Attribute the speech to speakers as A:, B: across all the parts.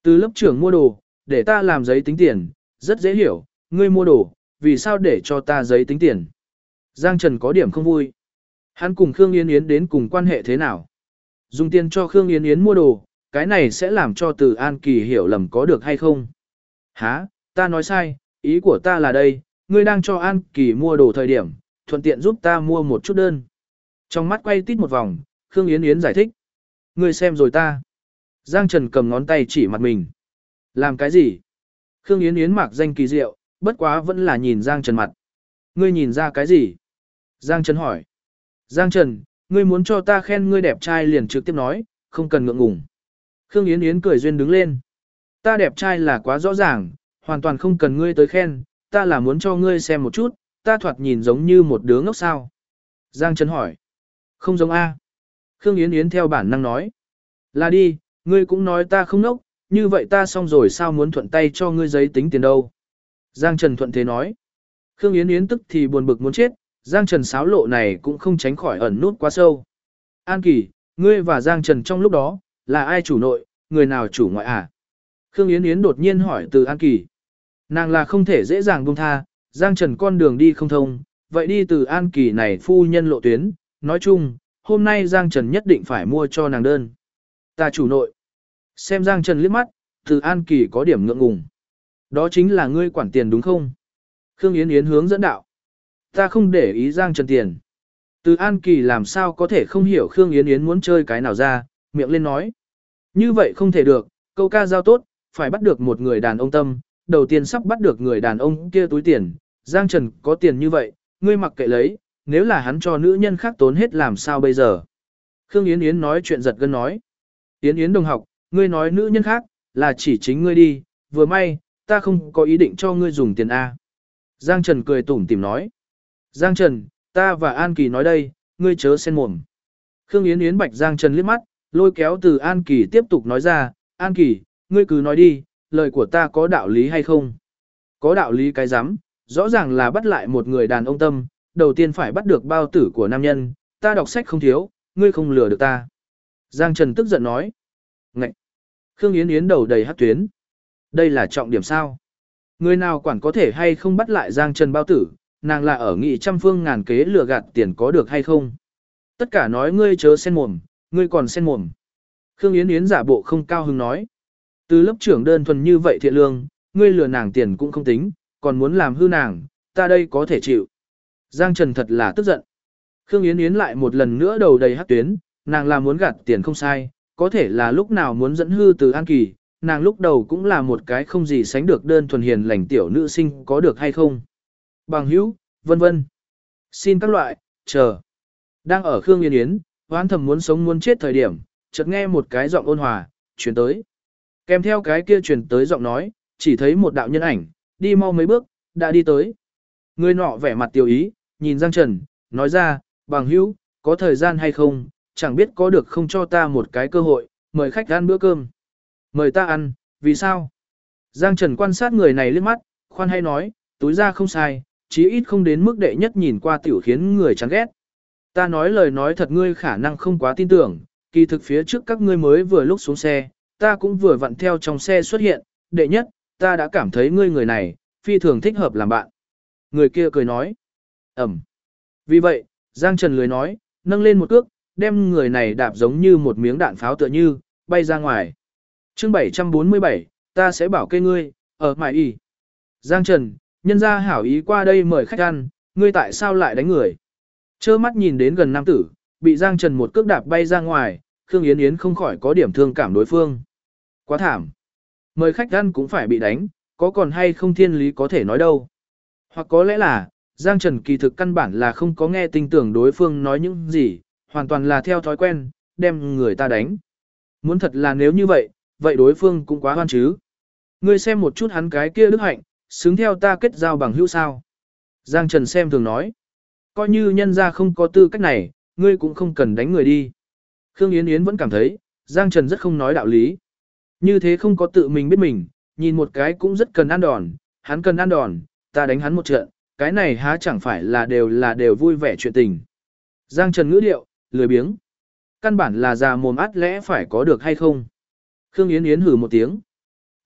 A: Từ lớp trưởng mua đồ, để ta làm giấy tính tiền, rất dễ hiểu, ngươi mua đồ, vì sao để cho ta giấy tính tiền. Giang Trần có điểm không vui. Hắn cùng Khương Yến Yến đến cùng quan hệ thế nào? Dùng tiền cho Khương Yến Yến mua đồ, cái này sẽ làm cho Từ An Kỳ hiểu lầm có được hay không? Hả, ta nói sai, ý của ta là đây, ngươi đang cho An Kỳ mua đồ thời điểm, thuận tiện giúp ta mua một chút đơn. Trong mắt quay tít một vòng, Khương Yến Yến giải thích. Ngươi xem rồi ta. Giang Trần cầm ngón tay chỉ mặt mình. Làm cái gì? Khương Yến Yến mặc danh kỳ diệu, bất quá vẫn là nhìn Giang Trần mặt. Ngươi nhìn ra cái gì? Giang Trần hỏi. Giang Trần, ngươi muốn cho ta khen ngươi đẹp trai liền trực tiếp nói, không cần ngượng ngùng. Khương Yến Yến cười duyên đứng lên. Ta đẹp trai là quá rõ ràng, hoàn toàn không cần ngươi tới khen, ta là muốn cho ngươi xem một chút, ta thoạt nhìn giống như một đứa ngốc sao. Giang Trần hỏi. Không giống A. Khương Yến Yến theo bản năng nói. Là đi, ngươi cũng nói ta không ngốc, như vậy ta xong rồi sao muốn thuận tay cho ngươi giấy tính tiền đâu. Giang Trần thuận thế nói. Khương Yến Yến tức thì buồn bực muốn chết, Giang Trần xáo lộ này cũng không tránh khỏi ẩn nút quá sâu. An Kỳ, ngươi và Giang Trần trong lúc đó, là ai chủ nội, người nào chủ ngoại à? Khương Yến Yến đột nhiên hỏi từ An Kỳ. Nàng là không thể dễ dàng buông tha, Giang Trần con đường đi không thông, vậy đi từ An Kỳ này phu nhân lộ tuyến, nói chung, hôm nay Giang Trần nhất định phải mua cho nàng đơn. Ta chủ nội. Xem Giang Trần liếc mắt, từ An Kỳ có điểm ngượng ngùng. Đó chính là ngươi quản tiền đúng không? Khương Yến Yến hướng dẫn đạo. Ta không để ý Giang Trần tiền. Từ An Kỳ làm sao có thể không hiểu Khương Yến Yến muốn chơi cái nào ra, miệng lên nói. Như vậy không thể được, câu ca giao tốt, phải bắt được một người đàn ông tâm, đầu tiên sắp bắt được người đàn ông kia túi tiền, Giang Trần có tiền như vậy, ngươi mặc kệ lấy, nếu là hắn cho nữ nhân khác tốn hết làm sao bây giờ. Khương Yến Yến nói chuyện giật gân nói. Yến Yến đồng học, ngươi nói nữ nhân khác, là chỉ chính ngươi đi, vừa may, ta không có ý định cho ngươi dùng tiền A. Giang Trần cười tủm tỉm nói. Giang Trần, ta và An Kỳ nói đây, ngươi chớ xen mồm. Khương Yến Yến bạch Giang Trần liếc mắt, lôi kéo từ An Kỳ tiếp tục nói ra, An Kỳ, ngươi cứ nói đi, lời của ta có đạo lý hay không? Có đạo lý cái rắm, rõ ràng là bắt lại một người đàn ông tâm, đầu tiên phải bắt được bao tử của nam nhân, ta đọc sách không thiếu, ngươi không lừa được ta. Giang Trần tức giận nói. Ngậy! Khương Yến Yến đầu đầy hắc tuyến. Đây là trọng điểm sao? Người nào quản có thể hay không bắt lại Giang Trần bao tử, nàng là ở nghị trăm phương ngàn kế lừa gạt tiền có được hay không? Tất cả nói ngươi chớ sen mồm, ngươi còn sen mồm. Khương Yến Yến giả bộ không cao hứng nói. Từ lớp trưởng đơn thuần như vậy thiện lương, ngươi lừa nàng tiền cũng không tính, còn muốn làm hư nàng, ta đây có thể chịu. Giang Trần thật là tức giận. Khương Yến Yến lại một lần nữa đầu đầy hắc tuyến, nàng là muốn gạt tiền không sai, có thể là lúc nào muốn dẫn hư từ An Kỳ, nàng lúc đầu cũng là một cái không gì sánh được đơn thuần hiền lành tiểu nữ sinh có được hay không. Bằng hữu, vân vân. Xin các loại, chờ. Đang ở Khương Yến Yến, hoán thầm muốn sống muốn chết thời điểm, chợt nghe một cái giọng ôn hòa, truyền tới. Kèm theo cái kia truyền tới giọng nói, chỉ thấy một đạo nhân ảnh, đi mau mấy bước, đã đi tới. Người nọ vẻ mặt tiêu ý, nhìn Giang Trần, nói ra, bằng hữu, có thời gian hay không, chẳng biết có được không cho ta một cái cơ hội, mời khách ăn bữa cơm. Mời ta ăn, vì sao? Giang Trần quan sát người này liếc mắt, khoan hay nói, túi ra không sai, chí ít không đến mức đệ nhất nhìn qua tiểu khiến người chán ghét. Ta nói lời nói thật ngươi khả năng không quá tin tưởng, kỳ thực phía trước các ngươi mới vừa lúc xuống xe, ta cũng vừa vặn theo trong xe xuất hiện, đệ nhất, ta đã cảm thấy ngươi người này, phi thường thích hợp làm bạn. Người kia cười nói, Vì vậy, Giang Trần lười nói, nâng lên một cước, đem người này đạp giống như một miếng đạn pháo tựa như, bay ra ngoài. Chương 747, ta sẽ bảo kê ngươi, ở mải y. Giang Trần, nhân gia hảo ý qua đây mời khách ăn, ngươi tại sao lại đánh người? Chơ mắt nhìn đến gần nam tử, bị Giang Trần một cước đạp bay ra ngoài, Khương Yến Yến không khỏi có điểm thương cảm đối phương. Quá thảm. Mời khách ăn cũng phải bị đánh, có còn hay không thiên lý có thể nói đâu. Hoặc có lẽ là, Giang Trần kỳ thực căn bản là không có nghe tin tưởng đối phương nói những gì, hoàn toàn là theo thói quen, đem người ta đánh. Muốn thật là nếu như vậy, vậy đối phương cũng quá hoan chứ. Ngươi xem một chút hắn cái kia đức hạnh, xứng theo ta kết giao bằng hữu sao. Giang Trần xem thường nói. Coi như nhân ra không có tư cách này, ngươi cũng không cần đánh người đi. Khương Yến Yến vẫn cảm thấy, Giang Trần rất không nói đạo lý. Như thế không có tự mình biết mình, nhìn một cái cũng rất cần ăn đòn, hắn cần ăn đòn, ta đánh hắn một trận, cái này há chẳng phải là đều vui vẻ chuyện tình. Giang Trần ngữ điệu, lười biếng. Căn bản là già mồm át lẽ phải có được hay không. Khương Yến Yến hử một tiếng.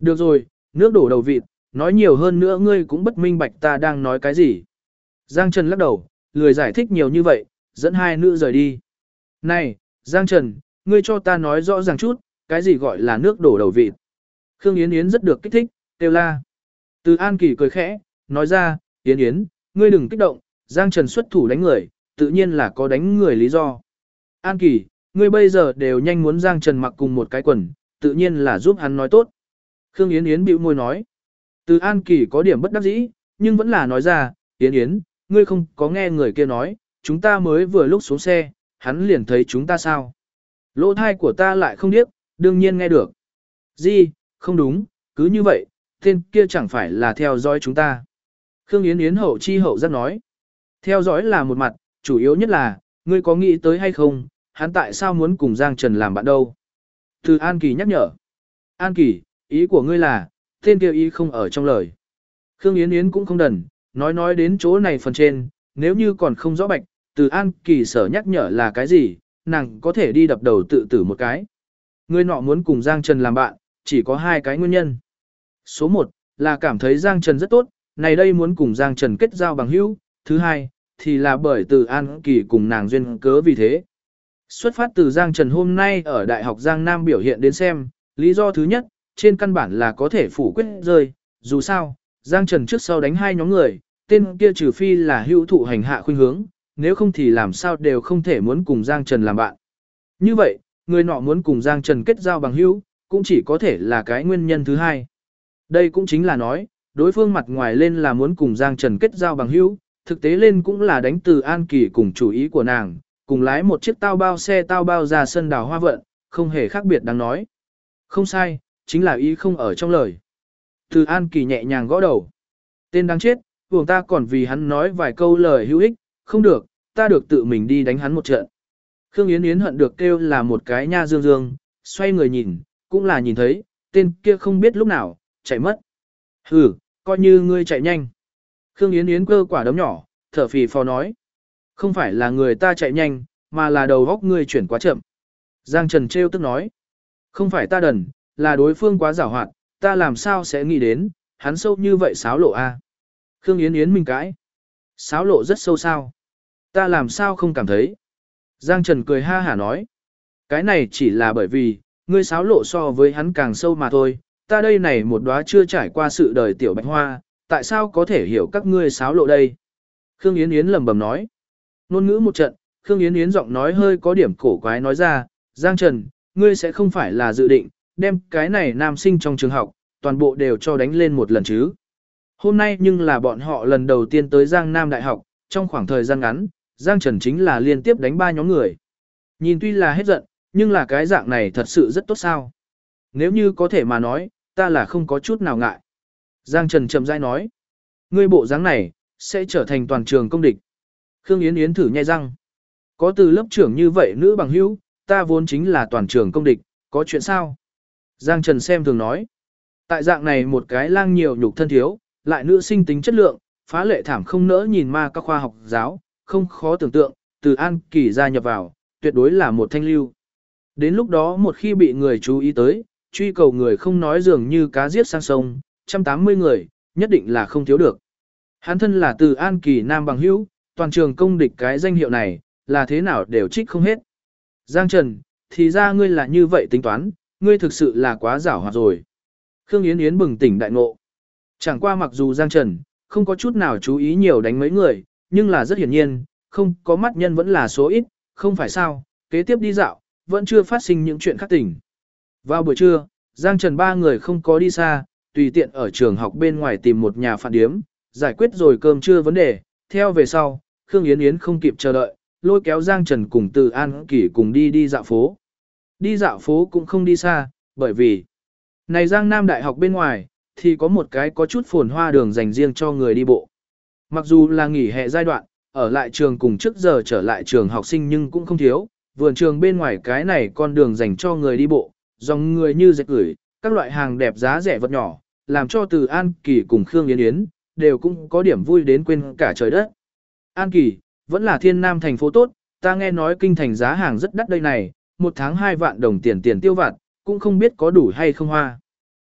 A: Được rồi, nước đổ đầu vịt, nói nhiều hơn nữa ngươi cũng bất minh bạch ta đang nói cái gì. Giang Trần lắc đầu, lười giải thích nhiều như vậy, dẫn hai nữ rời đi. Này, Giang Trần, ngươi cho ta nói rõ ràng chút, cái gì gọi là nước đổ đầu vịt. Khương Yến Yến rất được kích thích, kêu la. Từ An Kỳ cười khẽ, nói ra, Yến Yến, ngươi đừng kích động, Giang Trần xuất thủ đánh người, tự nhiên là có đánh người lý do. An Kỳ, ngươi bây giờ đều nhanh muốn Giang Trần mặc cùng một cái quần, tự nhiên là giúp hắn nói tốt. Khương Yến Yến bĩu môi nói. Từ An Kỳ có điểm bất đắc dĩ, nhưng vẫn là nói ra, Yến Yến, ngươi không có nghe người kia nói, chúng ta mới vừa lúc xuống xe, hắn liền thấy chúng ta sao. Lỗ thai của ta lại không điếc, đương nhiên nghe được. Gì, không đúng, cứ như vậy, tên kia chẳng phải là theo dõi chúng ta. Khương Yến Yến hậu chi hậu giác nói. Theo dõi là một mặt, chủ yếu nhất là, ngươi có nghĩ tới hay không, hắn tại sao muốn cùng Giang Trần làm bạn đâu. Từ An Kỳ nhắc nhở. An Kỳ, ý của ngươi là, tên kia ý không ở trong lời. Khương Yến Yến cũng không đần, nói đến chỗ này phần trên, nếu như còn không rõ bạch, từ An Kỳ sở nhắc nhở là cái gì, nàng có thể đi đập đầu tự tử một cái. Người nọ muốn cùng Giang Trần làm bạn, chỉ có hai cái nguyên nhân. Số 1, là cảm thấy Giang Trần rất tốt, này đây muốn cùng Giang Trần kết giao bằng hữu. Thứ hai, thì là bởi từ An Kỳ cùng nàng duyên cớ vì thế. Xuất phát từ Giang Trần hôm nay ở Đại học Giang Nam biểu hiện đến xem, lý do thứ nhất, trên căn bản là có thể phủ quyết rơi, dù sao, Giang Trần trước sau đánh hai nhóm người, tên kia trừ phi là hữu thụ hành hạ khuynh hướng, nếu không thì làm sao đều không thể muốn cùng Giang Trần làm bạn. Như vậy, người nọ muốn cùng Giang Trần kết giao bằng hữu, cũng chỉ có thể là cái nguyên nhân thứ hai. Đây cũng chính là nói, đối phương mặt ngoài lên là muốn cùng Giang Trần kết giao bằng hữu, thực tế lên cũng là đánh từ An Kỳ cùng chủ ý của nàng, cùng lái một chiếc tao bao xe tao bao ra sân đào hoa vận, không hề khác biệt đáng nói. Không sai, chính là ý không ở trong lời. Từ An Kỳ nhẹ nhàng gõ đầu. Tên đáng chết, vùng ta còn vì hắn nói vài câu lời hữu ích, không được, ta được tự mình đi đánh hắn một trận. Khương Yến Yến hận được kêu là một cái nha dương dương, xoay người nhìn, cũng là nhìn thấy, tên kia không biết lúc nào, chạy mất. Hừ, coi như ngươi chạy nhanh. Khương Yến Yến cơ quả đấm nhỏ, thở phì phò nói. Không phải là người ta chạy nhanh, mà là đầu góc ngươi chuyển quá chậm. Giang Trần trêu tức nói. Không phải ta đần, là đối phương quá giàu hoạt, ta làm sao sẽ nghĩ đến, hắn sâu như vậy xáo lộ a? Khương Yến Yến minh cãi. Xáo lộ rất sâu sao? Ta làm sao không cảm thấy? Giang Trần cười ha hả nói. Cái này chỉ là bởi vì, ngươi xáo lộ so với hắn càng sâu mà thôi, ta đây này một đóa chưa trải qua sự đời tiểu bạch hoa, tại sao có thể hiểu các ngươi xáo lộ đây? Khương Yến Yến lẩm bẩm nói. Ngôn ngữ một trận, Khương Yến Yến giọng nói hơi có điểm cổ quái nói ra, Giang Trần, ngươi sẽ không phải là dự định, đem cái này nam sinh trong trường học, toàn bộ đều cho đánh lên một lần chứ. Hôm nay nhưng là bọn họ lần đầu tiên tới Giang Nam Đại học, trong khoảng thời gian ngắn, Giang Trần chính là liên tiếp đánh 3 nhóm người. Nhìn tuy là hết giận, nhưng là cái dạng này thật sự rất tốt sao. Nếu như có thể mà nói, ta là không có chút nào ngại. Giang Trần chậm rãi nói, ngươi bộ dáng này, sẽ trở thành toàn trường công địch. Khương Yến Yến thử nhai răng. Có từ lớp trưởng như vậy nữ bằng hữu, ta vốn chính là toàn trường công địch, có chuyện sao? Giang Trần xem thường nói. Tại dạng này một cái lang nhiều nhục thân thiếu, lại nữ sinh tính chất lượng, phá lệ thảm không nỡ nhìn ma các khoa học giáo, không khó tưởng tượng, từ An Kỳ gia nhập vào, tuyệt đối là một thanh lưu. Đến lúc đó một khi bị người chú ý tới, truy cầu người không nói dường như cá giết sang sông, 180 người, nhất định là không thiếu được. Hắn thân là từ An Kỳ nam bằng hữu, toàn trường công địch cái danh hiệu này, là thế nào đều trích không hết. Giang Trần, thì ra ngươi là như vậy tính toán, ngươi thực sự là quá giảo hoạt rồi. Khương Yến Yến bừng tỉnh đại ngộ. Chẳng qua mặc dù Giang Trần, không có chút nào chú ý nhiều đánh mấy người, nhưng là rất hiển nhiên, không có mắt nhân vẫn là số ít, không phải sao, kế tiếp đi dạo, vẫn chưa phát sinh những chuyện khác tỉnh. Vào buổi trưa, Giang Trần 3 người không có đi xa, tùy tiện ở trường học bên ngoài tìm một nhà飯điếm, giải quyết rồi cơm trưa vấn đề, theo về sau, Khương Yến Yến không kịp chờ đợi, lôi kéo Giang Trần cùng Từ An Kỳ cùng đi dạo phố. Đi dạo phố cũng không đi xa, bởi vì này Giang Nam Đại học bên ngoài, thì có một cái có chút phồn hoa đường dành riêng cho người đi bộ. Mặc dù là nghỉ hè giai đoạn, ở lại trường cùng trước giờ trở lại trường học sinh nhưng cũng không thiếu, vườn trường bên ngoài cái này con đường dành cho người đi bộ, dòng người như dệt gửi, các loại hàng đẹp giá rẻ vật nhỏ, làm cho Từ An Kỳ cùng Khương Yến Yến, đều cũng có điểm vui đến quên cả trời đất. An Kỳ, vẫn là thiên nam thành phố tốt, ta nghe nói kinh thành giá hàng rất đắt đây này, 1 tháng 2 vạn đồng tiền tiêu vặt, cũng không biết có đủ hay không hoa.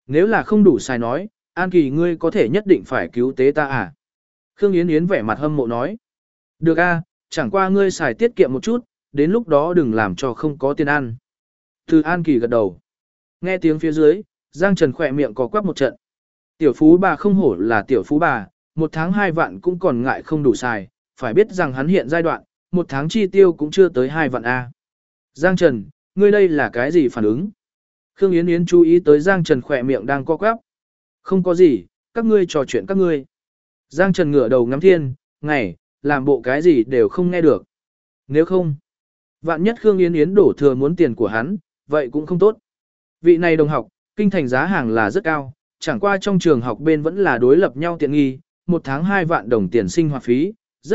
A: Nếu là không đủ xài nói, An Kỳ ngươi có thể nhất định phải cứu tế ta à? Khương Yến Yến vẻ mặt hâm mộ nói. Được a, chẳng qua ngươi xài tiết kiệm một chút, đến lúc đó đừng làm cho không có tiền ăn. Từ An Kỳ gật đầu. Nghe tiếng phía dưới, Giang Trần khỏe miệng có quắc một trận. Tiểu phú bà không hổ là tiểu phú bà, 1 tháng 2 vạn cũng còn ngại không đủ xài, phải biết rằng hắn hiện giai đoạn, 1 tháng chi tiêu cũng chưa tới 2 vạn a. Giang Trần, ngươi đây là cái gì phản ứng? Khương Yến Yến chú ý tới Giang Trần khỏe miệng đang co quắp. Không có gì, các ngươi trò chuyện các ngươi. Giang Trần ngửa đầu ngắm thiên, ngày, làm bộ cái gì đều không nghe được. Nếu không, vạn nhất Khương Yến Yến đổ thừa muốn tiền của hắn, vậy cũng không tốt. Vị này đồng học, kinh thành giá hàng là rất cao, chẳng qua trong trường học bên vẫn là đối lập nhau tiện nghi, 1 tháng 2 vạn đồng tiền sinh hoạt phí,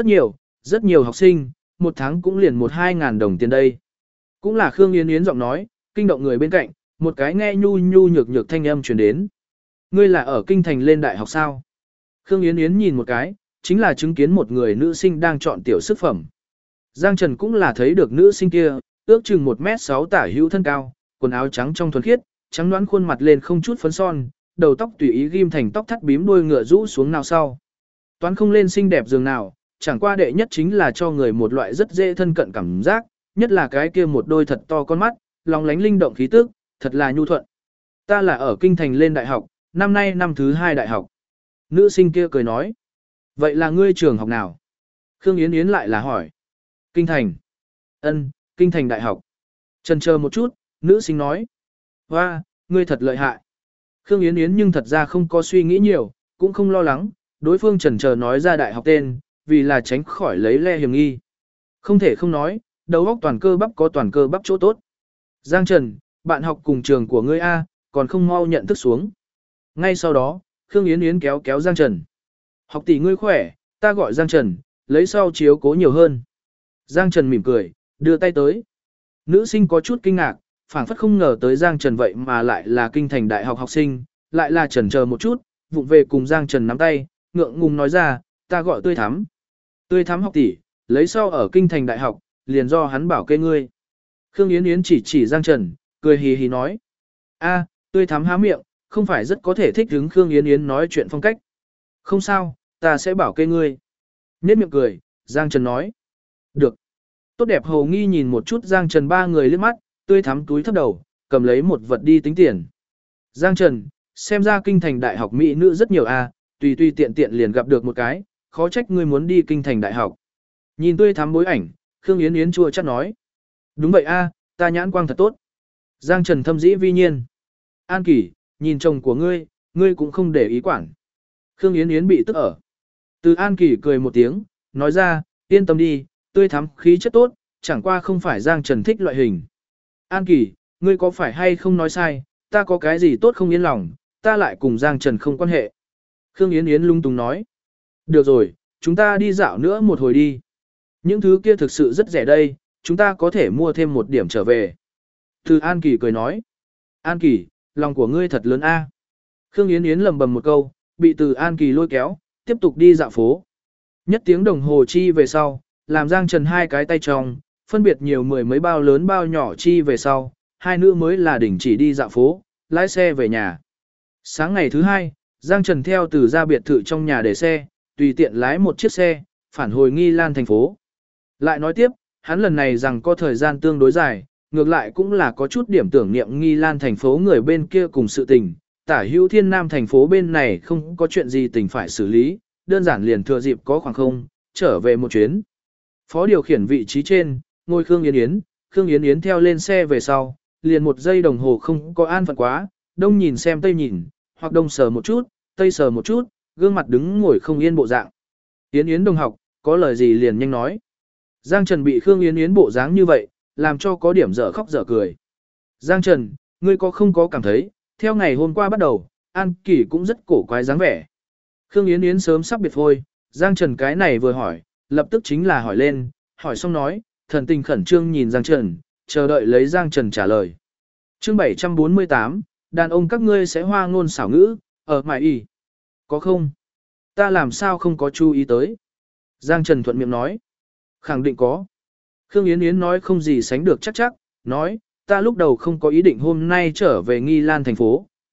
A: rất nhiều học sinh, 1 tháng cũng liền 1-2 ngàn đồng tiền đây. Cũng là Khương Yến Yến giọng nói, kinh động người bên cạnh, một cái nghe nhu nhu nhược nhược thanh âm truyền đến. Ngươi là ở kinh thành lên đại học sao? Khương Yến Yến nhìn một cái, chính là chứng kiến một người nữ sinh đang chọn tiểu sức phẩm. Giang Trần cũng là thấy được nữ sinh kia, ước chừng 1m6 tả hữu thân cao, quần áo trắng trong thuần khiết, trắng đoán khuôn mặt lên không chút phấn son, đầu tóc tùy ý ghim thành tóc thắt bím đuôi ngựa rũ xuống nào sau. Toán không lên xinh đẹp giường nào, chẳng qua đệ nhất chính là cho người một loại rất dễ thân cận cảm giác, nhất là cái kia một đôi thật to con mắt, lòng lánh linh động khí tức, thật là nhu thuận. Ta là ở kinh thành lên đại học, năm nay năm thứ 2 đại học. Nữ sinh kia cười nói. Vậy là ngươi trường học nào? Khương Yến Yến lại là hỏi. Kinh thành. Ân, kinh thành đại học. Chần chờ một chút, nữ sinh nói. Hoa, ngươi thật lợi hại. Khương Yến Yến nhưng thật ra không có suy nghĩ nhiều, cũng không lo lắng, đối phương chần chờ nói ra đại học tên, vì là tránh khỏi lấy le hiểm nghi. Không thể không nói, đầu óc toàn cơ bắp có toàn cơ bắp chỗ tốt. Giang Trần, bạn học cùng trường của ngươi A, còn không mau nhận thức xuống. Ngay sau đó, Khương Yến Yến kéo kéo Giang Trần. Học tỷ ngươi khỏe, ta gọi Giang Trần, lấy sau chiếu cố nhiều hơn. Giang Trần mỉm cười, đưa tay tới. Nữ sinh có chút kinh ngạc, phảng phất không ngờ tới Giang Trần vậy mà lại là kinh thành đại học học sinh, lại là chần chờ một chút, vụng về cùng Giang Trần nắm tay, ngượng ngùng nói ra, ta gọi Tươi Thắm. Tươi Thắm học tỷ, lấy sau ở kinh thành đại học, liền do hắn bảo kê ngươi. Khương Yến Yến chỉ Giang Trần, cười hì hì nói. A, Tươi Thắm há miệng, không phải rất có thể thích hứng Khương Yến Yến nói chuyện phong cách. Không sao, ta sẽ bảo kê ngươi. Nhết miệng cười, Giang Trần nói. Được. Tốt đẹp hồ nghi nhìn một chút Giang Trần ba người liếc mắt, Tươi Thắm túi thấp đầu, cầm lấy một vật đi tính tiền. Giang Trần, xem ra kinh thành đại học Mỹ nữ rất nhiều a, tùy tiện tiện liền gặp được một cái, khó trách ngươi muốn đi kinh thành đại học. Nhìn Tươi Thắm bối ảnh, Khương Yến Yến chua chắc nói. Đúng vậy a, ta nhãn quang thật tốt. Giang Trần thâm dĩ vi nhiên. An Kỳ, nhìn chồng của ngươi, ngươi cũng không để ý quản. Khương Yến Yến bị tức ở. Từ An Kỳ cười một tiếng, nói ra, yên tâm đi, Tươi Thắm khí chất tốt, chẳng qua không phải Giang Trần thích loại hình. An Kỳ, ngươi có phải hay không nói sai, ta có cái gì tốt không yên lòng, ta lại cùng Giang Trần không quan hệ. Khương Yến Yến lung tung nói. Được rồi, chúng ta đi dạo nữa một hồi đi. Những thứ kia thực sự rất rẻ đây, chúng ta có thể mua thêm một điểm trở về. Từ An Kỳ cười nói. An Kỳ, lòng của ngươi thật lớn a. Khương Yến Yến lầm bầm một câu, bị Từ An Kỳ lôi kéo, tiếp tục đi dạo phố. Nhất tiếng đồng hồ chi về sau, làm Giang Trần hai cái tay trong, phân biệt nhiều mười mấy bao lớn bao nhỏ chi về sau, hai nữ mới là đỉnh chỉ đi dạo phố, lái xe về nhà. Sáng ngày thứ 2, Giang Trần theo Từ ra biệt thự trong nhà để xe, tùy tiện lái một chiếc xe, phản hồi Nghi Lan thành phố. Lại nói tiếp, hắn lần này rằng có thời gian tương đối dài, ngược lại cũng là có chút điểm tưởng niệm Nghi Lan thành phố người bên kia cùng sự tình, tả hữu Thiên Nam thành phố bên này không có chuyện gì tình phải xử lý, đơn giản liền thừa dịp có khoảng không, trở về một chuyến. Phó điều khiển vị trí trên, ngồi Khương Yến Yến theo lên xe về sau, liền 1 giây đồng hồ không có an phận quá, đông nhìn xem tây nhìn, hoặc đông sờ một chút, tây sờ một chút, gương mặt đứng ngồi không yên bộ dạng. Yến Yến đồng học, có lời gì liền nhanh nói. Giang Trần bị Khương Yến Yến bộ dáng như vậy, làm cho có điểm dở khóc dở cười. Giang Trần, ngươi có không có cảm thấy, theo ngày hôm qua bắt đầu, An Kỳ cũng rất cổ quái dáng vẻ. Khương Yến Yến sớm sắp biệt phôi, Giang Trần cái này vừa hỏi, lập tức chính là hỏi lên, hỏi xong nói, thần tình khẩn trương nhìn Giang Trần, chờ đợi lấy Giang Trần trả lời. Chương 748, đàn ông các ngươi sẽ hoa ngôn xảo ngữ, ở mại y. Có không? Ta làm sao không có chú ý tới? Giang Trần thuận miệng nói. Khẳng định có. Khương Yến Yến nói không gì sánh được chắc, nói, ta lúc đầu không có ý định hôm nay trở về Nghi Lan thành phố,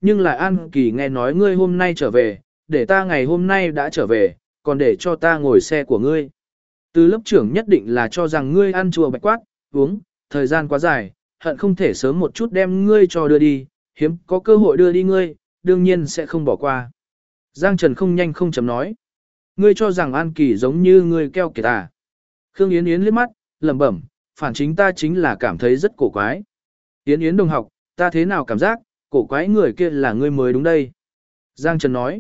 A: nhưng lại An Kỳ nghe nói ngươi hôm nay trở về, để ta ngày hôm nay đã trở về, còn để cho ta ngồi xe của ngươi. Từ lớp trưởng nhất định là cho rằng ngươi ăn chùa bạch quát, uống, thời gian quá dài, hận không thể sớm một chút đem ngươi cho đưa đi, hiếm có cơ hội đưa đi ngươi, đương nhiên sẽ không bỏ qua. Giang Trần không nhanh không chấm nói. Ngươi cho rằng An Kỳ giống như ngươi keo kiệt à. Khương Yến Yến liếc mắt, lẩm bẩm, phản chính ta chính là cảm thấy rất cổ quái. Yến Yến đồng học, ta thế nào cảm giác, cổ quái người kia là ngươi mới đúng đây. Giang Trần nói.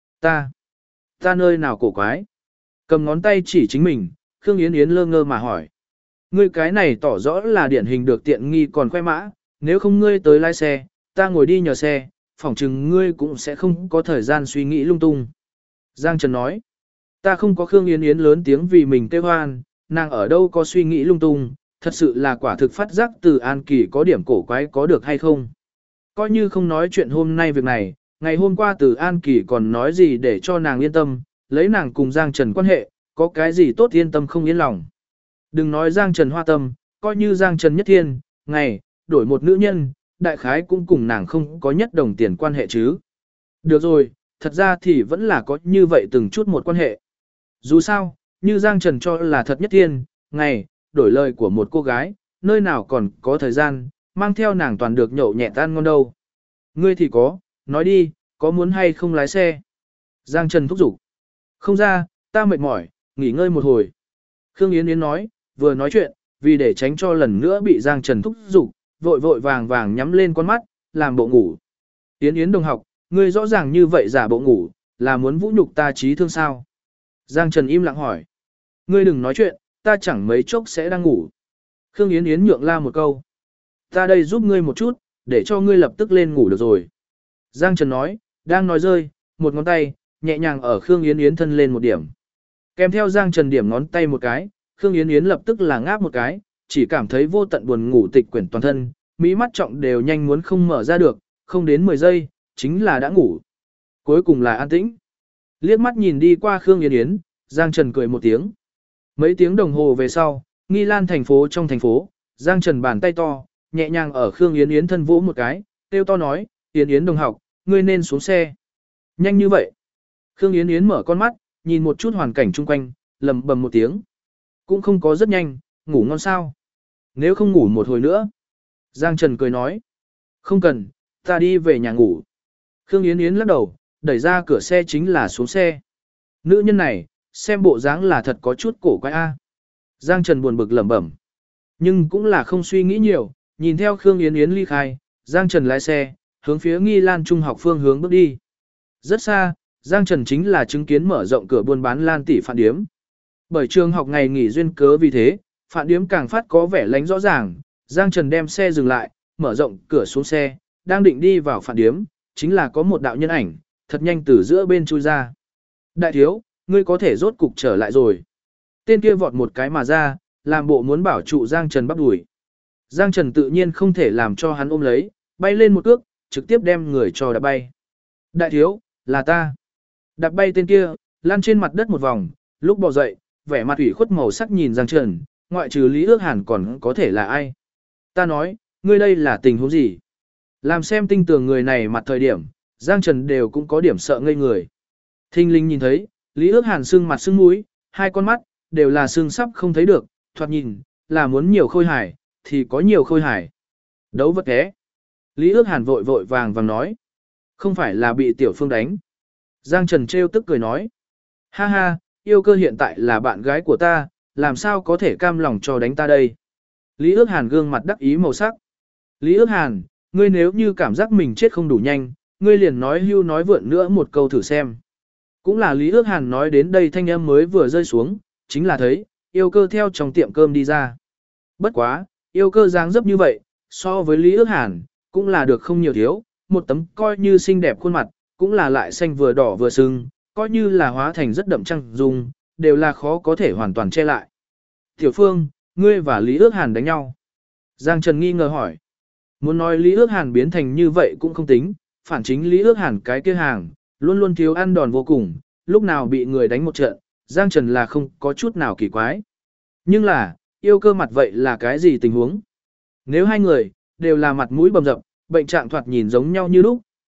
A: Ta nơi nào cổ quái. Cầm ngón tay chỉ chính mình, Khương Yến Yến lơ ngơ mà hỏi. Ngươi cái này tỏ rõ là điển hình được tiện nghi còn khoe mã, nếu không ngươi tới lái xe, ta ngồi đi nhờ xe, phỏng chừng ngươi cũng sẽ không có thời gian suy nghĩ lung tung. Giang Trần nói, ta không có Khương Yến Yến lớn tiếng vì mình kêu hoan, nàng ở đâu có suy nghĩ lung tung, thật sự là quả thực phát giác từ An Kỳ có điểm cổ quái có được hay không. Coi như không nói chuyện hôm nay việc này, ngày hôm qua từ An Kỳ còn nói gì để cho nàng yên tâm, lấy nàng cùng Giang Trần quan hệ, có cái gì tốt yên tâm không yên lòng. Đừng nói Giang Trần hoa tâm, coi như Giang Trần nhất thiên, ngày, đổi một nữ nhân, đại khái cũng cùng nàng không có nhất đồng tiền quan hệ chứ. Được rồi, thật ra thì vẫn là có như vậy từng chút một quan hệ. Dù sao, như Giang Trần cho là thật nhất thiên, ngày, đổi lời của một cô gái, nơi nào còn có thời gian, mang theo nàng toàn được nhậu nhẹ tan ngon đâu. Ngươi thì có, nói đi, có muốn hay không lái xe? Giang Trần thúc giục. Không ra, ta mệt mỏi, nghỉ ngơi một hồi. Khương Yến Yến nói, vừa nói chuyện, vì để tránh cho lần nữa bị Giang Trần thúc giục, vội vội vàng vàng nhắm lên con mắt, làm bộ ngủ. Yến Yến đồng học, ngươi rõ ràng như vậy giả bộ ngủ, là muốn vũ nhục ta trí thương sao? Giang Trần im lặng hỏi. Ngươi đừng nói chuyện, ta chẳng mấy chốc sẽ đang ngủ. Khương Yến Yến nhượng la một câu. Ta đây giúp ngươi một chút, để cho ngươi lập tức lên ngủ được rồi. Giang Trần nói, đang nói rơi, một ngón tay, nhẹ nhàng ở Khương Yến Yến thân lên một điểm. Kèm theo Giang Trần điểm ngón tay một cái, Khương Yến Yến lập tức là ngáp một cái, chỉ cảm thấy vô tận buồn ngủ tịch quyển toàn thân, mỹ mắt trọng đều nhanh muốn không mở ra được, không đến 10 giây, chính là đã ngủ. Cuối cùng là an tĩnh. Liếc mắt nhìn đi qua Khương Yến Yến, Giang Trần cười một tiếng. Mấy tiếng đồng hồ về sau, Nghi Lan thành phố trong thành phố, Giang Trần bàn tay to, nhẹ nhàng ở Khương Yến Yến thân vỗ một cái, kêu to nói, Yến Yến đồng học, ngươi nên xuống xe. Nhanh như vậy. Khương Yến Yến mở con mắt, nhìn một chút hoàn cảnh chung quanh, lầm bầm một tiếng. Cũng không có rất nhanh, ngủ ngon sao. Nếu không ngủ một hồi nữa. Giang Trần cười nói. Không cần, ta đi về nhà ngủ. Khương Yến Yến lắc đầu, đẩy ra cửa xe chính là xuống xe. Nữ nhân này, xem bộ dáng là thật có chút cổ quái a. Giang Trần buồn bực lẩm bẩm. Nhưng cũng là không suy nghĩ nhiều, nhìn theo Khương Yến Yến ly khai, Giang Trần lái xe, hướng phía Nghi Lan Trung học phương hướng bước đi. Rất xa, Giang Trần chính là chứng kiến mở rộng cửa buôn bán Lan tỷ phạn điếm. Bởi trường học ngày nghỉ duyên cớ vì thế, phạn điếm càng phát có vẻ lánh rõ ràng, Giang Trần đem xe dừng lại, mở rộng cửa xuống xe, đang định đi vào phạn điếm, chính là có một đạo nhân ảnh, thật nhanh từ giữa bên chui ra. Đại thiếu, ngươi có thể rốt cục trở lại rồi. Tên kia vọt một cái mà ra, làm bộ muốn bảo trụ Giang Trần bắp đuổi. Giang Trần tự nhiên không thể làm cho hắn ôm lấy, bay lên một cước, trực tiếp đem người cho đạp bay. Đại thiếu, là ta. Đạp bay tên kia, lăn trên mặt đất một vòng, lúc bò dậy, vẻ mặt ủy khuất màu sắc nhìn Giang Trần, ngoại trừ Lý Ước Hàn còn có thể là ai. Ta nói, ngươi đây là tình huống gì? Làm xem tinh tường người này mặt thời điểm, Giang Trần đều cũng có điểm sợ ngây người. Thinh linh nhìn thấy, Lý Ước Hàn sưng mặt sưng mũi, hai con mắt, đều là sưng sắp không thấy được, thoạt nhìn, là muốn nhiều khôi hài, thì có nhiều khôi hài. Đấu vật thế. Lý Ước Hàn vội vội vàng vàng nói. Không phải là bị Tiểu Phương đánh. Giang Trần trêu tức cười nói. Ha ha, yêu cơ hiện tại là bạn gái của ta, làm sao có thể cam lòng cho đánh ta đây. Lý Ước Hàn gương mặt đắc ý màu sắc. Lý Ước Hàn, ngươi nếu như cảm giác mình chết không đủ nhanh, ngươi liền nói hưu nói vượn nữa một câu thử xem. Cũng là Lý Ước Hàn nói đến đây thanh âm mới vừa rơi xuống, chính là thấy, yêu cơ theo trong tiệm cơm đi ra. Bất quá, yêu cơ dáng dấp như vậy, so với Lý Ước Hàn, cũng là được không nhiều thiếu, một tấm coi như xinh đẹp khuôn mặt, cũng là lại xanh vừa đỏ vừa sưng, coi như là hóa thành rất đậm trăng dung, đều là khó có thể hoàn toàn che lại. Tiểu Phương, ngươi và Lý Ước Hàn đánh nhau. Giang Trần nghi ngờ hỏi. Muốn nói Lý Ước Hàn biến thành như vậy cũng không tính, phản chính Lý Ước Hàn cái kia hàng, luôn luôn thiếu ăn đòn vô cùng, lúc nào bị người đánh một trận, Giang Trần là không có chút nào kỳ quái. Nhưng là, yêu cơ mặt vậy là cái gì tình huống? Nếu hai người, đều là mặt mũi bầm dập, bệnh trạng thoạt nhìn giống nhau như lúc,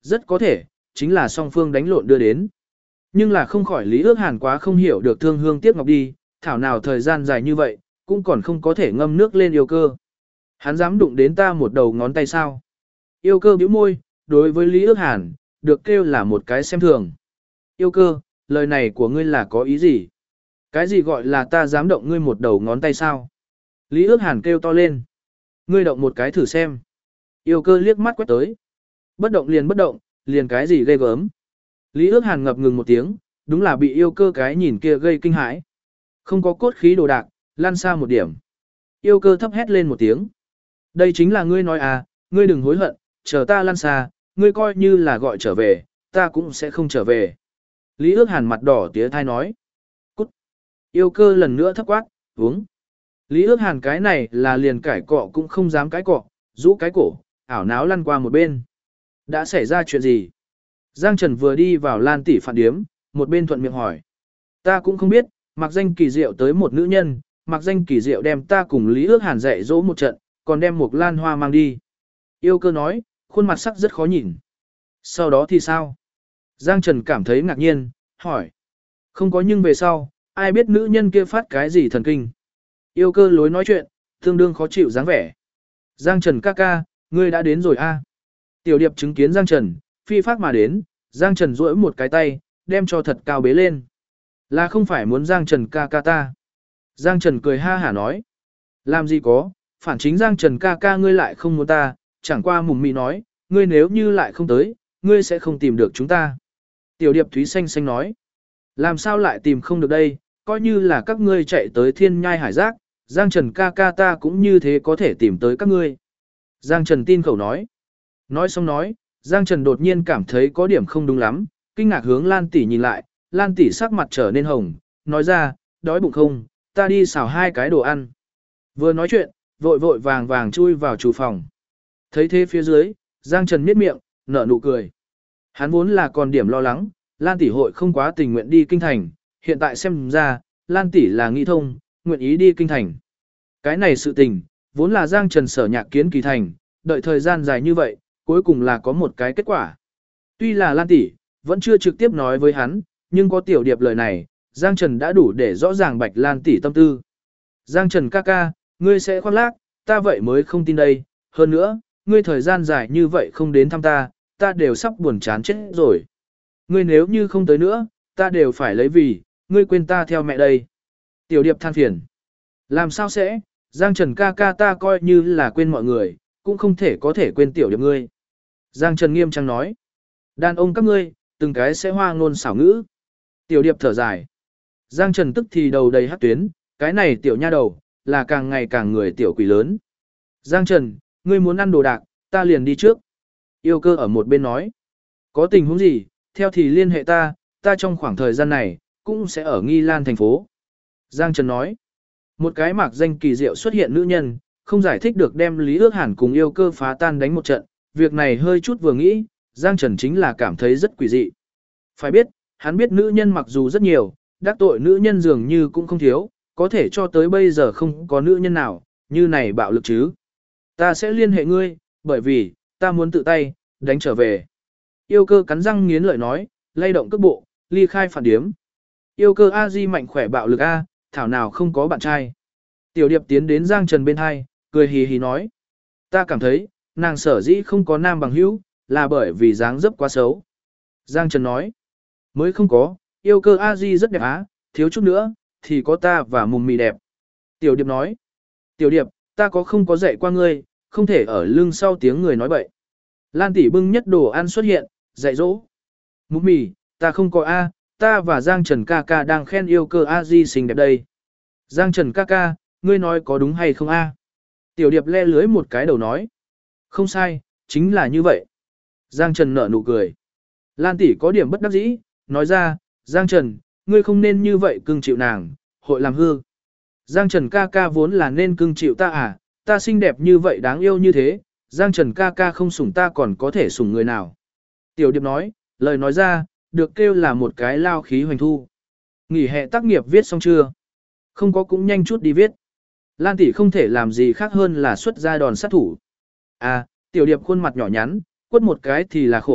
A: rất có thể, chính là song phương đánh lộn đưa đến. Nhưng là không khỏi Lý Ước Hàn quá không hiểu được Thương Hương tiếc ngọc đi, thảo nào thời gian dài như vậy, cũng còn không có thể ngâm nước lên yêu cơ. Hắn dám đụng đến ta một đầu ngón tay sao? Yêu cơ bĩu môi, đối với Lý Ước Hàn, được kêu là một cái xem thường. Yêu cơ, lời này của ngươi là có ý gì? Cái gì gọi là ta dám động ngươi một đầu ngón tay sao? Lý Ước Hàn kêu to lên. Ngươi động một cái thử xem. Yêu cơ liếc mắt quét tới. Bất động, liền cái gì ghê gớm. Lý Ước Hàn ngập ngừng một tiếng, đúng là bị yêu cơ cái nhìn kia gây kinh hãi. Không có cốt khí đồ đạc, lan xa một điểm. Yêu cơ thấp hét lên một tiếng. Đây chính là ngươi nói à, ngươi đừng hối hận, chờ ta lan xa, ngươi coi như là gọi trở về, ta cũng sẽ không trở về. Lý Ước Hàn mặt đỏ tía thai nói. Cút. Yêu cơ lần nữa thấp quát, uống. Lý Ước Hàn cái này là liền cãi cọ cũng không dám cãi cọ, rũ cái cổ, ảo náo lăn qua một bên. Đã xảy ra chuyện gì? Giang Trần vừa đi vào Lan tỷ phản điếm, một bên thuận miệng hỏi. Ta cũng không biết, mặc danh kỳ diệu tới một nữ nhân, mặc danh kỳ diệu đem ta cùng Lý Ước Hàn dạy dỗ một trận, còn đem một lan hoa mang đi. Yêu cơ nói, khuôn mặt sắc rất khó nhìn. Sau đó thì sao? Giang Trần cảm thấy ngạc nhiên, hỏi. Không có nhưng về sau, ai biết nữ nhân kia phát cái gì thần kinh. Yêu cơ lối nói chuyện, tương đương khó chịu dáng vẻ. Giang Trần ca ca, ngươi đã đến rồi a. Tiểu điệp chứng kiến Giang Trần, phi phát mà đến, Giang Trần duỗi một cái tay, đem cho thật cao bế lên. Là không phải muốn Giang Trần ca ca ta. Giang Trần cười ha hả nói. Làm gì có, phản chính Giang Trần ca ca ngươi lại không muốn ta, chẳng qua mùng mị nói, ngươi nếu như lại không tới, ngươi sẽ không tìm được chúng ta. Tiểu điệp Thúy xanh xanh nói. Làm sao lại tìm không được đây, coi như là các ngươi chạy tới thiên nhai hải giác, Giang Trần ca ca ta cũng như thế có thể tìm tới các ngươi. Giang Trần tin khẩu nói. Nói xong nói, Giang Trần đột nhiên cảm thấy có điểm không đúng lắm, kinh ngạc hướng Lan tỷ nhìn lại, Lan tỷ sắc mặt trở nên hồng, nói ra, đói bụng không, ta đi xào 2 cái đồ ăn. Vừa nói chuyện, vội vội vàng vàng chui vào厨phòng. Thấy thế phía dưới, Giang Trần miết miệng, nở nụ cười. Hắn vốn là còn điểm lo lắng, Lan tỷ hội không quá tình nguyện đi kinh thành, hiện tại xem ra, Lan tỷ là nghĩ thông, nguyện ý đi kinh thành. Cái này sự tình, vốn là Giang Trần sở nhạc kiến kỳ thành, đợi thời gian dài như vậy, cuối cùng là có một cái kết quả. Tuy là Lan tỷ vẫn chưa trực tiếp nói với hắn, nhưng có tiểu điệp lời này, Giang Trần đã đủ để rõ ràng bạch Lan tỷ tâm tư. Giang Trần ca ca, ngươi sẽ khoác lác, ta vậy mới không tin đây, hơn nữa, ngươi thời gian dài như vậy không đến thăm ta, ta đều sắp buồn chán chết rồi. Ngươi nếu như không tới nữa, ta đều phải lấy vì, ngươi quên ta theo mẹ đây. Tiểu điệp than phiền. Làm sao sẽ, Giang Trần ca ca ta coi như là quên mọi người, cũng không thể có thể quên tiểu điệp ngươi. Giang Trần nghiêm trang nói. Đàn ông các ngươi, từng cái sẽ hoa ngôn xảo ngữ. Tiểu điệp thở dài. Giang Trần tức thì đầu đầy hắc tuyến, cái này tiểu nha đầu, là càng ngày càng người tiểu quỷ lớn. Giang Trần, ngươi muốn ăn đồ đạc, ta liền đi trước. Yêu cơ ở một bên nói. Có tình huống gì, theo thì liên hệ ta trong khoảng thời gian này, cũng sẽ ở Nghi Lan thành phố. Giang Trần nói. Một cái mạc danh kỳ diệu xuất hiện nữ nhân, không giải thích được đem Lý Ước Hàn cùng yêu cơ phá tan đánh một trận. Việc này hơi chút vừa nghĩ, Giang Trần chính là cảm thấy rất quỷ dị. Phải biết, hắn biết nữ nhân mặc dù rất nhiều, đắc tội nữ nhân dường như cũng không thiếu, có thể cho tới bây giờ không có nữ nhân nào, như này bạo lực chứ. Ta sẽ liên hệ ngươi, bởi vì, ta muốn tự tay, đánh trở về. Yêu cơ cắn răng nghiến lợi nói, lay động cước bộ, ly khai phản điếm. Yêu cơ A-di mạnh khỏe bạo lực A, thảo nào không có bạn trai. Tiểu điệp tiến đến Giang Trần bên hai, cười hì hì nói. Ta cảm thấy, nàng sở dĩ không có nam bằng hữu, là bởi vì dáng dấp quá xấu. Giang Trần nói. Mới không có, yêu cơ A-di rất đẹp á, thiếu chút nữa, thì có ta và mùng mì đẹp. Tiểu điệp nói. Tiểu điệp, ta có không có dạy qua ngươi, không thể ở lưng sau tiếng người nói bậy. Lan tỷ bưng nhất đồ ăn xuất hiện, dạy dỗ. Mùng mì, ta không có A, ta và Giang Trần ca ca đang khen yêu cơ A-di xinh đẹp đây. Giang Trần ca ca, ngươi nói có đúng hay không A? Tiểu điệp le lưới một cái đầu nói. Không sai, chính là như vậy. Giang Trần nở nụ cười. Lan tỷ có điểm bất đắc dĩ, nói ra, Giang Trần, ngươi không nên như vậy cưng chịu nàng, hội làm hư. Giang Trần ca ca vốn là nên cưng chịu ta à, ta xinh đẹp như vậy đáng yêu như thế, Giang Trần ca ca không sủng ta còn có thể sủng người nào. Tiểu điệp nói, lời nói ra, được kêu là một cái lao khí hoành thu. Nghỉ hè tác nghiệp viết xong chưa? Không có cũng nhanh chút đi viết. Lan tỷ không thể làm gì khác hơn là xuất ra đòn sát thủ. À, tiểu điệp khuôn mặt nhỏ nhắn, quất một cái thì là khổ,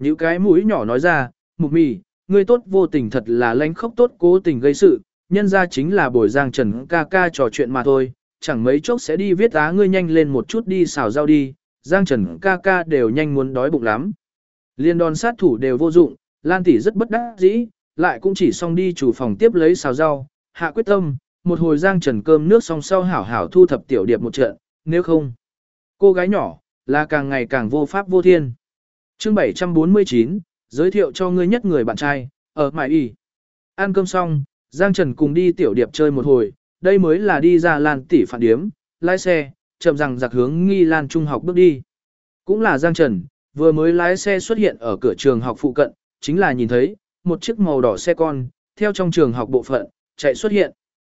A: Những cái mũi nhỏ nói ra, Mục Mì, ngươi tốt vô tình thật là lánh khóc tốt cố tình gây sự, nhân ra chính là bồi Giang Trần ca ca trò chuyện mà thôi, chẳng mấy chốc sẽ đi viết á ngươi nhanh lên một chút đi xào rau đi, Giang Trần ca ca đều nhanh muốn đói bụng lắm. Liên đòn sát thủ đều vô dụng, Lan tỷ rất bất đắc dĩ, lại cũng chỉ xong đi chủ phòng tiếp lấy xào rau, hạ quyết tâm, một hồi Giang Trần cơm nước xong sau hảo hảo thu thập tiểu điệp một trận, nếu không, cô gái nhỏ là càng ngày càng vô pháp vô thiên. Chương 749, giới thiệu cho ngươi nhất người bạn trai, ở Mại Y. Ăn cơm xong, Giang Trần cùng đi tiểu điệp chơi một hồi, đây mới là đi ra Lan tỷ phản điếm, lái xe, chậm rằng giặc hướng Nghi Lan Trung học bước đi. Cũng là Giang Trần, vừa mới lái xe xuất hiện ở cửa trường học phụ cận, chính là nhìn thấy, một chiếc màu đỏ xe con, theo trong trường học bộ phận, chạy xuất hiện.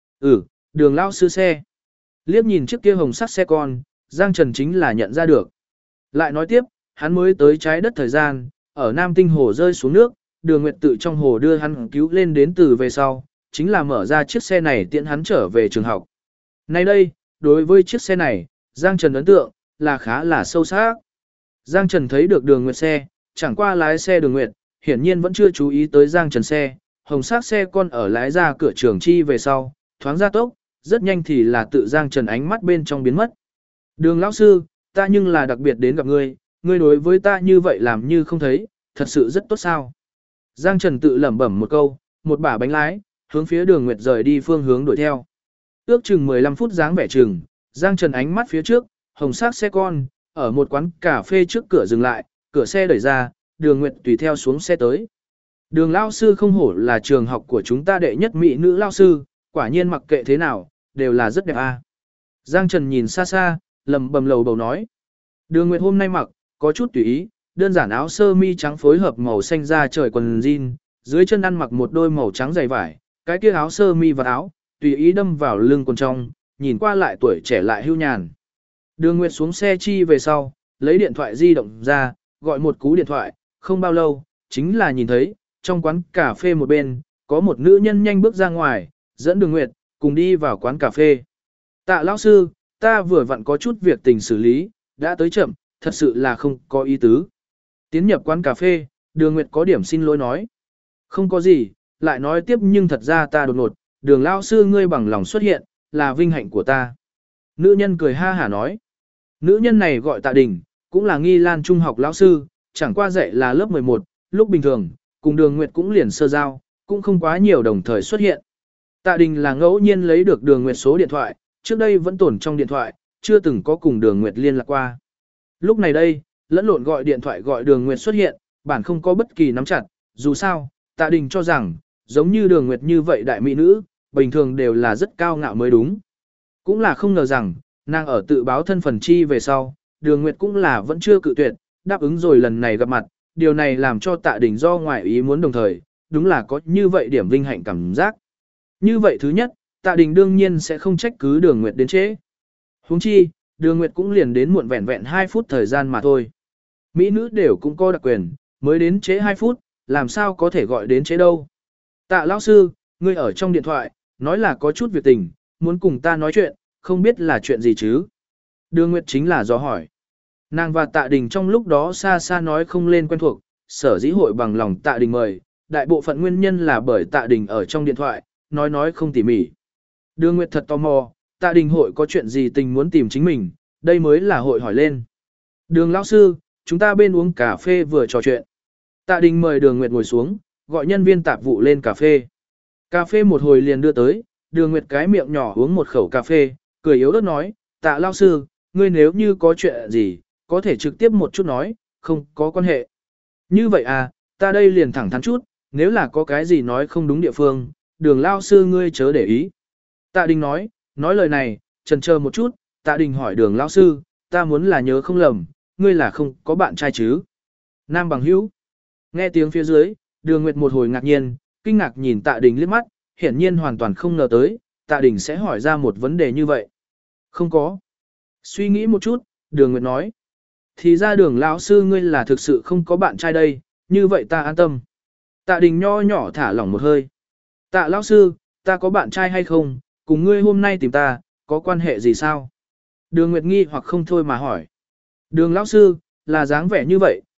A: Đường lao sư xe. Liếc nhìn chiếc kia hồng sắc xe con, Giang Trần chính là nhận ra được. Lại nói tiếp, hắn mới tới trái đất thời gian, ở Nam Tinh Hồ rơi xuống nước, Đường Nguyệt tự trong hồ đưa hắn cứu lên đến từ về sau, chính là mở ra chiếc xe này tiện hắn trở về trường học. Nay đây, đối với chiếc xe này, Giang Trần ấn tượng, là khá là sâu sắc. Giang Trần thấy được Đường Nguyệt xe, chẳng qua lái xe Đường Nguyệt, hiển nhiên vẫn chưa chú ý tới Giang Trần xe, hồng sắc xe con ở lái ra cửa trường chi về sau, thoáng ra tốc, rất nhanh thì là tự Giang Trần ánh mắt bên trong biến mất. Đường lão sư, ta nhưng là đặc biệt đến gặp ngươi, ngươi đối với ta như vậy làm như không thấy, thật sự rất tốt sao. Giang Trần tự lẩm bẩm một câu, một bả bánh lái, hướng phía Đường Nguyệt rời đi phương hướng đuổi theo. Ước chừng 15 phút dáng vẻ chừng, Giang Trần ánh mắt phía trước, hồng sắc xe con, ở một quán cà phê trước cửa dừng lại, cửa xe đẩy ra, Đường Nguyệt tùy theo xuống xe tới. Đường lão sư không hổ là trường học của chúng ta đệ nhất mỹ nữ lão sư, quả nhiên mặc kệ thế nào, đều là rất đẹp a. Giang Trần nhìn xa xa, lầm bầm lầu bầu nói. Đường Nguyệt hôm nay mặc, có chút tùy ý, đơn giản áo sơ mi trắng phối hợp màu xanh da trời quần jean, dưới chân ăn mặc một đôi màu trắng dày vải, cái kia áo sơ mi và áo, tùy ý đâm vào lưng quần trong, nhìn qua lại tuổi trẻ lại hưu nhàn. Đường Nguyệt xuống xe chi về sau, lấy điện thoại di động ra, gọi một cú điện thoại, không bao lâu, chính là nhìn thấy, trong quán cà phê một bên, có một nữ nhân nhanh bước ra ngoài, dẫn Đường Nguyệt, cùng đi vào quán cà phê. Tạ lão sư, ta vừa vặn có chút việc tình xử lý, đã tới chậm, thật sự là không có ý tứ. Tiến nhập quán cà phê, Đường Nguyệt có điểm xin lỗi nói. Không có gì, lại nói tiếp nhưng thật ra ta đột ngột, Đường lão sư ngươi bằng lòng xuất hiện, là vinh hạnh của ta. Nữ nhân cười ha hả nói. Nữ nhân này gọi Tạ Đình, cũng là Nghi Lan Trung học lão sư, chẳng qua dạy là lớp 11, lúc bình thường, cùng Đường Nguyệt cũng liền sơ giao, cũng không quá nhiều đồng thời xuất hiện. Tạ Đình là ngẫu nhiên lấy được Đường Nguyệt số điện thoại, trước đây vẫn tồn trong điện thoại, chưa từng có cùng Đường Nguyệt liên lạc qua. Lúc này đây, lẫn lộn gọi điện thoại gọi Đường Nguyệt xuất hiện, bản không có bất kỳ nắm chặt, dù sao, Tạ Đình cho rằng, giống như Đường Nguyệt như vậy đại mỹ nữ, bình thường đều là rất cao ngạo mới đúng. Cũng là không ngờ rằng, nàng ở tự báo thân phần chi về sau, Đường Nguyệt cũng là vẫn chưa cự tuyệt, đáp ứng rồi lần này gặp mặt, điều này làm cho Tạ Đình do ngoại ý muốn đồng thời, đúng là có như vậy điểm vinh hạnh cảm giác. Như vậy thứ nhất, Tạ Đình đương nhiên sẽ không trách cứ Đường Nguyệt đến trễ. Huống chi, Đường Nguyệt cũng liền đến muộn vẹn vẹn 2 phút thời gian mà thôi. Mỹ nữ đều cũng có đặc quyền, mới đến trễ 2 phút, làm sao có thể gọi đến trễ đâu. Tạ lão sư, ngươi ở trong điện thoại, nói là có chút việc tình, muốn cùng ta nói chuyện, không biết là chuyện gì chứ. Đường Nguyệt chính là do hỏi. Nàng và Tạ Đình trong lúc đó xa xa nói không lên quen thuộc, sở dĩ hội bằng lòng Tạ Đình mời, đại bộ phận nguyên nhân là bởi Tạ Đình ở trong điện thoại, nói không tỉ mỉ. Đường Nguyệt thật tò mò, Tạ Đình hội có chuyện gì tình muốn tìm chính mình, đây mới là hội hỏi lên. Đường lão sư, chúng ta bên uống cà phê vừa trò chuyện. Tạ Đình mời Đường Nguyệt ngồi xuống, gọi nhân viên tạp vụ lên cà phê. Cà phê một hồi liền đưa tới, Đường Nguyệt cái miệng nhỏ uống một khẩu cà phê, cười yếu ớt nói, Tạ lão sư, ngươi nếu như có chuyện gì, có thể trực tiếp một chút nói, không có quan hệ. Như vậy à, ta đây liền thẳng thắn chút, nếu là có cái gì nói không đúng địa phương, Đường lão sư ngươi chớ để ý. Tạ Đình nói lời này, chần chờ một chút, Tạ Đình hỏi Đường lão sư, ta muốn là nhớ không lầm, ngươi là không có bạn trai chứ? Nam bằng hữu. Nghe tiếng phía dưới, Đường Nguyệt một hồi ngạc nhiên, kinh ngạc nhìn Tạ Đình liếc mắt, hiển nhiên hoàn toàn không ngờ tới, Tạ Đình sẽ hỏi ra một vấn đề như vậy. Không có. Suy nghĩ một chút, Đường Nguyệt nói. Thì ra Đường lão sư ngươi là thực sự không có bạn trai đây, như vậy ta an tâm. Tạ Đình nho nhỏ thả lỏng một hơi. Tạ lão sư, ta có bạn trai hay không, cùng ngươi hôm nay tìm ta, có quan hệ gì sao? Đường Nguyệt nghi hoặc không thôi mà hỏi. Đường lão sư, là dáng vẻ như vậy,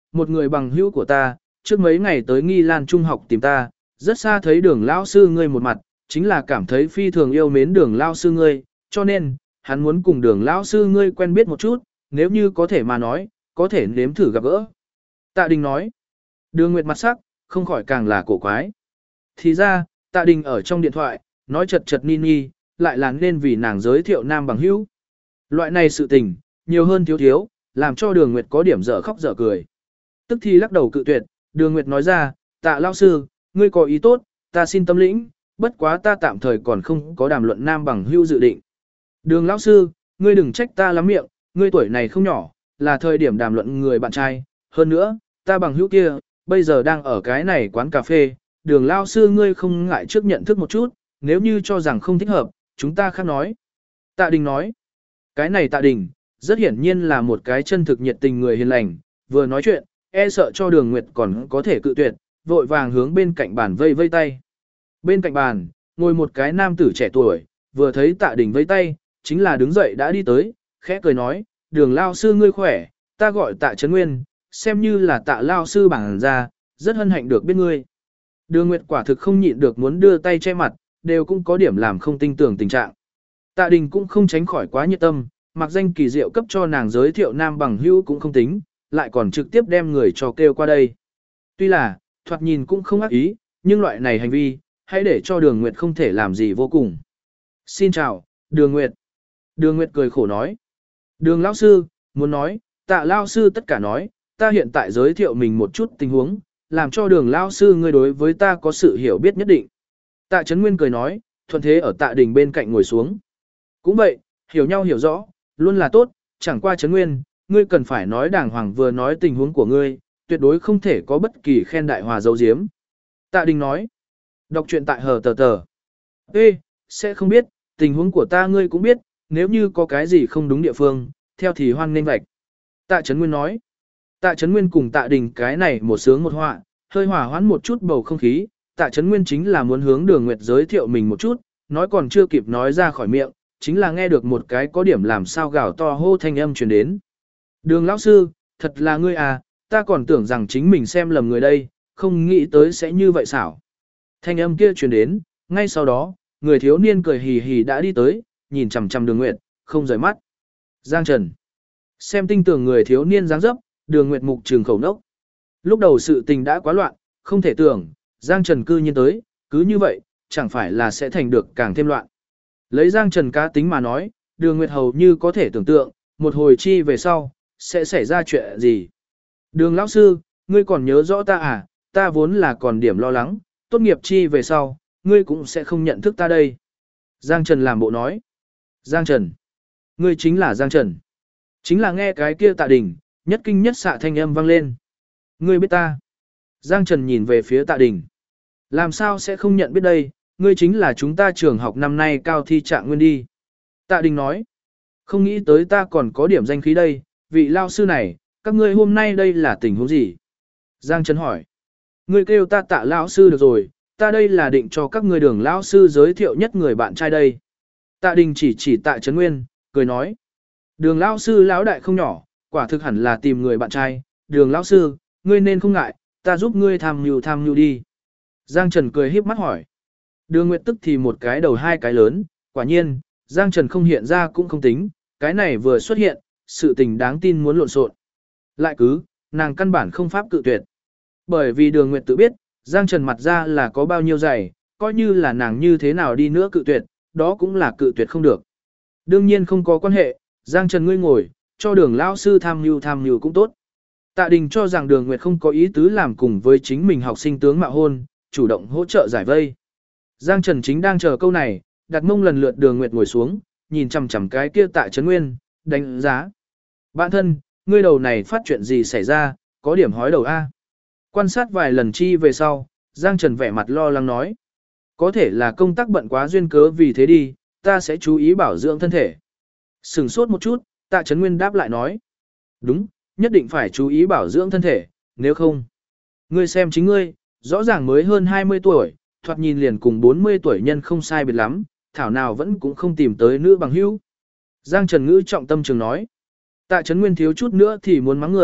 A: một người bằng hữu của ta, trước mấy ngày tới Nghi Lan Trung học tìm ta, rất xa thấy đường lão sư ngươi một mặt, chính là cảm thấy phi thường yêu mến đường lão sư ngươi, cho nên, hắn muốn cùng đường lão sư ngươi quen biết một chút, nếu như có thể mà nói, có thể nếm thử gặp gỡ. Tạ Đình nói, Đường Nguyệt mặt sắc, không khỏi càng là cổ quái. Thì ra, Tạ Đình ở trong điện thoại, nói chật chật ni ni, lại là nên vì nàng giới thiệu nam bằng hữu. Loại này sự tình, nhiều hơn thiếu thiếu, làm cho Đường Nguyệt có điểm dở khóc dở cười. Tức thì lắc đầu cự tuyệt, Đường Nguyệt nói ra, Tạ lão sư, ngươi có ý tốt, ta xin tâm lĩnh, bất quá ta tạm thời còn không có đàm luận nam bằng hữu dự định. Đường lão sư, ngươi đừng trách ta lắm miệng, ngươi tuổi này không nhỏ, là thời điểm đàm luận người bạn trai, hơn nữa, ta bằng hữu kia, bây giờ đang ở cái này quán cà phê, đường lão sư ngươi không ngại trước nhận thức một chút, nếu như cho rằng không thích hợp, chúng ta khác nói. Tạ Đình nói, cái này Tạ Đình, rất hiển nhiên là một cái chân thực nhiệt tình người hiền lành, vừa nói chuyện, e sợ cho Đường Nguyệt còn có thể cự tuyệt, vội vàng hướng bên cạnh bàn vây vây tay. Bên cạnh bàn, ngồi một cái nam tử trẻ tuổi, vừa thấy Tạ Đình vây tay, chính là đứng dậy đã đi tới, khẽ cười nói, Đường lão sư ngươi khỏe, ta gọi Tạ Trấn Nguyên, xem như là Tạ lão sư bảng ra, rất hân hạnh được biết ngươi. Đường Nguyệt quả thực không nhịn được muốn đưa tay che mặt, đều cũng có điểm làm không tin tưởng tình trạng. Tạ Đình cũng không tránh khỏi quá nhiệt tâm, mặc danh kỳ diệu cấp cho nàng giới thiệu nam bằng hữu cũng không tính, lại còn trực tiếp đem người cho kêu qua đây. Tuy là, thoạt nhìn cũng không ác ý, nhưng loại này hành vi, hãy để cho Đường Nguyệt không thể làm gì vô cùng. Xin chào, Đường Nguyệt. Đường Nguyệt cười khổ nói. Đường lão sư, muốn nói, Tạ lão sư tất cả nói, ta hiện tại giới thiệu mình một chút tình huống, làm cho Đường lão sư ngươi đối với ta có sự hiểu biết nhất định. Tạ Trấn Nguyên cười nói, thuận thế ở Tạ Đình bên cạnh ngồi xuống. Cũng vậy, hiểu nhau hiểu rõ, luôn là tốt, chẳng qua Trấn Nguyên, ngươi cần phải nói đàng hoàng vừa nói tình huống của ngươi, tuyệt đối không thể có bất kỳ khen đại hòa dấu diếm. Tạ Đình nói, đọc truyện tại hờ tờ tờ. Ê, sẽ không biết, tình huống của ta ngươi cũng biết, nếu như có cái gì không đúng địa phương, theo thì hoan nên vạch. Tạ Trấn Nguyên nói, Tạ Trấn Nguyên cùng Tạ Đình cái này một sướng một họa, hơi hòa hoãn một chút bầu không khí, Tạ Trấn Nguyên chính là muốn hướng Đường Nguyệt giới thiệu mình một chút, nói còn chưa kịp nói ra khỏi miệng, chính là nghe được một cái có điểm làm sao gào to hô thanh âm truyền đến. Đường lão sư, thật là ngươi à, ta còn tưởng rằng chính mình xem lầm người đây, không nghĩ tới sẽ như vậy xảo. Thanh âm kia truyền đến, ngay sau đó, người thiếu niên cười hì hì đã đi tới, nhìn chằm chằm Đường Nguyệt, không rời mắt. Giang Trần. Xem tinh tường người thiếu niên dáng dấp, Đường Nguyệt mục trường khẩu nốc. Lúc đầu sự tình đã quá loạn, không thể tưởng, Giang Trần cư nhiên tới, cứ như vậy, chẳng phải là sẽ thành được càng thêm loạn. Lấy Giang Trần cá tính mà nói, Đường Nguyệt hầu như có thể tưởng tượng, một hồi chi về sau, sẽ xảy ra chuyện gì. Đường lão sư, ngươi còn nhớ rõ ta à, ta vốn là còn điểm lo lắng, tốt nghiệp chi về sau, ngươi cũng sẽ không nhận thức ta đây. Giang Trần làm bộ nói. Giang Trần. Ngươi chính là Giang Trần. Chính là nghe cái kia Tạ Đình, nhất kinh nhất xạ thanh âm vang lên. Ngươi biết ta. Giang Trần nhìn về phía Tạ Đình. Làm sao sẽ không nhận biết đây, ngươi chính là chúng ta trường học năm nay cao thi trạng nguyên đi. Tạ Đình nói. Không nghĩ tới ta còn có điểm danh khí đây, vị lao sư này, các ngươi hôm nay đây là tình huống gì? Giang Trần hỏi. Ngươi kêu ta Tạ lão sư được rồi, ta đây là định cho các ngươi Đường lão sư giới thiệu nhất người bạn trai đây. Tạ Đình chỉ Tạ Trấn Nguyên, cười nói. Đường lão sư lão đại không nhỏ, quả thực hẳn là tìm người bạn trai, Đường lão sư, ngươi nên không ngại, ta giúp ngươi tham mưu đi. Giang Trần cười híp mắt hỏi. Đường Nguyệt tức thì một cái đầu hai cái lớn, quả nhiên, Giang Trần không hiện ra cũng không tính, cái này vừa xuất hiện, sự tình đáng tin muốn lộn xộn. Lại cứ, nàng căn bản không pháp cự tuyệt. Bởi vì Đường Nguyệt tự biết, Giang Trần mặt ra là có bao nhiêu dày, coi như là nàng như thế nào đi nữa cự tuyệt, đó cũng là cự tuyệt không được. Đương nhiên không có quan hệ, Giang Trần ngươi ngồi, cho Đường lão sư tham mưu cũng tốt. Tạ Đình cho rằng Đường Nguyệt không có ý tứ làm cùng với chính mình học sinh tướng mạo hôn, chủ động hỗ trợ giải vây. Giang Trần chính đang chờ câu này, đặt mông lần lượt Đường Nguyệt ngồi xuống, nhìn chằm chằm cái kia Tạ Trấn Nguyên, đánh giá. Bạn thân, ngươi đầu này phát chuyện gì xảy ra, có điểm hói đầu A. Quan sát vài lần chi về sau, Giang Trần vẻ mặt lo lắng nói. Có thể là công tác bận quá duyên cớ vì thế đi, ta sẽ chú ý bảo dưỡng thân thể. Sừng sốt một chút, Tạ Trấn Nguyên đáp lại nói. Đúng, nhất định phải chú ý bảo dưỡng thân thể, nếu không. Ngươi xem chính ngươi, rõ ràng mới hơn 20 tuổi, thoạt nhìn liền cùng 40 tuổi nhân không sai biệt lắm, thảo nào vẫn cũng không tìm tới nữ bằng hữu. Giang Trần ngữ trọng tâm trường nói. Tạ Trấn Nguyên thiếu chút nữa thì muốn mắng người,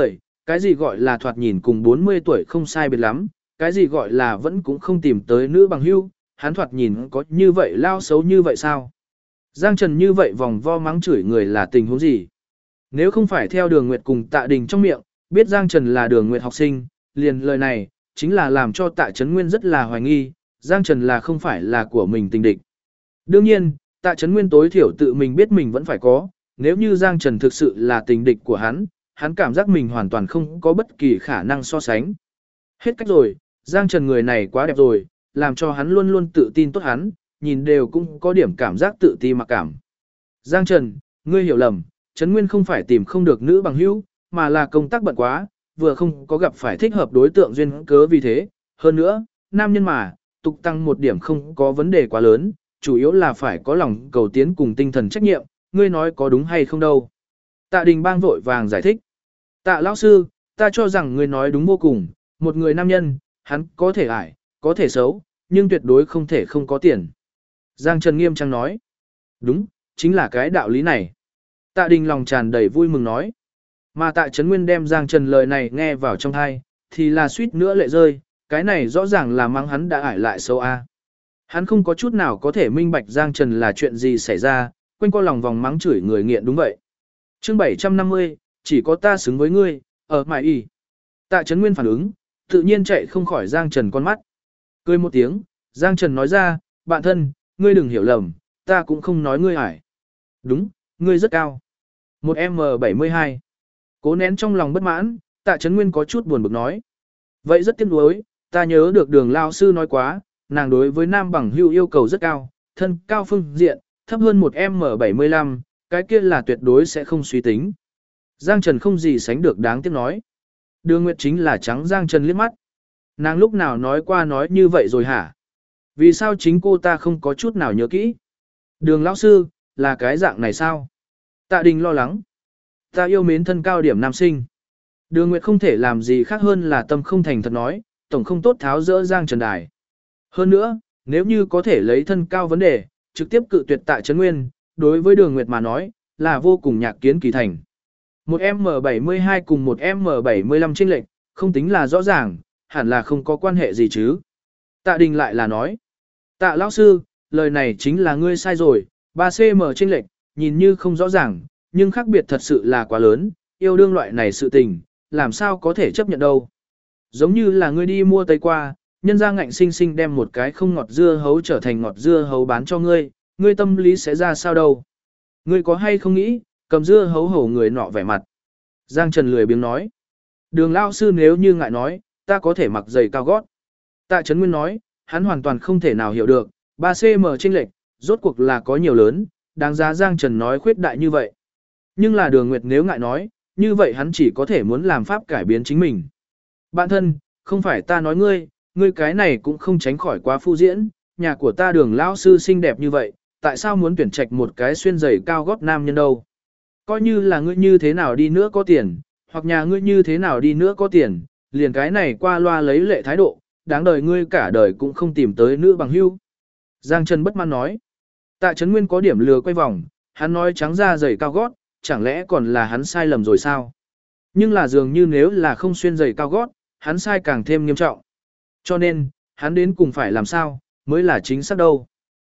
A: cái gì gọi là thoạt nhìn cùng 40 tuổi không sai biệt lắm, cái gì gọi là vẫn cũng không tìm tới nữ bằng hữu, hắn thoạt nhìn có như vậy lao xấu như vậy sao? Giang Trần như vậy vòng vo mắng chửi người là tình huống gì? Nếu không phải theo Đường Nguyệt cùng Tạ Đình trong miệng, biết Giang Trần là Đường Nguyệt học sinh, liền lời này, chính là làm cho Tạ Trấn Nguyên rất là hoài nghi, Giang Trần là không phải là của mình tình địch. Đương nhiên, Tạ Trấn Nguyên tối thiểu tự mình biết mình vẫn phải có, nếu như Giang Trần thực sự là tình địch của hắn cảm giác mình hoàn toàn không có bất kỳ khả năng so sánh. Hết cách rồi, Giang Trần người này quá đẹp rồi, làm cho hắn luôn luôn tự tin tốt hắn, nhìn đều cũng có điểm cảm giác tự ti mặc cảm. Giang Trần, ngươi hiểu lầm, Trấn Nguyên không phải tìm không được nữ bằng hữu, mà là công tác bận quá, vừa không có gặp phải thích hợp đối tượng duyên cớ vì thế. Hơn nữa, nam nhân mà, tục tăng một điểm không có vấn đề quá lớn, chủ yếu là phải có lòng cầu tiến cùng tinh thần trách nhiệm, ngươi nói có đúng hay không đâu. Tạ Đình Bang vội vàng giải thích. Tạ lão sư, ta cho rằng ngươi nói đúng vô cùng, một người nam nhân, hắn có thể ải, có thể xấu, nhưng tuyệt đối không thể không có tiền. Giang Trần nghiêm trang nói. Đúng, chính là cái đạo lý này. Tạ Đình lòng tràn đầy vui mừng nói. Mà Tạ Trấn Nguyên đem Giang Trần lời này nghe vào trong tai, thì là suýt nữa lệ rơi, cái này rõ ràng là mắng hắn đã ải lại xấu a. Hắn không có chút nào có thể minh bạch Giang Trần là chuyện gì xảy ra, quanh co lòng vòng mắng chửi người nghiện đúng vậy. Chương 750, chỉ có ta xứng với ngươi, ở mại y. Tạ Trấn Nguyên phản ứng, tự nhiên chạy không khỏi Giang Trần con mắt. Cười một tiếng, Giang Trần nói ra, bạn thân, ngươi đừng hiểu lầm, ta cũng không nói ngươi ải. Đúng, ngươi rất cao. Một M72. Cố nén trong lòng bất mãn, Tạ Trấn Nguyên có chút buồn bực nói. Vậy rất tiếc nuối, ta nhớ được Đường lao sư nói quá, nàng đối với nam bằng hữu yêu cầu rất cao, thân cao phương diện, thấp hơn một M75, cái kia là tuyệt đối sẽ không suy tính. Giang Trần không gì sánh được đáng tiếc nói. Đường Nguyệt chính là trắng Giang Trần liếc mắt. Nàng lúc nào nói qua nói như vậy rồi hả? Vì sao chính cô ta không có chút nào nhớ kỹ? Đường lão sư, là cái dạng này sao? Tạ Đình lo lắng. Ta yêu mến thân cao điểm nam sinh. Đường Nguyệt không thể làm gì khác hơn là tâm không thành thật nói, tổng không tốt tháo rỡ Giang Trần đài. Hơn nữa, nếu như có thể lấy thân cao vấn đề, trực tiếp cự tuyệt Tạ Trấn Nguyên, đối với Đường Nguyệt mà nói, là vô cùng nhạc kiến kỳ thành. Một M72 cùng một M75 chênh lệch, không tính là rõ ràng, hẳn là không có quan hệ gì chứ. Tạ Đình lại là nói, Tạ lão sư, lời này chính là ngươi sai rồi, 3cm chênh lệch, nhìn như không rõ ràng, nhưng khác biệt thật sự là quá lớn, yêu đương loại này sự tình, làm sao có thể chấp nhận đâu. Giống như là ngươi đi mua Tây qua, nhân ra ngạnh sinh sinh đem một cái không ngọt dưa hấu trở thành ngọt dưa hấu bán cho ngươi, ngươi tâm lý sẽ ra sao đâu. Ngươi có hay không nghĩ, cầm dưa hấu hổ người nọ vẻ mặt. Giang Trần lười biếng nói. Đường lão sư nếu như ngại nói, ta có thể mặc giày cao gót. Tạ Trấn Nguyên nói, hắn hoàn toàn không thể nào hiểu được, 3cm chênh lệch, rốt cuộc là có nhiều lớn, đáng giá Giang Trần nói khuyết đại như vậy. Nhưng là Đường Nguyệt nếu ngại nói, như vậy hắn chỉ có thể muốn làm pháp cải biến chính mình. Bạn thân, không phải ta nói ngươi, ngươi cái này cũng không tránh khỏi quá phu diễn, nhà của ta Đường lão sư xinh đẹp như vậy, tại sao muốn tuyển trạch một cái xuyên giày cao gót nam nhân đâu? Coi như là ngươi như thế nào đi nữa có tiền, hoặc nhà ngươi như thế nào đi nữa có tiền, liền cái này qua loa lấy lệ thái độ, đáng đời ngươi cả đời cũng không tìm tới nữ bằng hữu. Giang Trần bất mãn nói. Tạ Trấn Nguyên có điểm lừa quay vòng, hắn nói trắng ra giày cao gót, chẳng lẽ còn là hắn sai lầm rồi sao? Nhưng là dường như nếu là không xuyên giày cao gót, hắn sai càng thêm nghiêm trọng. Cho nên, hắn đến cùng phải làm sao, mới là chính xác đâu.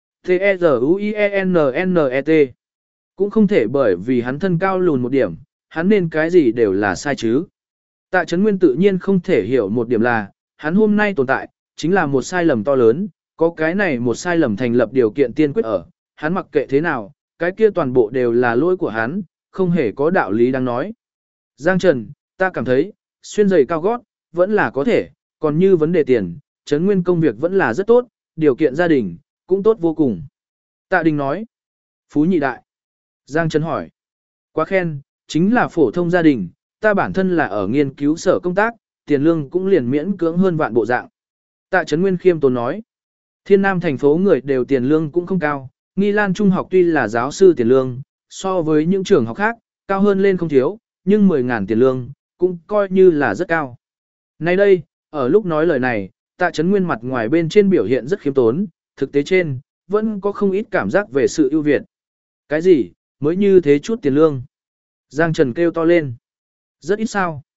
A: T-E-Z-U-I-E-N-N-E-T cũng không thể bởi vì hắn thân cao lùn một điểm, hắn nên cái gì đều là sai chứ. Tạ Trấn Nguyên tự nhiên không thể hiểu một điểm là, hắn hôm nay tồn tại, chính là một sai lầm to lớn, có cái này một sai lầm thành lập điều kiện tiên quyết ở, hắn mặc kệ thế nào, cái kia toàn bộ đều là lỗi của hắn, không hề có đạo lý đang nói. Giang Trần, ta cảm thấy, xuyên giày cao gót, vẫn là có thể, còn như vấn đề tiền, Trấn Nguyên công việc vẫn là rất tốt, điều kiện gia đình, cũng tốt vô cùng. Tạ Đình nói, Phú nhị đại. Giang Trần hỏi, quá khen, chính là phổ thông gia đình, ta bản thân là ở nghiên cứu sở công tác, tiền lương cũng liền miễn cưỡng hơn vạn bộ dạng. Tạ Trấn Nguyên khiêm tốn nói, Thiên Nam thành phố người đều tiền lương cũng không cao, Nghi Lan Trung học tuy là giáo sư tiền lương, so với những trường học khác, cao hơn lên không thiếu, nhưng 10.000 tiền lương, cũng coi như là rất cao. Nay đây, ở lúc nói lời này, Tạ Trấn Nguyên mặt ngoài bên trên biểu hiện rất khiêm tốn, thực tế trên, vẫn có không ít cảm giác về sự ưu việt. Cái gì, mới như thế chút tiền lương? Giang Trần kêu to lên. Rất ít sao?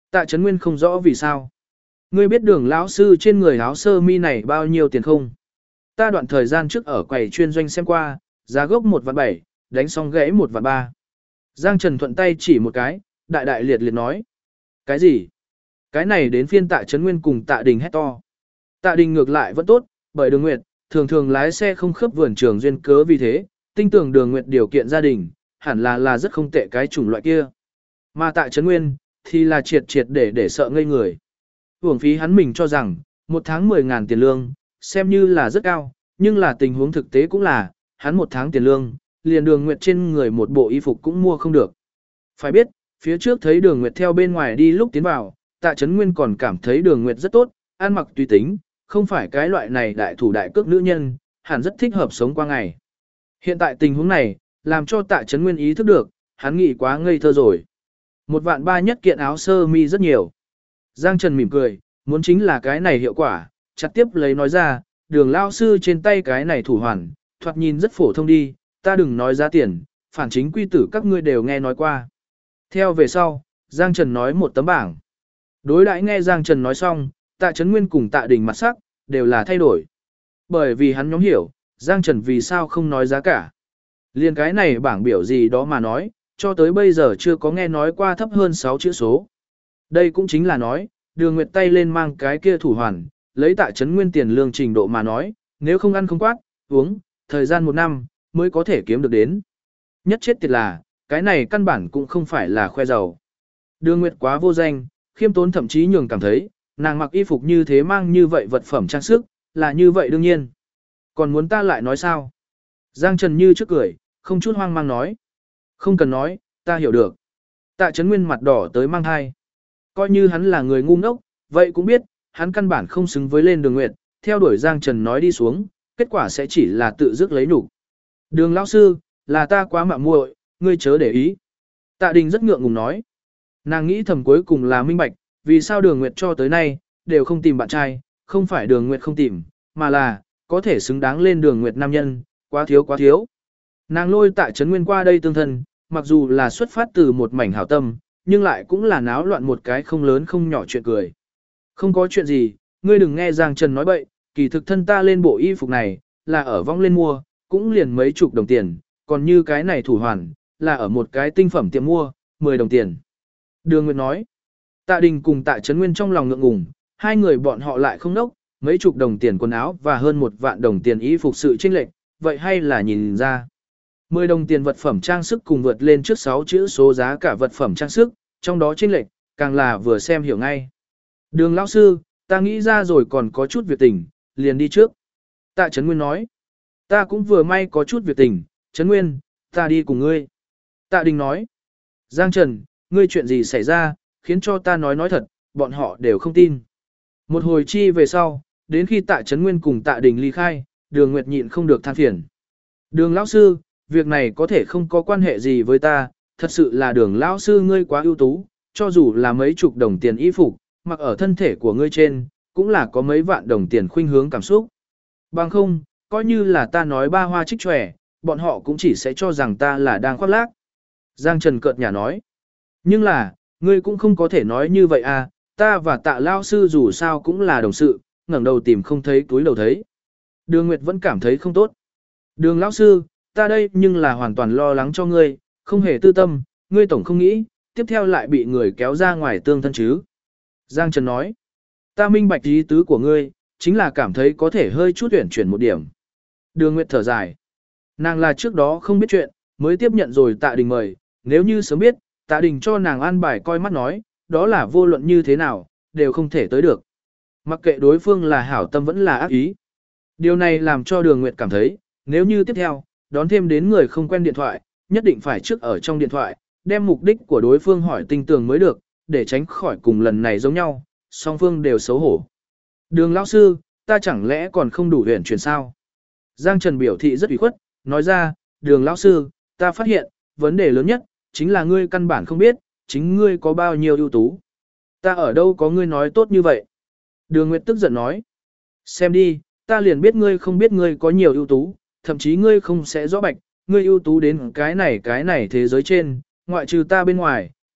A: Tạ Trấn Nguyên không rõ vì sao. Ngươi biết Đường lão sư trên người áo sơ mi này bao nhiêu tiền không? Ta đoạn thời gian trước ở quầy chuyên doanh xem qua, giá gốc 1,7 vạn, đánh xong gãy 1,3 vạn. Giang Trần thuận tay chỉ một cái, đại đại liệt liệt nói. Cái gì? Cái này đến phiên Tạ Trấn Nguyên cùng Tạ Đình hét to. Tạ Đình ngược lại vẫn tốt, bởi Đường Nguyệt, thường thường lái xe không khớp vườn trường duyên cớ vì thế, tin tưởng Đường Nguyệt điều kiện gia đình, hẳn là rất không tệ cái chủng loại kia. Mà Tạ Trấn Nguyên, thì là triệt triệt để sợ ngây người. Hưởng phí hắn mình cho rằng, một tháng 10.000 tiền lương, xem như là rất cao, nhưng là tình huống thực tế cũng là, hắn một tháng tiền lương, liền Đường Nguyệt trên người một bộ y phục cũng mua không được. Phải biết, phía trước thấy Đường Nguyệt theo bên ngoài đi lúc tiến vào, Tạ Trấn Nguyên còn cảm thấy Đường Nguyệt rất tốt, ăn mặc tùy tính, không phải cái loại này đại thủ đại cước nữ nhân, hẳn rất thích hợp sống qua ngày. Hiện tại tình huống này, làm cho Tạ Trấn Nguyên ý thức được, hắn nghĩ quá ngây thơ rồi. 1,3 vạn nhất kiện áo sơ mi rất nhiều. Giang Trần mỉm cười, muốn chính là cái này hiệu quả, chặt tiếp lấy nói ra, Đường lao sư trên tay cái này thủ hoàn, thoạt nhìn rất phổ thông đi, ta đừng nói giá tiền, phản chính quy tử các ngươi đều nghe nói qua. Theo về sau, Giang Trần nói một tấm bảng. Đối đãi nghe Giang Trần nói xong, Tạ Trấn Nguyên cùng Tạ Đình mặt sắc, đều là thay đổi. Bởi vì hắn nhóm hiểu, Giang Trần vì sao không nói giá cả. Liên cái này bảng biểu gì đó mà nói, cho tới bây giờ chưa có nghe nói qua thấp hơn 6 chữ số. Đây cũng chính là nói, Đường Nguyệt tay lên mang cái kia thủ hoàn, lấy Tạ Trấn Nguyên tiền lương trình độ mà nói, nếu không ăn không quát, uống, thời gian 1 năm, mới có thể kiếm được đến. Nhất chết tiệt là, cái này căn bản cũng không phải là khoe giàu. Đường Nguyệt quá vô danh, khiêm tốn thậm chí nhường cảm thấy, nàng mặc y phục như thế mang như vậy vật phẩm trang sức, là như vậy đương nhiên. Còn muốn ta lại nói sao? Giang Trần như trước cười, không chút hoang mang nói. Không cần nói, ta hiểu được. Tạ Trấn Nguyên mặt đỏ tới mang thai. Coi như hắn là người ngu ngốc, vậy cũng biết, hắn căn bản không xứng với lên Đường Nguyệt, theo đuổi Giang Trần nói đi xuống, kết quả sẽ chỉ là tự dứt lấy nhục. Đường lão sư, là ta quá mạo muội, ngươi chớ để ý. Tạ Đình rất ngượng ngùng nói. Nàng nghĩ thầm cuối cùng là minh bạch, vì sao Đường Nguyệt cho tới nay, đều không tìm bạn trai, không phải Đường Nguyệt không tìm, mà là, có thể xứng đáng lên Đường Nguyệt nam nhân, quá thiếu quá thiếu. Nàng lôi Tạ Trấn Nguyên qua đây tương thân, mặc dù là xuất phát từ một mảnh hảo tâm, nhưng lại cũng là náo loạn một cái không lớn không nhỏ chuyện cười. Không có chuyện gì, ngươi đừng nghe Giang Trần nói bậy, kỳ thực thân ta lên bộ y phục này, là ở vong lên mua, cũng liền mấy chục đồng tiền, còn như cái này thủ hoàn, là ở một cái tinh phẩm tiệm mua, 10 đồng tiền. Đường Nguyệt nói, Tạ Đình cùng Tạ Trấn Nguyên trong lòng ngượng ngùng, hai người bọn họ lại không nốc, mấy chục đồng tiền quần áo và hơn 1 vạn đồng tiền y phục sự chênh lệch, vậy hay là nhìn ra. 10 đồng tiền vật phẩm trang sức cùng vượt lên trước 6 chữ số giá cả vật phẩm trang sức, trong đó chênh lệch, càng là vừa xem hiểu ngay. Đường lão sư, ta nghĩ ra rồi còn có chút việc tình, liền đi trước. Tạ Trấn Nguyên nói, ta cũng vừa may có chút việc tình, Trấn Nguyên, ta đi cùng ngươi. Tạ Đình nói, Giang Trần, ngươi chuyện gì xảy ra, khiến cho ta nói thật, bọn họ đều không tin. Một hồi chi về sau, đến khi Tạ Trấn Nguyên cùng Tạ Đình ly khai, Đường Nguyệt nhịn không được than phiền. Đường lão sư, việc này có thể không có quan hệ gì với ta, thật sự là Đường lão sư ngươi quá ưu tú, cho dù là mấy chục đồng tiền y phục, mặc ở thân thể của ngươi trên, cũng là có mấy vạn đồng tiền khuynh hướng cảm xúc. Bằng không, coi như là ta nói ba hoa trích tròe, bọn họ cũng chỉ sẽ cho rằng ta là đang khoác lác. Giang Trần cợt nhả nói. Nhưng là, ngươi cũng không có thể nói như vậy à, ta và Tạ lao sư dù sao cũng là đồng sự, ngẩng đầu tìm không thấy túi đầu thấy. Đường Nguyệt vẫn cảm thấy không tốt. Đường lão sư, ta đây nhưng là hoàn toàn lo lắng cho ngươi, không hề tư tâm, ngươi tổng không nghĩ, tiếp theo lại bị người kéo ra ngoài tương thân chứ. Giang Trần nói, ta minh bạch ý tứ của ngươi, chính là cảm thấy có thể hơi chút tuyển chuyển một điểm. Đường Nguyệt thở dài. Nàng là trước đó không biết chuyện, mới tiếp nhận rồi Tạ Đình mời, nếu như sớm biết, Tạ Đình cho nàng an bài coi mắt nói, đó là vô luận như thế nào, đều không thể tới được. Mặc kệ đối phương là hảo tâm vẫn là ác ý. Điều này làm cho Đường Nguyệt cảm thấy, nếu như tiếp theo, đón thêm đến người không quen điện thoại, nhất định phải trước ở trong điện thoại, đem mục đích của đối phương hỏi tinh tường mới được, để tránh khỏi cùng lần này giống nhau, song phương đều xấu hổ. Đường lão sư, ta chẳng lẽ còn không đủ huyền chuyển sao? Giang Trần biểu thị rất ủy khuất, nói ra, Đường lão sư, ta phát hiện, vấn đề lớn nhất, chính là ngươi căn bản không biết, chính ngươi có bao nhiêu ưu tú. Ta ở đâu có ngươi nói tốt như vậy? Đường Nguyệt tức giận nói, xem đi, ta liền biết ngươi không biết ngươi có nhiều ưu tú, thậm chí ngươi không sẽ rõ bạch, ngươi ưu tú đến cái này thế giới trên, ngoại trừ ta bên ngoài,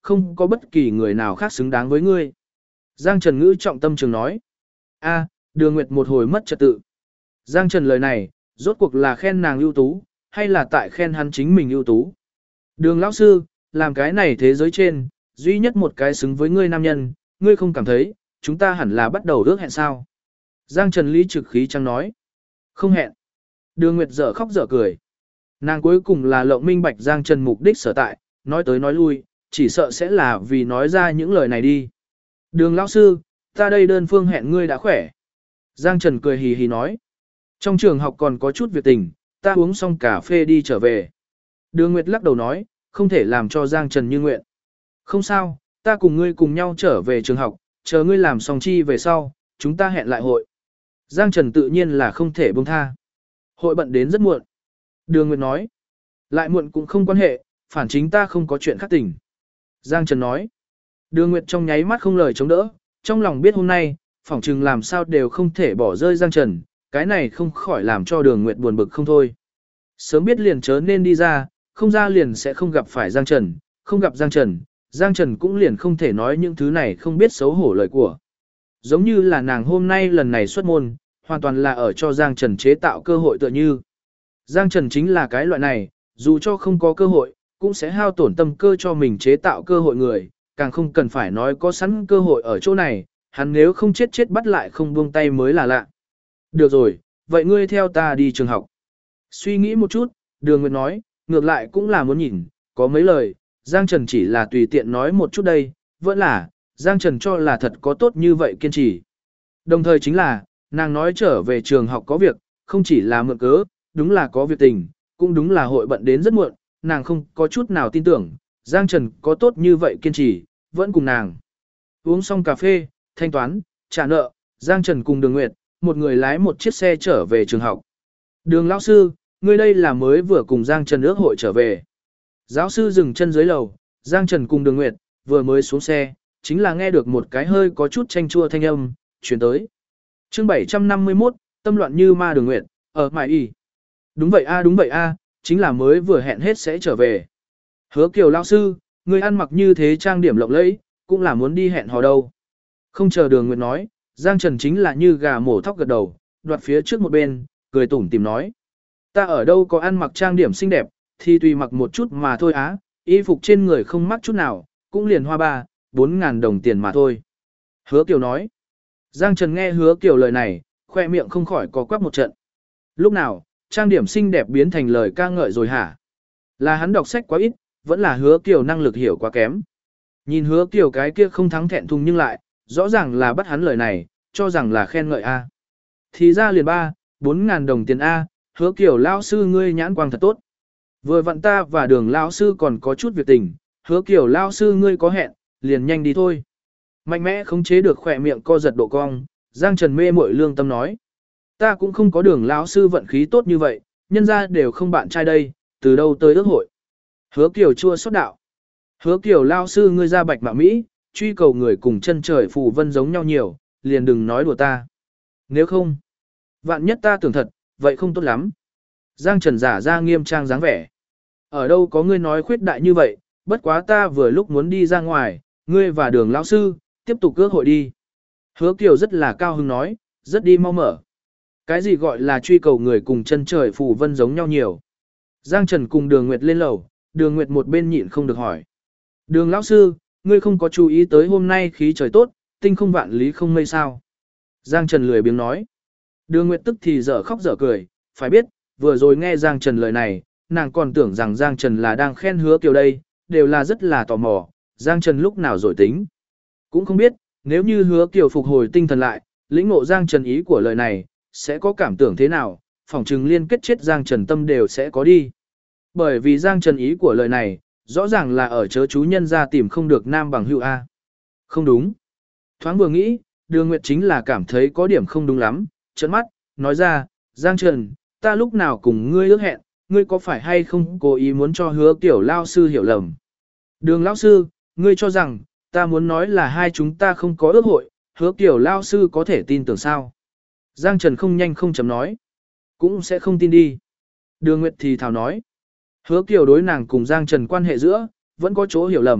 A: không có bất kỳ người nào khác xứng đáng với ngươi. Giang Trần ngữ trọng tâm trường nói. A, Đường Nguyệt một hồi mất trật tự. Giang Trần lời này, rốt cuộc là khen nàng ưu tú, hay là tại khen hắn chính mình ưu tú? Đường lão sư, làm cái này thế giới trên, duy nhất một cái xứng với ngươi nam nhân, ngươi không cảm thấy, chúng ta hẳn là bắt đầu ước hẹn sao? Giang Trần lý trực khí trăng nói. Không hẹn. Đường Nguyệt dở khóc dở cười. Nàng cuối cùng là lộng minh bạch Giang Trần mục đích sở tại, nói tới nói lui, chỉ sợ sẽ là vì nói ra những lời này đi. Đường lão sư, ta đây đơn phương hẹn ngươi đã khỏe. Giang Trần cười hì hì nói. Trong trường học còn có chút việc tình, ta uống xong cà phê đi trở về. Đường Nguyệt lắc đầu nói, không thể làm cho Giang Trần như nguyện. Không sao, ta cùng ngươi cùng nhau trở về trường học, chờ ngươi làm xong chi về sau, chúng ta hẹn lại hội. Giang Trần tự nhiên là không thể buông tha. Hội bận đến rất muộn. Đường Nguyệt nói, lại muộn cũng không quan hệ, phản chính ta không có chuyện khác tỉnh. Giang Trần nói, Đường Nguyệt trong nháy mắt không lời chống đỡ, trong lòng biết hôm nay, phỏng chừng làm sao đều không thể bỏ rơi Giang Trần, cái này không khỏi làm cho Đường Nguyệt buồn bực không thôi. Sớm biết liền chớ nên đi ra, không ra liền sẽ không gặp phải Giang Trần, không gặp Giang Trần, Giang Trần cũng liền không thể nói những thứ này không biết xấu hổ lời của. Giống như là nàng hôm nay lần này xuất môn, hoàn toàn là ở cho Giang Trần chế tạo cơ hội tựa như. Giang Trần chính là cái loại này, dù cho không có cơ hội, cũng sẽ hao tổn tâm cơ cho mình chế tạo cơ hội người, càng không cần phải nói có sẵn cơ hội ở chỗ này, hắn nếu không chết chết bắt lại không buông tay mới là lạ. Được rồi, vậy ngươi theo ta đi trường học. Suy nghĩ một chút, Đường Nguyệt nói, ngược lại cũng là muốn nhìn, có mấy lời, Giang Trần chỉ là tùy tiện nói một chút đây, vẫn là, Giang Trần cho là thật có tốt như vậy kiên trì. Đồng thời chính là, nàng nói trở về trường học có việc, không chỉ là mượn cớ, đúng là có việc tình, cũng đúng là hội bận đến rất muộn, nàng không có chút nào tin tưởng, Giang Trần có tốt như vậy kiên trì, vẫn cùng nàng. Uống xong cà phê, thanh toán, trả nợ, Giang Trần cùng Đường Nguyệt, một người lái một chiếc xe trở về trường học. Đường lão sư, ngươi đây là mới vừa cùng Giang Trần ước hội trở về. Giáo sư dừng chân dưới lầu, Giang Trần cùng Đường Nguyệt, vừa mới xuống xe, chính là nghe được một cái hơi có chút chanh chua thanh âm, chuyển tới. Chương 751, tâm loạn như ma Đường Nguyệt, ở mải y. Đúng vậy a, chính là mới vừa hẹn hết sẽ trở về. Hứa Kiều lão sư, ngươi ăn mặc như thế trang điểm lộng lẫy, cũng là muốn đi hẹn hò đâu. Không chờ Đường Nguyệt nói, Giang Trần chính là như gà mổ thóc gật đầu, đoạt phía trước một bên, cười tủm tìm nói. Ta ở đâu có ăn mặc trang điểm xinh đẹp, thì tùy mặc một chút mà thôi á, y phục trên người không mắc chút nào, cũng liền hoa 3-4 ngàn đồng tiền mà thôi. Hứa Kiều nói. Giang Trần nghe Hứa Kiều lời này, khoe miệng không khỏi có quắc một trận. Lúc nào, trang điểm xinh đẹp biến thành lời ca ngợi rồi hả? Là hắn đọc sách quá ít, vẫn là Hứa Kiều năng lực hiểu quá kém. Nhìn Hứa Kiều cái kia không thắng thẹn thùng nhưng lại, rõ ràng là bắt hắn lời này, cho rằng là khen ngợi A. Thì ra liền 3-4 ngàn đồng tiền A, Hứa Kiều lão sư ngươi nhãn quang thật tốt. Vừa vặn ta và Đường lão sư còn có chút việc tình, Hứa Kiều lão sư ngươi có hẹn, liền nhanh đi thôi. Mạnh mẽ khống chế được khỏe miệng co giật độ cong, Giang Trần mê muội lương tâm nói. Ta cũng không có Đường lão sư vận khí tốt như vậy, nhân ra đều không bạn trai đây, từ đâu tới ước hội. Hứa Kiều chua xót đạo. Hứa Kiều lão sư ngươi ra bạch mạ Mỹ, truy cầu người cùng chân trời phù vân giống nhau nhiều, liền đừng nói đùa ta. Nếu không, vạn nhất ta tưởng thật, vậy không tốt lắm. Giang Trần giả ra nghiêm trang dáng vẻ. Ở đâu có ngươi nói khuyết đại như vậy, bất quá ta vừa lúc muốn đi ra ngoài, ngươi và Đường lão sư, tiếp tục ước hội đi. Hứa Kiều rất là cao hứng nói, rất đi mau mở. Cái gì gọi là truy cầu người cùng chân trời phù vân giống nhau nhiều. Giang Trần cùng Đường Nguyệt lên lầu, Đường Nguyệt một bên nhịn không được hỏi. Đường lão sư, ngươi không có chú ý tới hôm nay khí trời tốt, tinh không vạn lý không mây sao. Giang Trần lười biếng nói. Đường Nguyệt tức thì dở khóc dở cười, phải biết, vừa rồi nghe Giang Trần lời này, nàng còn tưởng rằng Giang Trần là đang khen Hứa Kiều đây, đều là rất là tò mò, Giang Trần lúc nào rồi tính. Cũng không biết, nếu như Hứa Kiều phục hồi tinh thần lại, lĩnh ngộ Giang Trần ý của lời này, sẽ có cảm tưởng thế nào, phỏng chừng liên kết chết Giang Trần tâm đều sẽ có đi. Bởi vì Giang Trần ý của lời này, rõ ràng là ở chớ chú nhân ra tìm không được nam bằng hữu A. Không đúng. Thoáng vừa nghĩ, Đường Nguyệt chính là cảm thấy có điểm không đúng lắm, trợn mắt, nói ra, Giang Trần, ta lúc nào cùng ngươi ước hẹn, ngươi có phải hay không cố ý muốn cho Hứa Kiều lao sư hiểu lầm. Đường lão sư, ngươi cho rằng, ta muốn nói là hai chúng ta không có ước hội, Hứa Kiều lao sư có thể tin tưởng sao. Giang Trần không nhanh không chấm nói. Cũng sẽ không tin đi. Đường Nguyệt thì thào nói. Hứa Kiều đối nàng cùng Giang Trần quan hệ giữa, vẫn có chỗ hiểu lầm,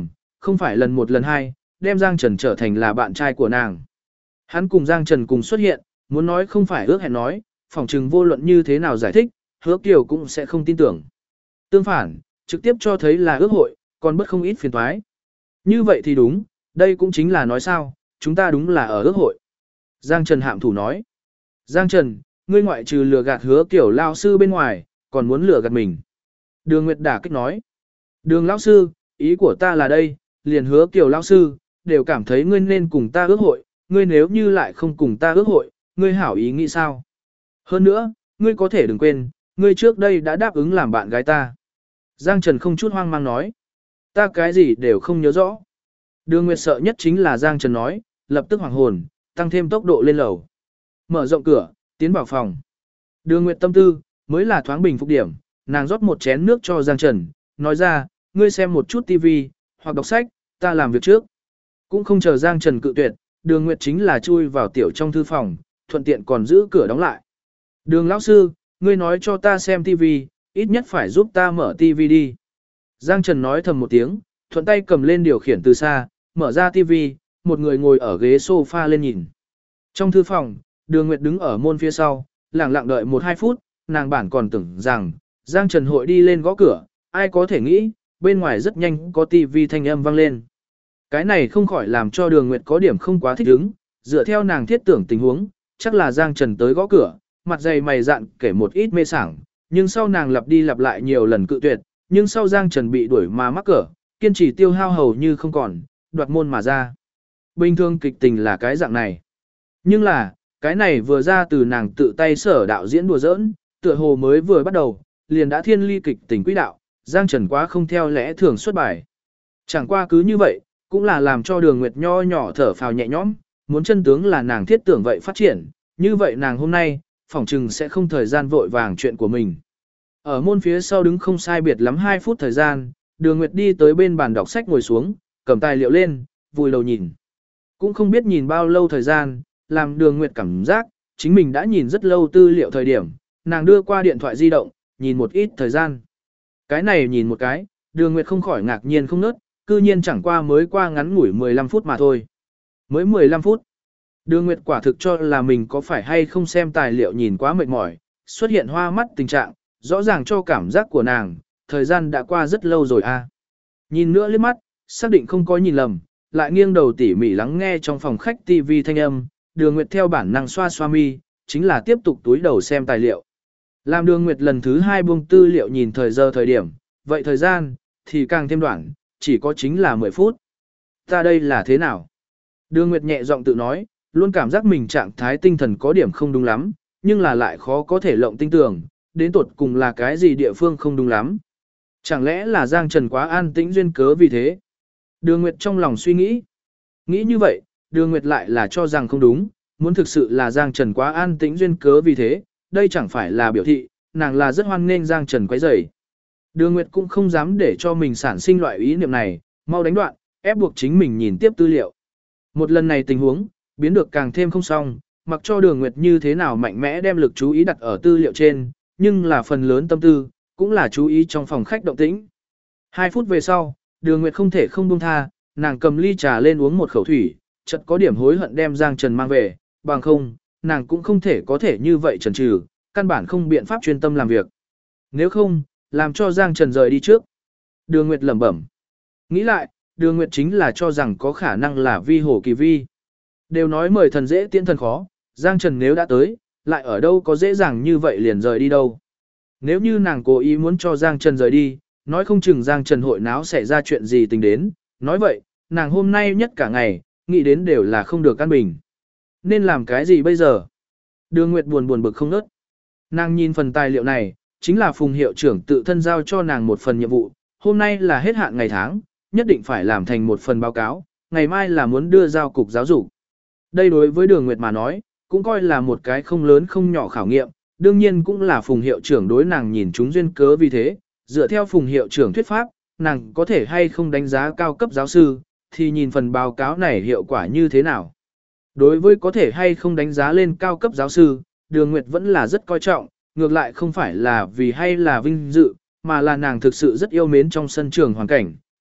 A: không phải lần một lần hai, đem Giang Trần trở thành là bạn trai của nàng. Hắn cùng Giang Trần cùng xuất hiện, muốn nói không phải ước hẹn nói, phỏng chừng vô luận như thế nào giải thích, Hứa Kiều cũng sẽ không tin tưởng. Tương phản, trực tiếp cho thấy là ước hội, còn bất không ít phiền toái. Như vậy thì đúng, đây cũng chính là nói sao, chúng ta đúng là ở ước hội. Giang Trần hạm thủ nói. Giang Trần, ngươi ngoại trừ lừa gạt Hứa Kiều lao sư bên ngoài, còn muốn lừa gạt mình. Đường Nguyệt đả kích nói. Đường lão sư, ý của ta là đây, liền Hứa Kiều lão sư, đều cảm thấy ngươi nên cùng ta ước hội, ngươi nếu như lại không cùng ta ước hội, ngươi hảo ý nghĩ sao? Hơn nữa, ngươi có thể đừng quên, ngươi trước đây đã đáp ứng làm bạn gái ta. Giang Trần không chút hoang mang nói. Ta cái gì đều không nhớ rõ. Đường Nguyệt sợ nhất chính là Giang Trần nói, lập tức hoảng hồn, tăng thêm tốc độ lên lầu. Mở rộng cửa, tiến vào phòng. Đường Nguyệt tâm tư, mới là thoáng bình phục điểm, nàng rót một chén nước cho Giang Trần, nói ra, ngươi xem một chút tivi, hoặc đọc sách, ta làm việc trước. Cũng không chờ Giang Trần cự tuyệt, Đường Nguyệt chính là chui vào tiểu trong thư phòng, thuận tiện còn giữ cửa đóng lại. Đường lão sư, ngươi nói cho ta xem tivi, ít nhất phải giúp ta mở tivi đi. Giang Trần nói thầm một tiếng, thuận tay cầm lên điều khiển từ xa, mở ra tivi, một người ngồi ở ghế sofa lên nhìn. Trong thư phòng, Đường Nguyệt đứng ở môn phía sau, lặng lặng đợi 1-2 phút, nàng bản còn tưởng rằng, Giang Trần hội đi lên gõ cửa, ai có thể nghĩ, bên ngoài rất nhanh có tivi thanh âm vang lên. Cái này không khỏi làm cho Đường Nguyệt có điểm không quá thích ứng, dựa theo nàng thiết tưởng tình huống, chắc là Giang Trần tới gõ cửa, mặt dày mày dạn kể một ít mê sảng, nhưng sau nàng lặp đi lặp lại nhiều lần cự tuyệt, nhưng sau Giang Trần bị đuổi mà mắc cỡ, kiên trì tiêu hao hầu như không còn, đoạt môn mà ra. Bình thường kịch tình là cái dạng này. Nhưng là, cái này vừa ra từ nàng tự tay sở đạo diễn đùa giỡn, tựa hồ mới vừa bắt đầu, liền đã thiên ly kịch tình quỹ đạo, Giang Trần quá không theo lẽ thường xuất bài. Chẳng qua cứ như vậy, cũng là làm cho Đường Nguyệt nho nhỏ thở phào nhẹ nhõm, muốn chân tướng là nàng thiết tưởng vậy phát triển, như vậy nàng hôm nay, phỏng chừng sẽ không thời gian vội vàng chuyện của mình. Ở môn phía sau đứng không sai biệt lắm 2 phút thời gian, Đường Nguyệt đi tới bên bàn đọc sách ngồi xuống, cầm tài liệu lên, vùi đầu nhìn. Cũng không biết nhìn bao lâu thời gian, làm Đường Nguyệt cảm giác, chính mình đã nhìn rất lâu tư liệu thời điểm, nàng đưa qua điện thoại di động, nhìn một ít thời gian. Cái này nhìn một cái, Đường Nguyệt không khỏi ngạc nhiên không nớt, cư nhiên chẳng qua mới qua ngắn ngủi 15 phút mà thôi. Mới 15 phút. Đường Nguyệt quả thực cho là mình có phải hay không xem tài liệu nhìn quá mệt mỏi, xuất hiện hoa mắt tình trạng, rõ ràng cho cảm giác của nàng, thời gian đã qua rất lâu rồi a. Nhìn nữa liếc mắt, xác định không có nhìn lầm, lại nghiêng đầu tỉ mỉ lắng nghe trong phòng khách TV thanh âm, Đường Nguyệt theo bản năng xoa xoa mi, chính là tiếp tục túi đầu xem tài liệu. Làm Đường Nguyệt lần thứ 2 buông tư liệu nhìn thời điểm, vậy thời gian thì càng thêm đoạn, chỉ có chính là 10 phút. Ta đây là thế nào? Đường Nguyệt nhẹ giọng tự nói, luôn cảm giác mình trạng thái tinh thần có điểm không đúng lắm, nhưng là lại khó có thể lộng tinh tưởng, đến tột cùng là cái gì địa phương không đúng lắm. Chẳng lẽ là Giang Trần quá an tĩnh duyên cớ vì thế? Đường Nguyệt trong lòng suy nghĩ. Nghĩ như vậy, Đường Nguyệt lại là cho rằng không đúng, muốn thực sự là Giang Trần quá an tĩnh duyên cớ vì thế, đây chẳng phải là biểu thị, nàng là rất hoan nghênh Giang Trần quấy rầy. Đường Nguyệt cũng không dám để cho mình sản sinh loại ý niệm này, mau đánh đoạn, ép buộc chính mình nhìn tiếp tư liệu. Một lần này tình huống, biến được càng thêm không xong, mặc cho Đường Nguyệt như thế nào mạnh mẽ đem lực chú ý đặt ở tư liệu trên, nhưng là phần lớn tâm tư, cũng là chú ý trong phòng khách động tĩnh. 2 phút về sau, Đường Nguyệt không thể không buông tha, nàng cầm ly trà lên uống một khẩu thủy, chợt có điểm hối hận đem Giang Trần mang về, bằng không, nàng cũng không thể có thể như vậy chần chừ, căn bản không biện pháp chuyên tâm làm việc. Nếu không, làm cho Giang Trần rời đi trước. Đường Nguyệt lẩm bẩm. Nghĩ lại, Đường Nguyệt chính là cho rằng có khả năng là vi hồ kỳ vi. Đều nói mời thần dễ tiễn thần khó, Giang Trần nếu đã tới, lại ở đâu có dễ dàng như vậy liền rời đi đâu. Nếu như nàng cố ý muốn cho Giang Trần rời đi, nói không chừng Giang Trần hội náo xảy ra chuyện gì tình đến, nói vậy, nàng hôm nay nhất cả ngày, nghĩ đến đều là không được căn bình. Nên làm cái gì bây giờ? Đường Nguyệt buồn bực không nớt. Nàng nhìn phần tài liệu này, chính là Phùng hiệu trưởng tự thân giao cho nàng một phần nhiệm vụ, hôm nay là hết hạn ngày tháng, nhất định phải làm thành một phần báo cáo, ngày mai là muốn đưa giao cục giáo dục. Đây đối với Đường Nguyệt mà nói, cũng coi là một cái không lớn không nhỏ khảo nghiệm, đương nhiên cũng là Phùng hiệu trưởng đối nàng nhìn chúng duyên cớ vì thế, dựa theo Phùng hiệu trưởng thuyết pháp, nàng có thể hay không đánh giá cao cấp giáo sư, thì nhìn phần báo cáo này hiệu quả như thế nào. Đối với có thể hay không đánh giá lên cao cấp giáo sư, Đường Nguyệt vẫn là rất coi trọng, ngược lại không phải là vì hay là vinh dự, mà là nàng thực sự rất yêu mến trong sân trường hoàn cảnh,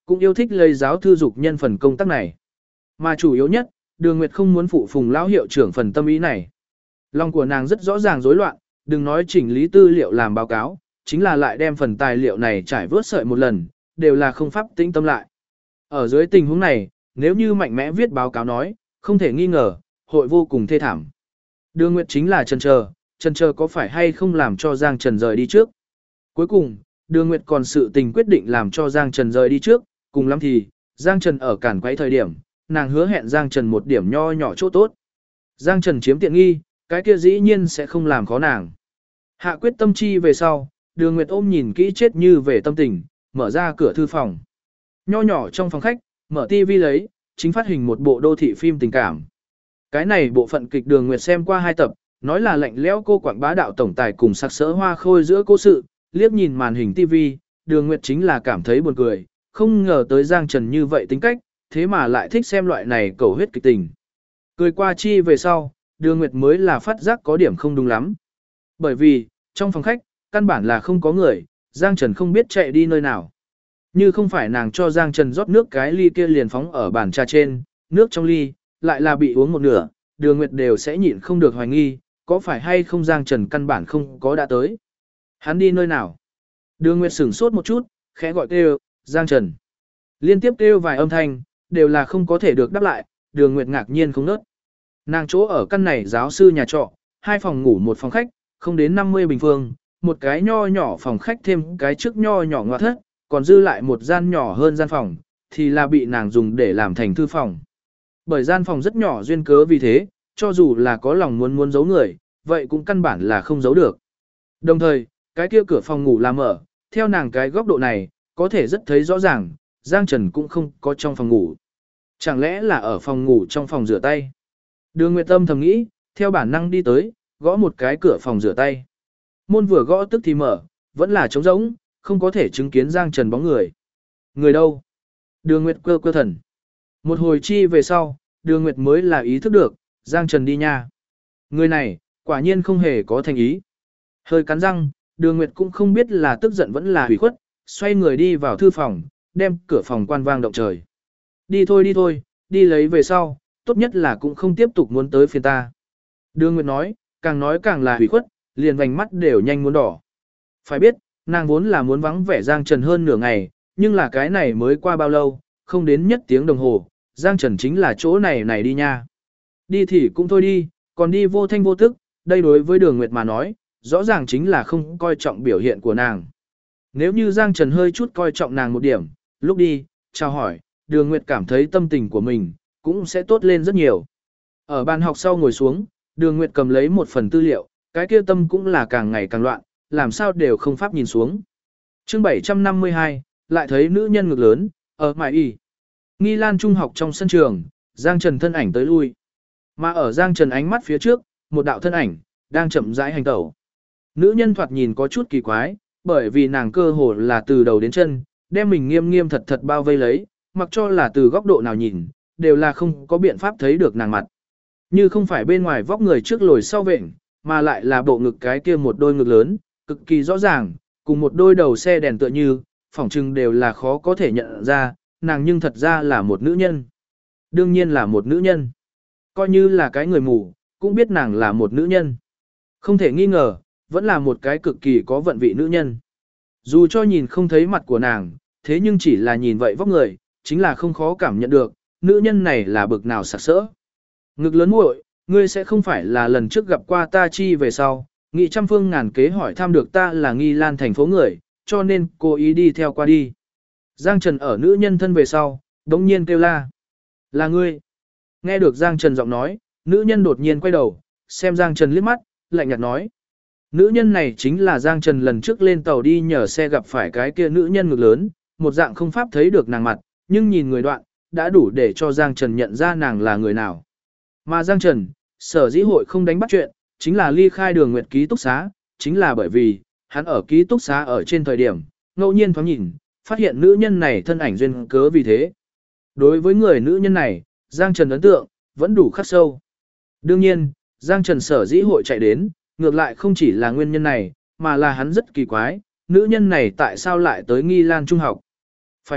A: cũng yêu thích lấy giáo thư dục nhân phần công tác này. Mà chủ yếu nhất, Đường Nguyệt không muốn phụ phùng lão hiệu trưởng phần tâm ý này. Lòng của nàng rất rõ ràng rối loạn, đừng nói chỉnh lý tư liệu làm báo cáo, chính là lại đem phần tài liệu này trải vớt sợi một lần, đều là không pháp tĩnh tâm lại. Ở dưới tình huống này, nếu như mạnh mẽ viết báo cáo nói, không thể nghi ngờ, hội vô cùng thê thảm. Đường Nguyệt chính là chần chờ có phải hay không làm cho Giang Trần rời đi trước. Cuối cùng, Đường Nguyệt còn sự tình quyết định làm cho Giang Trần rời đi trước, cùng lắm thì, Giang Trần ở cản quấy thời điểm, nàng hứa hẹn Giang Trần một điểm nho nhỏ chỗ tốt. Giang Trần chiếm tiện nghi, cái kia dĩ nhiên sẽ không làm khó nàng. Hạ quyết tâm chi về sau, Đường Nguyệt ôm nhìn kỹ chết như về tâm tình, mở ra cửa thư phòng. Nho nhỏ trong phòng khách, mở tivi lấy, chính phát hình một bộ đô thị phim tình cảm. Cái này bộ phận kịch Đường Nguyệt xem qua 2 tập, nói là lạnh lẽo cô quảng bá đạo tổng tài cùng sặc sỡ hoa khôi giữa cố sự, liếc nhìn màn hình tivi, Đường Nguyệt chính là cảm thấy buồn cười, không ngờ tới Giang Trần như vậy tính cách, thế mà lại thích xem loại này cầu huyết kịch tình. Cười qua chi về sau, Đường Nguyệt mới là phát giác có điểm không đúng lắm. Bởi vì, trong phòng khách, căn bản là không có người, Giang Trần không biết chạy đi nơi nào. Như không phải nàng cho Giang Trần rót nước cái ly kia liền phóng ở bàn trà trên, nước trong ly, lại là bị uống một nửa, Đường Nguyệt đều sẽ nhịn không được hoài nghi, có phải hay không Giang Trần căn bản không có đã tới. Hắn đi nơi nào? Đường Nguyệt sửng sốt một chút, khẽ gọi kêu, Giang Trần. Liên tiếp kêu vài âm thanh, đều là không có thể được đáp lại, Đường Nguyệt ngạc nhiên không nớt. Nàng chỗ ở căn này giáo sư nhà trọ, 2 phòng ngủ 1 phòng khách, không đến 50 bình phương, một cái nho nhỏ phòng khách thêm cái trước nho nhỏ ngoại thất, còn dư lại một gian nhỏ hơn gian phòng, thì là bị nàng dùng để làm thành thư phòng. Bởi gian phòng rất nhỏ duyên cớ vì thế, cho dù là có lòng muốn giấu người, vậy cũng căn bản là không giấu được. Đồng thời, cái kia cửa phòng ngủ là mở, theo nàng cái góc độ này, có thể rất thấy rõ ràng, Giang Trần cũng không có trong phòng ngủ. Chẳng lẽ là ở phòng ngủ trong phòng rửa tay? Đường Nguyệt Tâm thầm nghĩ, theo bản năng đi tới, gõ một cái cửa phòng rửa tay. Môn vừa gõ tức thì mở, vẫn là trống rỗng, không có thể chứng kiến Giang Trần bóng người. Người đâu? Đường Nguyệt cơ thần. Một hồi chi về sau, Đường Nguyệt mới là ý thức được, Giang Trần đi nha. Người này, quả nhiên không hề có thành ý. Hơi cắn răng, Đường Nguyệt cũng không biết là tức giận vẫn là hủy khuất, xoay người đi vào thư phòng, đem cửa phòng quan vang động trời. Đi thôi, đi lấy về sau, tốt nhất là cũng không tiếp tục muốn tới phiền ta. Đường Nguyệt nói càng là hủy khuất, liền vành mắt đều nhanh muốn đỏ. Phải biết, nàng vốn là muốn vắng vẻ Giang Trần hơn nửa ngày, nhưng là cái này mới qua bao lâu, không đến nhất tiếng đồng hồ, Giang Trần chính là chỗ này đi nha. Đi thì cũng thôi đi, còn đi vô thanh vô tức, đây đối với Đường Nguyệt mà nói, rõ ràng chính là không coi trọng biểu hiện của nàng. Nếu như Giang Trần hơi chút coi trọng nàng một điểm, lúc đi, chào hỏi, Đường Nguyệt cảm thấy tâm tình của mình cũng sẽ tốt lên rất nhiều. Ở bàn học sau ngồi xuống, Đường Nguyệt cầm lấy một phần tư liệu, cái kia tâm cũng là càng ngày càng loạn, làm sao đều không pháp nhìn xuống. Chương 752, lại thấy nữ nhân ngực lớn, ở Mại Y. Nghi Lan Trung học trong sân trường, Giang Trần thân ảnh tới lui. Mà ở Giang Trần ánh mắt phía trước, một đạo thân ảnh, đang chậm rãi hành tẩu. Nữ nhân thoạt nhìn có chút kỳ quái, bởi vì nàng cơ hồ là từ đầu đến chân, đem mình nghiêm nghiêm thật thật bao vây lấy, mặc cho là từ góc độ nào nhìn, đều là không có biện pháp thấy được nàng mặt. Như không phải bên ngoài vóc người trước lồi sau vện, mà lại là bộ ngực cái kia một đôi ngực lớn, cực kỳ rõ ràng, cùng một đôi đầu xe đèn tựa như, phỏng chừng đều là khó có thể nhận ra, nàng nhưng thật ra là một nữ nhân. Đương nhiên là một nữ nhân. Coi như là cái người mù, cũng biết nàng là một nữ nhân. Không thể nghi ngờ, vẫn là một cái cực kỳ có vận vị nữ nhân. Dù cho nhìn không thấy mặt của nàng, thế nhưng chỉ là nhìn vậy vóc người, chính là không khó cảm nhận được, nữ nhân này là bực nào sặc sỡ. Ngực lớn muội, ngươi sẽ không phải là lần trước gặp qua ta chi về sau, nghị trăm phương ngàn kế hỏi thăm được ta là Nghi Lan thành phố người, cho nên cố ý đi theo qua đi. Giang Trần ở nữ nhân thân về sau, đống nhiên kêu la. Là ngươi. Nghe được Giang Trần giọng nói, nữ nhân đột nhiên quay đầu, xem Giang Trần liếc mắt, lạnh nhạt nói. Nữ nhân này chính là Giang Trần lần trước lên tàu đi nhờ xe gặp phải cái kia nữ nhân ngực lớn, một dạng không pháp thấy được nàng mặt, nhưng nhìn người đoạn, đã đủ để cho Giang Trần nhận ra nàng là người nào. Mà Giang Trần, sở dĩ hội không đánh bắt chuyện, chính là ly khai Đường Nguyệt ký túc xá, chính là bởi vì, hắn ở ký túc xá ở trên thời điểm, ngẫu nhiên thoáng nhìn, phát hiện nữ nhân này thân ảnh duyên cớ vì thế. Đối với người nữ nhân này, Giang Trần ấn tượng, vẫn đủ khắc sâu. Đương nhiên, Giang Trần sở dĩ hội chạy đến, ngược lại không chỉ là nguyên nhân này, mà là hắn rất kỳ quái, nữ nhân này tại sao lại tới Nghi Lan Trung học. Phải biết,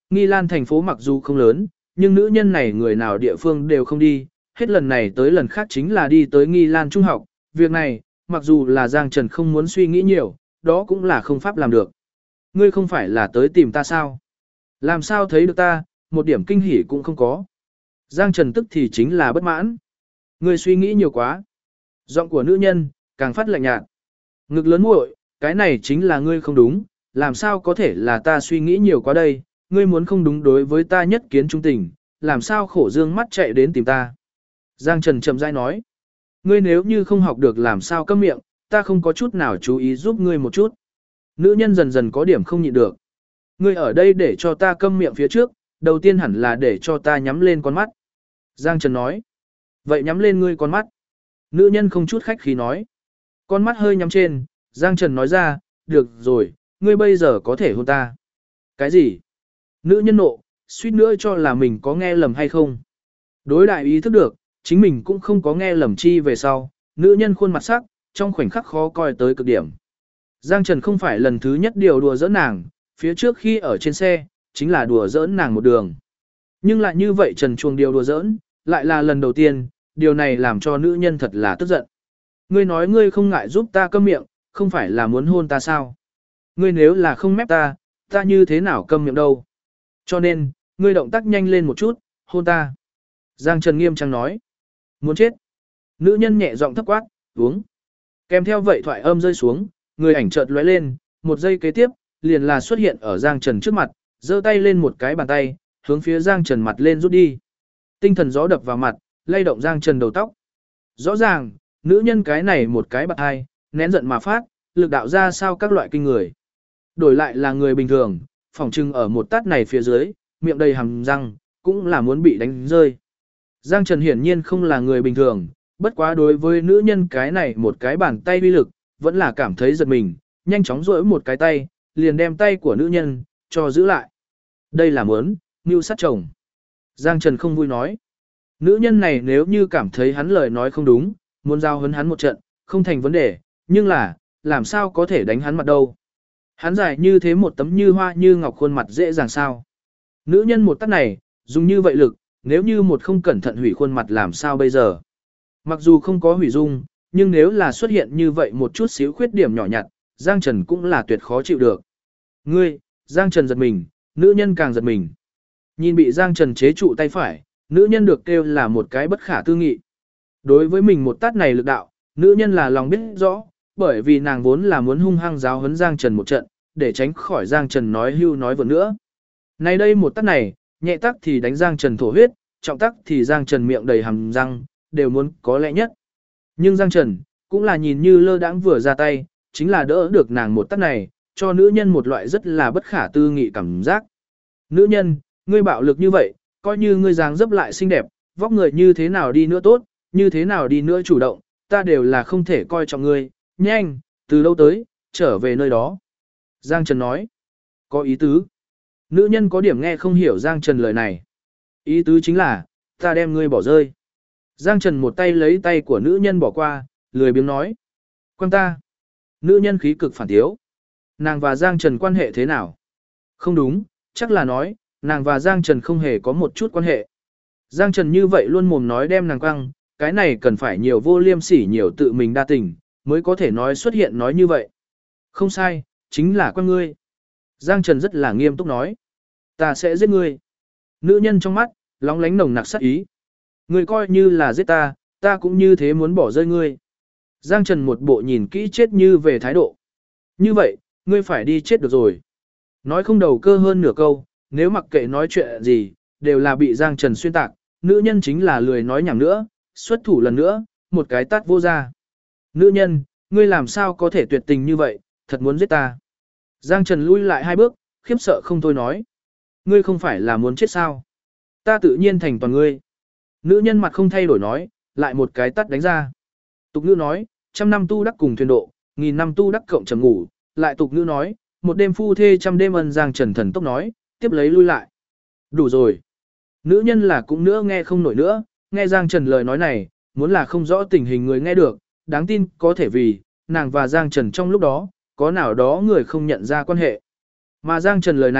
A: Nghi Lan thành phố mặc dù không lớn, nhưng nữ nhân này người nào địa phương đều không đi, hết lần này tới lần khác chính là đi tới Nghi Lan trung học, việc này, mặc dù là Giang Trần không muốn suy nghĩ nhiều, đó cũng là không pháp làm được. Ngươi không phải là tới tìm ta sao? Làm sao thấy được ta, một điểm kinh hỉ cũng không có. Giang Trần tức thì chính là bất mãn. Ngươi suy nghĩ nhiều quá. Giọng của nữ nhân, càng phát lạnh nhạt. Ngực lớn muội, cái này chính là ngươi không đúng, làm sao có thể là ta suy nghĩ nhiều quá đây, ngươi muốn không đúng đối với ta nhất kiến trung tình, làm sao khổ dương mắt chạy đến tìm ta. Giang Trần chậm rãi nói, ngươi nếu như không học được làm sao câm miệng, ta không có chút nào chú ý giúp ngươi một chút. Nữ nhân dần dần có điểm không nhịn được. Ngươi ở đây để cho ta câm miệng phía trước, đầu tiên hẳn là để cho ta nhắm lên con mắt. Giang Trần nói, vậy nhắm lên ngươi con mắt. Nữ nhân không chút khách khí nói, con mắt hơi nhắm trên, Giang Trần nói ra, được rồi, ngươi bây giờ có thể hôn ta. Cái gì? Nữ nhân nộ, suýt nữa cho là mình có nghe lầm hay không. Đối đại ý thức được, chính mình cũng không có nghe lầm chi về sau, nữ nhân khuôn mặt sắc, trong khoảnh khắc khó coi tới cực điểm. Giang Trần không phải lần thứ nhất điều đùa giỡn nàng, phía trước khi ở trên xe, chính là đùa giỡn nàng một đường. Nhưng lại như vậy Trần chuồng điều đùa giỡn, lại là lần đầu tiên, điều này làm cho nữ nhân thật là tức giận. Ngươi nói ngươi không ngại giúp ta câm miệng, không phải là muốn hôn ta sao? Ngươi nếu là không mép ta, ta như thế nào câm miệng đâu? Cho nên, ngươi động tác nhanh lên một chút, hôn ta. Giang Trần nghiêm trang nói. Muốn chết. Nữ nhân nhẹ giọng thấp quát, uống. Kèm theo vậy thoại âm rơi xuống, người ảnh chợt lóe lên, một giây kế tiếp, liền là xuất hiện ở Giang Trần trước mặt, giơ tay lên một cái bàn tay, hướng phía Giang Trần mặt lên rút đi. Tinh thần gió đập vào mặt, lay động Giang Trần đầu tóc. Rõ ràng, nữ nhân cái này một cái bạt hai, nén giận mà phát, lực đạo ra sao các loại kinh người. Đổi lại là người bình thường, phỏng chừng ở một tát này phía dưới, miệng đầy hàm răng, cũng là muốn bị đánh rơi. Giang Trần hiển nhiên không là người bình thường, bất quá đối với nữ nhân cái này một cái bàn tay uy lực, vẫn là cảm thấy giật mình, nhanh chóng duỗi một cái tay, liền đem tay của nữ nhân, cho giữ lại. Đây là muốn, mưu sát chồng. Giang Trần không vui nói. Nữ nhân này nếu như cảm thấy hắn lời nói không đúng, muốn giao hấn hắn một trận, không thành vấn đề, nhưng là, làm sao có thể đánh hắn mặt đâu. Hắn dài như thế một tấm như hoa như ngọc khuôn mặt dễ dàng sao. Nữ nhân một tát này, dùng như vậy lực, nếu như một không cẩn thận hủy khuôn mặt làm sao bây giờ. Mặc dù không có hủy dung, nhưng nếu là xuất hiện như vậy một chút xíu khuyết điểm nhỏ nhặt, Giang Trần cũng là tuyệt khó chịu được. Ngươi, Giang Trần giật mình, nữ nhân càng giật mình. Nhìn bị Giang Trần chế trụ tay phải, nữ nhân được kêu là một cái bất khả tư nghị. Đối với mình một tát này lực đạo, nữ nhân là lòng biết rõ, bởi vì nàng vốn là muốn hung hăng giáo huấn Giang Trần một trận, để tránh khỏi Giang Trần nói hưu nói vượt nữa. Này đây một tát này, nhẹ tát thì đánh Giang Trần thổ huyết, trọng tát thì Giang Trần miệng đầy hàm răng, đều muốn có lẽ nhất. Nhưng Giang Trần, cũng là nhìn như lơ đãng vừa ra tay, chính là đỡ được nàng một tát này, cho nữ nhân một loại rất là bất khả tư nghị cảm giác. Nữ nhân, ngươi bạo lực như vậy, coi như ngươi dáng dấp lại xinh đẹp, vóc người như thế nào đi nữa tốt, như thế nào đi nữa chủ động, ta đều là không thể coi trọng ngươi, nhanh, từ đâu tới, trở về nơi đó. Giang Trần nói, có ý tứ. Nữ nhân có điểm nghe không hiểu Giang Trần lời này. Ý tứ chính là, ta đem ngươi bỏ rơi. Giang Trần một tay lấy tay của nữ nhân bỏ qua, lười biếng nói. Quan ta. Nữ nhân khí cực phản thiếu. Nàng và Giang Trần quan hệ thế nào? Không đúng, chắc là nói, nàng và Giang Trần không hề có một chút quan hệ. Giang Trần như vậy luôn mồm nói đem nàng quăng, cái này cần phải nhiều vô liêm sỉ nhiều tự mình đa tình, mới có thể nói xuất hiện nói như vậy. Không sai, chính là con ngươi. Giang Trần rất là nghiêm túc nói. Ta sẽ giết ngươi. Nữ nhân trong mắt, lóng lánh nồng nặc sát ý. Ngươi coi như là giết ta, ta cũng như thế muốn bỏ rơi ngươi. Giang Trần một bộ nhìn kỹ chết như về thái độ. Như vậy, ngươi phải đi chết được rồi. Nói không đầu cơ hơn nửa câu, nếu mặc kệ nói chuyện gì, đều là bị Giang Trần xuyên tạc, nữ nhân chính là lười nói nhảm nữa, xuất thủ lần nữa, một cái tát vô ra. Nữ nhân, ngươi làm sao có thể tuyệt tình như vậy, thật muốn giết ta. Giang Trần lui lại hai bước, khiếp sợ không thôi nói. Ngươi không phải là muốn chết sao? Ta tự nhiên thành toàn ngươi. Nữ nhân mặt không thay đổi nói, lại một cái tát đánh ra. Tục ngữ nói, 100 năm tu đắc cùng thuyền độ, 1000 năm tu đắc cộng trầm ngủ, lại tục ngữ nói, một đêm phu thê 100 đêm ân. Giang Trần thần tốc nói, tiếp lấy lui lại. Đủ rồi. Nữ nhân là cũng nữa nghe không nổi nữa, nghe Giang Trần lời nói này, muốn là không rõ tình hình người nghe được, đáng tin có thể vì, nàng và Giang Trần trong lúc đó, có nào đó người không nhận ra quan hệ. Mà Giang Trần lời này,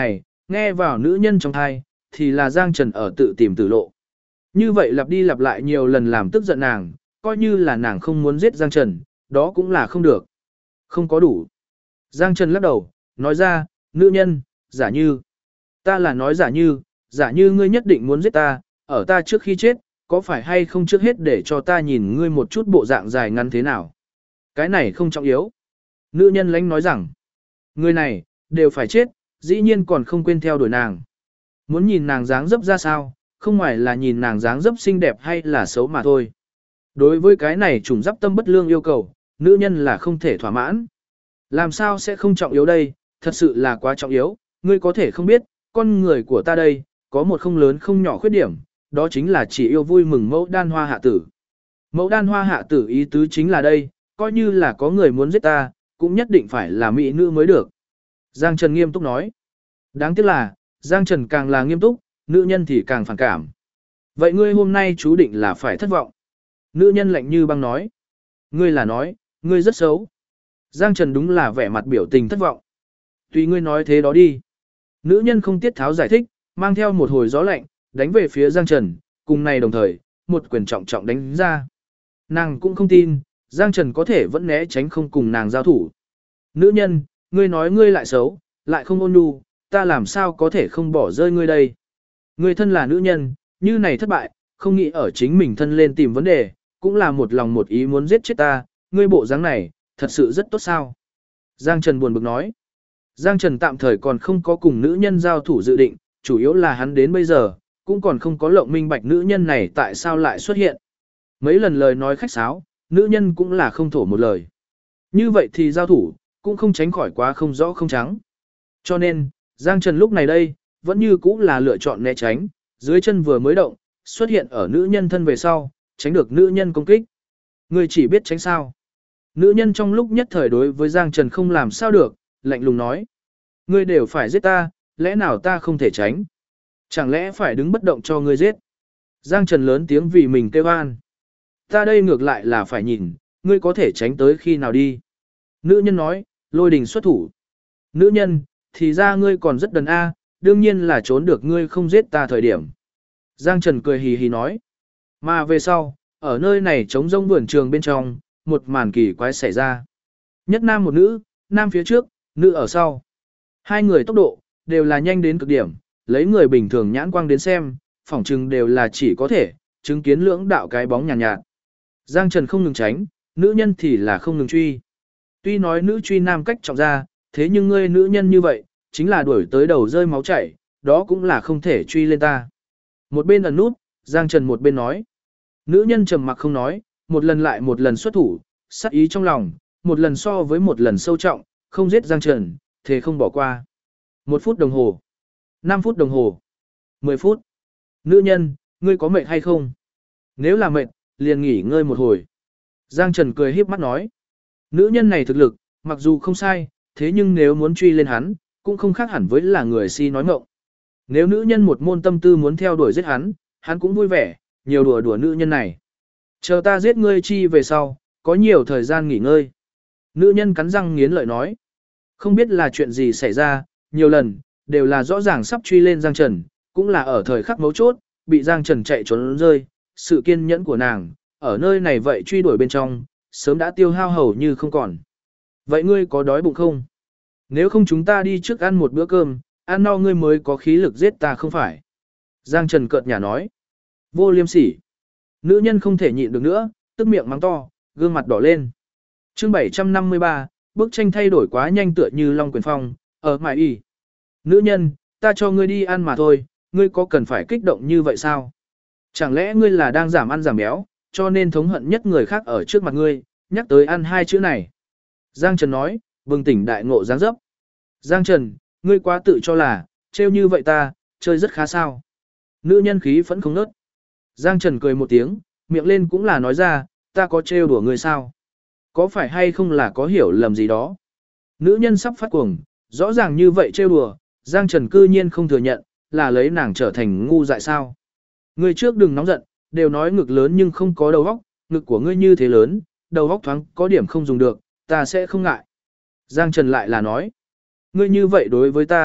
A: nghe vào nữ nhân trong thai, thì là Giang Trần ở tự tìm tử lộ. Như vậy lặp đi lặp lại nhiều lần làm tức giận nàng, coi như là nàng không muốn giết Giang Trần, đó cũng là không được. Không có đủ. Giang Trần lắc đầu, nói ra, nữ nhân, giả như. Ta là nói giả như ngươi nhất định muốn giết ta, ở ta trước khi chết, có phải hay không trước hết để cho ta nhìn ngươi một chút bộ dạng dài ngắn thế nào. Cái này không trọng yếu. Nữ nhân lãnh nói rằng, người này, đều phải chết, dĩ nhiên còn không quên theo đuổi nàng. Muốn nhìn nàng dáng dấp ra sao, không ngoài là nhìn nàng dáng dấp xinh đẹp hay là xấu mà thôi. Đối với cái này trùng dắp tâm bất lương yêu cầu, nữ nhân là không thể thỏa mãn. Làm sao sẽ không trọng yếu đây, thật sự là quá trọng yếu, ngươi có thể không biết, con người của ta đây, có một không lớn không nhỏ khuyết điểm, đó chính là chỉ yêu vui mừng mẫu đan hoa hạ tử. Mẫu đan hoa hạ tử ý tứ chính là đây, coi như là có người muốn giết ta, cũng nhất định phải là mỹ nữ mới được. Giang Trần nghiêm túc nói. Đáng tiếc là, Giang Trần càng là nghiêm túc, nữ nhân thì càng phản cảm. Vậy ngươi hôm nay chú định là phải thất vọng. Nữ nhân lạnh như băng nói. Ngươi là nói, ngươi rất xấu. Giang Trần đúng là vẻ mặt biểu tình thất vọng. Tùy ngươi nói thế đó đi. Nữ nhân không tiết tháo giải thích, mang theo một hồi gió lạnh, đánh về phía Giang Trần, cùng này đồng thời, một quyền trọng trọng đánh ra. Nàng cũng không tin, Giang Trần có thể vẫn né tránh không cùng nàng giao thủ. Nữ nhân, ngươi nói ngươi lại xấu, lại không ôn nhu, ta làm sao có thể không bỏ rơi ngươi đây. Ngươi thân là nữ nhân, như này thất bại, không nghĩ ở chính mình thân lên tìm vấn đề, cũng là một lòng một ý muốn giết chết ta, ngươi bộ dáng này, thật sự rất tốt sao. Giang Trần buồn bực nói. Giang Trần tạm thời còn không có cùng nữ nhân giao thủ dự định, chủ yếu là hắn đến bây giờ, cũng còn không có lộng minh bạch nữ nhân này tại sao lại xuất hiện. Mấy lần lời nói khách sáo, nữ nhân cũng là không thổ một lời. Như vậy thì giao thủ, cũng không tránh khỏi quá không rõ không trắng. Cho nên, Giang Trần lúc này đây, vẫn như cũng là lựa chọn né tránh, dưới chân vừa mới động, xuất hiện ở nữ nhân thân về sau, tránh được nữ nhân công kích. Người chỉ biết tránh sao. Nữ nhân trong lúc nhất thời đối với Giang Trần không làm sao được, lạnh lùng nói. Ngươi đều phải giết ta, lẽ nào ta không thể tránh? Chẳng lẽ phải đứng bất động cho ngươi giết? Giang Trần lớn tiếng vì mình kêu an. Ta đây ngược lại là phải nhìn, ngươi có thể tránh tới khi nào đi. Nữ nhân nói, lôi đình xuất thủ. Nữ nhân, thì ra ngươi còn rất đần a, đương nhiên là trốn được ngươi không giết ta thời điểm. Giang Trần cười hì hì nói. Mà về sau, ở nơi này trống rông vườn trường bên trong, một màn kỳ quái xảy ra. Nhất nam một nữ, nam phía trước, nữ ở sau. Hai người tốc độ, đều là nhanh đến cực điểm, lấy người bình thường nhãn quang đến xem, phỏng chừng đều là chỉ có thể, chứng kiến lưỡng đạo cái bóng nhàn nhạt. Giang Trần không ngừng tránh, nữ nhân thì là không ngừng truy. Tuy nói nữ truy nam cách trọng ra, thế nhưng ngươi nữ nhân như vậy, chính là đuổi tới đầu rơi máu chảy, đó cũng là không thể truy lên ta. Một bên ẩn nút, Giang Trần một bên nói. Nữ nhân trầm mặc không nói, một lần lại một lần xuất thủ, sát ý trong lòng, một lần so với một lần sâu trọng, không giết Giang Trần, thế không bỏ qua. 1 phút đồng hồ, 5 phút đồng hồ, 10 phút. Nữ nhân, ngươi có mệt hay không? Nếu là mệt, liền nghỉ ngơi một hồi. Giang Trần cười híp mắt nói. Nữ nhân này thực lực, mặc dù không sai, thế nhưng nếu muốn truy lên hắn, cũng không khác hẳn với là người si nói ngọng. Nếu nữ nhân một môn tâm tư muốn theo đuổi giết hắn, hắn cũng vui vẻ, nhiều đùa đùa nữ nhân này. Chờ ta giết ngươi chi về sau, có nhiều thời gian nghỉ ngơi. Nữ nhân cắn răng nghiến lợi nói. Không biết là chuyện gì xảy ra, nhiều lần, đều là rõ ràng sắp truy lên Giang Trần, cũng là ở thời khắc mấu chốt, bị Giang Trần chạy trốn rơi, sự kiên nhẫn của nàng, ở nơi này vậy truy đuổi bên trong, sớm đã tiêu hao hầu như không còn. Vậy ngươi có đói bụng không? Nếu không chúng ta đi trước ăn một bữa cơm, ăn no ngươi mới có khí lực giết ta không phải. Giang Trần cợt nhả nói. Vô liêm sỉ. Nữ nhân không thể nhịn được nữa, tức miệng mắng to, gương mặt đỏ lên. Chương 753, bức tranh thay đổi quá nhanh tựa như Long Quyền Phong, ở mại y. Nữ nhân, ta cho ngươi đi ăn mà thôi, ngươi có cần phải kích động như vậy sao? Chẳng lẽ ngươi là đang giảm ăn giảm béo, cho nên thống hận nhất người khác ở trước mặt ngươi, nhắc tới ăn hai chữ này. Giang Trần nói, bừng tỉnh đại ngộ dáng dấp. Giang Trần, ngươi quá tự cho là, trêu như vậy ta, chơi rất khá sao. Nữ nhân khí phẫn không nớt. Giang Trần cười một tiếng, miệng lên cũng là nói ra, ta có trêu đùa ngươi sao? Có phải hay không là có hiểu lầm gì đó? Nữ nhân sắp phát cuồng, rõ ràng như vậy trêu đùa, Giang Trần cư nhiên không thừa nhận, là lấy nàng trở thành ngu dại sao? Ngươi trước đừng nóng giận, đều nói ngực lớn nhưng không có đầu óc, ngực của ngươi như thế lớn, đầu óc thoáng có điểm không dùng được, ta sẽ không ngại. Giang Trần lại là nói, ngươi như vậy đối với ta,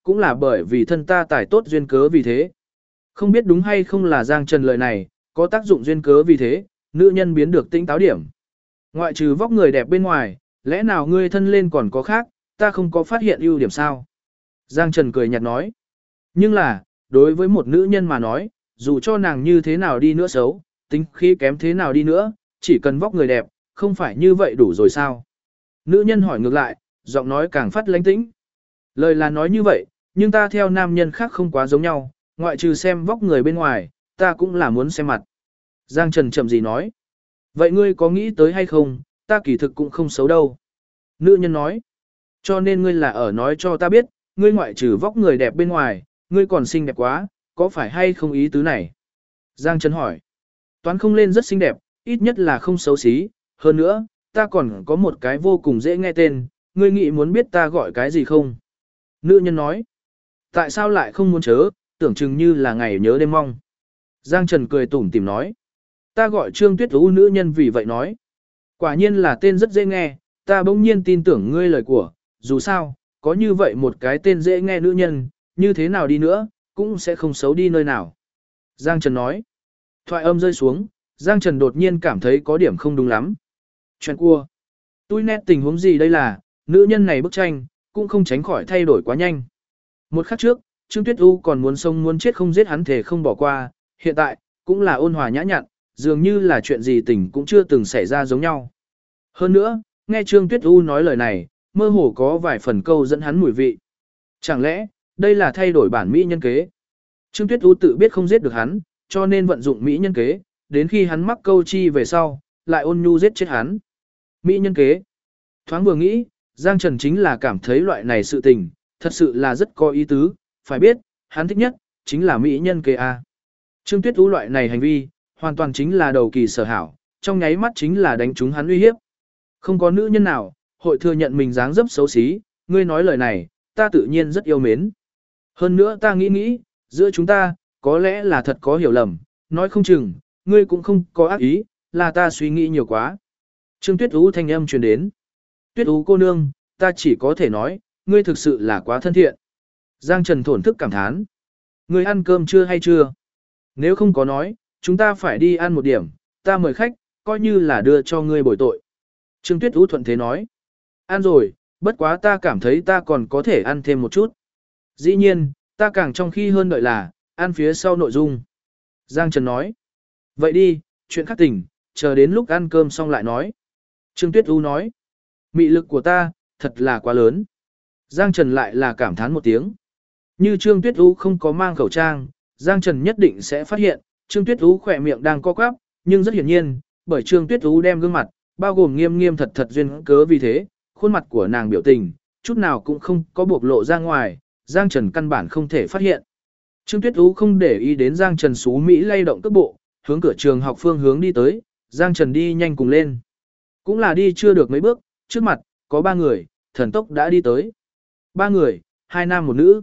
A: cũng là bởi vì thân ta tài tốt duyên cớ vì thế. Không biết đúng hay không là Giang Trần lời này, có tác dụng duyên cớ vì thế, nữ nhân biến được tinh táo điểm. Ngoại trừ vóc người đẹp bên ngoài, lẽ nào ngươi thân lên còn có khác, ta không có phát hiện ưu điểm sao? Giang Trần cười nhạt nói. Nhưng là, đối với một nữ nhân mà nói, dù cho nàng như thế nào đi nữa xấu, tính khí kém thế nào đi nữa, chỉ cần vóc người đẹp, không phải như vậy đủ rồi sao? Nữ nhân hỏi ngược lại, giọng nói càng phát lãnh tĩnh. Lời là nói như vậy, nhưng ta theo nam nhân khác không quá giống nhau, ngoại trừ xem vóc người bên ngoài, ta cũng là muốn xem mặt. Giang Trần chậm gì nói. Vậy ngươi có nghĩ tới hay không, ta kỳ thực cũng không xấu đâu. Nữ nhân nói. Cho nên ngươi là ở nói cho ta biết, ngươi ngoại trừ vóc người đẹp bên ngoài, ngươi còn xinh đẹp quá, có phải hay không ý tứ này? Giang Trần hỏi. Toán không lên rất xinh đẹp, ít nhất là không xấu xí, hơn nữa, ta còn có một cái vô cùng dễ nghe tên, ngươi nghĩ muốn biết ta gọi cái gì không? Nữ nhân nói. Tại sao lại không muốn chớ, tưởng chừng như là ngày nhớ đêm mong. Giang Trần cười tủm tỉm nói. Ta gọi Trương Tuyết Ú, nữ nhân vì vậy nói. Quả nhiên là tên rất dễ nghe, ta bỗng nhiên tin tưởng ngươi lời của, dù sao, có như vậy một cái tên dễ nghe nữ nhân, như thế nào đi nữa, cũng sẽ không xấu đi nơi nào. Giang Trần nói. Thoại âm rơi xuống, Giang Trần đột nhiên cảm thấy có điểm không đúng lắm. Chuyện cua. Tôi nét tình huống gì đây là, nữ nhân này bức tranh, cũng không tránh khỏi thay đổi quá nhanh. Một khắc trước, Trương Tuyết U còn muốn sống muốn chết không giết hắn thể không bỏ qua, hiện tại, cũng là ôn hòa nhã nhặn, dường như là chuyện gì tình cũng chưa từng xảy ra giống nhau. Hơn nữa, nghe Trương Tuyết U nói lời này, mơ hồ có vài phần câu dẫn hắn mùi vị. Chẳng lẽ, đây là thay đổi bản mỹ nhân kế? Trương Tuyết U tự biết không giết được hắn, cho nên vận dụng mỹ nhân kế, đến khi hắn mắc câu chi về sau, lại ôn nhu giết chết hắn. Mỹ nhân kế. Thoáng vừa nghĩ, Giang Trần chính là cảm thấy loại này sự tình, thật sự là rất có ý tứ, phải biết, hắn thích nhất, chính là mỹ nhân kế A. Trương Tuyết U loại này hành vi, hoàn toàn chính là đầu kỳ sở hảo, trong nháy mắt chính là đánh trúng hắn uy hiếp. Không có nữ nhân nào, hội thừa nhận mình dáng dấp xấu xí, ngươi nói lời này, ta tự nhiên rất yêu mến. Hơn nữa ta nghĩ, giữa chúng ta, có lẽ là thật có hiểu lầm, nói không chừng, ngươi cũng không có ác ý, là ta suy nghĩ nhiều quá. Trương Tuyết U thanh âm truyền đến. Tuyết U cô nương, ta chỉ có thể nói, ngươi thực sự là quá thân thiện. Giang Trần thổn thức cảm thán. Ngươi ăn cơm chưa hay chưa? Nếu không có nói, chúng ta phải đi ăn một điểm, ta mời khách, coi như là đưa cho ngươi bồi tội. Trương Tuyết U thuận thế nói. Ăn rồi, bất quá ta cảm thấy ta còn có thể ăn thêm một chút. Dĩ nhiên, ta càng trong khi hơn đợi là, ăn phía sau nội dung. Giang Trần nói. Vậy đi, chuyện khác tỉnh, chờ đến lúc ăn cơm xong lại nói. Trương Tuyết U nói. Mị lực của ta, thật là quá lớn. Giang Trần lại là cảm thán một tiếng. Như Trương Tuyết U không có mang khẩu trang, Giang Trần nhất định sẽ phát hiện, Trương Tuyết U khỏe miệng đang co quắp, nhưng rất hiển nhiên, bởi Trương Tuyết U đem gương mặt, bao gồm nghiêm nghiêm thật thật duyên cớ vì thế, khuôn mặt của nàng biểu tình, chút nào cũng không có bộc lộ ra ngoài, Giang Trần căn bản không thể phát hiện. Trương Tuyết U không để ý đến Giang Trần xú Mỹ lay động cước bộ, hướng cửa trường học phương hướng đi tới, Giang Trần đi nhanh cùng lên. Cũng là đi chưa được mấy bước, trước mặt, có 3 người, thần tốc đã đi tới. 3 người, 2 nam một nữ.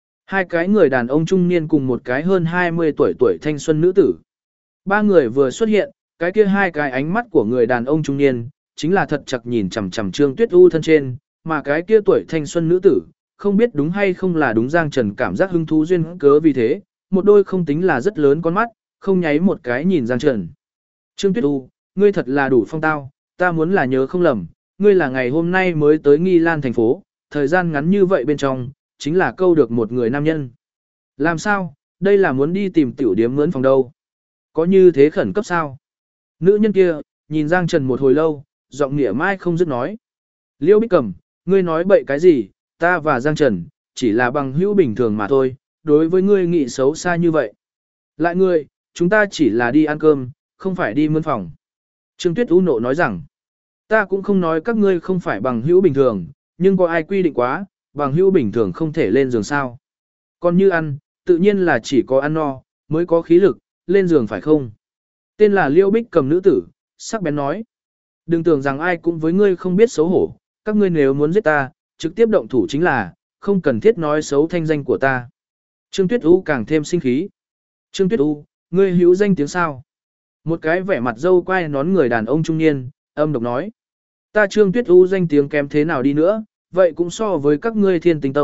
A: 2 cái người đàn ông trung niên cùng một cái hơn 20 tuổi thanh xuân nữ tử. 3 người vừa xuất hiện, cái kia 2 cái ánh mắt của người đàn ông trung niên, chính là thật chặt nhìn chằm chằm Trương Tuyết U thân trên, mà cái kia tuổi thanh xuân nữ tử, không biết đúng hay không là đúng Giang Trần cảm giác hứng thú duyên cớ vì thế, một đôi không tính là rất lớn con mắt, không nháy một cái nhìn Giang Trần. Trương Tuyết U, ngươi thật là đủ phong tao, ta muốn là nhớ không lầm, ngươi là ngày hôm nay mới tới Nghi Lan thành phố, thời gian ngắn như vậy bên trong, chính là câu được một người nam nhân. Làm sao, đây là muốn đi tìm tiểu điếm mướn phòng đâu? Có như thế khẩn cấp sao? Nữ nhân kia, nhìn Giang Trần một hồi lâu, giọng nghĩa mai không dứt nói. Liêu Bích Cầm, ngươi nói bậy cái gì, ta và Giang Trần, chỉ là bằng hữu bình thường mà thôi, đối với ngươi nghĩ xấu xa như vậy. Lại ngươi, chúng ta chỉ là đi ăn cơm, không phải đi mướn phòng. Trương Tuyết U nộ nói rằng, ta cũng không nói các ngươi không phải bằng hữu bình thường, nhưng có ai quy định quá, bằng hữu bình thường không thể lên giường sao. Còn như ăn, tự nhiên là chỉ có ăn no, mới có khí lực, lên giường phải không? Tên là Liêu Bích Cầm nữ tử, sắc bén nói. Đừng tưởng rằng ai cũng với ngươi không biết xấu hổ, các ngươi nếu muốn giết ta, trực tiếp động thủ chính là, không cần thiết nói xấu thanh danh của ta. Trương Tuyết U càng thêm sinh khí. Trương Tuyết U, ngươi hữu danh tiếng sao? Một cái vẻ mặt dâu quai nón người đàn ông trung niên, âm độc nói. Ta Trương Tuyết U danh tiếng kém thế nào đi nữa, vậy cũng so với các ngươi Thiên Tinh Tông,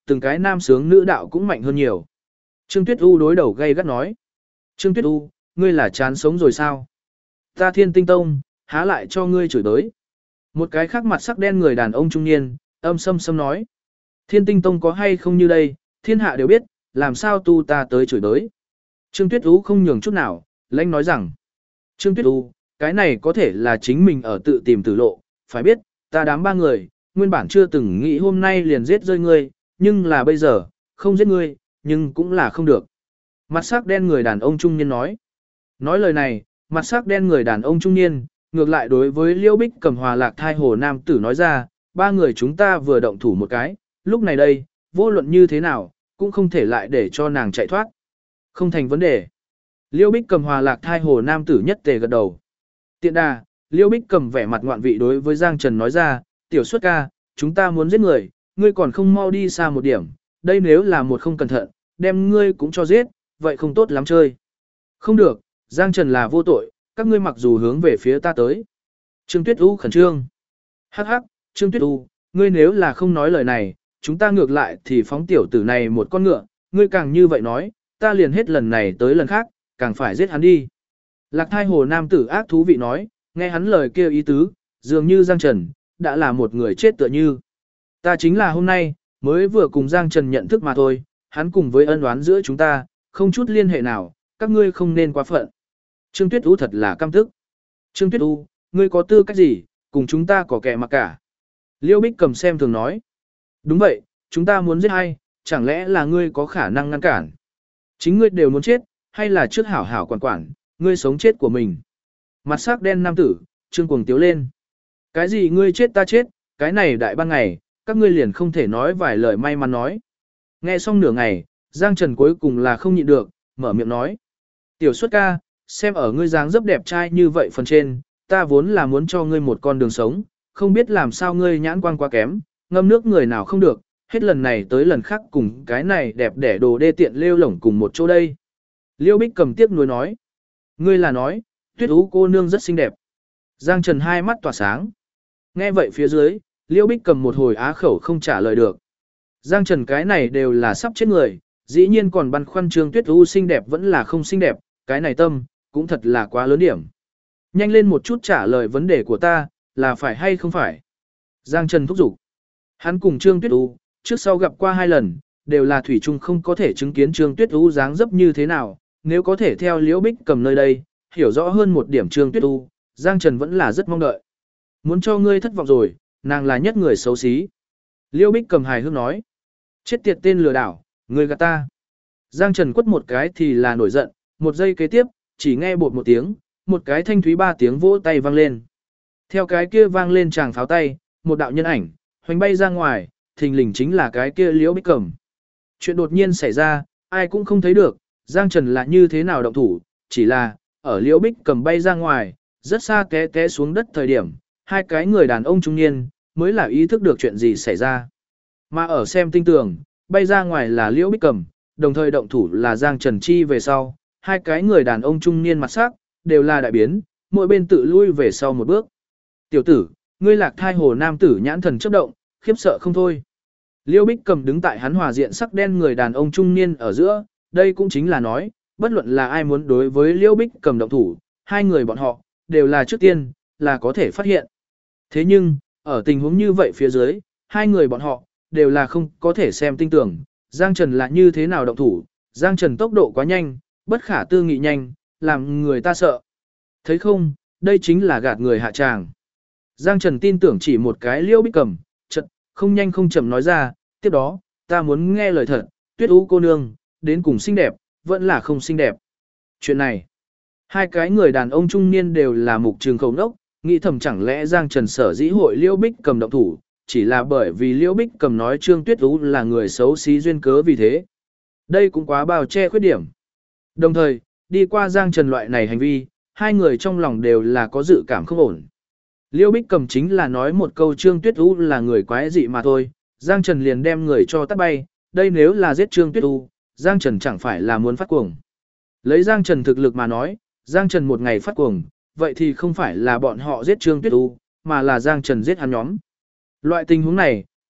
A: từng cái nam sướng nữ đạo cũng mạnh hơn nhiều. Trương Tuyết U đối đầu gay gắt nói. Trương Tuyết U, ngươi là chán sống rồi sao? Ta Thiên Tinh Tông, há lại cho ngươi chửi tới. Một cái khác mặt sắc đen người đàn ông trung niên, âm sâm sâm nói. Thiên Tinh Tông có hay không như đây, thiên hạ đều biết, làm sao tu ta tới chửi tới. Trương Tuyết U không nhường chút nào, lãnh nói rằng. Trương Tuyết U, cái này có thể là chính mình ở tự tìm tử lộ, phải biết, ta đám ba người, nguyên bản chưa từng nghĩ hôm nay liền giết rơi ngươi, nhưng là bây giờ, không giết ngươi, nhưng cũng là không được. Mặt sắc đen người đàn ông trung niên nói. Nói lời này, mặt sắc đen người đàn ông trung niên, ngược lại đối với Liễu Bích Cầm Hòa Lạc Thai Hồ Nam Tử nói ra, ba người chúng ta vừa động thủ một cái, lúc này đây, vô luận như thế nào, cũng không thể lại để cho nàng chạy thoát. Không thành vấn đề. Liễu Bích Cầm Hòa Lạc Thai Hồ Nam Tử nhất tề gật đầu. Tiện đà, Liễu Bích Cầm vẻ mặt ngoạn vị đối với Giang Trần nói ra, tiểu xuất ca, chúng ta muốn giết người, ngươi còn không mau đi xa một điểm, đây nếu là một không cẩn thận, đem ngươi cũng cho giết, vậy không tốt lắm chơi. Không được, Giang Trần là vô tội, các ngươi mặc dù hướng về phía ta tới. Trương Tuyết U khẩn trương. Hắc hắc, Trương Tuyết U, ngươi nếu là không nói lời này, chúng ta ngược lại thì phóng tiểu tử này một con ngựa, ngươi càng như vậy nói, ta liền hết lần này tới lần khác, càng phải giết hắn đi. Lạc Thai Hồ Nam Tử ác thú vị nói, nghe hắn lời kêu ý tứ, dường như Giang Trần, đã là một người chết tựa như. Ta chính là hôm nay, mới vừa cùng Giang Trần nhận thức mà thôi, hắn cùng với ân oán giữa chúng ta, không chút liên hệ nào, các ngươi không nên quá phận. Trương Tuyết U thật là căm tức. Trương Tuyết U, ngươi có tư cách gì, cùng chúng ta có kẻ mà cả. Liễu Bích Cầm xem thường nói. Đúng vậy, chúng ta muốn giết hay, chẳng lẽ là ngươi có khả năng ngăn cản. Chính ngươi đều muốn chết, hay là trước hảo hảo quản quản, ngươi sống chết của mình. Mặt sắc đen nam tử, Trương Cuồng tiếu lên. Cái gì ngươi chết ta chết, cái này đại ban ngày, các ngươi liền không thể nói vài lời may mắn nói. Nghe xong nửa ngày, Giang Trần cuối cùng là không nhịn được, mở miệng nói. Tiểu xuất ca, xem ở ngươi dáng dấp đẹp trai như vậy phần trên, ta vốn là muốn cho ngươi một con đường sống, không biết làm sao ngươi nhãn quang quá kém, ngâm nước người nào không được, hết lần này tới lần khác cùng cái này đẹp đẽ đồ đê tiện lêu lổng cùng một chỗ đây. Liễu Bích Cầm tiếc nuối nói. Ngươi là nói, Tuyết Ú cô nương rất xinh đẹp. Giang Trần hai mắt tỏa sáng. Nghe vậy phía dưới, Liễu Bích Cầm một hồi á khẩu không trả lời được. Giang Trần cái này đều là sắp chết người, dĩ nhiên còn băn khoăn Trương Tuyết U xinh đẹp vẫn là không xinh đẹp, cái này tâm, cũng thật là quá lớn điểm. Nhanh lên một chút trả lời vấn đề của ta, là phải hay không phải. Giang Trần thúc giục. Hắn cùng Trương Tuyết U, trước sau gặp qua 2 lần, đều là thủy chung không có thể chứng kiến Trương Tuyết U dáng dấp như thế nào, nếu có thể theo Liễu Bích Cầm nơi đây, hiểu rõ hơn một điểm Trương Tuyết U, Giang Trần vẫn là rất mong đợi. Muốn cho ngươi thất vọng rồi, nàng là nhất người xấu xí. Liễu Bích Cầm hài hước nói. Chết tiệt tên lừa đảo, ngươi gạt ta. Giang Trần quất một cái thì là nổi giận, một giây kế tiếp, chỉ nghe bột một tiếng, một cái thanh thúy 3 tiếng vỗ tay vang lên. Theo cái kia vang lên chàng pháo tay, một đạo nhân ảnh, hoành bay ra ngoài, thình lình chính là cái kia Liễu Bích Cầm. Chuyện đột nhiên xảy ra, ai cũng không thấy được, Giang Trần là như thế nào động thủ, chỉ là, ở Liễu Bích Cầm bay ra ngoài, rất xa té té xuống đất thời điểm, hai cái người đàn ông trung niên, mới là ý thức được chuyện gì xảy ra. Mà ở xem tinh tường, bay ra ngoài là Liễu Bích Cầm, đồng thời động thủ là Giang Trần chi về sau, hai cái người đàn ông trung niên mặt sắc, đều là đại biến, mỗi bên tự lui về sau một bước. Tiểu tử, ngươi Lạc Thai Hồ Nam tử nhãn thần chớp động, khiếp sợ không thôi. Liễu Bích Cầm đứng tại hắn hòa diện sắc đen người đàn ông trung niên ở giữa, đây cũng chính là nói, bất luận là ai muốn đối với Liễu Bích Cầm động thủ, hai người bọn họ, đều là trước tiên, là có thể phát hiện. Thế nhưng, ở tình huống như vậy phía dưới, hai người bọn họ, đều là không có thể xem tinh tưởng, Giang Trần là như thế nào động thủ, Giang Trần tốc độ quá nhanh, bất khả tư nghị nhanh, làm người ta sợ. Thấy không, đây chính là gạt người hạ tràng. Giang Trần tin tưởng chỉ một cái Liễu Bích Cầm, chợt không nhanh không chậm nói ra, tiếp đó, ta muốn nghe lời thật, Tuyết Ú cô nương, đến cùng xinh đẹp, vẫn là không xinh đẹp. Chuyện này, hai cái người đàn ông trung niên đều là mục trường khẩu nốc, nghĩ thầm chẳng lẽ Giang Trần sở dĩ hội Liễu Bích Cầm động thủ, chỉ là bởi vì Liễu Bích Cầm nói Trương Tuyết Ú là người xấu xí duyên cớ vì thế. Đây cũng quá bao che khuyết điểm. Đồng thời, đi qua Giang Trần loại này hành vi, hai người trong lòng đều là có dự cảm không ổn. Liễu Bích Cầm chính là nói một câu Trương Tuyết U là người quái dị mà thôi, Giang Trần liền đem người cho tắt bay, đây nếu là giết Trương Tuyết U, Giang Trần chẳng phải là muốn phát cuồng. Lấy Giang Trần thực lực mà nói, Giang Trần một ngày phát cuồng, vậy thì không phải là bọn họ giết Trương Tuyết U, mà là Giang Trần giết hắn nhóm. Loại tình huống này,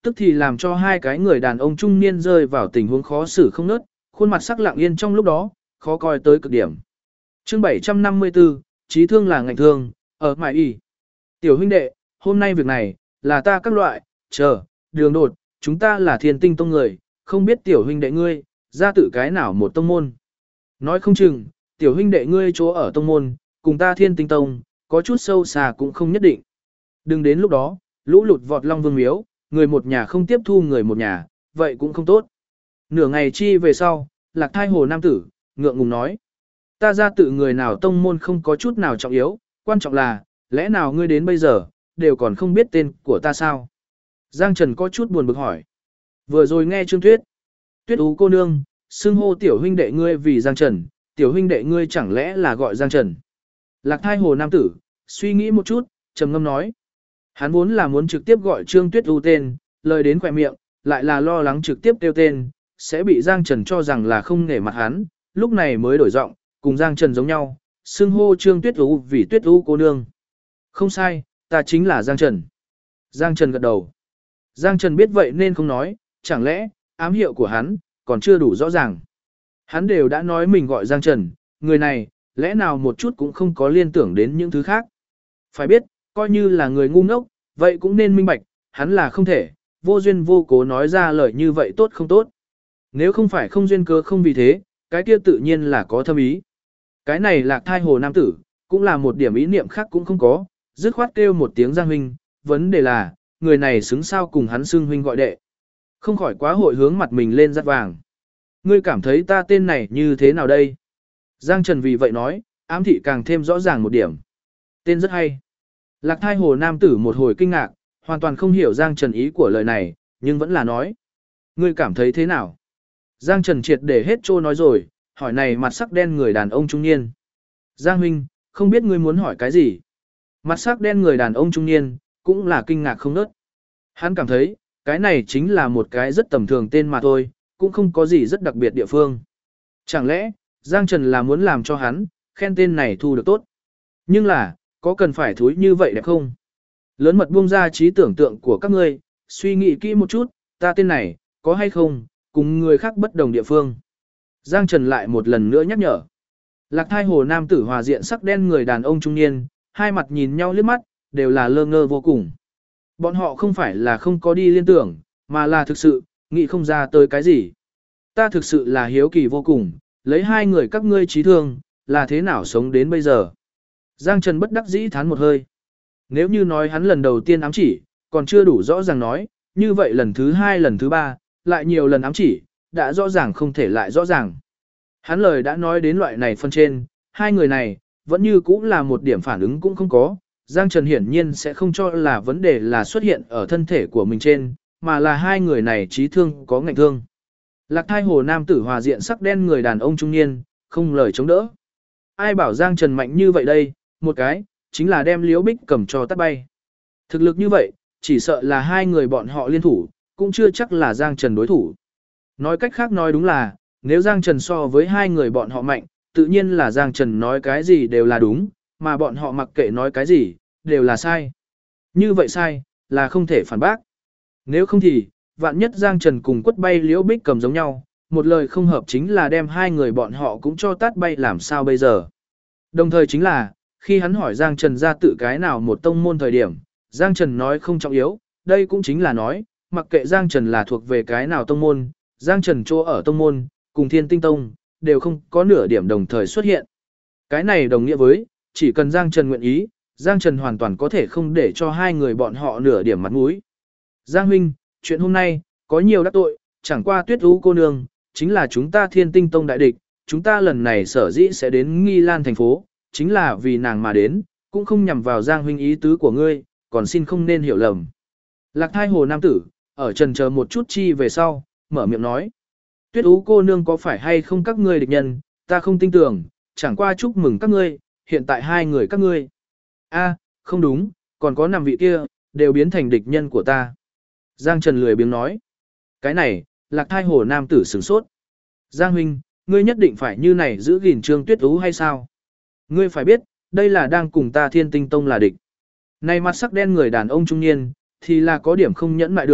A: tức thì làm cho hai cái người đàn ông trung niên rơi vào tình huống khó xử không nớt, khuôn mặt sắc lặng yên trong lúc đó, khó coi tới cực điểm. Chương 754, trí thương là ngành thương, ở mại y. Tiểu huynh đệ, hôm nay việc này, là ta các loại, đường đột, chúng ta là Thiên Tinh tông người, không biết tiểu huynh đệ ngươi, ra tự cái nào một tông môn. Nói không chừng, tiểu huynh đệ ngươi chỗ ở tông môn, cùng ta Thiên Tinh tông, có chút sâu xa cũng không nhất định. Đừng đến lúc đó, lũ lụt vọt Long Vương miếu, người một nhà không tiếp thu người một nhà, vậy cũng không tốt. Nửa ngày chi về sau, Lạc Thai Hồ nam tử, ngượng ngùng nói. Ta ra tự người nào tông môn không có chút nào trọng yếu, quan trọng là, lẽ nào ngươi đến bây giờ, đều còn không biết tên của ta sao? Giang Trần có chút buồn bực hỏi. Vừa rồi nghe Trương Tuyết. Tuyết Ú cô nương, xưng hô tiểu huynh đệ ngươi vì Giang Trần, tiểu huynh đệ ngươi chẳng lẽ là gọi Giang Trần. Lạc Thai Hồ nam tử, suy nghĩ một chút, trầm ngâm nói. Hắn vốn là muốn trực tiếp gọi Trương Tuyết Ú tên, lời đến khỏe miệng, lại là lo lắng trực tiếp kêu tên, sẽ bị Giang Trần cho rằng là không nể mặt hắn, lúc này mới đổi giọng, cùng Giang Trần giống nhau, xưng hô Trương Tuyết Ú vì Tuyết Ú cô nương. Không sai, ta chính là Giang Trần. Giang Trần gật đầu. Giang Trần biết vậy nên không nói, chẳng lẽ, ám hiệu của hắn, còn chưa đủ rõ ràng. Hắn đều đã nói mình gọi Giang Trần, người này, lẽ nào một chút cũng không có liên tưởng đến những thứ khác. Phải biết, coi như là người ngu ngốc, vậy cũng nên minh bạch, hắn là không thể, vô duyên vô cố nói ra lời như vậy tốt không tốt. Nếu không phải không duyên cớ không vì thế, cái kia tự nhiên là có thâm ý. Cái này Lạc Thai Hồ nam tử, cũng là một điểm ý niệm khác cũng không có, dứt khoát kêu một tiếng Giang huynh, vấn đề là, người này xứng sao cùng hắn xưng huynh gọi đệ. Không khỏi quá hội hướng mặt mình lên rát vàng. Ngươi cảm thấy ta tên này như thế nào đây? Giang Trần vì vậy nói, ám thị càng thêm rõ ràng một điểm. Tên rất hay. Lạc Thai Hồ nam tử một hồi kinh ngạc, hoàn toàn không hiểu Giang Trần ý của lời này, nhưng vẫn là nói. Ngươi cảm thấy thế nào? Giang Trần triệt để hết trô nói rồi, hỏi này mặt sắc đen người đàn ông trung niên. Giang huynh, không biết ngươi muốn hỏi cái gì? Mặt sắc đen người đàn ông trung niên, cũng là kinh ngạc không nớt. Hắn cảm thấy, cái này chính là một cái rất tầm thường tên mà thôi, cũng không có gì rất đặc biệt địa phương. Chẳng lẽ, Giang Trần là muốn làm cho hắn, khen tên này thu được tốt. Nhưng là, có cần phải thúi như vậy đẹp không? Lớn mật buông ra trí tưởng tượng của các ngươi, suy nghĩ kỹ một chút, ta tên này, có hay không, cùng người khác bất đồng địa phương. Giang Trần lại một lần nữa nhắc nhở. Lạc Thai Hồ nam tử hòa diện sắc đen người đàn ông trung niên, hai mặt nhìn nhau liếc mắt, đều là lơ ngơ vô cùng. Bọn họ không phải là không có đi liên tưởng, mà là thực sự, nghĩ không ra tới cái gì. Ta thực sự là hiếu kỳ vô cùng, lấy hai người các ngươi trí thương, là thế nào sống đến bây giờ. Giang Trần bất đắc dĩ thán một hơi. Nếu như nói hắn lần đầu tiên ám chỉ, còn chưa đủ rõ ràng nói, như vậy lần thứ hai lần thứ ba, lại nhiều lần ám chỉ, đã rõ ràng không thể lại rõ ràng. Hắn lời đã nói đến loại này phân trên, hai người này, vẫn như cũng là một điểm phản ứng cũng không có. Giang Trần hiển nhiên sẽ không cho là vấn đề là xuất hiện ở thân thể của mình trên, mà là hai người này trí thương có ngạnh thương. Lạc Thai Hồ nam tử hòa diện sắc đen người đàn ông trung niên, không lời chống đỡ. Ai bảo Giang Trần mạnh như vậy đây, một cái, chính là đem Liễu Bích cầm cho tắt bay. Thực lực như vậy, chỉ sợ là hai người bọn họ liên thủ, cũng chưa chắc là Giang Trần đối thủ. Nói cách khác nói đúng là, nếu Giang Trần so với hai người bọn họ mạnh, tự nhiên là Giang Trần nói cái gì đều là đúng, mà bọn họ mặc kệ nói cái gì, đều là sai. Như vậy sai, là không thể phản bác. Nếu không thì, vạn nhất Giang Trần cùng quất bay Liễu Bích cầm giống nhau, một lời không hợp chính là đem hai người bọn họ cũng cho tát bay làm sao bây giờ. Đồng thời chính là, khi hắn hỏi Giang Trần ra tự cái nào một tông môn thời điểm, Giang Trần nói không trọng yếu, đây cũng chính là nói, mặc kệ Giang Trần là thuộc về cái nào tông môn, Giang Trần chỗ ở tông môn, cùng Thiên Tinh Tông, đều không có nửa điểm đồng thời xuất hiện. Cái này đồng nghĩa với, chỉ cần Giang Trần nguyện ý, Giang Trần hoàn toàn có thể không để cho hai người bọn họ nửa điểm mặt mũi. Giang huynh, chuyện hôm nay, có nhiều đắc tội, chẳng qua Tuyết Ú cô nương, chính là chúng ta Thiên Tinh Tông đại địch, chúng ta lần này sở dĩ sẽ đến Nghi Lan thành phố, chính là vì nàng mà đến, cũng không nhằm vào Giang huynh ý tứ của ngươi, còn xin không nên hiểu lầm. Lạc Thai Hồ nam tử, ở trần chờ một chút chi về sau, mở miệng nói. Tuyết Ú cô nương có phải hay không các ngươi địch nhân, ta không tin tưởng, chẳng qua chúc mừng các ngươi, hiện tại hai người các ngươi. A, không đúng, còn có 5 vị kia, đều biến thành địch nhân của ta. Giang Trần lười biếng nói. Cái này, Lạc Thai Hồ nam tử sửng sốt. Giang huynh, ngươi nhất định phải như này giữ gìn Trương Tuyết Ú hay sao? Ngươi phải biết, đây là đang cùng ta Thiên Tinh Tông là địch. Này mặt sắc đen người đàn ông trung niên, thì là có điểm không nhẫn mại được,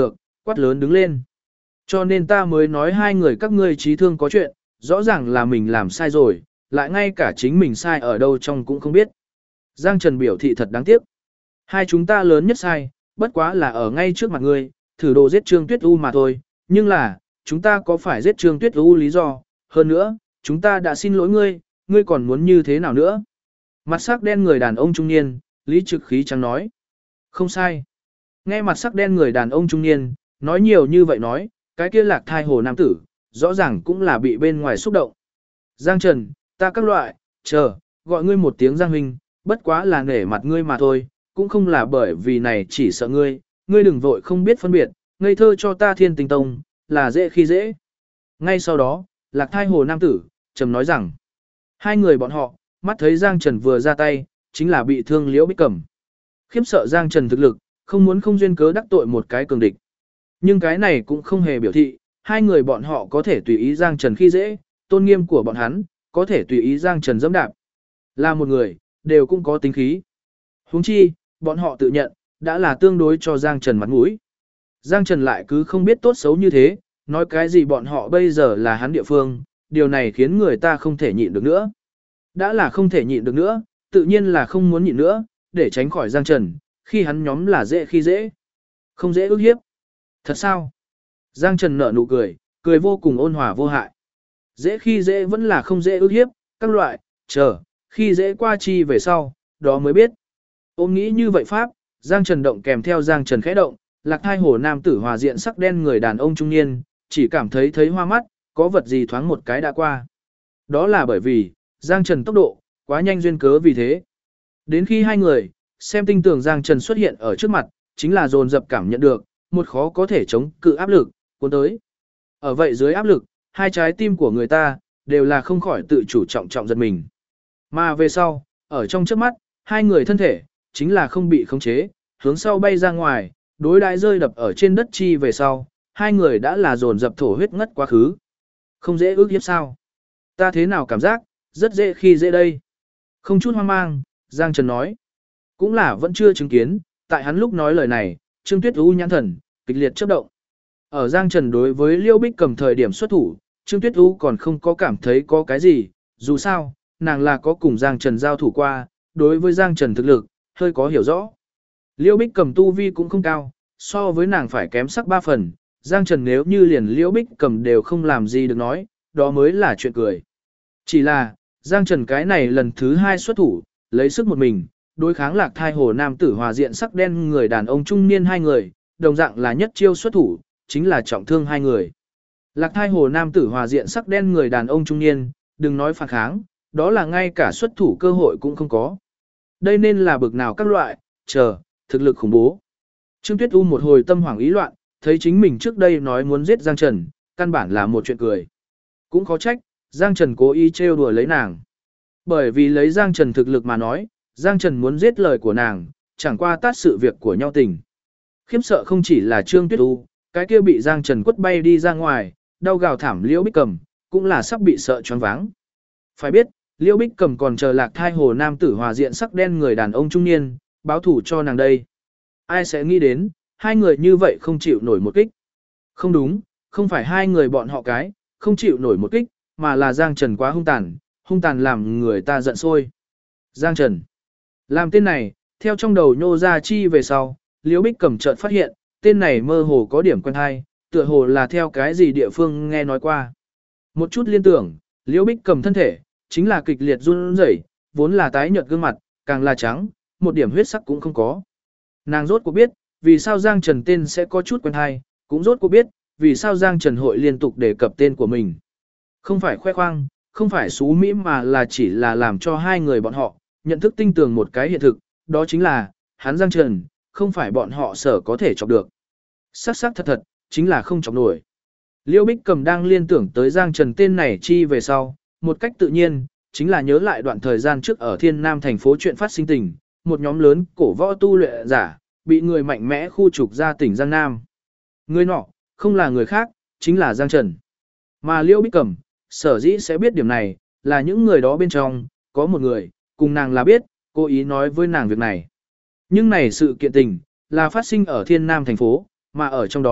A: quát lớn đứng lên. Cho nên ta mới nói hai người các ngươi trí thương có chuyện, rõ ràng là mình làm sai rồi, lại ngay cả chính mình sai ở đâu trong cũng không biết. Giang Trần biểu thị thật đáng tiếc. Hai chúng ta lớn nhất sai, bất quá là ở ngay trước mặt ngươi, thử đồ giết Trương Tuyết U mà thôi, nhưng là, chúng ta có phải giết Trương Tuyết U lý do, hơn nữa, chúng ta đã xin lỗi ngươi, ngươi còn muốn như thế nào nữa? Mặt sắc đen người đàn ông trung niên, Lý Trực khí trắng nói. Không sai. Nghe mặt sắc đen người đàn ông trung niên, nói nhiều như vậy nói, cái kia Lạc Thai Hồ nam tử, rõ ràng cũng là bị bên ngoài xúc động. Giang Trần, ta các loại, chờ, gọi ngươi một tiếng Giang huynh, bất quá là nể mặt ngươi mà thôi, cũng không là bởi vì này chỉ sợ ngươi, ngươi đừng vội không biết phân biệt, ngây thơ cho ta Thiên Tình Tông, là dễ khi dễ. Ngay sau đó, Lạc Thai Hồ nam tử, trầm nói rằng, hai người bọn họ, mắt thấy Giang Trần vừa ra tay, chính là bị thương Liễu Bích Cẩm. Khiếp sợ Giang Trần thực lực, không muốn không duyên cớ đắc tội một cái cường địch. Nhưng cái này cũng không hề biểu thị, hai người bọn họ có thể tùy ý Giang Trần khi dễ, tôn nghiêm của bọn hắn, có thể tùy ý Giang Trần dẫm đạp. Là một người, đều cũng có tính khí. Huống chi, bọn họ tự nhận, đã là tương đối cho Giang Trần mặt mũi. Giang Trần lại cứ không biết tốt xấu như thế, nói cái gì bọn họ bây giờ là hắn địa phương, điều này khiến người ta không thể nhịn được nữa. Đã là không thể nhịn được nữa, tự nhiên là không muốn nhịn nữa, để tránh khỏi Giang Trần, khi hắn nhóm là dễ khi dễ. Không dễ ức hiếp. Thật sao? Giang Trần nở nụ cười, cười vô cùng ôn hòa vô hại. Dễ khi dễ vẫn là không dễ ức hiếp, các loại, chờ, khi dễ qua chi về sau, đó mới biết. Ôm nghĩ như vậy pháp, Giang Trần động kèm theo Giang Trần khẽ động, Lạc Thai Hồ nam tử hòa diện sắc đen người đàn ông trung niên, chỉ cảm thấy hoa mắt, có vật gì thoáng một cái đã qua. Đó là bởi vì, Giang Trần tốc độ, quá nhanh duyên cớ vì thế. Đến khi hai người, xem tinh tường Giang Trần xuất hiện ở trước mặt, chính là dồn dập cảm nhận được, một khó có thể chống cự áp lực, cuốn tới. Ở vậy dưới áp lực, hai trái tim của người ta, đều là không khỏi tự chủ trọng giật mình. Mà về sau, ở trong trước mắt, hai người thân thể, chính là không bị khống chế, hướng sau bay ra ngoài, đối đãi rơi đập ở trên đất chi về sau, hai người đã là dồn dập thổ huyết ngất quá khứ. Không dễ ước hiếp sao? Ta thế nào cảm giác, rất dễ khi dễ đây. Không chút hoang mang, Giang Trần nói. Cũng là vẫn chưa chứng kiến, tại hắn lúc nói lời này, Trương Tuyết U nhãn thần, kịch liệt chớp động. Ở Giang Trần đối với Liễu Bích Cầm thời điểm xuất thủ, Trương Tuyết U còn không có cảm thấy có cái gì, dù sao, nàng là có cùng Giang Trần giao thủ qua, đối với Giang Trần thực lực, hơi có hiểu rõ. Liễu Bích Cầm tu vi cũng không cao, so với nàng phải kém sắc 3 phần, Giang Trần nếu như liền Liễu Bích Cầm đều không làm gì được nói, đó mới là chuyện cười. Chỉ là, Giang Trần cái này lần thứ 2 xuất thủ, lấy sức một mình, đối kháng Lạc Thai Hồ nam tử hòa diện sắc đen người đàn ông trung niên hai người, đồng dạng là nhất chiêu xuất thủ, chính là trọng thương hai người. Lạc Thai Hồ nam tử hòa diện sắc đen người đàn ông trung niên, đừng nói phản kháng, đó là ngay cả xuất thủ cơ hội cũng không có. Đây nên là bực nào các loại, chờ, thực lực khủng bố. Trương Tuyết U một hồi tâm hoảng ý loạn, thấy chính mình trước đây nói muốn giết Giang Trần, căn bản là một chuyện cười. Cũng khó trách, Giang Trần cố ý trêu đùa lấy nàng. Bởi vì lấy Giang Trần thực lực mà nói, Giang Trần muốn giết lời của nàng, chẳng qua tát sự việc của nhau tình. Khiếp sợ không chỉ là Trương Tuyết U, cái kia bị Giang Trần quất bay đi ra ngoài, đau gào thảm Liễu Bích Cầm, cũng là sắp bị sợ choáng váng. Phải biết, Liễu Bích Cầm còn chờ Lạc Thai Hồ nam tử hòa diện sắc đen người đàn ông trung niên, báo thủ cho nàng đây. Ai sẽ nghĩ đến, hai người như vậy không chịu nổi một kích. Không đúng, không phải hai người bọn họ cái, không chịu nổi một kích, mà là Giang Trần quá hung tàn làm người ta giận sôi. Giang Trần. Làm tên này, theo trong đầu nhô ra chi về sau, Liễu Bích Cầm chợt phát hiện, tên này mơ hồ có điểm quen hay, tựa hồ là theo cái gì địa phương nghe nói qua. Một chút liên tưởng, Liễu Bích Cầm thân thể, chính là kịch liệt run rẩy, vốn là tái nhợt gương mặt, càng là trắng, một điểm huyết sắc cũng không có. Nàng rốt cuộc biết, vì sao Giang Trần tên sẽ có chút quen hay, cũng rốt cuộc biết, vì sao Giang Trần hội liên tục đề cập tên của mình. Không phải khoe khoang, không phải xú mỹ mà là chỉ là làm cho hai người bọn họ, nhận thức tinh tường một cái hiện thực, đó chính là, hắn Giang Trần, không phải bọn họ sở có thể chọc được. Sắc sắc thật thật, chính là không chọc nổi. Liễu Bích Cầm đang liên tưởng tới Giang Trần tên này chi về sau, một cách tự nhiên, chính là nhớ lại đoạn thời gian trước ở Thiên Nam thành phố chuyện phát sinh tình, một nhóm lớn cổ võ tu luyện giả, bị người mạnh mẽ khu trục ra tỉnh Giang Nam. Người nọ, không là người khác, chính là Giang Trần. Mà Liễu Bích Cầm, sở dĩ sẽ biết điểm này, là những người đó bên trong, có một người, cùng nàng là biết, cố ý nói với nàng việc này. Nhưng này sự kiện tình, là phát sinh ở Thiên Nam thành phố, mà ở trong đó,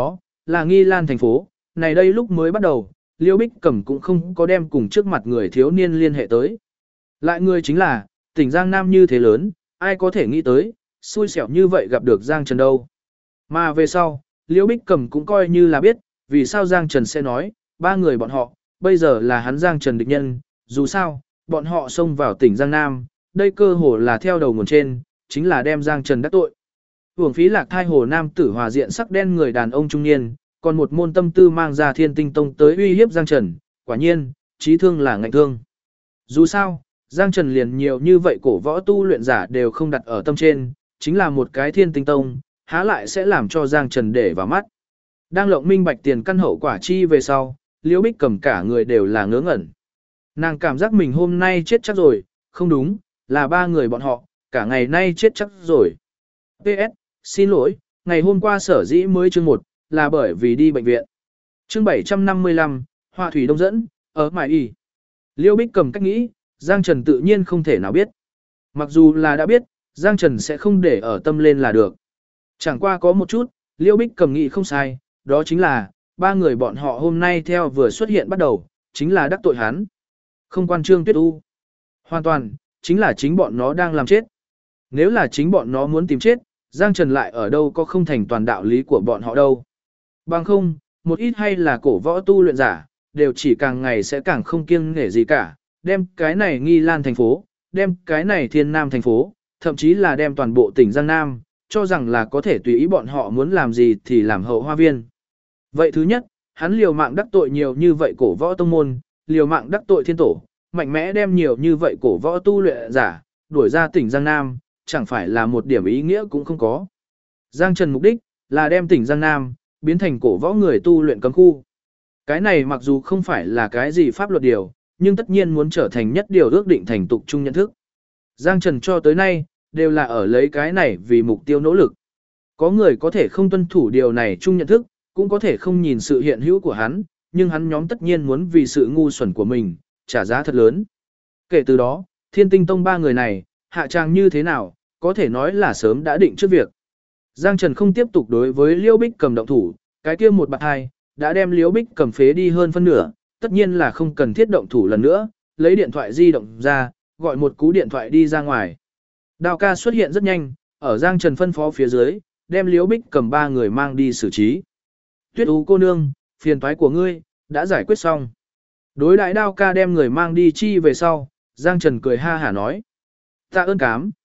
A: là Nghi Lan thành phố, này đây lúc mới bắt đầu, Liễu Bích Cẩm cũng không có đem cùng trước mặt người thiếu niên liên hệ tới. Lại người chính là, tỉnh Giang Nam như thế lớn, ai có thể nghĩ tới, xui xẻo như vậy gặp được Giang Trần đâu. Mà về sau, Liễu Bích Cẩm cũng coi như là biết, vì sao Giang Trần sẽ nói, ba người bọn họ, bây giờ là hắn Giang Trần địch nhân, dù sao, bọn họ xông vào tỉnh Giang Nam, đây cơ hồ là theo đầu nguồn trên, chính là đem Giang Trần đắc tội. Hưởng phí lạc thai hồ nam tử hòa diện sắc đen người đàn ông trung niên, còn một môn tâm tư mang ra Thiên Tinh Tông tới uy hiếp Giang Trần, quả nhiên, chí thương là ngạnh thương. Dù sao, Giang Trần liền nhiều như vậy cổ võ tu luyện giả đều không đặt ở tâm trên, chính là một cái Thiên Tinh Tông, há lại sẽ làm cho Giang Trần để vào mắt. Đang lộng minh bạch tiền căn hậu quả chi về sau, Liễu Bích Cầm cả người đều là ngớ ngẩn. Nàng cảm giác mình hôm nay chết chắc rồi, không đúng, là ba người bọn họ, cả ngày nay chết chắc rồi. PS, xin lỗi, ngày hôm qua sở dĩ mới chương 1, là bởi vì đi bệnh viện. Chương 755, Hoa Thủy Đông dẫn, ở Mại Y. Liễu Bích Cầm cách nghĩ, Giang Trần tự nhiên không thể nào biết. Mặc dù là đã biết, Giang Trần sẽ không để ở tâm lên là được. Chẳng qua có một chút, Liễu Bích Cầm nghĩ không sai, đó chính là, ba người bọn họ hôm nay theo vừa xuất hiện bắt đầu, chính là đắc tội hắn. Không quan Trương Tuyết U. Hoàn toàn, chính là chính bọn nó đang làm chết. Nếu là chính bọn nó muốn tìm chết, Giang Trần lại ở đâu có không thành toàn đạo lý của bọn họ đâu. Bằng không, một ít hay là cổ võ tu luyện giả, đều chỉ càng ngày sẽ càng không kiêng nể gì cả, đem cái này Nghi Lan thành phố, đem cái này Thiên Nam thành phố, thậm chí là đem toàn bộ tỉnh Giang Nam, cho rằng là có thể tùy ý bọn họ muốn làm gì thì làm hậu hoa viên. Vậy thứ nhất, hắn liều mạng đắc tội nhiều như vậy cổ võ tông môn, liều mạng đắc tội thiên tổ, mạnh mẽ đem nhiều như vậy cổ võ tu luyện giả, đuổi ra tỉnh Giang Nam, chẳng phải là một điểm ý nghĩa cũng không có. Giang Trần mục đích, là đem tỉnh Giang Nam, biến thành cổ võ người tu luyện cấm khu. Cái này mặc dù không phải là cái gì pháp luật điều, nhưng tất nhiên muốn trở thành nhất điều ước định thành tục chung nhận thức. Giang Trần cho tới nay, đều là ở lấy cái này vì mục tiêu nỗ lực. Có người có thể không tuân thủ điều này chung nhận thức, cũng có thể không nhìn sự hiện hữu của hắn, nhưng hắn nhóm tất nhiên muốn vì sự ngu xuẩn của mình, trả giá thật lớn. Kể từ đó, Thiên Tinh Tông ba người này, hạ trang như thế nào, có thể nói là sớm đã định trước việc. Giang Trần không tiếp tục đối với Liễu Bích Cầm động thủ, cái kia một bạc hai, đã đem Liễu Bích Cầm phế đi hơn phân nửa, tất nhiên là không cần thiết động thủ lần nữa, lấy điện thoại di động ra, gọi một cú điện thoại đi ra ngoài. Đào ca xuất hiện rất nhanh, ở Giang Trần phân phó phía dưới, đem Liễu Bích Cầm ba người mang đi xử trí. Tuyết Ú cô nương, phiền toái của ngươi, đã giải quyết xong. Đối đại Đao ca đem người mang đi chi về sau, Giang Trần cười ha hả nói. Tạ ơn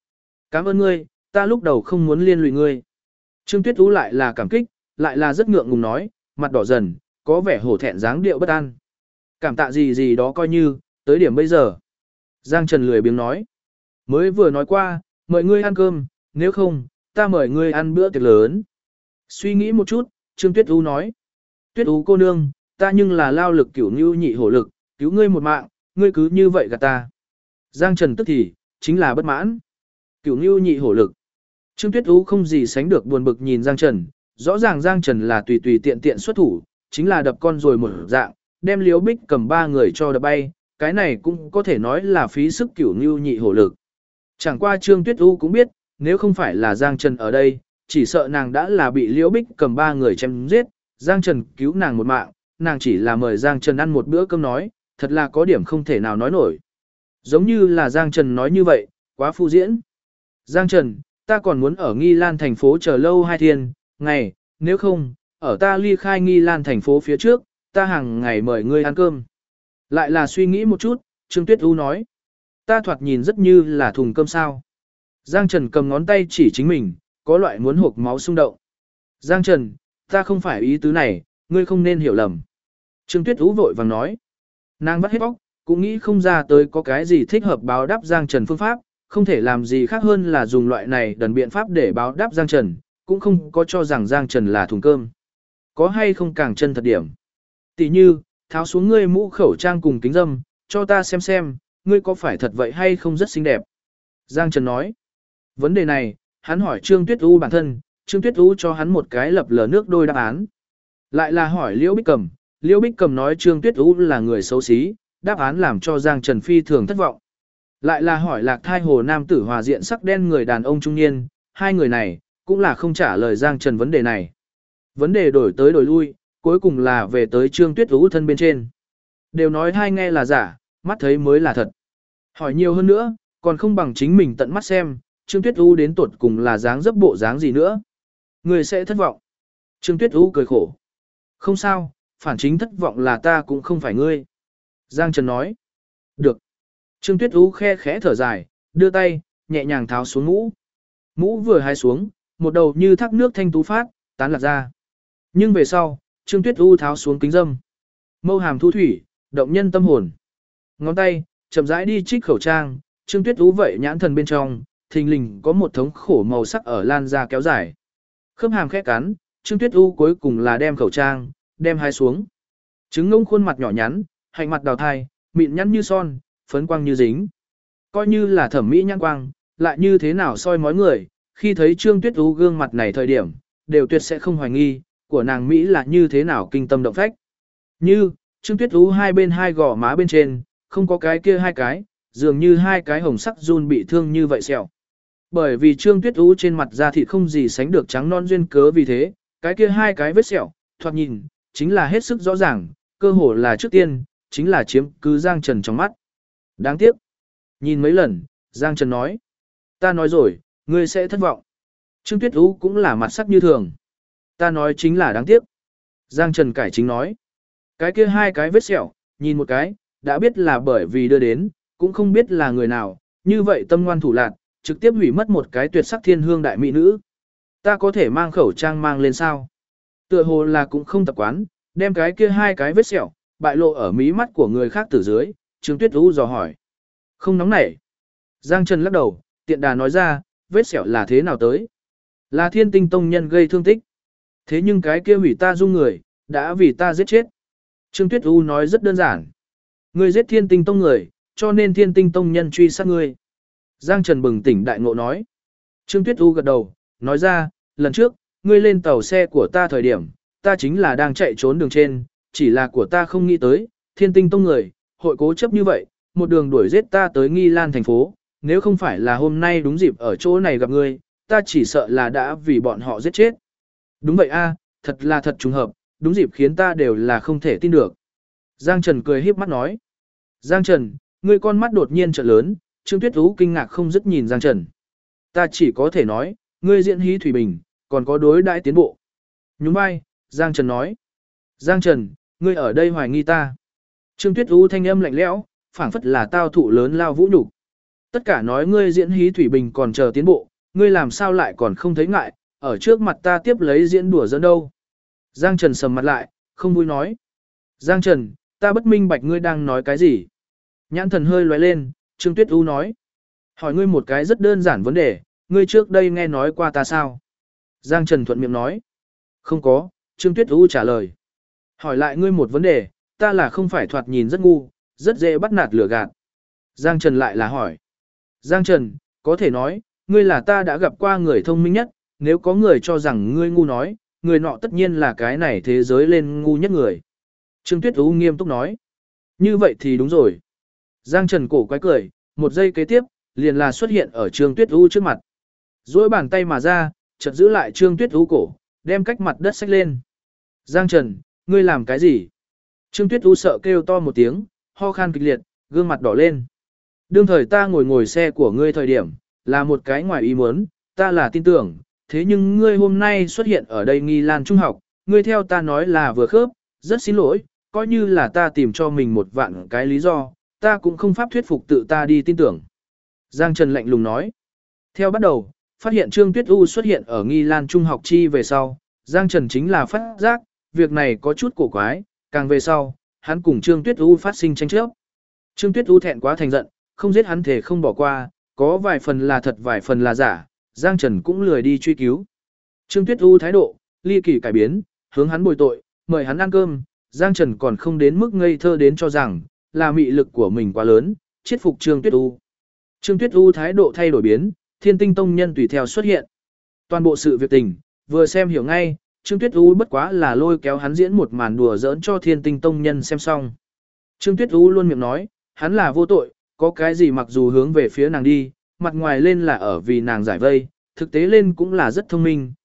A: cảm ơn ngươi, ta lúc đầu không muốn liên lụy ngươi. Trương Tuyết Ú lại là cảm kích, lại là rất ngượng ngùng nói, mặt đỏ dần, có vẻ hổ thẹn dáng điệu bất an. Cảm tạ gì gì đó coi như, tới điểm bây giờ. Giang Trần lười biếng nói. Mới vừa nói qua, mời ngươi ăn cơm, nếu không, ta mời ngươi ăn bữa tiệc lớn. Suy nghĩ một chút, Trương Tuyết Ú nói. Tuyết Ú cô nương, ta nhưng là lao lực cửu như nhị hổ lực, cứu ngươi một mạng, ngươi cứ như vậy gạt ta. Giang Trần tức thì, chính là bất mãn. Cửu như nhị hổ lực. Trương Tuyết Ú không gì sánh được buồn bực nhìn Giang Trần, rõ ràng Giang Trần là tùy tùy tiện tiện xuất thủ, chính là đập con rồi một dạng, đem Liễu Bích Cầm ba người cho đập bay, cái này cũng có thể nói là phí sức cửu như nhị hổ lực. Chẳng qua Trương Tuyết U cũng biết, nếu không phải là Giang Trần ở đây, chỉ sợ nàng đã là bị Liễu Bích Cầm ba người chém giết, Giang Trần cứu nàng một mạng, nàng chỉ là mời Giang Trần ăn một bữa cơm nói, thật là có điểm không thể nào nói nổi. Giống như là Giang Trần nói như vậy, quá phu diễn. Giang Trần, ta còn muốn ở Nghi Lan thành phố chờ lâu 2 thiên, ngày, nếu không, ở ta ly khai Nghi Lan thành phố phía trước, ta hàng ngày mời ngươi ăn cơm. Lại là suy nghĩ một chút, Trương Tuyết U nói. Ta thoạt nhìn rất như là thùng cơm sao. Giang Trần cầm ngón tay chỉ chính mình, có loại muốn hộc máu xung động. Giang Trần, ta không phải ý tứ này, ngươi không nên hiểu lầm. Trương Tuyết U vội vàng nói. Nàng vắt hết óc, cũng nghĩ không ra tới có cái gì thích hợp báo đáp Giang Trần phương pháp, không thể làm gì khác hơn là dùng loại này đần biện pháp để báo đáp Giang Trần, cũng không có cho rằng Giang Trần là thùng cơm. Có hay không càng chân thật điểm. Tỷ như, tháo xuống ngươi mũ khẩu trang cùng kính dâm, cho ta xem, ngươi có phải thật vậy hay không rất xinh đẹp. Giang Trần nói. Vấn đề này, hắn hỏi Trương Tuyết U bản thân, Trương Tuyết U cho hắn một cái lập lờ nước đôi đáp án. Lại là hỏi Liễu Bích Cầm, Liễu Bích Cầm nói Trương Tuyết U là người xấu xí, đáp án làm cho Giang Trần phi thường thất vọng. Lại là hỏi Lạc Thai Hồ nam tử hòa diện sắc đen người đàn ông trung niên, hai người này, cũng là không trả lời Giang Trần vấn đề này. Vấn đề đổi tới đổi lui, cuối cùng là về tới Trương Tuyết Ú thân bên trên. Đều nói hai nghe là giả, mắt thấy mới là thật. Hỏi nhiều hơn nữa, còn không bằng chính mình tận mắt xem, Trương Tuyết Ú đến tuột cùng là dáng dấp bộ dáng gì nữa. Người sẽ thất vọng. Trương Tuyết Ú cười khổ. Không sao, phản chính thất vọng là ta cũng không phải ngươi. Giang Trần nói. Được. Trương Tuyết Ú khe khẽ thở dài, đưa tay, nhẹ nhàng tháo xuống mũ. Mũ vừa hái xuống, một đầu như thác nước thanh tú phát, tán lạc ra. Nhưng về sau, Trương Tuyết U tháo xuống kính dâm. Mâu hàm thu thủy, động nhân tâm hồn. Ngón tay, chậm rãi đi trích khẩu trang, Trương Tuyết U vậy nhãn thần bên trong, thình lình có một thống khổ màu sắc ở lan ra kéo dài. Khớp hàm khẽ cắn, Trương Tuyết U cuối cùng là đem khẩu trang, đem hái xuống. Trứng ngông khuôn mặt nhỏ nhắn, hạnh mặt đào thai, mịn nhăn như son, phấn quang như dính. Coi như là thẩm mỹ nhăn quang, lại như thế nào soi mói người, khi thấy Trương Tuyết U gương mặt này thời điểm, đều tuyệt sẽ không hoài nghi, của nàng Mỹ là như thế nào kinh tâm động phách. Như, Trương Tuyết Ú hai bên hai gò má bên trên, không có cái kia hai cái, dường như hai cái hồng sắc run bị thương như vậy sẹo. Bởi vì Trương Tuyết Ú trên mặt da thịt không gì sánh được trắng non duyên cớ vì thế, cái kia hai cái vết sẹo, thoạt nhìn, chính là hết sức rõ ràng, cơ hồ là trước tiên, chính là chiếm cứ Giang Trần trong mắt. Đáng tiếc. Nhìn mấy lần, Giang Trần nói. Ta nói rồi, ngươi sẽ thất vọng. Trương Tuyết Ú cũng là mặt sắc như thường. Ta nói chính là đáng tiếc. Giang Trần cải chính nói. Cái kia hai cái vết sẹo, nhìn một cái, đã biết là bởi vì đưa đến, cũng không biết là người nào, như vậy tâm ngoan thủ lạn, trực tiếp hủy mất một cái tuyệt sắc thiên hương đại mỹ nữ. Ta có thể mang khẩu trang mang lên sao? Tựa hồ là cũng không tập quán, đem cái kia hai cái vết sẹo, bại lộ ở mí mắt của người khác từ dưới, Trương Tuyết Ú dò hỏi. Không nóng nảy. Giang Trần lắc đầu, tiện đà nói ra, vết sẹo là thế nào tới? Là Thiên Tinh Tông nhân gây thương tích. Thế nhưng cái kia hủy ta dung người, đã vì ta giết chết. Trương Tuyết U nói rất đơn giản. Ngươi giết Thiên Tinh Tông người, cho nên Thiên Tinh Tông nhân truy sát ngươi. Giang Trần bừng tỉnh đại ngộ nói. Trương Tuyết U gật đầu, nói ra, lần trước, ngươi lên tàu xe của ta thời điểm, ta chính là đang chạy trốn đường trên, chỉ là của ta không nghĩ tới, Thiên Tinh Tông người, hội cố chấp như vậy, một đường đuổi giết ta tới Nghi Lan thành phố, nếu không phải là hôm nay đúng dịp ở chỗ này gặp ngươi, ta chỉ sợ là đã vì bọn họ giết chết. Đúng vậy a, thật là thật trùng hợp, đúng dịp khiến ta đều là không thể tin được. Giang Trần cười híp mắt nói. Giang Trần, ngươi con mắt đột nhiên trợn lớn, Trương Tuyết Ú kinh ngạc không dứt nhìn Giang Trần. Ta chỉ có thể nói, ngươi diễn hí thủy bình, còn có đối đãi tiến bộ. Nhún vai, Giang Trần nói. Giang Trần, ngươi ở đây hoài nghi ta. Trương Tuyết Ú thanh âm lạnh lẽo, phảng phất là tao thụ lớn lao vũ nhục. Tất cả nói ngươi diễn hí thủy bình còn chờ tiến bộ, ngươi làm sao lại còn không thấy ngại, ở trước mặt ta tiếp lấy diễn đùa giỡn đâu. Giang Trần sầm mặt lại, không vui nói. Giang Trần, ta bất minh bạch ngươi đang nói cái gì. Nhãn thần hơi lóe lên, Trương Tuyết U nói. Hỏi ngươi một cái rất đơn giản vấn đề, ngươi trước đây nghe nói qua ta sao? Giang Trần thuận miệng nói. Không có, Trương Tuyết U trả lời. Hỏi lại ngươi một vấn đề, ta là không phải thoạt nhìn rất ngu, rất dễ bắt nạt lừa gạt. Giang Trần lại là hỏi. Giang Trần, có thể nói, ngươi là ta đã gặp qua người thông minh nhất, nếu có người cho rằng ngươi ngu nói, người nọ tất nhiên là cái này thế giới lên ngu nhất người. Trương Tuyết U nghiêm túc nói. Như vậy thì đúng rồi. Giang Trần cổ quái cười, một giây kế tiếp, liền là xuất hiện ở Trương Tuyết U trước mặt. Duỗi bàn tay mà ra, chợt giữ lại Trương Tuyết U cổ, đem cách mặt đất xách lên. Giang Trần, ngươi làm cái gì? Trương Tuyết U sợ kêu to một tiếng, ho khan kịch liệt, gương mặt đỏ lên. Đương thời ta ngồi xe của ngươi thời điểm, là một cái ngoài ý muốn, ta là tin tưởng, thế nhưng ngươi hôm nay xuất hiện ở đây Nghi Lan Trung học, ngươi theo ta nói là vừa khớp, rất xin lỗi, coi như là ta tìm cho mình một vạn cái lý do, ta cũng không pháp thuyết phục tự ta đi tin tưởng. Giang Trần lạnh lùng nói. Theo bắt đầu, phát hiện Trương Tuyết U xuất hiện ở Nghi Lan Trung học chi về sau, Giang Trần chính là phát giác, việc này có chút cổ quái, càng về sau, hắn cùng Trương Tuyết U phát sinh tranh chấp. Trương Tuyết U thẹn quá thành giận, không giết hắn thể không bỏ qua, có vài phần là thật vài phần là giả, Giang Trần cũng lười đi truy cứu. Trương Tuyết U thái độ, ly kỳ cải biến, hướng hắn bồi tội, mời hắn ăn cơm, Giang Trần còn không đến mức ngây thơ đến cho rằng, là mị lực của mình quá lớn, chết phục Trương Tuyết U. Trương Tuyết U thái độ thay đổi biến, Thiên Tinh Tông nhân tùy theo xuất hiện. Toàn bộ sự việc tình, vừa xem hiểu ngay, Trương Tuyết U bất quá là lôi kéo hắn diễn một màn đùa giỡn cho Thiên Tinh Tông nhân xem xong. Trương Tuyết U luôn miệng nói, hắn là vô tội, có cái gì mặc dù hướng về phía nàng đi, mặt ngoài lên là ở vì nàng giải vây, thực tế lên cũng là rất thông minh,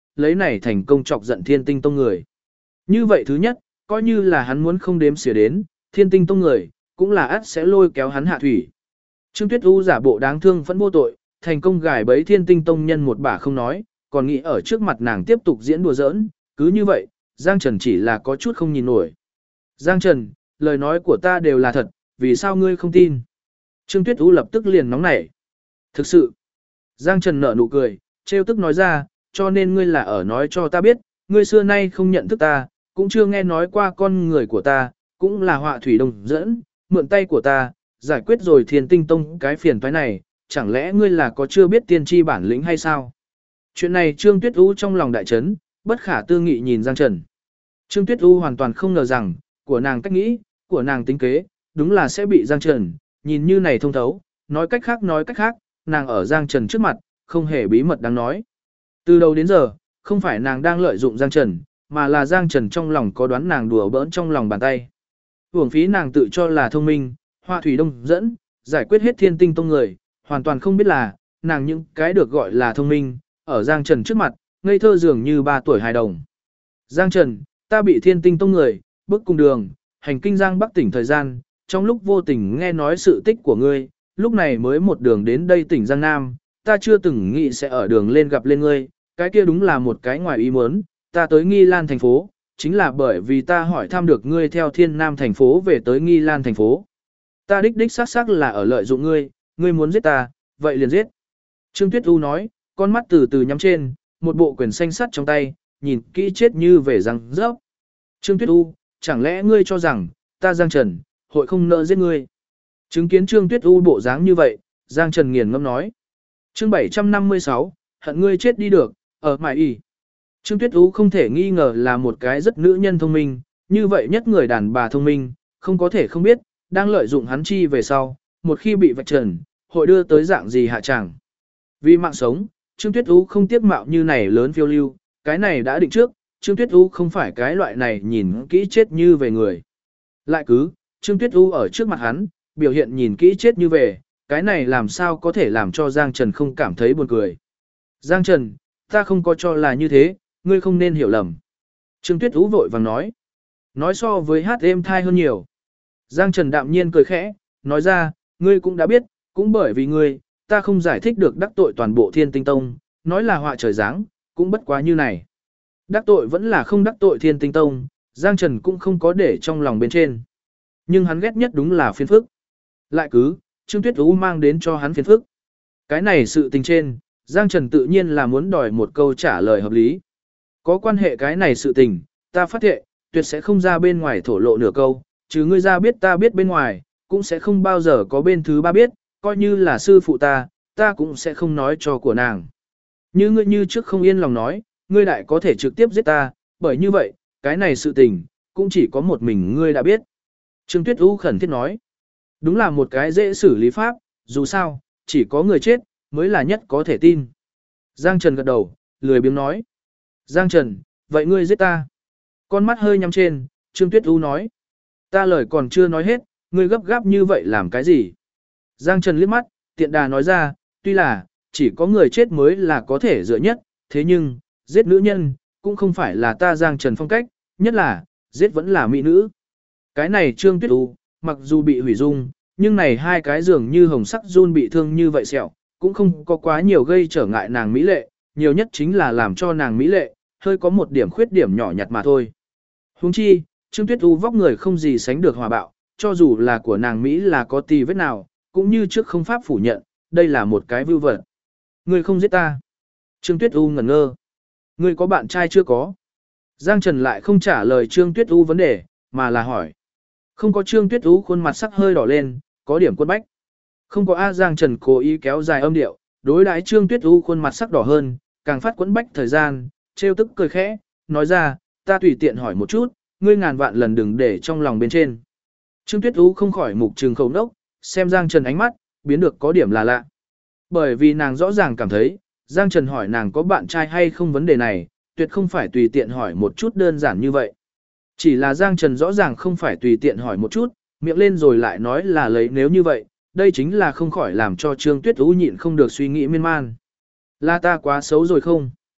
A: lấy này thành công chọc giận Thiên Tinh Tông người. Như vậy thứ nhất, coi như là hắn muốn không đếm xỉa đến, Thiên Tinh Tông người, cũng là ắt sẽ lôi kéo hắn hạ thủy. Trương Tuyết U giả bộ đáng thương phẫn vô tội, thành công gài bẫy Thiên Tinh Tông nhân một bả không nói, còn nghĩ ở trước mặt nàng tiếp tục diễn đùa giỡn, cứ như vậy, Giang Trần chỉ là có chút không nhìn nổi. Giang Trần, lời nói của ta đều là thật, vì sao ngươi không tin? Trương Tuyết U lập tức liền nóng nảy. Thực sự, Giang Trần nở nụ cười, trêu tức nói ra, cho nên ngươi là ở nói cho ta biết, ngươi xưa nay không nhận thức ta, cũng chưa nghe nói qua con người của ta, cũng là họa thủy đồng dẫn, mượn tay của ta, giải quyết rồi Thiên Tinh Tông cái phiền toái này, chẳng lẽ ngươi là có chưa biết tiên tri bản lĩnh hay sao? Chuyện này Trương Tuyết U trong lòng đại chấn, bất khả tư nghị nhìn Giang Trần. Trương Tuyết U hoàn toàn không ngờ rằng, của nàng cách nghĩ, của nàng tính kế, đúng là sẽ bị Giang Trần, nhìn như này thông thấu, nói cách khác, nàng ở Giang Trần trước mặt, không hề bí mật đáng nói. Từ đầu đến giờ, không phải nàng đang lợi dụng Giang Trần, mà là Giang Trần trong lòng có đoán nàng đùa bỡn trong lòng bàn tay. Hưởng phí nàng tự cho là thông minh, họa thủy đông dẫn, giải quyết hết Thiên Tinh Tông người, hoàn toàn không biết là, nàng những cái được gọi là thông minh, ở Giang Trần trước mặt, ngây thơ dường như 3 tuổi hài đồng. Giang Trần, ta bị Thiên Tinh Tông người, bước cùng đường, hành kinh Giang Bắc tỉnh thời gian, trong lúc vô tình nghe nói sự tích của ngươi, lúc này mới một đường đến đây tỉnh Giang Nam, ta chưa từng nghĩ sẽ ở đường lên gặp lên ngươi, cái kia đúng là một cái ngoài ý muốn, ta tới Nghi Lan thành phố, chính là bởi vì ta hỏi thăm được ngươi theo Thiên Nam thành phố về tới Nghi Lan thành phố. Ta đích xác là ở lợi dụng ngươi, ngươi muốn giết ta, vậy liền giết. Trương Tuyết U nói, con mắt từ từ nhắm trên, một bộ quyền xanh sắt trong tay, nhìn kỹ chết như về răng rớp. Trương Tuyết U, chẳng lẽ ngươi cho rằng, ta Giang Trần, hội không nợ giết ngươi. Chứng kiến Trương Tuyết U bộ dáng như vậy, Giang Trần nghiền ngẫm nói. Chương 756, hận ngươi chết đi được, ở mải y. Trương Tuyết U không thể nghi ngờ là một cái rất nữ nhân thông minh, như vậy nhất người đàn bà thông minh, không có thể không biết, đang lợi dụng hắn chi về sau, một khi bị vạch trần, hội đưa tới dạng gì hạ chẳng. Vì mạng sống, Trương Tuyết U không tiếc mạo như này lớn phiêu lưu, cái này đã định trước, Trương Tuyết U không phải cái loại này nhìn kỹ chết như về người. Lại cứ, Trương Tuyết U ở trước mặt hắn, biểu hiện nhìn kỹ chết như về, cái này làm sao có thể làm cho Giang Trần không cảm thấy buồn cười. Giang Trần, ta không có cho là như thế, ngươi không nên hiểu lầm. Trương Tuyết U vội vàng nói. Nói so với hát êm thai hơn nhiều. Giang Trần đạm nhiên cười khẽ, nói ra, ngươi cũng đã biết, cũng bởi vì ngươi, ta không giải thích được đắc tội toàn bộ Thiên Tinh Tông, nói là họa trời giáng, cũng bất quá như này. Đắc tội vẫn là không đắc tội Thiên Tinh Tông, Giang Trần cũng không có để trong lòng bên trên. Nhưng hắn ghét nhất đúng là phiền phức. Lại cứ, Trương Tuyết U mang đến cho hắn phiền phức. Cái này sự tình trên, Giang Trần tự nhiên là muốn đòi một câu trả lời hợp lý. Có quan hệ cái này sự tình, ta phát thệ, tuyệt sẽ không ra bên ngoài thổ lộ nửa câu, chứ ngươi ra biết ta biết bên ngoài, cũng sẽ không bao giờ có bên thứ ba biết, coi như là sư phụ ta cũng sẽ không nói cho của nàng. Như ngươi như trước không yên lòng nói, ngươi đại có thể trực tiếp giết ta, bởi như vậy, cái này sự tình, cũng chỉ có một mình ngươi đã biết. Trương Tuyết U khẩn thiết nói, đúng là một cái dễ xử lý pháp, dù sao, chỉ có người chết, mới là nhất có thể tin. Giang Trần gật đầu, lười biếng nói. Giang Trần, vậy ngươi giết ta. Con mắt hơi nhắm trên, Trương Tuyết U nói. Ta lời còn chưa nói hết, ngươi gấp gáp như vậy làm cái gì? Giang Trần liếc mắt, tiện đà nói ra, tuy là, chỉ có người chết mới là có thể dựa nhất, thế nhưng, giết nữ nhân, cũng không phải là ta Giang Trần phong cách, nhất là, giết vẫn là mỹ nữ. Cái này Trương Tuyết U, mặc dù bị hủy dung, nhưng này hai cái dường như hồng sắc run bị thương như vậy sẹo, cũng không có quá nhiều gây trở ngại nàng mỹ lệ, nhiều nhất chính là làm cho nàng mỹ lệ, hơi có một điểm khuyết điểm nhỏ nhặt mà thôi. Huống chi, Trương Tuyết U vóc người không gì sánh được hòa bạo, cho dù là của nàng Mỹ là có tì vết nào, cũng như trước không pháp phủ nhận, đây là một cái vưu vật. Ngươi không giết ta. Trương Tuyết U ngẩn ngơ. Ngươi có bạn trai chưa có? Giang Trần lại không trả lời Trương Tuyết U vấn đề, mà là hỏi. Không có. Trương Tuyết U khuôn mặt sắc hơi đỏ lên, có điểm quân bách. Không có. Giang Trần cố ý kéo dài âm điệu, đối đãi Trương Tuyết U khuôn mặt sắc đỏ hơn, càng phát quẫn bách thời gian, trêu tức cười khẽ, nói ra, ta tùy tiện hỏi một chút, ngươi ngàn vạn lần đừng để trong lòng bên trên. Trương Tuyết U không khỏi mục trừng khẩu nốc, xem Giang Trần ánh mắt, biến được có điểm là lạ. Bởi vì nàng rõ ràng cảm thấy, Giang Trần hỏi nàng có bạn trai hay không vấn đề này, tuyệt không phải tùy tiện hỏi một chút đơn giản như vậy. Chỉ là Giang Trần rõ ràng không phải tùy tiện hỏi một chút, miệng lên rồi lại nói là lấy nếu như vậy, đây chính là không khỏi làm cho Trương Tuyết U nhịn không được suy nghĩ miên man. Là ta quá xấu rồi không?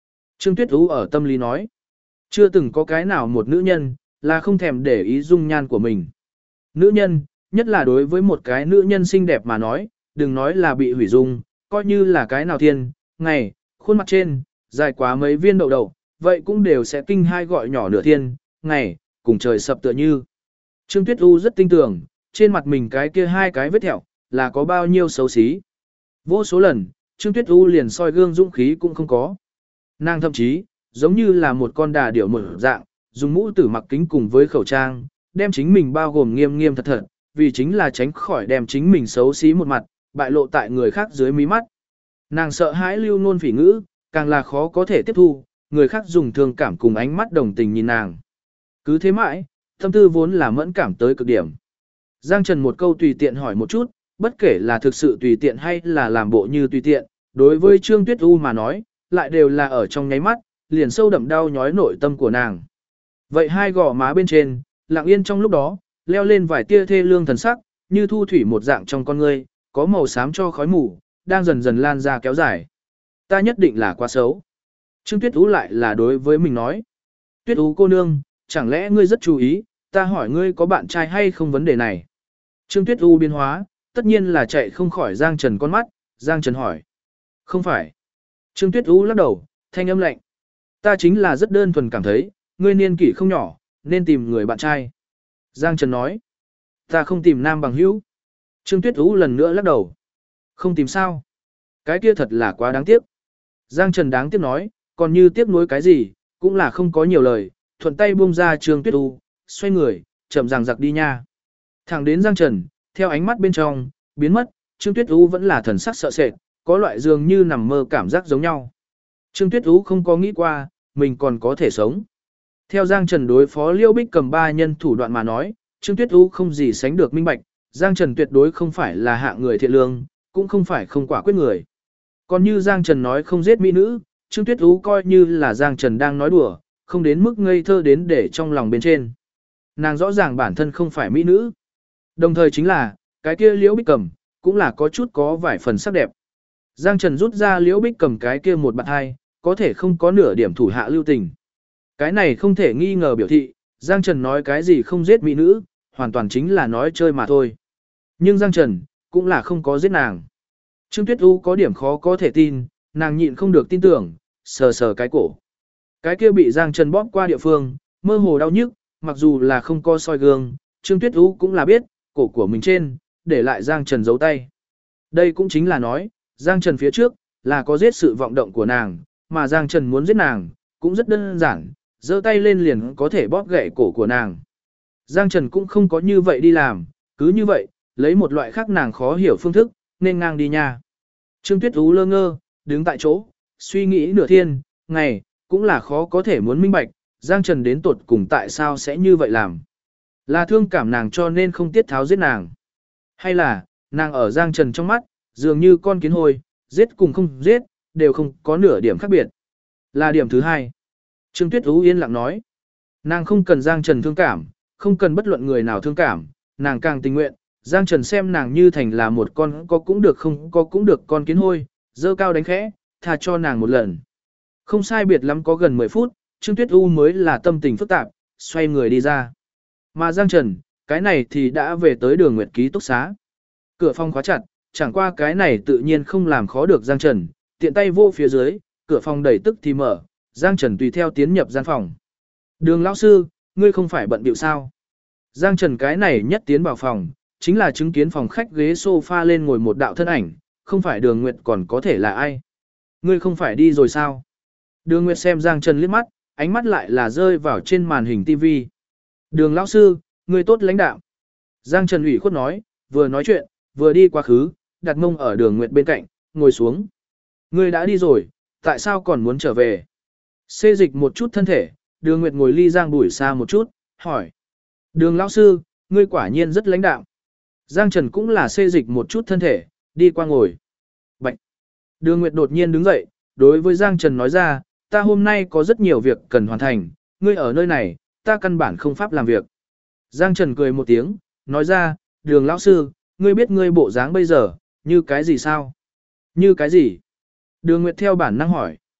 A: Trương Tuyết Ú ở tâm lý nói. Chưa từng có cái nào một nữ nhân, là không thèm để ý dung nhan của mình. Nữ nhân, nhất là đối với một cái nữ nhân xinh đẹp mà nói, đừng nói là bị hủy dung, coi như là cái nào thiên, ngày, khuôn mặt trên, dài quá mấy viên đậu đậu, vậy cũng đều sẽ kinh hai gọi nhỏ nửa thiên, ngày, cùng trời sập tựa như. Trương Tuyết U rất tin tưởng, trên mặt mình cái kia hai cái vết thẹo, là có bao nhiêu xấu xí. Vô số lần, Trương Tuyết U liền soi gương dũng khí cũng không có. Nàng thậm chí, giống như là một con đà điểu mở dạng, dùng mũ tử mặc kính cùng với khẩu trang, đem chính mình bao gồm nghiêm nghiêm thật thật, vì chính là tránh khỏi đem chính mình xấu xí một mặt, bại lộ tại người khác dưới mí mắt. Nàng sợ hãi lưu ngôn phỉ ngữ, càng là khó có thể tiếp thu, người khác dùng thương cảm cùng ánh mắt đồng tình nhìn nàng. Cứ thế mãi, tâm tư vốn là mẫn cảm tới cực điểm. Giang Trần một câu tùy tiện hỏi một chút, bất kể là thực sự tùy tiện hay là làm bộ như tùy tiện, đối với Trương Tuyết U mà nói, lại đều là ở trong nháy mắt, liền sâu đậm đau nhói nội tâm của nàng. Vậy hai gò má bên trên, lặng yên trong lúc đó, leo lên vài tia thê lương thần sắc, như thu thủy một dạng trong con ngươi, có màu xám cho khói mù, đang dần dần lan ra kéo dài. Ta nhất định là quá xấu. Trương Tuyết Ú lại là đối với mình nói. Tuyết Ú cô nương, chẳng lẽ ngươi rất chú ý, ta hỏi ngươi có bạn trai hay không vấn đề này. Trương Tuyết U biến hóa, tất nhiên là chạy không khỏi Giang Trần con mắt, Giang Trần hỏi. Không phải. Trương Tuyết U lắc đầu, thanh âm lạnh. Ta chính là rất đơn thuần cảm thấy, ngươi niên kỷ không nhỏ, nên tìm người bạn trai. Giang Trần nói. Ta không tìm nam bằng hữu. Trương Tuyết U lần nữa lắc đầu. Không tìm sao. Cái kia thật là quá đáng tiếc. Giang Trần đáng tiếc nói, còn như tiếc nuối cái gì, cũng là không có nhiều lời, thuận tay buông ra Trương Tuyết U, xoay người, chậm ràng giặc đi nha. Thẳng đến Giang Trần, theo ánh mắt bên trong, biến mất, Trương Tuyết U vẫn là thần sắc sợ sệt, có loại dường như nằm mơ cảm giác giống nhau. Trương Tuyết U không có nghĩ qua, mình còn có thể sống. Theo Giang Trần đối phó Liêu Bích cầm ba nhân thủ đoạn mà nói, Trương Tuyết U không gì sánh được minh bạch, Giang Trần tuyệt đối không phải là hạng người thiện lương, cũng không phải không quả quyết người. Còn như Giang Trần nói không giết mỹ nữ, Trương Tuyết U coi như là Giang Trần đang nói đùa, không đến mức ngây thơ đến để trong lòng bên trên. Nàng rõ ràng bản thân không phải mỹ nữ. Đồng thời chính là, cái kia Liễu Bích cầm, cũng là có chút có vài phần sắc đẹp. Giang Trần rút ra Liễu Bích cầm cái kia một bạn hai, có thể không có nửa điểm thủ hạ lưu tình. Cái này không thể nghi ngờ biểu thị, Giang Trần nói cái gì không giết mỹ nữ, hoàn toàn chính là nói chơi mà thôi. Nhưng Giang Trần, cũng là không có giết nàng. Trương Tuyết U có điểm khó có thể tin, nàng nhịn không được tin tưởng, sờ sờ cái cổ. Cái kia bị Giang Trần bóp qua địa phương, mơ hồ đau nhức, mặc dù là không có soi gương, Trương Tuyết U cũng là biết, cổ của mình trên, để lại Giang Trần giấu tay. Đây cũng chính là nói, Giang Trần phía trước, là có giết sự vọng động của nàng, mà Giang Trần muốn giết nàng, cũng rất đơn giản, giơ tay lên liền có thể bóp gãy cổ của nàng. Giang Trần cũng không có như vậy đi làm, cứ như vậy, lấy một loại khác nàng khó hiểu phương thức, nên ngang đi nha. Trương Tuyết U lơ ngơ, đứng tại chỗ, suy nghĩ nửa thiên, ngày, cũng là khó có thể muốn minh bạch, Giang Trần đến tột cùng tại sao sẽ như vậy làm. Là thương cảm nàng cho nên không tiết tháo giết nàng. Hay là, nàng ở Giang Trần trong mắt, dường như con kiến hôi, giết cùng không giết, đều không có nửa điểm khác biệt. Là điểm thứ hai. Trương Tuyết U yên lặng nói. Nàng không cần Giang Trần thương cảm, không cần bất luận người nào thương cảm, nàng càng tình nguyện, Giang Trần xem nàng như thành là một con có cũng được không có cũng được con kiến hôi, dơ cao đánh khẽ, tha cho nàng một lần. Không sai biệt lắm có gần 10 phút, Trương Tuyết U mới là tâm tình phức tạp, xoay người đi ra. Mà Giang Trần, cái này thì đã về tới đường Nguyệt ký túc xá. Cửa phòng khóa chặt, chẳng qua cái này tự nhiên không làm khó được Giang Trần, tiện tay vô phía dưới, cửa phòng đẩy tức thì mở, Giang Trần tùy theo tiến nhập gian phòng. Đường lão sư, ngươi không phải bận bịu sao? Giang Trần cái này nhất tiến vào phòng, chính là chứng kiến phòng khách ghế sofa lên ngồi một đạo thân ảnh, không phải Đường Nguyệt còn có thể là ai? Ngươi không phải đi rồi sao? Đường Nguyệt xem Giang Trần liếc mắt, ánh mắt lại là rơi vào trên màn hình TV. Đường lão sư, ngươi tốt lãnh đạo. Giang Trần ủy khuất nói, vừa nói chuyện, vừa đi quá khứ, đặt mông ở Đường Nguyệt bên cạnh, ngồi xuống. Ngươi đã đi rồi, tại sao còn muốn trở về? Xê dịch một chút thân thể, Đường Nguyệt ngồi ly Giang Bùi xa một chút, hỏi. Đường lão sư, ngươi quả nhiên rất lãnh đạo. Giang Trần cũng là xê dịch một chút thân thể, đi qua ngồi. Bạch. Đường Nguyệt đột nhiên đứng dậy, đối với Giang Trần nói ra, ta hôm nay có rất nhiều việc cần hoàn thành, ngươi ở nơi này, ta căn bản không pháp làm việc. Giang Trần cười một tiếng, nói ra, Đường lão sư, ngươi biết ngươi bộ dáng bây giờ, như cái gì sao? Như cái gì? Đường Nguyệt theo bản năng hỏi.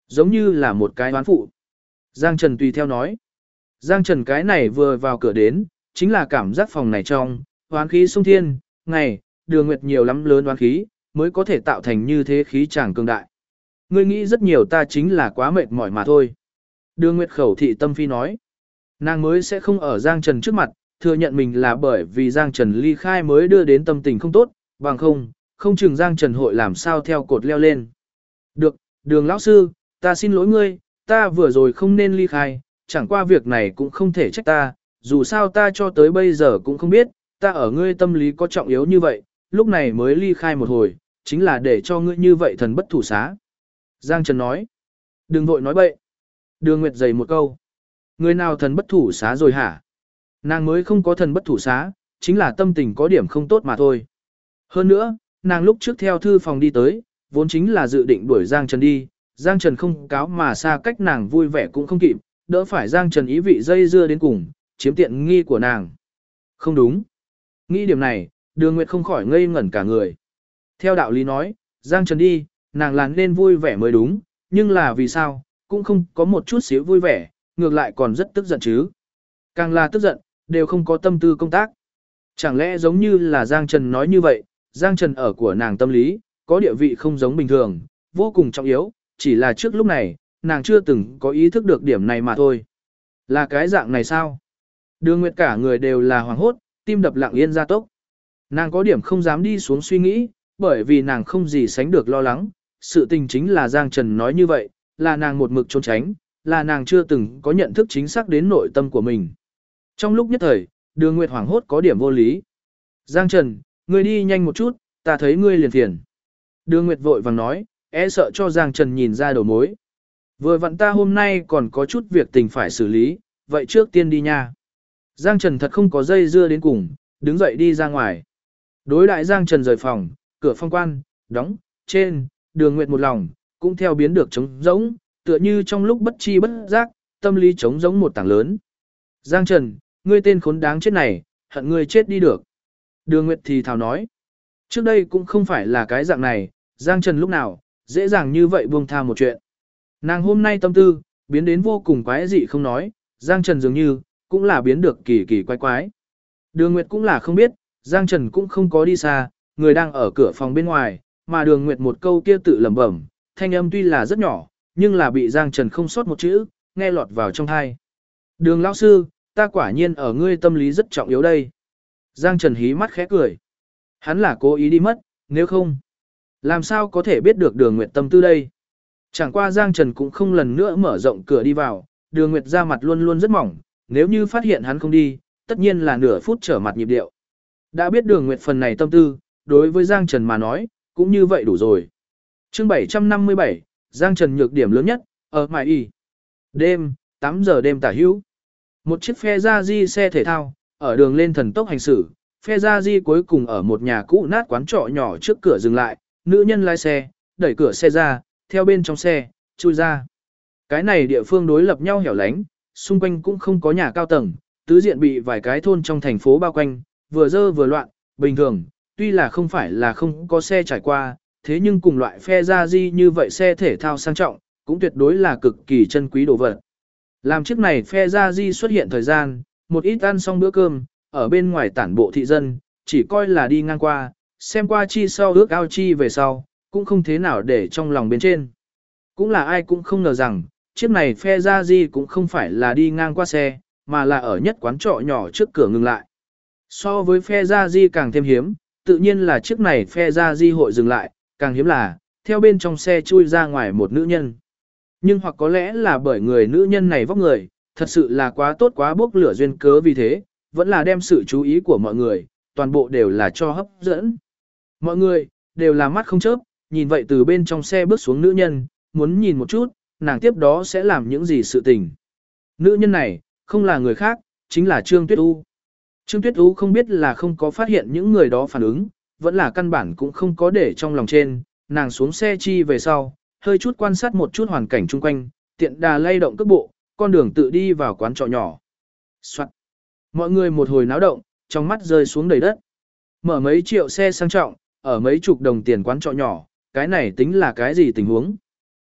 A: Giống như là một cái oán phụ. Giang Trần tùy theo nói. Giang Trần cái này vừa vào cửa đến, chính là cảm giác phòng này trong, oán khí sung thiên, ngày, Đường Nguyệt nhiều lắm lớn oán khí, mới có thể tạo thành như thế khí chàng cường đại. Ngươi nghĩ rất nhiều ta chính là quá mệt mỏi mà thôi. Đường Nguyệt khẩu thị tâm phi nói. Nàng mới sẽ không ở Giang Trần trước mặt, thừa nhận mình là bởi vì Giang Trần ly khai mới đưa đến tâm tình không tốt, bằng không chừng Giang Trần hội làm sao theo cột leo lên. Được, Đường lão sư, ta xin lỗi ngươi, ta vừa rồi không nên ly khai, chẳng qua việc này cũng không thể trách ta, dù sao ta cho tới bây giờ cũng không biết, ta ở ngươi tâm lý có trọng yếu như vậy, lúc này mới ly khai một hồi, chính là để cho ngươi như vậy thần bất thủ xá. Giang Trần nói, đừng vội nói bậy. Đường Nguyệt dày một câu, người nào thần bất thủ xá rồi hả? Nàng mới không có thần bất thủ xá, chính là tâm tình có điểm không tốt mà thôi. Hơn nữa, nàng lúc trước theo thư phòng đi tới, vốn chính là dự định đuổi Giang Trần đi, Giang Trần không cáo mà xa cách nàng vui vẻ cũng không kịp, đỡ phải Giang Trần ý vị dây dưa đến cùng, chiếm tiện nghi của nàng. Không đúng. Nghĩ điểm này, Đường Nguyệt không khỏi ngây ngẩn cả người. Theo đạo lý nói, Giang Trần đi, nàng là nên vui vẻ mới đúng, nhưng là vì sao, cũng không có một chút xíu vui vẻ, ngược lại còn rất tức giận chứ. Càng là tức giận, đều không có tâm tư công tác. Chẳng lẽ giống như là Giang Trần nói như vậy, Giang Trần ở của nàng tâm lý, có địa vị không giống bình thường, vô cùng trọng yếu, chỉ là trước lúc này, nàng chưa từng có ý thức được điểm này mà thôi. Là cái dạng này sao? Đường Nguyệt cả người đều là hoảng hốt, tim đập lặng yên ra tốc. Nàng có điểm không dám đi xuống suy nghĩ, bởi vì nàng không gì sánh được lo lắng, sự tình chính là Giang Trần nói như vậy, là nàng một mực trốn tránh, là nàng chưa từng có nhận thức chính xác đến nội tâm của mình. Trong lúc nhất thời, Đường Nguyệt hoảng hốt có điểm vô lý. Giang Trần, ngươi đi nhanh một chút, ta thấy ngươi liền phiền. Đường Nguyệt vội vàng nói, e sợ cho Giang Trần nhìn ra đầu mối. Vừa vặn ta hôm nay còn có chút việc tình phải xử lý, vậy trước tiên đi nha. Giang Trần thật không có dây dưa đến cùng, đứng dậy đi ra ngoài. Đối đại Giang Trần rời phòng, cửa phong quan, đóng, trên, Đường Nguyệt một lòng, cũng theo biến được trống rỗng, tựa như trong lúc bất chi bất giác, tâm lý trống rỗng một tảng lớn. Giang Trần, ngươi tên khốn đáng chết này, hận ngươi chết đi được. Đường Nguyệt thì thào nói. Trước đây cũng không phải là cái dạng này, Giang Trần lúc nào, dễ dàng như vậy buông tha một chuyện. Nàng hôm nay tâm tư, biến đến vô cùng quái dị không nói, Giang Trần dường như, cũng là biến được kỳ kỳ quái quái. Đường Nguyệt cũng là không biết, Giang Trần cũng không có đi xa, người đang ở cửa phòng bên ngoài, mà Đường Nguyệt một câu kia tự lẩm bẩm, thanh âm tuy là rất nhỏ, nhưng là bị Giang Trần không sót một chữ, nghe lọt vào trong tai. Đường lão sư, ta quả nhiên ở ngươi tâm lý rất trọng yếu đây. Giang Trần hí mắt khẽ cười. Hắn là cố ý đi mất, nếu không, làm sao có thể biết được Đường Nguyệt tâm tư đây. Chẳng qua Giang Trần cũng không lần nữa mở rộng cửa đi vào, Đường Nguyệt ra mặt luôn luôn rất mỏng, nếu như phát hiện hắn không đi, tất nhiên là nửa phút trở mặt nhịp điệu. Đã biết Đường Nguyệt phần này tâm tư, đối với Giang Trần mà nói, cũng như vậy đủ rồi. Chương 757, Giang Trần nhược điểm lớn nhất, ở Mại Y. Đêm, 8 giờ đêm tả hữu. Một chiếc phe gia di xe thể thao, ở đường lên thần tốc hành xử, phe gia di cuối cùng ở một nhà cũ nát quán trọ nhỏ trước cửa dừng lại, nữ nhân lái xe, đẩy cửa xe ra, theo bên trong xe, chui ra. Cái này địa phương đối lập nhau hẻo lánh, xung quanh cũng không có nhà cao tầng, tứ diện bị vài cái thôn trong thành phố bao quanh, vừa dơ vừa loạn, bình thường, tuy là không phải là không có xe trải qua, thế nhưng cùng loại phe gia di như vậy xe thể thao sang trọng, cũng tuyệt đối là cực kỳ chân quý đồ vật. Làm chiếc này phe gia di xuất hiện thời gian, một ít ăn xong bữa cơm, ở bên ngoài tản bộ thị dân, chỉ coi là đi ngang qua, xem qua chi sau ước ao chi về sau, cũng không thế nào để trong lòng bên trên. Cũng là ai cũng không ngờ rằng, chiếc này phe gia di cũng không phải là đi ngang qua xe, mà là ở nhất quán trọ nhỏ trước cửa ngừng lại. So với phe gia di càng thêm hiếm, tự nhiên là chiếc này phe gia di hội dừng lại, càng hiếm là, theo bên trong xe chui ra ngoài một nữ nhân. Nhưng hoặc có lẽ là bởi người nữ nhân này vóc người, thật sự là quá tốt quá bốc lửa duyên cớ vì thế, vẫn là đem sự chú ý của mọi người, toàn bộ đều là cho hấp dẫn. Mọi người, đều là mắt không chớp, nhìn vậy từ bên trong xe bước xuống nữ nhân, muốn nhìn một chút, nàng tiếp đó sẽ làm những gì sự tình. Nữ nhân này, không là người khác, chính là Trương Tuyết U. Trương Tuyết U không biết là không có phát hiện những người đó phản ứng, vẫn là căn bản cũng không có để trong lòng trên, nàng xuống xe chi về sau, hơi chút quan sát một chút hoàn cảnh chung quanh, tiện đà lay động cước bộ, con đường tự đi vào quán trọ nhỏ. Soạn. Mọi người một hồi náo động, trong mắt rơi xuống đầy đất. Mở mấy triệu xe sang trọng, ở mấy chục đồng tiền quán trọ nhỏ, cái này tính là cái gì tình huống?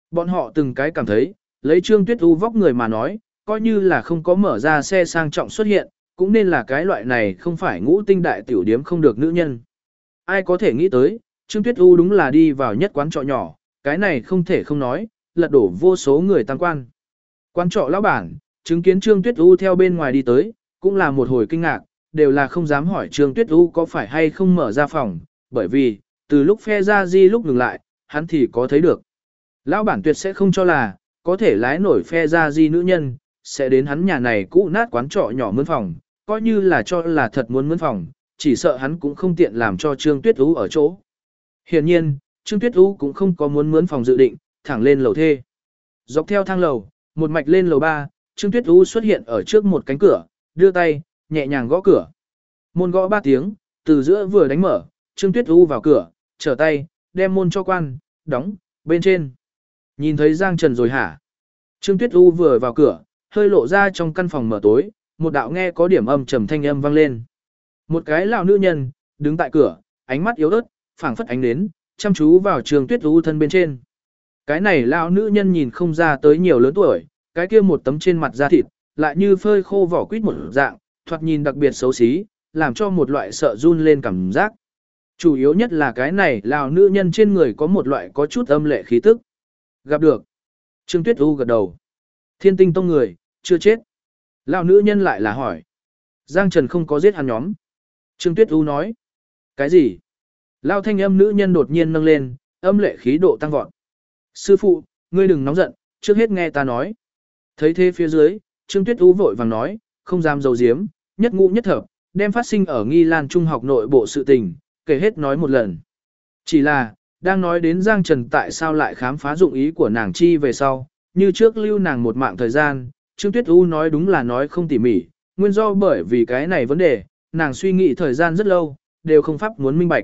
A: Bọn họ từng cái cảm thấy, lấy Trương Tuyết U vóc người mà nói, coi như là không có mở ra xe sang trọng xuất hiện, cũng nên là cái loại này không phải ngũ tinh đại tiểu điếm không được nữ nhân. Ai có thể nghĩ tới, Trương Tuyết U đúng là đi vào nhất quán trọ nhỏ, cái này không thể không nói, lật đổ vô số người tăng quan. Quán trọ lão bản, chứng kiến Trương Tuyết U theo bên ngoài đi tới, cũng là một hồi kinh ngạc, đều là không dám hỏi Trương Tuyết U có phải hay không mở ra phòng, bởi vì, từ lúc phe ra di lúc ngừng lại, hắn thì có thấy được. Lão bản tuyệt sẽ không cho là, có thể lái nổi phe ra di nữ nhân, sẽ đến hắn nhà này cũ nát quán trọ nhỏ mướn phòng, coi như là cho là thật muốn mướn phòng, chỉ sợ hắn cũng không tiện làm cho Trương Tuyết U ở chỗ. Hiển nhiên, Trương Tuyết U cũng không có muốn mướn phòng dự định, thẳng lên lầu thê. Dọc theo thang lầu, một mạch lên lầu 3, Trương Tuyết U xuất hiện ở trước một cánh cửa, đưa tay, nhẹ nhàng gõ cửa. Môn gõ 3 tiếng, từ giữa vừa đánh mở, Trương Tuyết U vào cửa, trở tay, đem môn cho quan, đóng, bên trên. Nhìn thấy Giang Trần rồi hả? Trương Tuyết U vừa vào cửa, hơi lộ ra trong căn phòng mở tối, một đạo nghe có điểm âm trầm thanh âm vang lên. Một cái lão nữ nhân, đứng tại cửa, ánh mắt yếu ớt, phảng phất ánh nến, chăm chú vào Trương Tuyết U thân bên trên. Cái này lão nữ nhân nhìn không ra tới nhiều lớn tuổi, cái kia một tấm trên mặt da thịt, lại như phơi khô vỏ quýt một dạng, thoạt nhìn đặc biệt xấu xí, làm cho một loại sợ run lên cảm giác. Chủ yếu nhất là cái này lão nữ nhân trên người có một loại có chút âm lệ khí tức. Gặp được. Trương Tuyết U gật đầu. Thiên Tinh Tông người, chưa chết. Lão nữ nhân lại là hỏi. Giang Trần không có giết hắn nhóm. Trương Tuyết U nói. Cái gì? Lão thanh âm nữ nhân đột nhiên nâng lên, âm lệ khí độ tăng vọt. Sư phụ, ngươi đừng nóng giận, trước hết nghe ta nói. Thấy thế phía dưới, Trương Tuyết U vội vàng nói, không dám giấu giếm, nhất ngũ nhất thập, đem phát sinh ở Nghi Lan Trung học nội bộ sự tình, kể hết nói một lần. Chỉ là, đang nói đến Giang Trần tại sao lại khám phá dụng ý của nàng chi về sau, như trước lưu nàng một mạng thời gian, Trương Tuyết U nói đúng là nói không tỉ mỉ, nguyên do bởi vì cái này vấn đề, nàng suy nghĩ thời gian rất lâu, đều không pháp muốn minh bạch.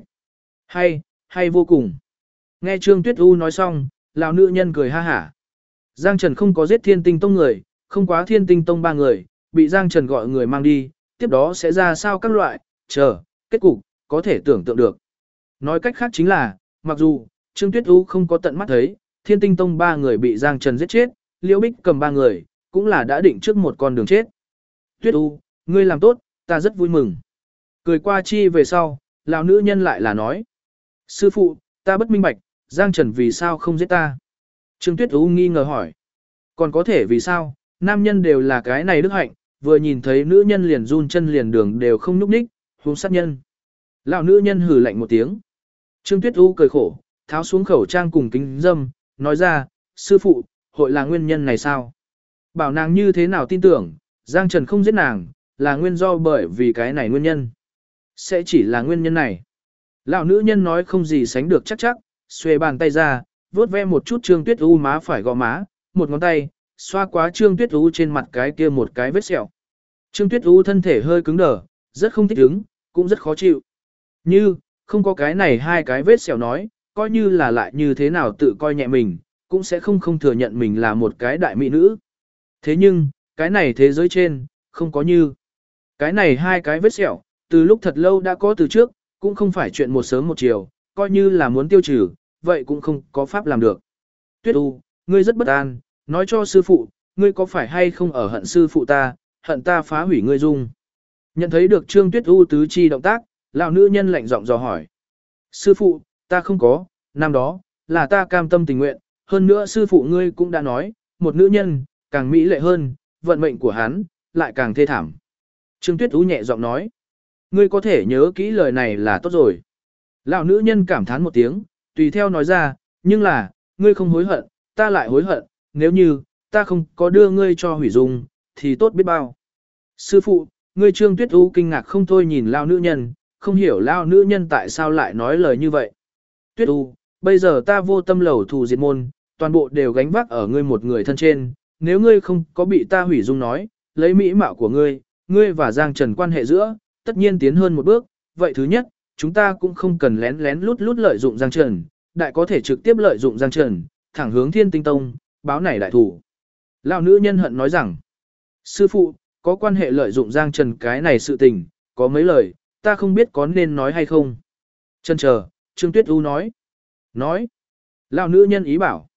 A: Hay vô cùng. Nghe Trương Tuyết U nói xong, lão nữ nhân cười ha hả. Giang Trần không có giết Thiên Tinh Tông người, không quá Thiên Tinh Tông 3 người, bị Giang Trần gọi người mang đi, tiếp đó sẽ ra sao các loại, kết cục, có thể tưởng tượng được. Nói cách khác chính là, mặc dù, Trương Tuyết U không có tận mắt thấy, Thiên Tinh Tông 3 người bị Giang Trần giết chết, Liễu Bích cầm 3 người, cũng là đã định trước một con đường chết. Tuyết U, ngươi làm tốt, ta rất vui mừng. Cười qua chi về sau, lão nữ nhân lại là nói. Sư phụ, ta bất minh bạch, Giang Trần vì sao không giết ta? Trương Tuyết U nghi ngờ hỏi. Còn có thể vì sao, nam nhân đều là cái này đức hạnh, vừa nhìn thấy nữ nhân liền run chân liền đường đều không nhúc nhích, huống sát nhân. Lão nữ nhân hừ lạnh một tiếng. Trương Tuyết U cười khổ, tháo xuống khẩu trang cùng kính dâm, nói ra, sư phụ, hội là nguyên nhân này sao? Bảo nàng như thế nào tin tưởng, Giang Trần không giết nàng, là nguyên do bởi vì cái này nguyên nhân. Sẽ chỉ là nguyên nhân này. Lão nữ nhân nói không gì sánh được chắc, xuề bàn tay ra, vuốt ve một chút Trương Tuyết U má phải gò má, một ngón tay, xoa quá Trương Tuyết U trên mặt cái kia một cái vết sẹo. Trương Tuyết U thân thể hơi cứng đờ, rất không thích ứng, cũng rất khó chịu. Như, không có cái này hai cái vết sẹo nói, coi như là lại như thế nào tự coi nhẹ mình, cũng sẽ không thừa nhận mình là một cái đại mỹ nữ. Thế nhưng, cái này thế giới trên, không có như. Cái này hai cái vết sẹo, từ lúc thật lâu đã có từ trước, cũng không phải chuyện một sớm một chiều, coi như là muốn tiêu trừ, vậy cũng không có pháp làm được. Tuyết U, ngươi rất bất an, nói cho sư phụ, ngươi có phải hay không ở hận sư phụ ta, hận ta phá hủy ngươi dung. Nhận thấy được Trương Tuyết U tứ chi động tác, lão nữ nhân lạnh giọng dò hỏi. Sư phụ, ta không có, năm đó, là ta cam tâm tình nguyện, hơn nữa sư phụ ngươi cũng đã nói, một nữ nhân, càng mỹ lệ hơn, vận mệnh của hắn, lại càng thê thảm. Trương Tuyết U nhẹ giọng nói. Ngươi có thể nhớ kỹ lời này là tốt rồi. Lão nữ nhân cảm thán một tiếng, tùy theo nói ra, nhưng là, ngươi không hối hận, ta lại hối hận, nếu như, ta không có đưa ngươi cho hủy dung, thì tốt biết bao. Sư phụ, ngươi Trương Tuyết U kinh ngạc không thôi nhìn lão nữ nhân, không hiểu lão nữ nhân tại sao lại nói lời như vậy. Tuyết U, bây giờ ta vô tâm lầu thù diệt môn, toàn bộ đều gánh vác ở ngươi một người thân trên, nếu ngươi không có bị ta hủy dung nói, lấy mỹ mạo của ngươi và Giang Trần quan hệ giữa, tất nhiên tiến hơn một bước, vậy thứ nhất, chúng ta cũng không cần lén lén lút lút lợi dụng Giang Trần, đại có thể trực tiếp lợi dụng Giang Trần, thẳng hướng Thiên Tinh Tông, báo này đại thủ. Lão nữ nhân hận nói rằng, sư phụ, có quan hệ lợi dụng Giang Trần cái này sự tình, có mấy lời, ta không biết có nên nói hay không. Chân chờ, Trương Tuyết U nói. Lão nữ nhân ý bảo.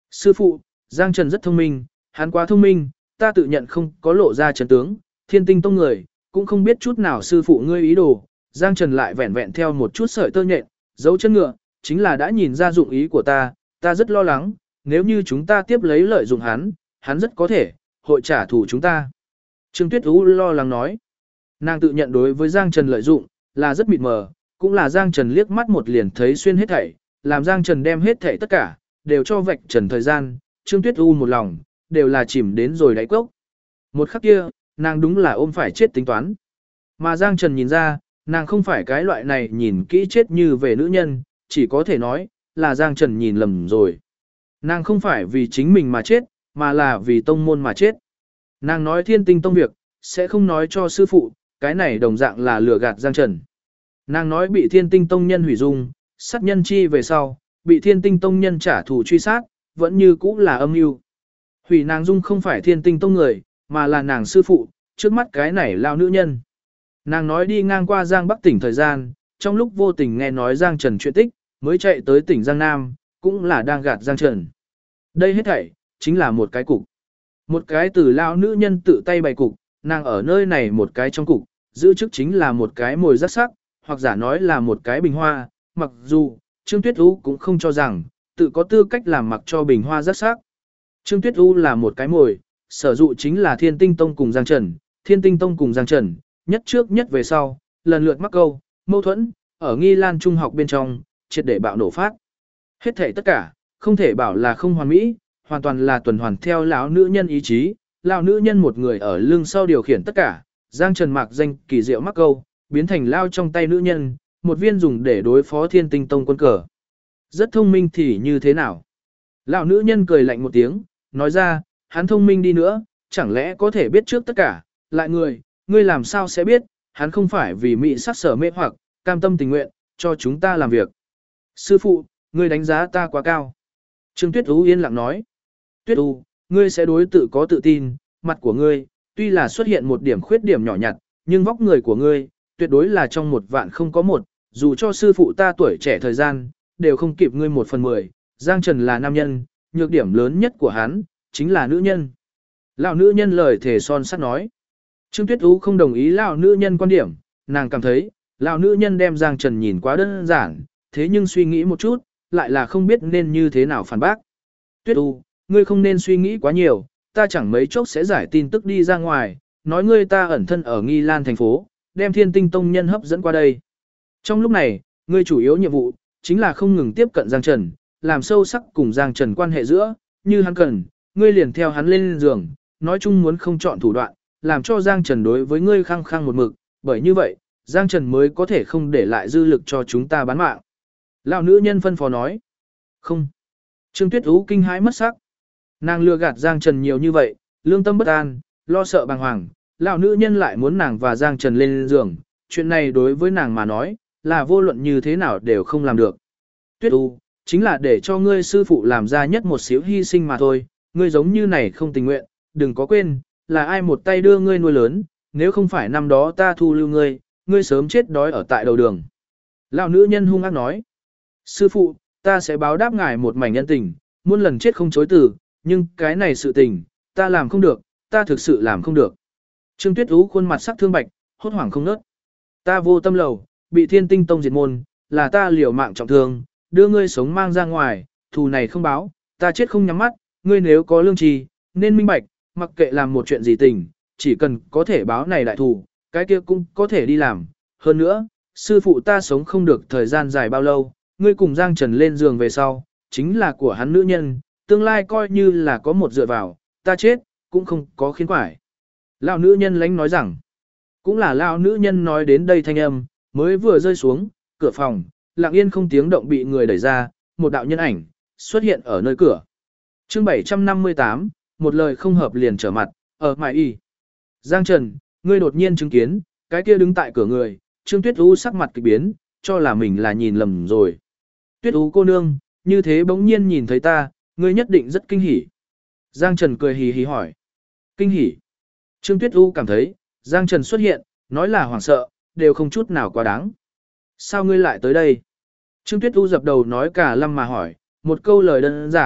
A: Sư phụ, Giang Trần rất thông minh, hắn quá thông minh, ta tự nhận không có lộ ra chân tướng, Thiên Tinh Tông người, cũng không biết chút nào sư phụ ngươi ý đồ. Giang Trần lại vẹn vẹn theo một chút sợi tơ nhện, dấu chân ngựa, chính là đã nhìn ra dụng ý của ta rất lo lắng, nếu như chúng ta tiếp lấy lợi dụng hắn rất có thể hội trả thù chúng ta. Trương Tuyết Ú lo lắng nói, nàng tự nhận đối với Giang Trần lợi dụng, là rất mịt mờ, cũng là Giang Trần liếc mắt một liền thấy xuyên hết thảy, làm Giang Trần đem hết thảy tất cả, đều cho vạch trần thời gian, Trương Tuyết U một lòng, đều là chìm đến rồi đáy cốc. Một khắc kia, nàng đúng là ôm phải chết tính toán. Mà Giang Trần nhìn ra, nàng không phải cái loại này nhìn kỹ chết như về nữ nhân, chỉ có thể nói, là Giang Trần nhìn lầm rồi. Nàng không phải vì chính mình mà chết, mà là vì tông môn mà chết. Nàng nói Thiên Tinh Tông việc, sẽ không nói cho sư phụ, cái này đồng dạng là lừa gạt Giang Trần. Nàng nói bị Thiên Tinh Tông nhân hủy dung, sát nhân chi về sau, bị Thiên Tinh Tông nhân trả thù truy sát, vẫn như cũ là âm mưu. Hủy nàng dung không phải Thiên Tinh Tông người, mà là nàng sư phụ, trước mắt cái này lao nữ nhân. Nàng nói đi ngang qua Giang Bắc tỉnh thời gian, trong lúc vô tình nghe nói Giang Trần chuyện tích, mới chạy tới tỉnh Giang Nam, cũng là đang gạt Giang Trần. Đây hết thảy, chính là một cái cục. Một cái từ lao nữ nhân tự tay bày cục, nàng ở nơi này một cái trong cục, giữ chức chính là một cái mồi rất sắc, hoặc giả nói là một cái bình hoa, mặc dù, Trương Tuyết U cũng không cho rằng, tự có tư cách làm mặc cho bình hoa rất sắc. Trương Tuyết U là một cái mồi, sở dụ chính là Thiên Tinh Tông cùng Giang Trần, Thiên Tinh Tông cùng Giang Trần, nhất trước nhất về sau, lần lượt mắc câu, mâu thuẫn, ở Nghi Lan Trung học bên trong, triệt để bạo nổ phát. Hết thể tất cả, không thể bảo là không hoàn mỹ, hoàn toàn là tuần hoàn theo lão nữ nhân ý chí, lão nữ nhân một người ở lưng sau điều khiển tất cả, Giang Trần mạc danh kỳ diệu mắc câu, biến thành lao trong tay nữ nhân, một viên dùng để đối phó Thiên Tinh Tông quân cờ. Rất thông minh thì như thế nào? Lão nữ nhân cười lạnh một tiếng, nói ra, hắn thông minh đi nữa, chẳng lẽ có thể biết trước tất cả, lại ngươi làm sao sẽ biết, hắn không phải vì mị sắc sở mê hoặc, cam tâm tình nguyện, cho chúng ta làm việc. Sư phụ, ngươi đánh giá ta quá cao. Trương Tuyết U yên lặng nói, Tuyết U, ngươi sẽ đối tự có tự tin, mặt của ngươi, tuy là xuất hiện một điểm khuyết điểm nhỏ nhặt, nhưng vóc người của ngươi, tuyệt đối là trong một vạn không có một, dù cho sư phụ ta tuổi trẻ thời gian, đều không kịp ngươi 1/10, Giang Trần là nam nhân, nhược điểm lớn nhất của hắn, chính là nữ nhân. Lão nữ nhân lời thề son sắt nói. Trương Tuyết U không đồng ý lão nữ nhân quan điểm, nàng cảm thấy, lão nữ nhân đem Giang Trần nhìn quá đơn giản, thế nhưng suy nghĩ một chút, lại là không biết nên như thế nào phản bác. Tuyết U, ngươi không nên suy nghĩ quá nhiều, ta chẳng mấy chốc sẽ giải tin tức đi ra ngoài, nói ngươi ta ẩn thân ở Nghi Lan thành phố, đem Thiên Tinh Tông nhân hấp dẫn qua đây. Trong lúc này, ngươi chủ yếu nhiệm vụ, chính là không ngừng tiếp cận Giang Trần, làm sâu sắc cùng Giang Trần quan hệ giữa, như hắn cần, ngươi liền theo hắn lên giường, nói chung muốn không chọn thủ đoạn, làm cho Giang Trần đối với ngươi khăng khăng một mực, bởi như vậy, Giang Trần mới có thể không để lại dư lực cho chúng ta bán mạng. Lão nữ nhân phân phó nói. Không. Trương Tuyết Ú kinh hãi mất sắc. Nàng lừa gạt Giang Trần nhiều như vậy, lương tâm bất an, lo sợ bàng hoàng, lão nữ nhân lại muốn nàng và Giang Trần lên giường, chuyện này đối với nàng mà nói, là vô luận như thế nào đều không làm được. Tuyết U, chính là để cho ngươi sư phụ làm ra nhất một xíu hy sinh mà thôi, ngươi giống như này không tình nguyện, đừng có quên, là ai một tay đưa ngươi nuôi lớn, nếu không phải năm đó ta thu lưu ngươi, ngươi sớm chết đói ở tại đầu đường. Lão nữ nhân hung ác nói, sư phụ, ta sẽ báo đáp ngài một mảnh nhân tình, muôn lần chết không chối từ, nhưng cái này sự tình, ta làm không được, ta thực sự làm không được. Trương Tuyết Ú khuôn mặt sắc thương bạch, hốt hoảng không nớt. Ta vô tâm lầu, bị Thiên Tinh Tông diệt môn, là ta liều mạng trọng thương, đưa ngươi sống mang ra ngoài, thù này không báo, ta chết không nhắm mắt, ngươi nếu có lương tri, nên minh bạch, mặc kệ làm một chuyện gì tình, chỉ cần có thể báo này đại thù, cái kia cũng có thể đi làm. Hơn nữa, sư phụ ta sống không được thời gian dài bao lâu, ngươi cùng Giang Trần lên giường về sau, chính là của hắn nữ nhân, tương lai coi như là có một dựa vào, ta chết, cũng không có khiến quải. Lão nữ nhân lánh nói rằng, cũng là lão nữ nhân nói đến đây thanh âm, mới vừa rơi xuống, cửa phòng, lặng yên không tiếng động bị người đẩy ra, một đạo nhân ảnh, xuất hiện ở nơi cửa. Chương 758, một lời không hợp liền trở mặt, ở mại y. Giang Trần, ngươi đột nhiên chứng kiến, cái kia đứng tại cửa người, Trương Tuyết U sắc mặt kỳ biến, cho là mình là nhìn lầm rồi. Tuyết U cô nương, như thế bỗng nhiên nhìn thấy ta, ngươi nhất định rất kinh hỉ. Giang Trần cười hì hì hỏi. Kinh hỉ. Trương Tuyết U cảm thấy, Giang Trần xuất hiện, nói là hoảng sợ, đều không chút nào quá đáng. Sao ngươi lại tới đây? Trương Tuyết U dập đầu nói cả lâm mà hỏi, một câu lời đơn giản,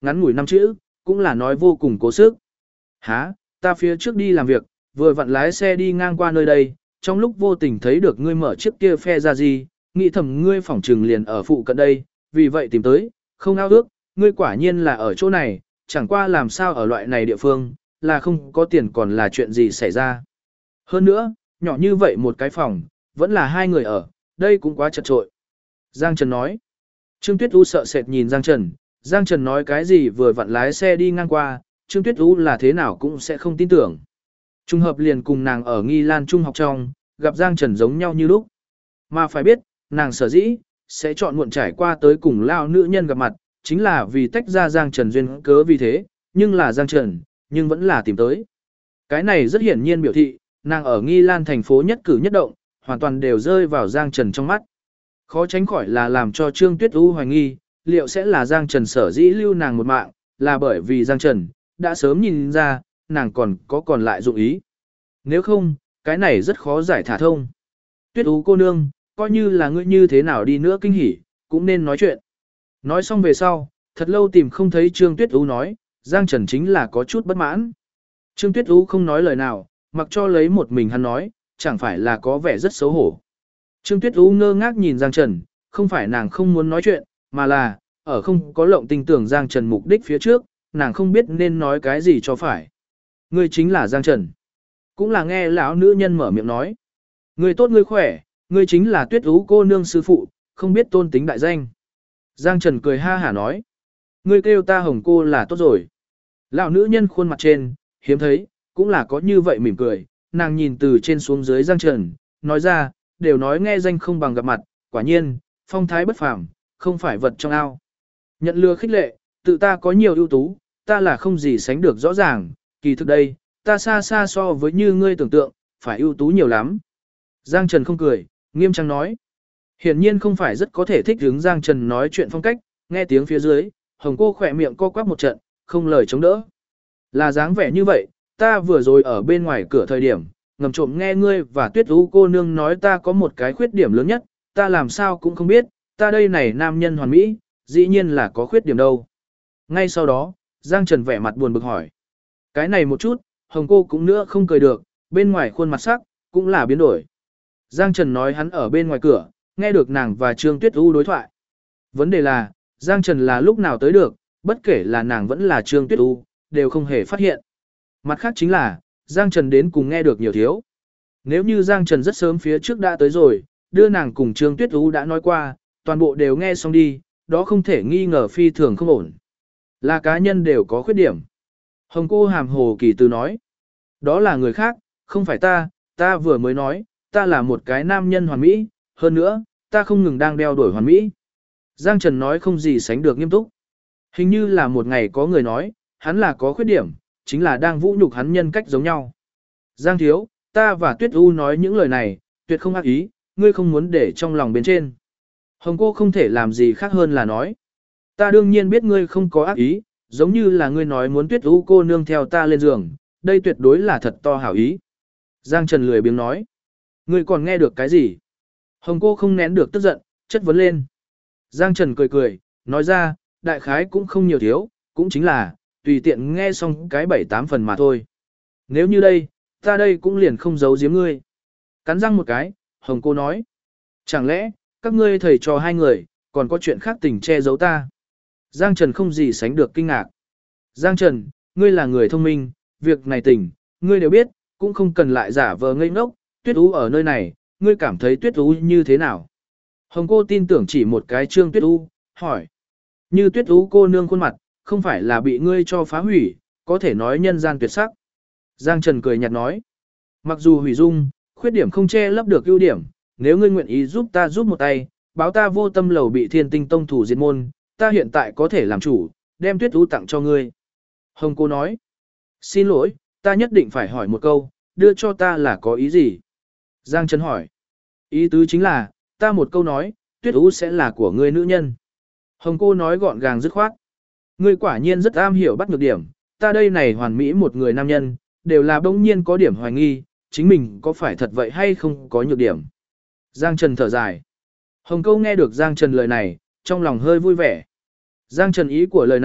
A: Ngắn ngủi 5 chữ, cũng là nói vô cùng cố sức. Hả, ta phía trước đi làm việc, vừa vặn lái xe đi ngang qua nơi đây, trong lúc vô tình thấy được ngươi mở chiếc kia phe ra gì, nghĩ thầm ngươi phỏng trừng liền ở phụ cận đây, vì vậy tìm tới, không ao ước, ngươi quả nhiên là ở chỗ này, chẳng qua làm sao ở loại này địa phương, là không có tiền còn là chuyện gì xảy ra. Hơn nữa, nhỏ như vậy một cái phòng, vẫn là 2 người ở, đây cũng quá chật trội. Giang Trần nói. Trương Tuyết U sợ sệt nhìn Giang Trần, Giang Trần nói cái gì vừa vặn lái xe đi ngang qua, Trương Tuyết U là thế nào cũng sẽ không tin tưởng. Trung hợp liền cùng nàng ở Nghi Lan Trung học trong, gặp Giang Trần giống nhau như lúc. Mà phải biết, nàng sở dĩ, sẽ chọn muộn trải qua tới cùng lao nữ nhân gặp mặt, chính là vì tách ra Giang Trần duyên cớ vì thế, nhưng là Giang Trần, nhưng vẫn là tìm tới. Cái này rất hiển nhiên biểu thị, nàng ở Nghi Lan thành phố nhất cử nhất động, hoàn toàn đều rơi vào Giang Trần trong mắt. Khó tránh khỏi là làm cho Trương Tuyết U hoài nghi, liệu sẽ là Giang Trần sở dĩ lưu nàng một mạng, là bởi vì Giang Trần đã sớm nhìn ra, nàng còn lại dụng ý. Nếu không, cái này rất khó giải thả thông. Tuyết U cô nương, coi như là ngươi như thế nào đi nữa kinh hỉ, cũng nên nói chuyện. Nói xong về sau, thật lâu tìm không thấy Trương Tuyết U nói, Giang Trần chính là có chút bất mãn. Trương Tuyết U không nói lời nào, mặc cho lấy một mình hắn nói, chẳng phải là có vẻ rất xấu hổ. Trương Tuyết U ngơ ngác nhìn Giang Trần, không phải nàng không muốn nói chuyện, mà là, ở không có lộng tin tưởng Giang Trần mục đích phía trước, nàng không biết nên nói cái gì cho phải. Ngươi chính là Giang Trần. Cũng là nghe lão nữ nhân mở miệng nói. Ngươi tốt ngươi khỏe, ngươi chính là Tuyết U cô nương sư phụ, không biết tôn tính đại danh. Giang Trần cười ha hả nói. Ngươi kêu ta Hồng cô là tốt rồi. Lão nữ nhân khuôn mặt trên, hiếm thấy, cũng là có như vậy mỉm cười, nàng nhìn từ trên xuống dưới Giang Trần, nói ra, đều nói nghe danh không bằng gặp mặt, quả nhiên, phong thái bất phàm, không phải vật trong ao. Nhận lừa khích lệ, tự ta có nhiều ưu tú, ta là không gì sánh được rõ ràng, kỳ thực đây, ta xa xa so với như ngươi tưởng tượng, phải ưu tú nhiều lắm. Giang Trần không cười, nghiêm trang nói. Hiển nhiên không phải rất có thể thích hứng Giang Trần nói chuyện phong cách, nghe tiếng phía dưới, Hồng cô khỏe miệng co quắp một trận, không lời chống đỡ. Là dáng vẻ như vậy, ta vừa rồi ở bên ngoài cửa thời điểm, ngầm trộm nghe ngươi và Tuyết U cô nương nói ta có một cái khuyết điểm lớn nhất, ta làm sao cũng không biết, ta đây này nam nhân hoàn mỹ, dĩ nhiên là có khuyết điểm đâu. Ngay sau đó, Giang Trần vẻ mặt buồn bực hỏi. Cái này một chút, Hồng cô cũng nữa không cười được, bên ngoài khuôn mặt sắc, cũng là biến đổi. Giang Trần nói hắn ở bên ngoài cửa, nghe được nàng và Trương Tuyết U đối thoại. Vấn đề là, Giang Trần là lúc nào tới được, bất kể là nàng vẫn là Trương Tuyết U, đều không hề phát hiện. Mặt khác chính là, Giang Trần đến cùng nghe được nhiều thiếu. Nếu như Giang Trần rất sớm phía trước đã tới rồi, đưa nàng cùng Trương Tuyết U đã nói qua, toàn bộ đều nghe xong đi, đó không thể nghi ngờ phi thường không ổn. Là cá nhân đều có khuyết điểm. Hồng cô hàm hồ kỳ từ nói. Đó là người khác, không phải ta vừa mới nói, ta là một cái nam nhân hoàn mỹ, hơn nữa, ta không ngừng đang đeo đuổi hoàn mỹ. Giang Trần nói không gì sánh được nghiêm túc. Hình như là một ngày có người nói, hắn là có khuyết điểm, chính là đang vũ nhục hắn nhân cách giống nhau. Giang thiếu, ta và Tuyết U nói những lời này, tuyệt không ác ý, ngươi không muốn để trong lòng bên trên. Hồng cô không thể làm gì khác hơn là nói. Ta đương nhiên biết ngươi không có ác ý, giống như là ngươi nói muốn Tuyết U cô nương theo ta lên giường, đây tuyệt đối là thật to hảo ý. Giang Trần lười biếng nói. Ngươi còn nghe được cái gì? Hồng cô không nén được tức giận, chất vấn lên. Giang Trần cười cười, nói ra, đại khái cũng không nhiều thiếu, cũng chính là, tùy tiện nghe xong cái 7-8 phần mà thôi. Nếu như đây, ta đây cũng liền không giấu giếm ngươi. Cắn răng một cái, Hồng cô nói. Chẳng lẽ, các ngươi thầy trò hai người, còn có chuyện khác tình che giấu ta? Giang Trần không gì sánh được kinh ngạc. Giang Trần, ngươi là người thông minh, việc này tình, ngươi đều biết, cũng không cần lại giả vờ ngây ngốc, Tuyết U ở nơi này, ngươi cảm thấy Tuyết U như thế nào? Hồng cô tin tưởng chỉ một cái Trương Tuyết U, hỏi. Như Tuyết U cô nương khuôn mặt, không phải là bị ngươi cho phá hủy, có thể nói nhân gian tuyệt sắc. Giang Trần cười nhạt nói. Mặc dù hủy dung, khuyết điểm không che lấp được ưu điểm, nếu ngươi nguyện ý giúp ta giúp một tay, báo ta vô tâm lầu bị Thiên Tinh tông thủ diệt môn, ta hiện tại có thể làm chủ, đem Tuyết U tặng cho ngươi. Hồng cô nói. Xin lỗi, ta nhất định phải hỏi một câu, đưa cho ta là có ý gì? Giang Trần hỏi. Ý tứ chính là, ta một câu nói, Tuyết U sẽ là của ngươi nữ nhân. Hồng cô nói gọn gàng dứt khoát. Ngươi quả nhiên rất am hiểu bắt nhược điểm, ta đây này hoàn mỹ một người nam nhân, đều là bỗng nhiên có điểm hoài nghi, chính mình có phải thật vậy hay không có nhược điểm. Giang Trần thở dài. Hồng câu nghe được Giang Trần lời này, trong lòng hơi vui vẻ. Giang Trần ý của lời này,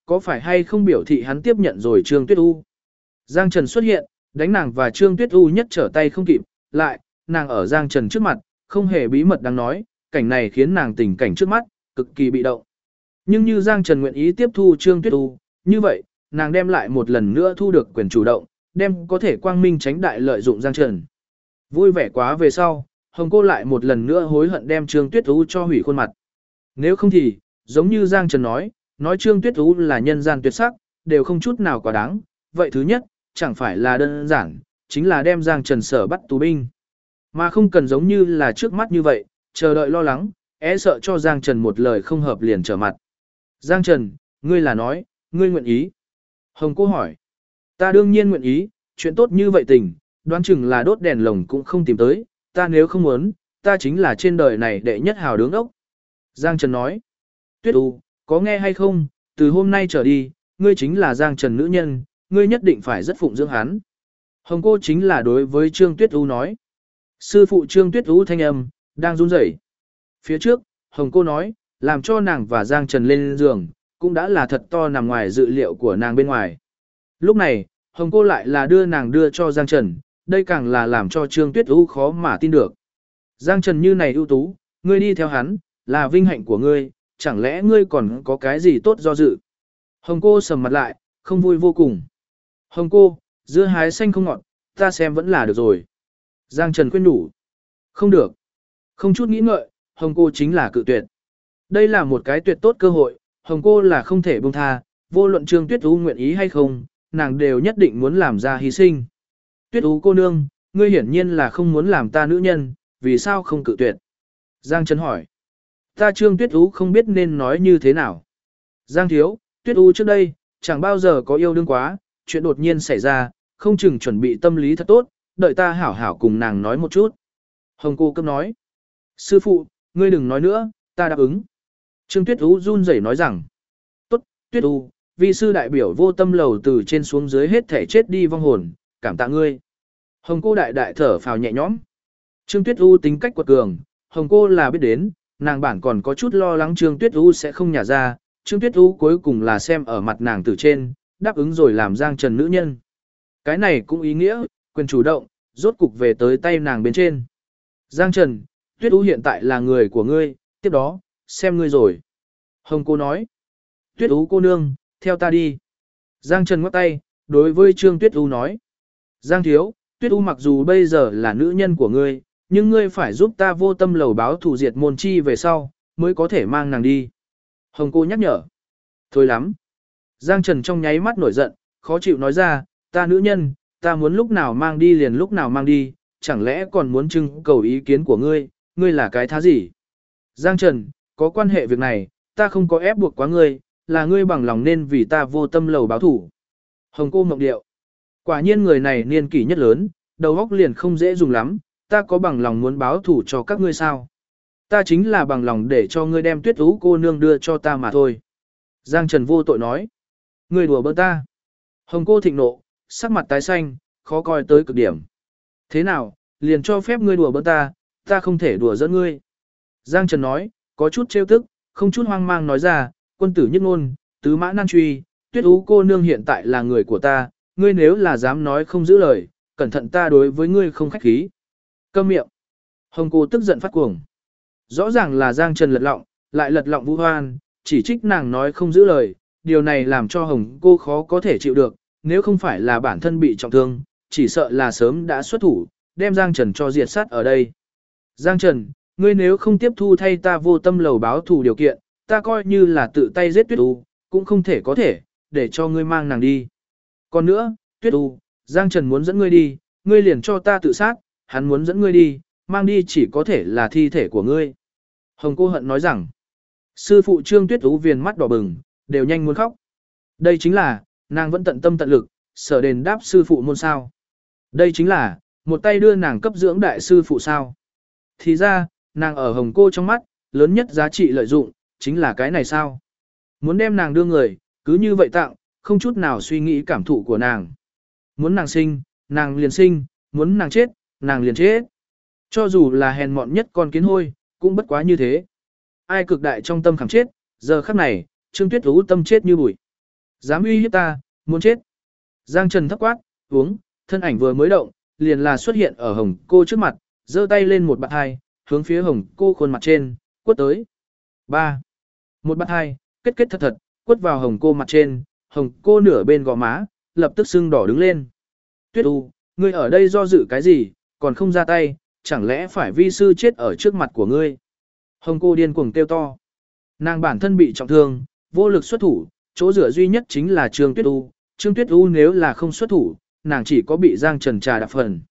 A: có phải hay không biểu thị hắn tiếp nhận rồi Trương Tuyết U. Giang Trần xuất hiện, đánh nàng và Trương Tuyết U nhất trở tay không kịp, lại, nàng ở Giang Trần trước mặt, không hề bí mật đang nói, cảnh này khiến nàng tình cảnh trước mắt, cực kỳ bị động. Nhưng như Giang Trần nguyện ý tiếp thu Trương Tuyết U, như vậy, nàng đem lại một lần nữa thu được quyền chủ động, đem có thể quang minh tránh đại lợi dụng Giang Trần. Vui vẻ quá về sau, Hồng cô lại một lần nữa hối hận đem Trương Tuyết U cho hủy khuôn mặt. Nếu không thì, giống như Giang Trần nói Trương Tuyết U là nhân gian tuyệt sắc, đều không chút nào quá đáng. Vậy thứ nhất, chẳng phải là đơn giản, chính là đem Giang Trần sở bắt tù binh. Mà không cần giống như là trước mắt như vậy, chờ đợi lo lắng, sợ cho Giang Trần một lời không hợp liền trở mặt. Giang Trần, ngươi là nói, ngươi nguyện ý. Hồng cô hỏi, ta đương nhiên nguyện ý, chuyện tốt như vậy tình, đoán chừng là đốt đèn lồng cũng không tìm tới, ta nếu không muốn, ta chính là trên đời này đệ nhất hào đứng ốc. Giang Trần nói, Tuyết U, có nghe hay không, từ hôm nay trở đi, ngươi chính là Giang Trần nữ nhân, ngươi nhất định phải rất phụng dưỡng hắn. Hồng cô chính là đối với Trương Tuyết U nói. Sư phụ Trương Tuyết U thanh âm, đang run rẩy. Phía trước, Hồng cô nói, làm cho nàng và Giang Trần lên giường, cũng đã là thật to nằm ngoài dự liệu của nàng bên ngoài. Lúc này, Hồng cô lại là đưa nàng đưa cho Giang Trần, đây càng là làm cho Trương Tuyết U khó mà tin được. Giang Trần như này ưu tú, ngươi đi theo hắn, là vinh hạnh của ngươi, chẳng lẽ ngươi còn có cái gì tốt do dự. Hồng cô sầm mặt lại, không vui vô cùng. Hồng cô, dưa hái xanh không ngọt, ta xem vẫn là được rồi. Giang Trần khuyên nhủ. Không được. Không chút nghĩ ngợi, Hồng cô chính là cự tuyệt. Đây là một cái tuyệt tốt cơ hội, Hồng cô là không thể buông tha, vô luận Trương Tuyết U nguyện ý hay không, nàng đều nhất định muốn làm ra hy sinh. Tuyết U cô nương, ngươi hiển nhiên là không muốn làm ta nữ nhân, vì sao không cự tuyệt? Giang Trần hỏi. Ta Trương Tuyết U không biết nên nói như thế nào. Giang thiếu, Tuyết U trước đây, chẳng bao giờ có yêu đương quá, chuyện đột nhiên xảy ra, không chừng chuẩn bị tâm lý thật tốt, đợi ta hảo hảo cùng nàng nói một chút. Hồng cô cấp nói. Sư phụ, ngươi đừng nói nữa, ta đáp ứng. Trương Tuyết U run rẩy nói rằng. Tốt, Tuyết U, vi sư đại biểu vô tâm lầu từ trên xuống dưới hết thể chết đi vong hồn, cảm tạ ngươi. Hồng cô đại đại thở phào nhẹ nhõm. Trương Tuyết U tính cách quật cường, Hồng cô là biết đến, nàng bản còn có chút lo lắng Trương Tuyết U sẽ không nhả ra, Trương Tuyết U cuối cùng là xem ở mặt nàng từ trên, đáp ứng rồi làm Giang Trần nữ nhân. Cái này cũng ý nghĩa, quyền chủ động, rốt cục về tới tay nàng bên trên. Giang Trần, Tuyết U hiện tại là người của ngươi, tiếp đó, xem ngươi rồi. Hồng cô nói, Tuyết U cô nương, theo ta đi. Giang Trần ngoắc tay, đối với Trương Tuyết U nói, Giang thiếu, Tuyết U mặc dù bây giờ là nữ nhân của ngươi, nhưng ngươi phải giúp ta vô tâm lầu báo thủ diệt môn chi về sau, mới có thể mang nàng đi. Hồng cô nhắc nhở, thôi lắm. Giang Trần trong nháy mắt nổi giận, khó chịu nói ra, ta nữ nhân, ta muốn lúc nào mang đi liền lúc nào mang đi, chẳng lẽ còn muốn trưng cầu ý kiến của ngươi, ngươi là cái thá gì? Giang Trần, có quan hệ việc này, ta không có ép buộc quá ngươi, là ngươi bằng lòng nên vì ta vô tâm lầu báo thủ. Hồng cô mộng điệu. Quả nhiên người này niên kỷ nhất lớn, đầu óc liền không dễ dùng lắm, ta có bằng lòng muốn báo thủ cho các ngươi sao? Ta chính là bằng lòng để cho ngươi đem Tuyết U cô nương đưa cho ta mà thôi. Giang Trần vô tội nói. Ngươi đùa bỡn ta. Hồng cô thịnh nộ, sắc mặt tái xanh, khó coi tới cực điểm. Thế nào, liền cho phép ngươi đùa bỡn ta, ta không thể đùa giỡn ngươi. Giang Trần nói, có chút trêu tức, không chút hoang mang nói ra, quân tử nhất ngôn, tứ mã nan truy, Tuyết U cô nương hiện tại là người của ta, ngươi nếu là dám nói không giữ lời, cẩn thận ta đối với ngươi không khách khí. Câm miệng. Hồng cô tức giận phát cuồng. Rõ ràng là Giang Trần lật lọng, lại lật lọng vu hoan, chỉ trích nàng nói không giữ lời, điều này làm cho Hồng cô khó có thể chịu được, nếu không phải là bản thân bị trọng thương, chỉ sợ là sớm đã xuất thủ, đem Giang Trần cho diệt sát ở đây. Giang Trần, ngươi nếu không tiếp thu thay ta vô tâm lầu báo thù điều kiện, ta coi như là tự tay giết Tuyết U, cũng không thể có thể, để cho ngươi mang nàng đi. Còn nữa, Tuyết U, Giang Trần muốn dẫn ngươi đi, ngươi liền cho ta tự sát, hắn muốn dẫn ngươi đi, mang đi chỉ có thể là thi thể của ngươi. Hồng cô hận nói rằng, sư phụ Trương Tuyết U viền mắt đỏ bừng, đều nhanh muốn khóc. Đây chính là, nàng vẫn tận tâm tận lực, sở đền đáp sư phụ môn sao. Đây chính là, một tay đưa nàng cấp dưỡng đại sư phụ sao. Thì ra, nàng ở Hồng cô trong mắt, lớn nhất giá trị lợi dụng, chính là cái này sao. Muốn đem nàng đưa người, cứ như vậy tặng, không chút nào suy nghĩ cảm thụ của nàng. Muốn nàng sinh, nàng liền sinh, muốn nàng chết, nàng liền chết. Cho dù là hèn mọn nhất con kiến hôi, cũng bất quá như thế. Ai cực đại trong tâm khảm chết, giờ khắc này, Trương Tuyết U tâm chết như bụi. Dám uy hiếp ta, muốn chết. Giang Trần thấp quát, uống, thân ảnh vừa mới động, liền là xuất hiện ở Hồng Cô trước mặt, giơ tay lên một bạt hai, hướng phía Hồng Cô khuôn mặt trên, quất tới. 3. Một bạt hai, kết kết thật thật, quất vào Hồng Cô mặt trên, Hồng Cô nửa bên gò má, lập tức sưng đỏ đứng lên. Tuyết U, ngươi ở đây do dự cái gì, còn không ra tay, chẳng lẽ phải vi sư chết ở trước mặt của ngươi. Hồng Cô điên cuồng kêu to. Nàng bản thân bị trọng thương, vô lực xuất thủ, chỗ dựa duy nhất chính là Trương Tuyết U. Trương Tuyết U nếu là không xuất thủ, nàng chỉ có bị Giang Trần trà đạp phần.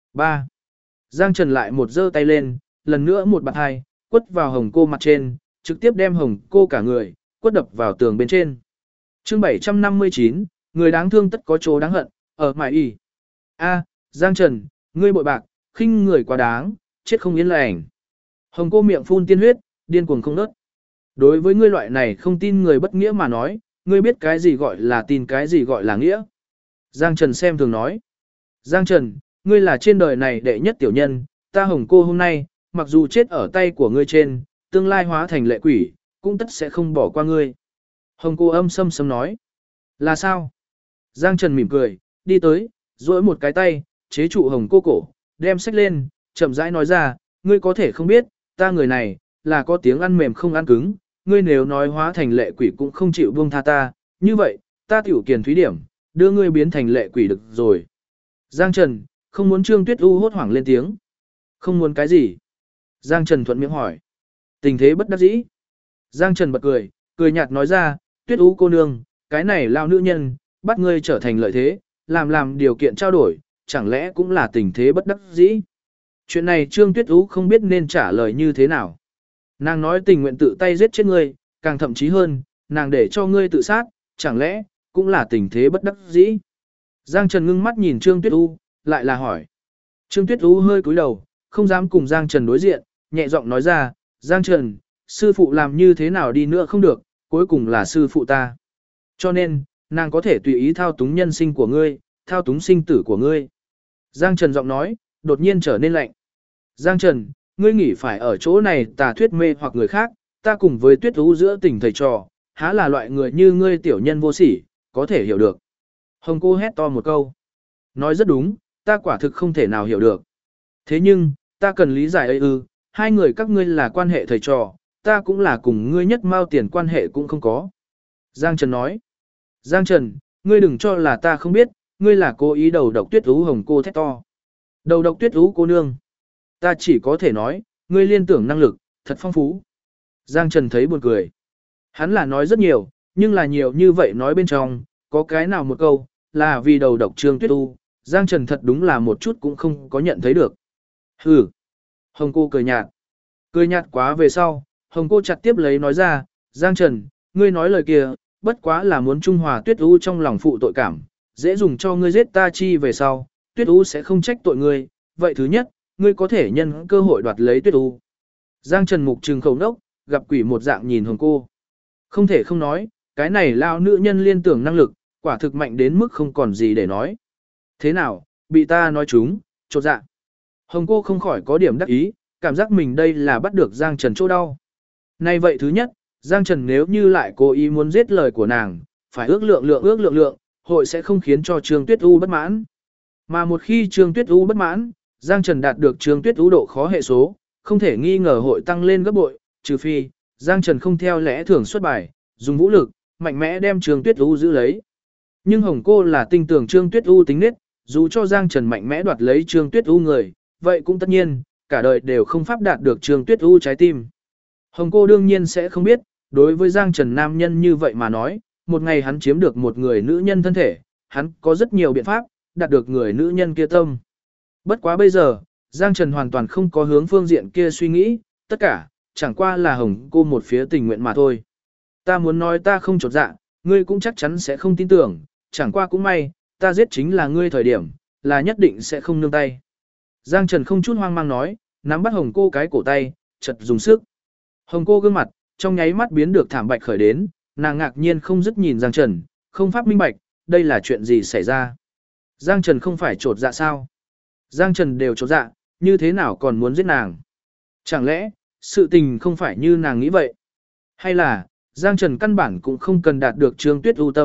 A: 3. Giang Trần lại một giơ tay lên, lần nữa một bạt hai, quất vào Hồng Cô mặt trên, trực tiếp đem Hồng Cô cả người, quất đập vào tường bên trên. Chương 759, người đáng thương tất có chỗ đáng hận, ở mải y. A, Giang Trần, ngươi bội bạc, khinh người quá đáng, chết không yên lành. Hồng Cô miệng phun tiên huyết, điên cuồng không ngớt. Đối với ngươi loại này không tin người bất nghĩa mà nói, ngươi biết cái gì gọi là tin cái gì gọi là nghĩa. Giang Trần xem thường nói. Giang Trần, ngươi là trên đời này đệ nhất tiểu nhân, ta Hồng Cô hôm nay, mặc dù chết ở tay của ngươi trên, tương lai hóa thành lệ quỷ, cũng tất sẽ không bỏ qua ngươi. Hồng Cô âm sâm sâm nói. Là sao? Giang Trần mỉm cười, đi tới, duỗi một cái tay, chế trụ Hồng Cô cổ, đem sách lên, chậm rãi nói ra, ngươi có thể không biết, ta người này, là có tiếng ăn mềm không ăn cứng, ngươi nếu nói hóa thành lệ quỷ cũng không chịu buông tha ta, như vậy, ta tiểu kiền thúy điểm, đưa ngươi biến thành lệ quỷ được rồi. Giang Trần, không muốn Trương Tuyết U hốt hoảng lên tiếng. Không muốn cái gì? Giang Trần thuận miệng hỏi. Tình thế bất đắc dĩ. Giang Trần bật cười, cười nhạt nói ra, Tuyết U cô nương, cái này lao nữ nhân, bắt ngươi trở thành lợi thế, làm điều kiện trao đổi, chẳng lẽ cũng là tình thế bất đắc dĩ? Chuyện này Trương Tuyết U không biết nên trả lời như thế nào. Nàng nói tình nguyện tự tay giết chết ngươi, càng thậm chí hơn, nàng để cho ngươi tự sát, chẳng lẽ, cũng là tình thế bất đắc dĩ. Giang Trần ngưng mắt nhìn Trương Tuyết U, lại là hỏi. Trương Tuyết U hơi cúi đầu, không dám cùng Giang Trần đối diện, nhẹ giọng nói ra, Giang Trần, sư phụ làm như thế nào đi nữa không được, cuối cùng là sư phụ ta. Cho nên, nàng có thể tùy ý thao túng nhân sinh của ngươi, thao túng sinh tử của ngươi. Giang Trần giọng nói, đột nhiên trở nên lạnh. Giang Trần, ngươi nghĩ phải ở chỗ này tà thuyết mê hoặc người khác, ta cùng với Tuyết U giữa tình thầy trò, há là loại người như ngươi tiểu nhân vô sỉ, có thể hiểu được. Hồng Cô hét to một câu. Nói rất đúng, ta quả thực không thể nào hiểu được. Thế nhưng, ta cần lý giải ấy ư, hai người các ngươi là quan hệ thầy trò, ta cũng là cùng ngươi nhất mao tiền quan hệ cũng không có. Giang Trần nói. Giang Trần, ngươi đừng cho là ta không biết, ngươi là cố ý đầu độc Tuyết U. Hồng Cô thét to. Đầu độc Tuyết U cô nương. Ta chỉ có thể nói, ngươi liên tưởng năng lực, thật phong phú. Giang Trần thấy buồn cười. Hắn là nói rất nhiều, nhưng là nhiều như vậy nói bên trong, có cái nào một câu, là vì đầu độc Trương Tuyết U, Giang Trần thật đúng là một chút cũng không có nhận thấy được. Hừ. Hồng Cô cười nhạt. Cười nhạt quá về sau, Hồng Cô chặt tiếp lấy nói ra, Giang Trần, ngươi nói lời kia, bất quá là muốn trung hòa Tuyết U trong lòng phụ tội cảm, dễ dùng cho ngươi giết ta chi về sau, Tuyết U sẽ không trách tội ngươi, vậy thứ nhất, ngươi có thể nhân cơ hội đoạt lấy Tuyết U. Giang Trần mục trừng khẩu nốc, gặp quỷ một dạng nhìn Hồng Cô. Không thể không nói, cái này lao nữ nhân liên tưởng năng lực, quả thực mạnh đến mức không còn gì để nói. Thế nào, bị ta nói chúng, chột dạ. Hồng Cô không khỏi có điểm đắc ý, cảm giác mình đây là bắt được Giang Trần chỗ đau. Này vậy thứ nhất, Giang Trần nếu như lại cố ý muốn giết lời của nàng, phải ước lượng, hội sẽ không khiến cho Trương Tuyết U bất mãn. Mà một khi Trương Tuyết U bất mãn, Giang Trần đạt được Trương Tuyết U độ khó hệ số, không thể nghi ngờ hội tăng lên gấp bội, trừ phi, Giang Trần không theo lẽ thường xuất bài, dùng vũ lực, mạnh mẽ đem Trương Tuyết U giữ lấy. Nhưng Hồng Cô là tinh tưởng Trương Tuyết U tính nết, dù cho Giang Trần mạnh mẽ đoạt lấy Trương Tuyết U người, vậy cũng tất nhiên, cả đời đều không pháp đạt được Trương Tuyết U trái tim. Hồng Cô đương nhiên sẽ không biết, đối với Giang Trần nam nhân như vậy mà nói, một ngày hắn chiếm được một người nữ nhân thân thể, hắn có rất nhiều biện pháp, đạt được người nữ nhân kia tâm. Bất quá bây giờ, Giang Trần hoàn toàn không có hướng phương diện kia suy nghĩ, tất cả, chẳng qua là Hồng Cô một phía tình nguyện mà thôi. Ta muốn nói ta không chột dạ, ngươi cũng chắc chắn sẽ không tin tưởng, chẳng qua cũng may, ta giết chính là ngươi thời điểm, là nhất định sẽ không nương tay. Giang Trần không chút hoang mang nói, nắm bắt Hồng Cô cái cổ tay, chật dùng sức. Hồng Cô gương mặt, trong nháy mắt biến được thảm bạch khởi đến, nàng ngạc nhiên không dứt nhìn Giang Trần, không pháp minh bạch, đây là chuyện gì xảy ra. Giang Trần không phải chột dạ sao? Giang Trần đều chột dạ, như thế nào còn muốn giết nàng? Chẳng lẽ, sự tình không phải như nàng nghĩ vậy? Hay là, Giang Trần căn bản cũng không cần đạt được Trương Tuyết U tâm,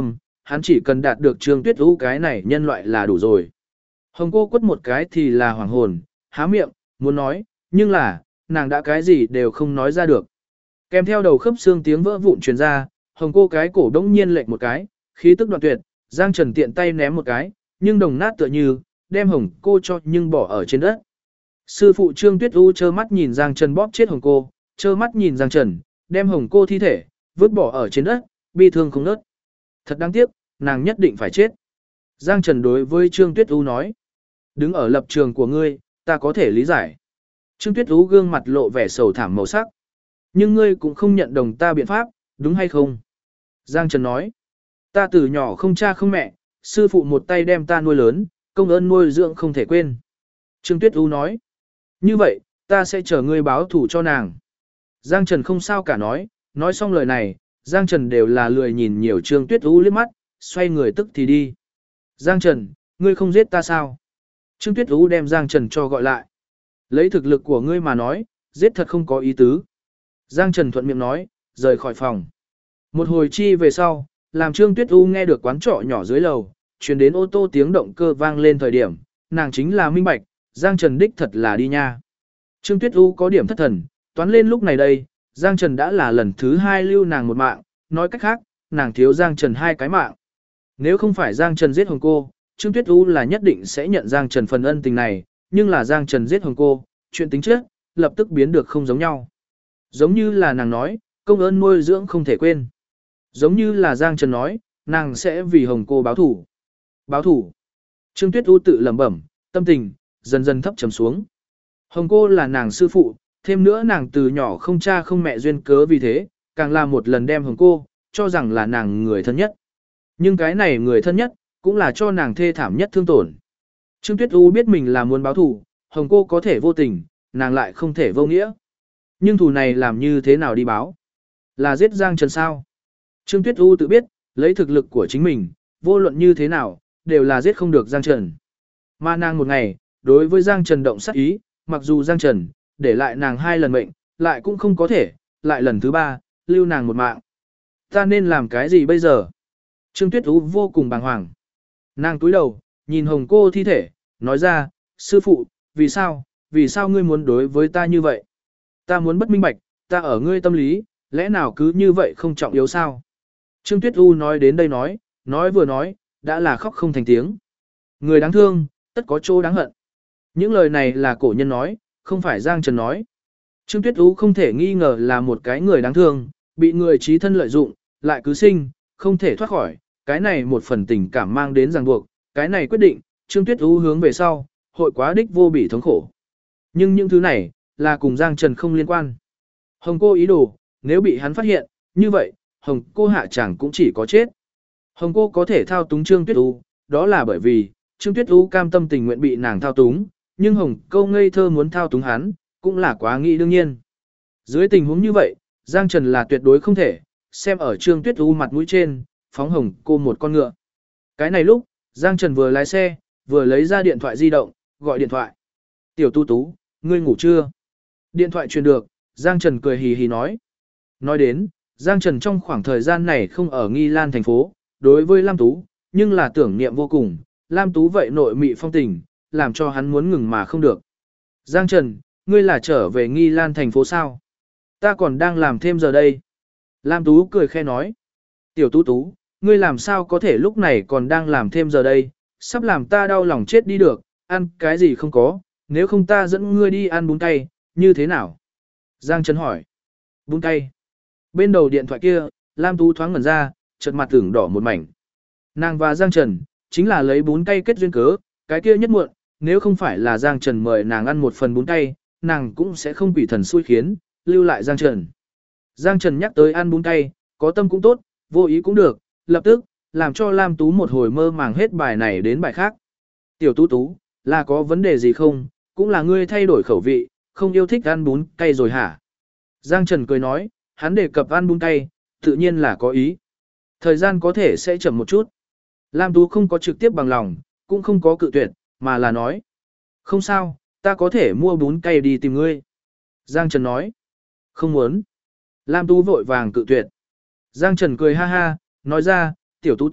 A: hắn chỉ cần đạt được Trương Tuyết U cái này nhân loại là đủ rồi. Hồng cô quất một cái thì là hoàng hồn, há miệng, muốn nói, nhưng là, nàng đã cái gì đều không nói ra được. Kèm theo đầu khớp xương tiếng vỡ vụn truyền ra, hồng cô cái cổ đống nhiên lệch một cái, khí tức đoạn tuyệt, Giang Trần tiện tay ném một cái, nhưng đồng nát tựa như, đem hồng cô cho nhưng bỏ ở trên đất. Sư phụ Trương Tuyết U trơ mắt nhìn Giang Trần bóp chết hồng cô, trơ mắt nhìn Giang Trần, đem hồng cô thi thể, vứt bỏ ở trên đất, bi thương không nớt. Thật đáng tiếc, nàng nhất định phải chết. Giang Trần đối với Trương Tuyết U nói, đứng ở lập trường của ngươi, ta có thể lý giải. Trương Tuyết U gương mặt lộ vẻ sầu thảm màu sắc. Nhưng ngươi cũng không nhận đồng ta biện pháp, đúng hay không? Giang Trần nói, ta từ nhỏ không cha không mẹ, sư phụ một tay đem ta nuôi lớn, công ơn nuôi dưỡng không thể quên. Trương Tuyết U nói, như vậy, ta sẽ chờ ngươi báo thủ cho nàng. Giang Trần không sao cả nói xong lời này, Giang Trần đều là lười nhìn nhiều Trương Tuyết U liếc mắt, xoay người tức thì đi. Giang Trần, ngươi không giết ta sao? Trương Tuyết U đem Giang Trần cho gọi lại. Lấy thực lực của ngươi mà nói, giết thật không có ý tứ. Giang Trần thuận miệng nói, rời khỏi phòng. Một hồi chi về sau, làm Trương Tuyết U nghe được quán trọ nhỏ dưới lầu, truyền đến ô tô tiếng động cơ vang lên thời điểm, nàng chính là minh bạch, Giang Trần đích thật là đi nha. Trương Tuyết U có điểm thất thần, toán lên lúc này đây, Giang Trần đã là lần thứ 2 lưu nàng một mạng, nói cách khác, nàng thiếu Giang Trần 2 cái mạng. Nếu không phải Giang Trần giết hồng cô, Trương Tuyết U là nhất định sẽ nhận Giang Trần phần ân tình này, nhưng là Giang Trần giết hồng cô, chuyện tính chất, lập tức biến được không giống nhau. Giống như là nàng nói, công ơn nuôi dưỡng không thể quên. Giống như là Giang Trần nói, nàng sẽ vì hồng cô báo thủ. Báo thủ. Trương Tuyết U tự lẩm bẩm, tâm tình dần dần thấp trầm xuống. Hồng cô là nàng sư phụ, thêm nữa nàng từ nhỏ không cha không mẹ duyên cớ, vì thế, càng là một lần đem hồng cô, cho rằng là nàng người thân nhất. Nhưng cái này người thân nhất, cũng là cho nàng thê thảm nhất thương tổn. Trương Tuyết U biết mình là muốn báo thù, hồng cô có thể vô tình, nàng lại không thể vô nghĩa. Nhưng thù này làm như thế nào đi báo? Là giết Giang Trần sao? Trương Tuyết U tự biết, lấy thực lực của chính mình, vô luận như thế nào, đều là giết không được Giang Trần. Mà nàng một ngày, đối với Giang Trần động sát ý, mặc dù Giang Trần, để lại nàng 2 lần mệnh, lại cũng không có thể, lại lần thứ 3, lưu nàng một mạng. Ta nên làm cái gì bây giờ? Trương Tuyết U vô cùng bàng hoàng. Nàng túi đầu, nhìn hồng cô thi thể, nói ra, sư phụ, vì sao ngươi muốn đối với ta như vậy? Ta muốn bất minh bạch, ta ở ngươi tâm lý, lẽ nào cứ như vậy không trọng yếu sao? Trương Tuyết U nói đến đây nói vừa nói, đã là khóc không thành tiếng. Người đáng thương, tất có chỗ đáng hận. Những lời này là cổ nhân nói, không phải Giang Trần nói. Trương Tuyết U không thể nghi ngờ là một cái người đáng thương, bị người trí thân lợi dụng, lại cứ sinh, không thể thoát khỏi, cái này một phần tình cảm mang đến ràng buộc, cái này quyết định, Trương Tuyết U hướng về sau, hội quá đích vô bị thống khổ. Nhưng những thứ này, là cùng Giang Trần không liên quan. Hồng cô ý đồ, nếu bị hắn phát hiện, như vậy, hồng cô hạ chẳng cũng chỉ có chết. Hồng cô có thể thao túng Trương Tuyết U, đó là bởi vì, Trương Tuyết U cam tâm tình nguyện bị nàng thao túng, nhưng hồng cô ngây thơ muốn thao túng hắn, cũng là quá nghĩ đương nhiên. Dưới tình huống như vậy, Giang Trần là tuyệt đối không thể, xem ở Trương Tuyết U mặt mũi trên, phóng hồng cô một con ngựa. Cái này lúc, Giang Trần vừa lái xe, vừa lấy ra điện thoại di động, gọi điện thoại. Tiểu Tu Tú, ngươi ngủ chưa? Điện thoại truyền được, Giang Trần cười hì hì nói. Nói đến, Giang Trần trong khoảng thời gian này không ở Nghi Lan thành phố, đối với Lam Tú, nhưng là tưởng niệm vô cùng, Lam Tú vậy nội mị phong tình, làm cho hắn muốn ngừng mà không được. Giang Trần, ngươi là trở về Nghi Lan thành phố sao? Ta còn đang làm thêm giờ đây. Lam Tú cười khe nói. Tiểu Tú Tú, ngươi làm sao có thể lúc này còn đang làm thêm giờ đây, sắp làm ta đau lòng chết đi được, ăn cái gì không có, nếu không ta dẫn ngươi đi ăn bún cay, như thế nào? Giang Trần hỏi. Bún cay. Bên đầu điện thoại kia, Lam Tú thoáng ngẩn ra, chợt mặt tưởng đỏ một mảnh. Nàng và Giang Trần, chính là lấy bún cay kết duyên cớ, cái kia nhất muộn, nếu không phải là Giang Trần mời nàng ăn một phần bún cay, nàng cũng sẽ không quỷ thần xui khiến, lưu lại Giang Trần. Giang Trần nhắc tới ăn bún cay, có tâm cũng tốt, vô ý cũng được, lập tức, làm cho Lam Tú một hồi mơ màng hết bài này đến bài khác. Tiểu Tú Tú, là có vấn đề gì không, cũng là ngươi thay đổi khẩu vị, không yêu thích ăn bún cay rồi hả? Giang Trần cười nói, hắn đề cập ăn bún cay, tự nhiên là có ý. Thời gian có thể sẽ chậm một chút. Lam Tú không có trực tiếp bằng lòng, cũng không có cự tuyệt, mà là nói. Không sao, ta có thể mua bún cay đi tìm ngươi. Giang Trần nói. Không muốn. Lam Tú vội vàng cự tuyệt. Giang Trần cười ha ha, nói ra, Tiểu Tú Tú,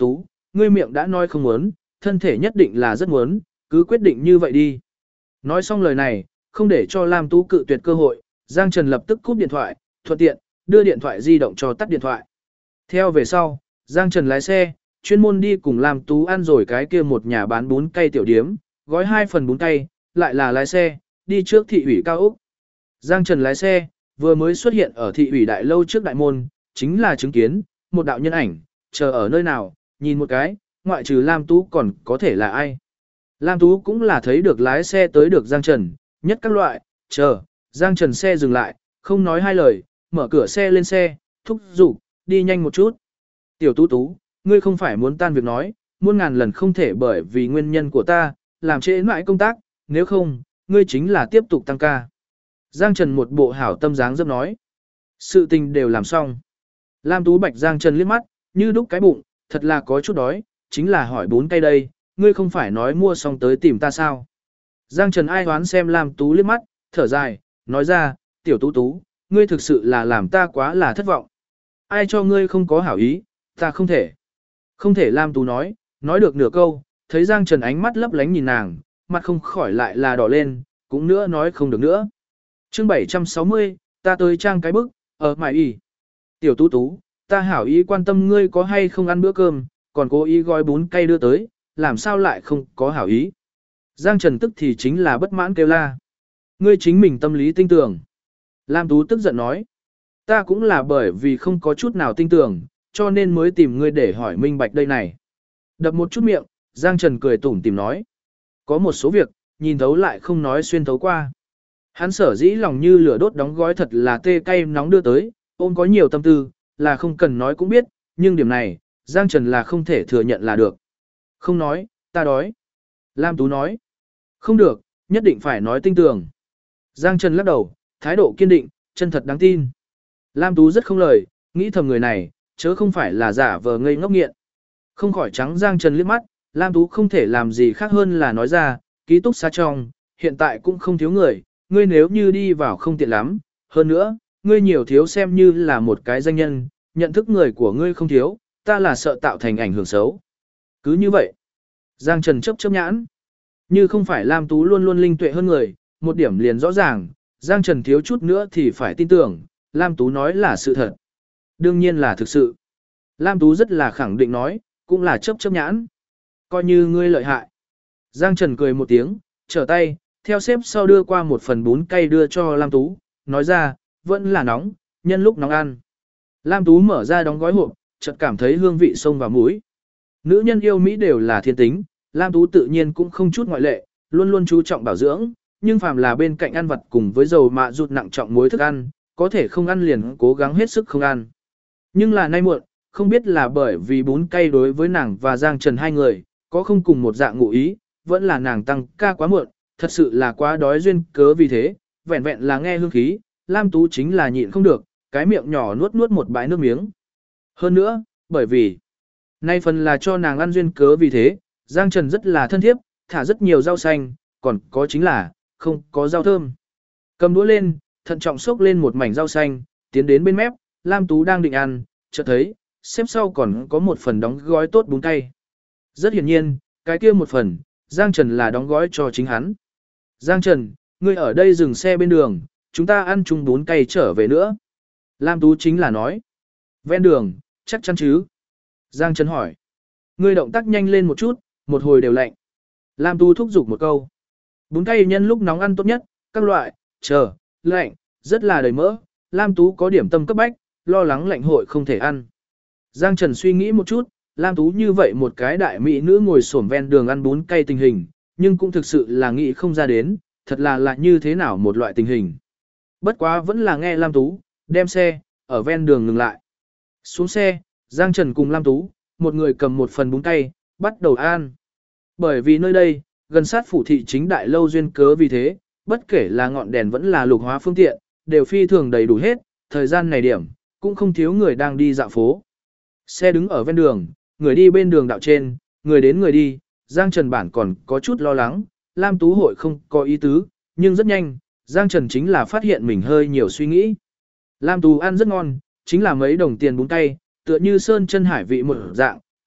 A: ngươi miệng đã nói không muốn, thân thể nhất định là rất muốn, cứ quyết định như vậy đi. Nói xong lời này, không để cho Lam Tú cự tuyệt cơ hội, Giang Trần lập tức cúp điện thoại, thuận tiện, đưa điện thoại di động cho tắt điện thoại. Theo về sau, Giang Trần lái xe, chuyên môn đi cùng Lam Tú ăn rồi cái kia một nhà bán bún cay tiểu điếm, gói 2 phần bún cay, lại là lái xe, đi trước thị ủy cao Úc. Giang Trần lái xe, vừa mới xuất hiện ở thị ủy đại lâu trước đại môn, chính là chứng kiến, một đạo nhân ảnh, chờ ở nơi nào, nhìn một cái, ngoại trừ Lam Tú còn có thể là ai. Lam Tú cũng là thấy được lái xe tới được Giang Trần, nhất các loại, chờ, Giang Trần xe dừng lại, không nói hai lời, mở cửa xe lên xe, thúc giục, đi nhanh một chút. Tiểu Tú Tú, ngươi không phải muốn tan việc nói, muôn ngàn lần không thể bởi vì nguyên nhân của ta, làm trễ mãi công tác, nếu không, ngươi chính là tiếp tục tăng ca. Giang Trần một bộ hảo tâm dáng dấp nói. Sự tình đều làm xong. Lam Tú Bạch Giang Trần liếc mắt, như đúc cái bụng, thật là có chút đói, chính là hỏi bún cay đây, ngươi không phải nói mua xong tới tìm ta sao. Giang Trần ai hoán xem Lam Tú liếc mắt, thở dài, nói ra, tiểu Tú Tú, ngươi thực sự là làm ta quá là thất vọng. Ai cho ngươi không có hảo ý, ta không thể. Không thể Lam Tú nói được nửa câu, thấy Giang Trần ánh mắt lấp lánh nhìn nàng, mặt không khỏi lại là đỏ lên, cũng nữa nói không được nữa. Chương 760, ta tới trang cái bức, ở mải y. Tiểu Tú Tú, ta hảo ý quan tâm ngươi có hay không ăn bữa cơm, còn cố ý gói bún cay đưa tới, làm sao lại không có hảo ý. Giang Trần tức thì chính là bất mãn kêu la. Ngươi chính mình tâm lý tinh tưởng. Lam Tú tức giận nói. Ta cũng là bởi vì không có chút nào tinh tưởng, cho nên mới tìm ngươi để hỏi minh bạch đây này. Đập một chút miệng, Giang Trần cười tủm tìm nói. Có một số việc, nhìn thấu lại không nói xuyên thấu qua. Hắn sở dĩ lòng như lửa đốt đóng gói thật là tê cay nóng đưa tới, ôm có nhiều tâm tư, là không cần nói cũng biết, nhưng điểm này, Giang Trần là không thể thừa nhận là được. Không nói, ta đói. Lam Tú nói. Không được, nhất định phải nói tinh tường. Giang Trần lắc đầu, thái độ kiên định, chân thật đáng tin. Lam Tú rất không lời, nghĩ thầm người này, chớ không phải là giả vờ ngây ngốc nghiện. Không khỏi trắng Giang Trần liếc mắt, Lam Tú không thể làm gì khác hơn là nói ra, ký túc xá trong, hiện tại cũng không thiếu người, ngươi nếu như đi vào không tiện lắm, hơn nữa, ngươi nhiều thiếu xem như là một cái danh nhân, nhận thức người của ngươi không thiếu, ta là sợ tạo thành ảnh hưởng xấu. Cứ như vậy, Giang Trần chớp nhãn, như không phải Lam Tú luôn luôn linh tuệ hơn người, một điểm liền rõ ràng, Giang Trần thiếu chút nữa thì phải tin tưởng, Lam Tú nói là sự thật. Đương nhiên là thực sự. Lam Tú rất là khẳng định nói, cũng là chớp nhãn. Coi như ngươi lợi hại. Giang Trần cười một tiếng, trở tay, theo xếp sau đưa qua một phần bún cay đưa cho Lam Tú, nói ra, vẫn là nóng, nhân lúc nóng ăn. Lam Tú mở ra đóng gói hộp, chợt cảm thấy hương vị sông vào mũi. Nữ nhân yêu Mỹ đều là thiên tính, Lam Tú tự nhiên cũng không chút ngoại lệ, luôn luôn chú trọng bảo dưỡng, nhưng phàm là bên cạnh ăn vặt cùng với dầu mạ rụt nặng trọng muối thức ăn, có thể không ăn liền cố gắng hết sức không ăn. Nhưng là nay muộn, không biết là bởi vì bún cay đối với nàng và Giang Trần hai người, có không cùng một dạng ngụ ý, vẫn là nàng tăng ca quá muộn, thật sự là quá đói duyên cớ vì thế, vẹn vẹn là nghe hương khí, Lam Tú chính là nhịn không được, cái miệng nhỏ nuốt một bãi nước miếng. Hơn nữa, bởi vì, nay phần là cho nàng ăn duyên cớ vì thế, Giang Trần rất là thân thiết, thả rất nhiều rau xanh, còn có chính là, không có rau thơm. Cầm đũa lên, thận trọng xốc lên một mảnh rau xanh, tiến đến bên mép, Lam Tú đang định ăn, chợt thấy, xếp sau còn có một phần đóng gói tốt bún cay. Rất hiển nhiên, cái kia một phần, Giang Trần là đóng gói cho chính hắn. Giang Trần, ngươi ở đây dừng xe bên đường, chúng ta ăn chung bún cay trở về nữa. Lam Tú chính là nói. Ven đường, chắc chắn chứ? Giang Trần hỏi. Ngươi động tác nhanh lên một chút, một hồi đều lạnh. Lam Tú thúc giục một câu. Bún cay nhân lúc nóng ăn tốt nhất, các loại, chờ, lạnh, rất là đầy mỡ. Lam Tú có điểm tâm cấp bách, lo lắng lạnh hội không thể ăn. Giang Trần suy nghĩ một chút, Lam Tú như vậy một cái đại mỹ nữ ngồi xổm ven đường ăn bún cay tình hình, nhưng cũng thực sự là nghĩ không ra đến, thật là như thế nào một loại tình hình. Bất quá vẫn là nghe Lam Tú, đem xe, ở ven đường ngừng lại. Xuống xe, Giang Trần cùng Lam Tú, một người cầm một phần bún cay, bắt đầu ăn. Bởi vì nơi đây, gần sát phủ thị chính đại lâu duyên cớ vì thế, bất kể là ngọn đèn vẫn là lục hóa phương tiện, đều phi thường đầy đủ hết, thời gian này điểm, cũng không thiếu người đang đi dạo phố. Xe đứng ở ven đường, người đi bên đường đạo trên, người đến người đi, Giang Trần bản còn có chút lo lắng, Lam Tú hội không có ý tứ, nhưng rất nhanh, Giang Trần chính là phát hiện mình hơi nhiều suy nghĩ. Lam Tú ăn rất ngon, chính là mấy đồng tiền bún cay, tựa như sơn chân hải vị một dạng,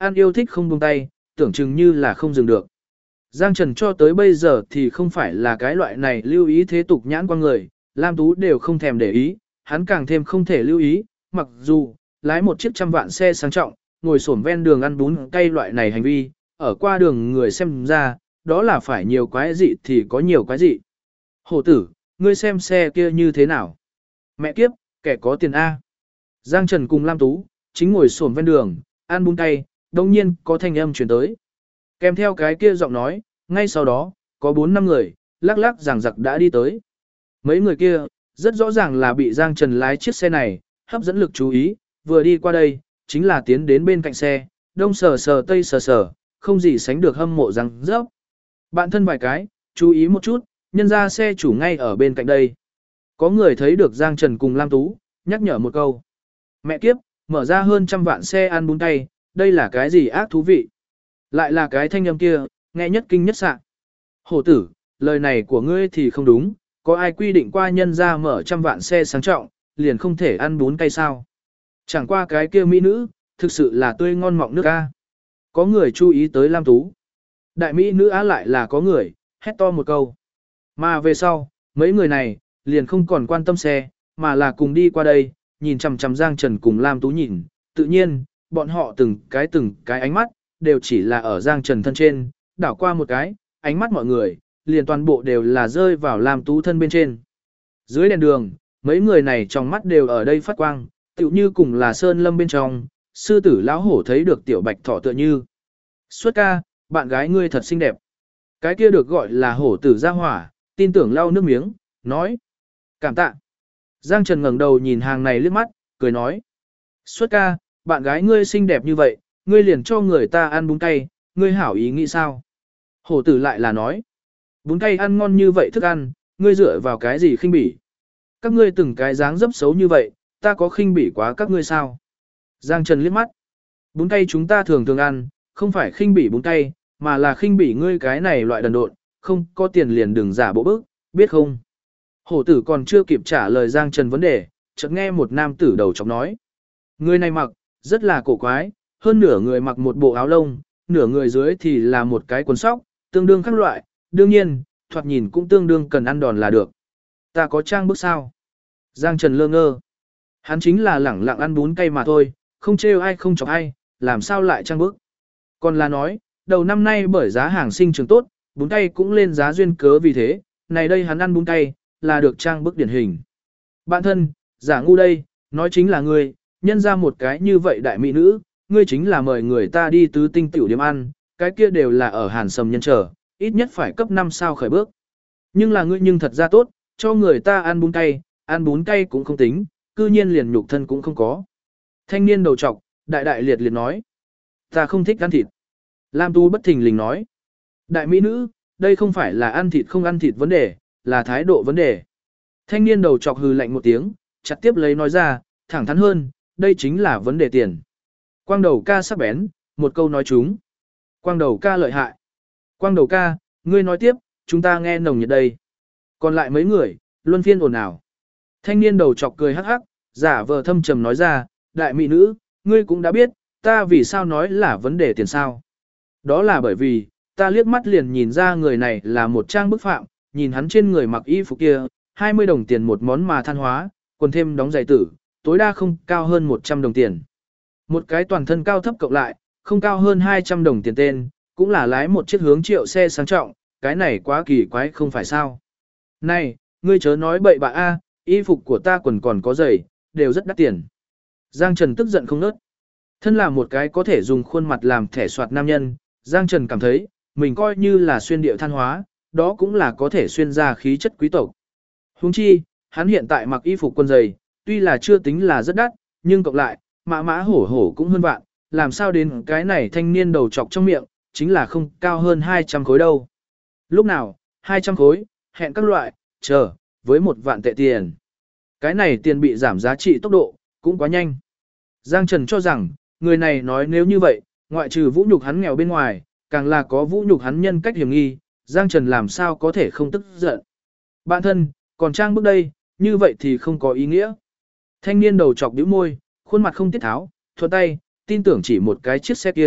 A: ăn yêu thích không buông tay, tưởng chừng như là không dừng được. Giang Trần cho tới bây giờ thì không phải là cái loại này lưu ý thế tục nhãn qua người, Lam Tú đều không thèm để ý, hắn càng thêm không thể lưu ý, mặc dù lái một chiếc trăm vạn xe sang trọng, ngồi xổm ven đường ăn bún cay loại này hành vi, ở qua đường người xem ra, đó là phải nhiều quái dị thì có nhiều quái dị. Hổ tử, ngươi xem xe kia như thế nào? Mẹ kiếp, kẻ có tiền A. Giang Trần cùng Lam Tú, chính ngồi xổm ven đường, ăn bún cay, đồng nhiên có thanh âm chuyển tới. Kèm theo cái kia giọng nói, ngay sau đó, có 4-5 người, lắc lắc giằng giặc đã đi tới. Mấy người kia, rất rõ ràng là bị Giang Trần lái chiếc xe này, hấp dẫn lực chú ý, vừa đi qua đây, chính là tiến đến bên cạnh xe, đông sờ sờ tây sờ sờ, không gì sánh được hâm mộ răng rớp. Bạn thân vài cái, chú ý một chút, nhân ra xe chủ ngay ở bên cạnh đây. Có người thấy được Giang Trần cùng Lam Tú, nhắc nhở một câu. Mẹ kiếp, mở ra hơn 100 vạn xe ăn bún tay, đây là cái gì ác thú vị. Lại là cái thanh âm kia, nghe nhất kinh nhất sạ. Hổ tử, lời này của ngươi thì không đúng, có ai quy định qua nhân ra mở 100 vạn xe sang trọng, liền không thể ăn bún cay sao. Chẳng qua cái kia mỹ nữ, thực sự là tươi ngon mọng nước ca. Có người chú ý tới Lam Tú. Đại mỹ nữ á lại là có người, hét to một câu. Mà về sau, mấy người này, liền không còn quan tâm xe, mà là cùng đi qua đây, nhìn chằm chằm Giang Trần cùng Lam Tú nhìn. Tự nhiên, bọn họ từng cái ánh mắt, đều chỉ là ở Giang Trần thân trên, đảo qua một cái, ánh mắt mọi người, liền toàn bộ đều là rơi vào Lam Tú thân bên trên. Dưới đèn đường, mấy người này trong mắt đều ở đây phát quang, tựu như cùng là sơn lâm bên trong, sư tử lão hổ thấy được tiểu bạch thỏ tựa như. Xuất ca, bạn gái ngươi thật xinh đẹp. Cái kia được gọi là hổ tử gia hỏa, tin tưởng lau nước miếng, nói. Cảm tạ. Giang Trần ngẩng đầu nhìn hàng này liếc mắt, cười nói. Xuất ca, bạn gái ngươi xinh đẹp như vậy, ngươi liền cho người ta ăn bún cay, ngươi hảo ý nghĩ sao? Hổ tử lại là nói. Bún cay ăn ngon như vậy thức ăn, ngươi dựa vào cái gì khinh bỉ? Các ngươi từng cái dáng dấp xấu như vậy, ta có khinh bỉ quá các ngươi sao? Giang Trần liếc mắt. Bún cay chúng ta thường thường ăn, không phải khinh bỉ bún cay, mà là khinh bỉ ngươi cái này loại đần độn, không có tiền liền đừng giả bộ bức, biết không? Hổ tử còn chưa kịp trả lời Giang Trần vấn đề, chợt nghe một nam tử đầu chọc nói. Người này mặc, rất là cổ quái, hơn nửa người mặc một bộ áo lông, nửa người dưới thì là một cái quần sóc, tương đương các loại, đương nhiên, thoạt nhìn cũng tương đương cần ăn đòn là được. Ta có trang bức sao? Giang Trần lơ ngơ. Hắn chính là lẳng lặng ăn bún cay mà thôi, không trêu ai không chọc ai, làm sao lại trang bức. Còn là nói, đầu năm nay bởi giá hàng sinh trường tốt, bún cay cũng lên giá duyên cớ vì thế, này đây hắn ăn bún cay, là được trang bức điển hình. Bạn thân, giả ngu đây, nói chính là ngươi, nhân ra một cái như vậy đại mỹ nữ, ngươi chính là mời người ta đi tứ tinh tiểu điểm ăn, cái kia đều là ở Hàn Sầm nhân trở, ít nhất phải cấp 5 sao khởi bước. Nhưng là ngươi nhưng thật ra tốt, cho người ta ăn bún cay cũng không tính, cư nhiên liền nhục thân cũng không có. Thanh niên đầu trọc, đại đại liệt liệt nói. Ta không thích ăn thịt. Lam Tu bất thình lình nói. Đại mỹ nữ, đây không phải là ăn thịt không ăn thịt vấn đề, là thái độ vấn đề. Thanh niên đầu trọc hừ lạnh một tiếng, chặt tiếp lấy nói ra, thẳng thắn hơn, đây chính là vấn đề tiền. Quang đầu ca sắc bén, một câu nói chúng. Quang đầu ca lợi hại. Quang đầu ca, ngươi nói tiếp, chúng ta nghe nồng nhiệt đây. Còn lại mấy người, luân phiên ồn ào. Thanh niên đầu chọc cười hắc hắc, giả vờ thâm trầm nói ra, đại mỹ nữ, ngươi cũng đã biết, ta vì sao nói là vấn đề tiền sao. Đó là bởi vì, ta liếc mắt liền nhìn ra người này là một trang bức phạm, nhìn hắn trên người mặc y phục kia, 20 đồng tiền một món mà than hóa, còn thêm đóng giày tử, tối đa không cao hơn 100 đồng tiền. Một cái toàn thân cao thấp cộng lại, không cao hơn 200 đồng tiền tên, cũng là lái một chiếc hướng triệu xe sang trọng, cái này quá kỳ quái không phải sao. Này, ngươi chớ nói bậy bạ a, y phục của ta quần còn có giày, đều rất đắt tiền. Giang Trần tức giận không nớt. Thân là một cái có thể dùng khuôn mặt làm thẻ soạt nam nhân, Giang Trần cảm thấy, mình coi như là xuyên điệu than hóa, đó cũng là có thể xuyên ra khí chất quý tộc. Huống chi, hắn hiện tại mặc y phục quần giày, tuy là chưa tính là rất đắt, nhưng cộng lại, mã mã hổ hổ cũng hơn vạn, làm sao đến cái này thanh niên đầu chọc trong miệng, chính là không cao hơn 200 khối đâu. Lúc nào, 200 khối, hẹn các loại, chờ, với 1 vạn tệ tiền. Cái này tiền bị giảm giá trị tốc độ, cũng quá nhanh. Giang Trần cho rằng, người này nói nếu như vậy, ngoại trừ vũ nhục hắn nghèo bên ngoài, càng là có vũ nhục hắn nhân cách hiểm nghi, Giang Trần làm sao có thể không tức giận. Bạn thân, còn trang bước đây, như vậy thì không có ý nghĩa. Thanh niên đầu chọc bĩu môi, khuôn mặt không tiết tháo, thuận tay, tin tưởng chỉ một cái chiếc xe kia,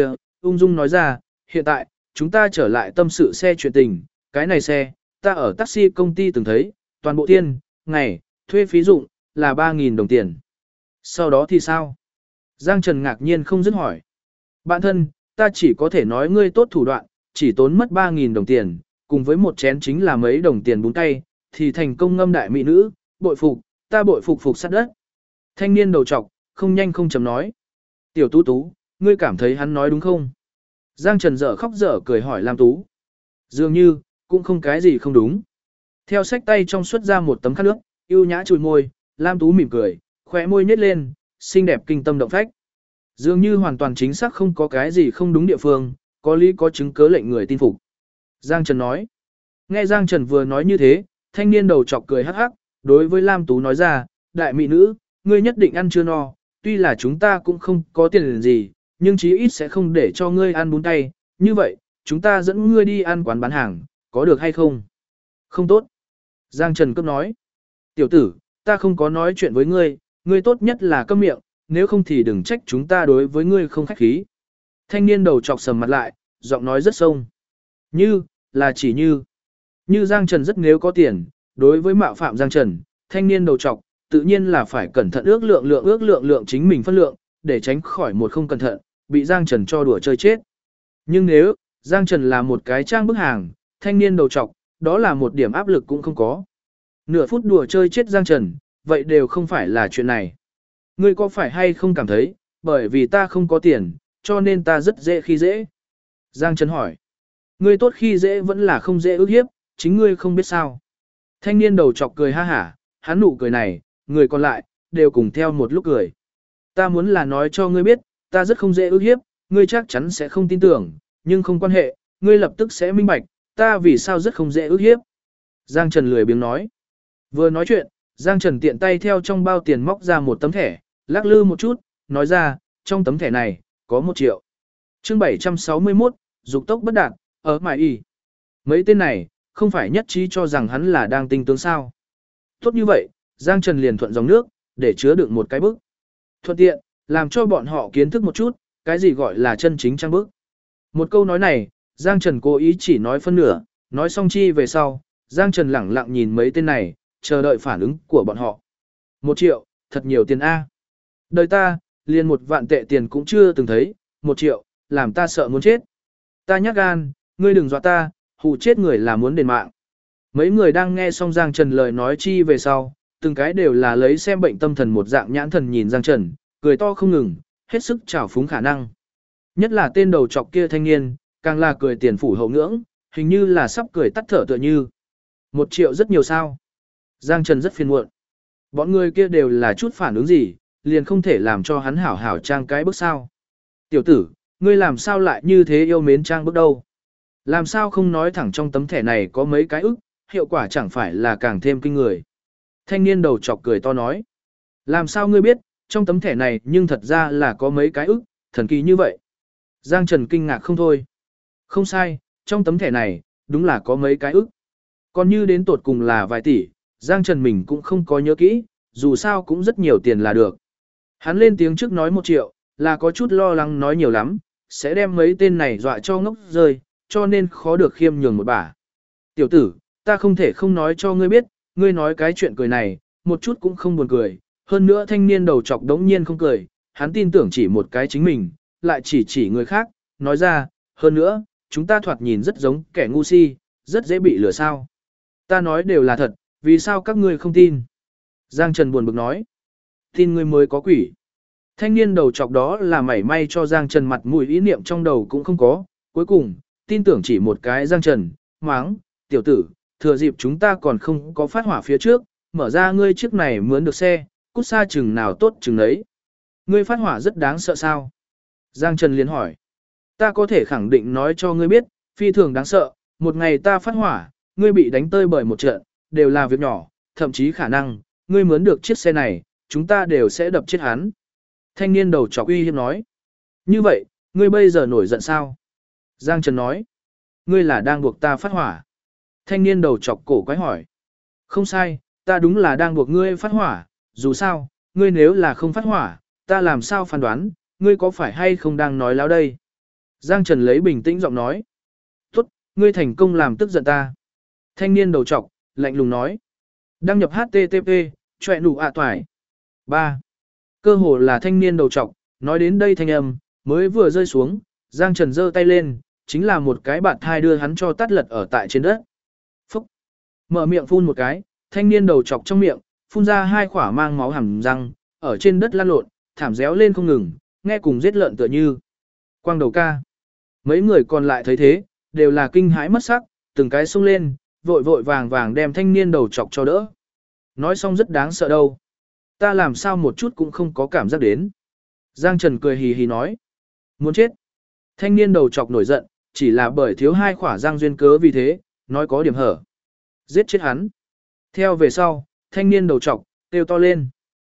A: ung dung nói ra, hiện tại, chúng ta trở lại tâm sự xe chuyện tình, cái này xe, ta ở taxi công ty từng thấy, toàn bộ tiền, ngày, thuê phí dụng, là 3.000 đồng tiền. Sau đó thì sao? Giang Trần ngạc nhiên không dứt hỏi. Bạn thân, ta chỉ có thể nói ngươi tốt thủ đoạn, chỉ tốn mất 3.000 đồng tiền, cùng với một chén chính là mấy đồng tiền bún cay, thì thành công ngâm đại mỹ nữ, bội phục, ta bội phục phục sát đất. Thanh niên đầu trọc, không nhanh không chậm nói. Tiểu Tú Tú, ngươi cảm thấy hắn nói đúng không? Giang Trần dở khóc dở cười hỏi Lam Tú. Dường như, cũng không cái gì không đúng. Theo sách tay trong xuất ra một tấm khăn nước, yêu nhã chùi môi, Lam Tú mỉm cười, khóe môi nhếch lên, xinh đẹp kinh tâm động phách. Dường như hoàn toàn chính xác không có cái gì không đúng địa phương, có lý có chứng cớ lệnh người tin phục. Giang Trần nói. Nghe Giang Trần vừa nói như thế, thanh niên đầu chọc cười hắc hắc, đối với Lam Tú nói ra, đại mỹ nữ, ngươi nhất định ăn chưa no, tuy là chúng ta cũng không có tiền gì, nhưng chí ít sẽ không để cho ngươi ăn bún tay, như vậy, chúng ta dẫn ngươi đi ăn quán bán hàng, có được hay không? Không tốt. Giang Trần cấp nói. Tiểu tử, ta không có nói chuyện với ngươi, ngươi tốt nhất là câm miệng, nếu không thì đừng trách chúng ta đối với ngươi không khách khí. Thanh niên đầu chọc sầm mặt lại, giọng nói rất sông. Như, là chỉ như Giang Trần rất nếu có tiền, đối với mạo phạm Giang Trần, thanh niên đầu trọc, tự nhiên là phải cẩn thận ước lượng chính mình phân lượng, để tránh khỏi một không cẩn thận, bị Giang Trần cho đùa chơi chết. Nhưng nếu, Giang Trần là một cái trang bức hàng, thanh niên đầu trọc, đó là một điểm áp lực cũng không có. Nửa phút đùa chơi chết Giang Trần, vậy đều không phải là chuyện này. Ngươi có phải hay không cảm thấy, bởi vì ta không có tiền, cho nên ta rất dễ khi dễ. Giang Trần hỏi. Ngươi tốt khi dễ vẫn là không dễ ức hiếp, chính ngươi không biết sao. Thanh niên đầu chọc cười ha hả, hắn nụ cười này, người còn lại, đều cùng theo một lúc cười. Ta muốn là nói cho ngươi biết, ta rất không dễ ức hiếp, ngươi chắc chắn sẽ không tin tưởng, nhưng không quan hệ, ngươi lập tức sẽ minh bạch, ta vì sao rất không dễ ức hiếp. Giang Trần lười biếng nói. Vừa nói chuyện, Giang Trần tiện tay theo trong bao tiền móc ra một tấm thẻ, lắc lư một chút, nói ra, trong tấm thẻ này, có 1 triệu. Chương 761, dục tốc bất đạt, ở mải y. Mấy tên này, không phải nhất trí cho rằng hắn là đang tinh tướng sao. Tốt như vậy, Giang Trần liền thuận dòng nước, để chứa đựng một cái bức. Thuận tiện, làm cho bọn họ kiến thức một chút, cái gì gọi là chân chính trang bức. Một câu nói này, Giang Trần cố ý chỉ nói phân nửa, nói xong chi về sau, Giang Trần lẳng lặng nhìn mấy tên này, chờ đợi phản ứng của bọn họ. 1 triệu, thật nhiều tiền A. Đời ta, liền 1 vạn tệ tiền cũng chưa từng thấy, 1 triệu, làm ta sợ muốn chết. Ta nhát gan, ngươi đừng dọa ta, hù chết người là muốn đền mạng. Mấy người đang nghe xong Giang Trần lời nói chi về sau, từng cái đều là lấy xem bệnh tâm thần một dạng nhãn thần nhìn Giang Trần, cười to không ngừng, hết sức trào phúng khả năng. Nhất là tên đầu trọc kia thanh niên, càng là cười tiền phủ hậu ngưỡng, hình như là sắp cười tắt thở tựa như. 1 triệu rất nhiều sao. Giang Trần rất phiền muộn. Bọn người kia đều là chút phản ứng gì, liền không thể làm cho hắn hảo hảo trang cái bước sao. Tiểu tử, ngươi làm sao lại như thế yêu mến trang bước đâu. Làm sao không nói thẳng trong tấm thẻ này có mấy cái ức, hiệu quả chẳng phải là càng thêm kinh người. Thanh niên đầu chọc cười to nói. Làm sao ngươi biết, trong tấm thẻ này nhưng thật ra là có mấy cái ức, thần kỳ như vậy. Giang Trần kinh ngạc không thôi. Không sai, trong tấm thẻ này, đúng là có mấy cái ức. Còn như đến tột cùng là vài tỷ, Giang Trần mình cũng không có nhớ kỹ, dù sao cũng rất nhiều tiền là được. Hắn lên tiếng trước nói 1 triệu, là có chút lo lắng nói nhiều lắm, sẽ đem mấy tên này dọa cho ngốc rơi, cho nên khó được khiêm nhường một bả. Tiểu tử, ta không thể không nói cho ngươi biết, ngươi nói cái chuyện cười này, một chút cũng không buồn cười. Hơn nữa thanh niên đầu chọc đống nhiên không cười, hắn tin tưởng chỉ một cái chính mình, lại chỉ người khác, nói ra, hơn nữa, chúng ta thoạt nhìn rất giống kẻ ngu si, rất dễ bị lừa sao. Ta nói đều là thật, vì sao các ngươi không tin? Giang Trần buồn bực nói, tin ngươi mới có quỷ. Thanh niên đầu chọc đó là mảy may cho Giang Trần mặt mũi ý niệm trong đầu cũng không có, cuối cùng, tin tưởng chỉ một cái Giang Trần, máng, tiểu tử, thừa dịp chúng ta còn không có phát hỏa phía trước, mở ra ngươi chiếc này mướn được xe, cút xa chừng nào tốt chừng đấy. Ngươi phát hỏa rất đáng sợ sao? Giang Trần liền hỏi. Ta có thể khẳng định nói cho ngươi biết, phi thường đáng sợ, một ngày ta phát hỏa, ngươi bị đánh tơi bởi một trận, đều là việc nhỏ, thậm chí khả năng, ngươi mướn được chiếc xe này, chúng ta đều sẽ đập chết hắn. Thanh niên đầu chọc uy hiếp nói. Như vậy, ngươi bây giờ nổi giận sao? Giang Trần nói. Ngươi là đang buộc ta phát hỏa. Thanh niên đầu chọc cổ quái hỏi. Không sai, ta đúng là đang buộc ngươi phát hỏa, dù sao, ngươi nếu là không phát hỏa, ta làm sao phán đoán, ngươi có phải hay không đang nói láo đây? Giang Trần lấy bình tĩnh giọng nói. Tốt, ngươi thành công làm tức giận ta. Thanh niên đầu trọc, lạnh lùng nói. Đăng nhập HTTP, chọe nụ ạ toài. 3. Cơ hồ là thanh niên đầu trọc, nói đến đây thanh âm, mới vừa rơi xuống, Giang Trần giơ tay lên, chính là một cái bạt thai đưa hắn cho tát lật ở tại trên đất. Phúc! Mở miệng phun một cái, thanh niên đầu trọc trong miệng, phun ra 2 khỏa mang máu hàm răng, ở trên đất lăn lộn, thảm réo lên không ngừng, nghe cùng giết lợn tựa như. Quang đầu ca. Mấy người còn lại thấy thế, đều là kinh hãi mất sắc, từng cái xông lên, vội vội vàng vàng đem thanh niên đầu chọc cho đỡ. Nói xong rất đáng sợ đâu. Ta làm sao một chút cũng không có cảm giác đến. Giang Trần cười hì hì nói. Muốn chết. Thanh niên đầu chọc nổi giận, chỉ là bởi thiếu 2 khỏa răng duyên cớ vì thế, nói có điểm hở. Giết chết hắn. Theo về sau, thanh niên đầu chọc, kêu to lên.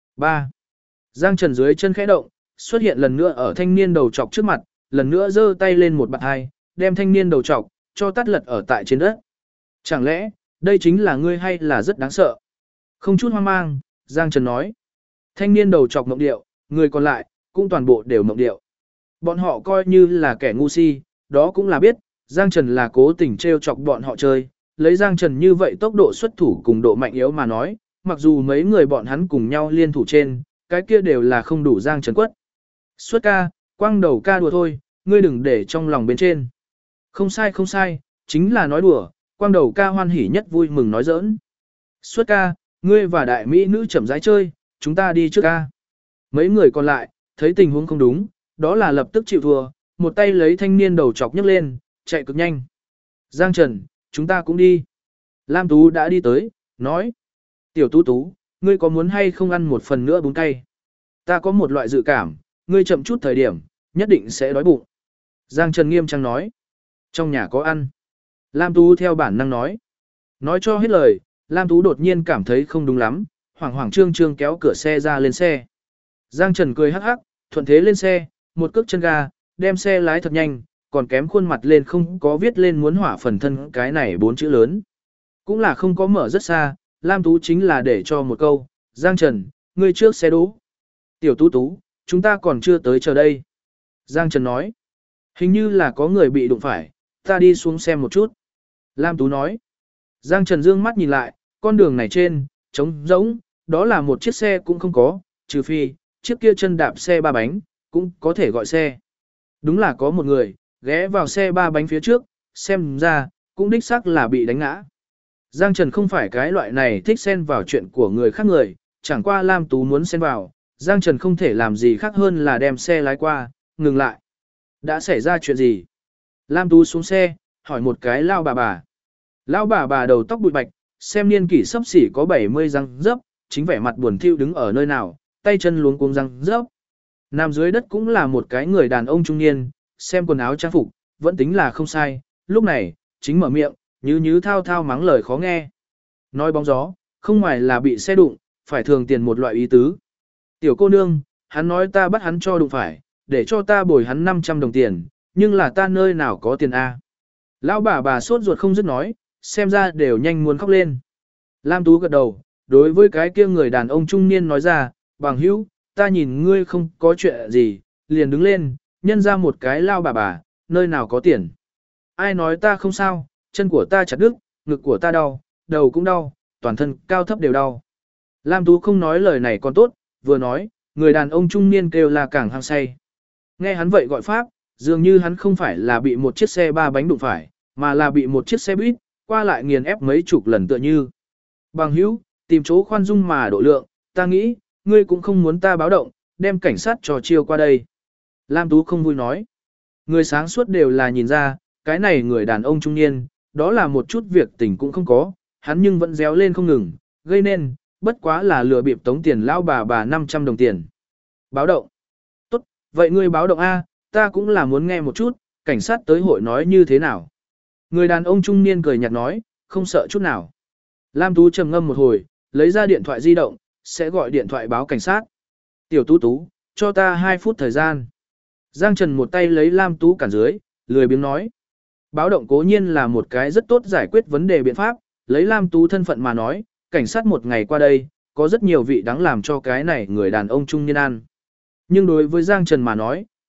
A: 3. Giang Trần dưới chân khẽ động, xuất hiện lần nữa ở thanh niên đầu chọc trước mặt, lần nữa giơ tay lên một bạt hai, đem thanh niên đầu chọc, cho tát lật ở tại trên đất. Chẳng lẽ, đây chính là ngươi hay là rất đáng sợ? Không chút hoang mang, Giang Trần nói. Thanh niên đầu chọc mộng điệu, người còn lại, cũng toàn bộ đều mộng điệu. Bọn họ coi như là kẻ ngu si, đó cũng là biết, Giang Trần là cố tình trêu chọc bọn họ chơi. Lấy Giang Trần như vậy tốc độ xuất thủ cùng độ mạnh yếu mà nói, mặc dù mấy người bọn hắn cùng nhau liên thủ trên, cái kia đều là không đủ Giang Trần quất. Xuất ca, quang đầu ca đùa thôi, ngươi đừng để trong lòng bên trên. Không sai, chính là nói đùa, quang đầu ca hoan hỉ nhất vui mừng nói giỡn. Xuất ca, ngươi và đại mỹ nữ chậm rãi chơi, chúng ta đi trước ca. Mấy người còn lại, thấy tình huống không đúng, đó là lập tức chịu thua, một tay lấy thanh niên đầu chọc nhấc lên, chạy cực nhanh. Giang Trần, chúng ta cũng đi. Lam Tú đã đi tới, nói. Tiểu Tú Tú, ngươi có muốn hay không ăn một phần nữa bún cay? Ta có một loại dự cảm, ngươi chậm chút thời điểm, nhất định sẽ đói bụng. Giang Trần nghiêm trang nói. Trong nhà có ăn. Lam Tú theo bản năng nói. Nói cho hết lời, Lam Tú đột nhiên cảm thấy không đúng lắm, hoảng hoảng trương trương kéo cửa xe ra lên xe. Giang Trần cười hắc hắc, thuận thế lên xe, một cước chân ga, đem xe lái thật nhanh, còn kém khuôn mặt lên không có viết lên muốn hỏa phần thân cái này 4 chữ lớn. Cũng là không có mở rất xa, Lam Tú chính là để cho một câu, Giang Trần, ngươi trước xe đỗ. Tiểu Tú Tú, chúng ta còn chưa tới chờ đây. Giang Trần nói, hình như là có người bị đụng phải, ta đi xuống xem một chút. Lam Tú nói, Giang Trần dương mắt nhìn lại, con đường này trên, trống rỗng, đó là một chiếc xe cũng không có, trừ phi, chiếc kia chân đạp xe 3 bánh, cũng có thể gọi xe. Đúng là có một người, ghé vào xe 3 bánh phía trước, xem ra, cũng đích xác là bị đánh ngã. Giang Trần không phải cái loại này thích xen vào chuyện của người khác người, chẳng qua Lam Tú muốn xen vào, Giang Trần không thể làm gì khác hơn là đem xe lái qua, ngừng lại. Đã xảy ra chuyện gì? Lam Tú xuống xe, hỏi một cái lao bà bà. Lao bà đầu tóc bụi bạch, xem niên kỷ sắp xỉ có 70 răng rớp, chính vẻ mặt buồn thiu đứng ở nơi nào, tay chân luống cuống răng rớp. Nằm dưới đất cũng là một cái người đàn ông trung niên, xem quần áo trang phục, vẫn tính là không sai, lúc này, chính mở miệng, như thao thao mắng lời khó nghe. Nói bóng gió, không ngoài là bị xe đụng, phải thường tiền một loại ý tứ. Tiểu cô nương, hắn nói ta bắt hắn cho đụng phải, để cho ta bồi hắn 500 đồng tiền, nhưng là ta nơi nào có tiền A. Lão bà sốt ruột không dứt nói, xem ra đều nhanh muốn khóc lên. Lam Tú gật đầu, đối với cái kia người đàn ông trung niên nói ra, bằng hữu, ta nhìn ngươi không có chuyện gì, liền đứng lên, nhân ra một cái lao bà, nơi nào có tiền. Ai nói ta không sao, chân của ta chặt đứt, ngực của ta đau, đầu cũng đau, toàn thân cao thấp đều đau. Lam Tú không nói lời này còn tốt, vừa nói, người đàn ông trung niên kêu là càng hăng say. Nghe hắn vậy gọi pháp, dường như hắn không phải là bị một chiếc xe 3 bánh đụng phải, mà là bị một chiếc xe buýt, qua lại nghiền ép mấy chục lần tựa như. Bằng hữu, tìm chỗ khoan dung mà độ lượng, ta nghĩ, ngươi cũng không muốn ta báo động, đem cảnh sát trò chiêu qua đây. Lam Tú không vui nói. Người sáng suốt đều là nhìn ra, cái này người đàn ông trung niên, đó là một chút việc tình cũng không có, hắn nhưng vẫn réo lên không ngừng, gây nên, bất quá là lừa bịp tống tiền lão bà 500 đồng tiền. Báo động. Tốt, vậy ngươi báo động A, ta cũng là muốn nghe một chút, cảnh sát tới hội nói như thế nào. Người đàn ông trung niên cười nhạt nói, không sợ chút nào. Lam Tú trầm ngâm một hồi, lấy ra điện thoại di động, sẽ gọi điện thoại báo cảnh sát. Tiểu Tú, cho ta 2 phút thời gian. Giang Trần một tay lấy Lam Tú cản dưới, lười biếng nói. Báo động cố nhiên là một cái rất tốt giải quyết vấn đề biện pháp, lấy Lam Tú thân phận mà nói, cảnh sát một ngày qua đây, có rất nhiều vị đáng làm cho cái này người đàn ông trung niên ăn. Nhưng đối với Giang Trần mà nói,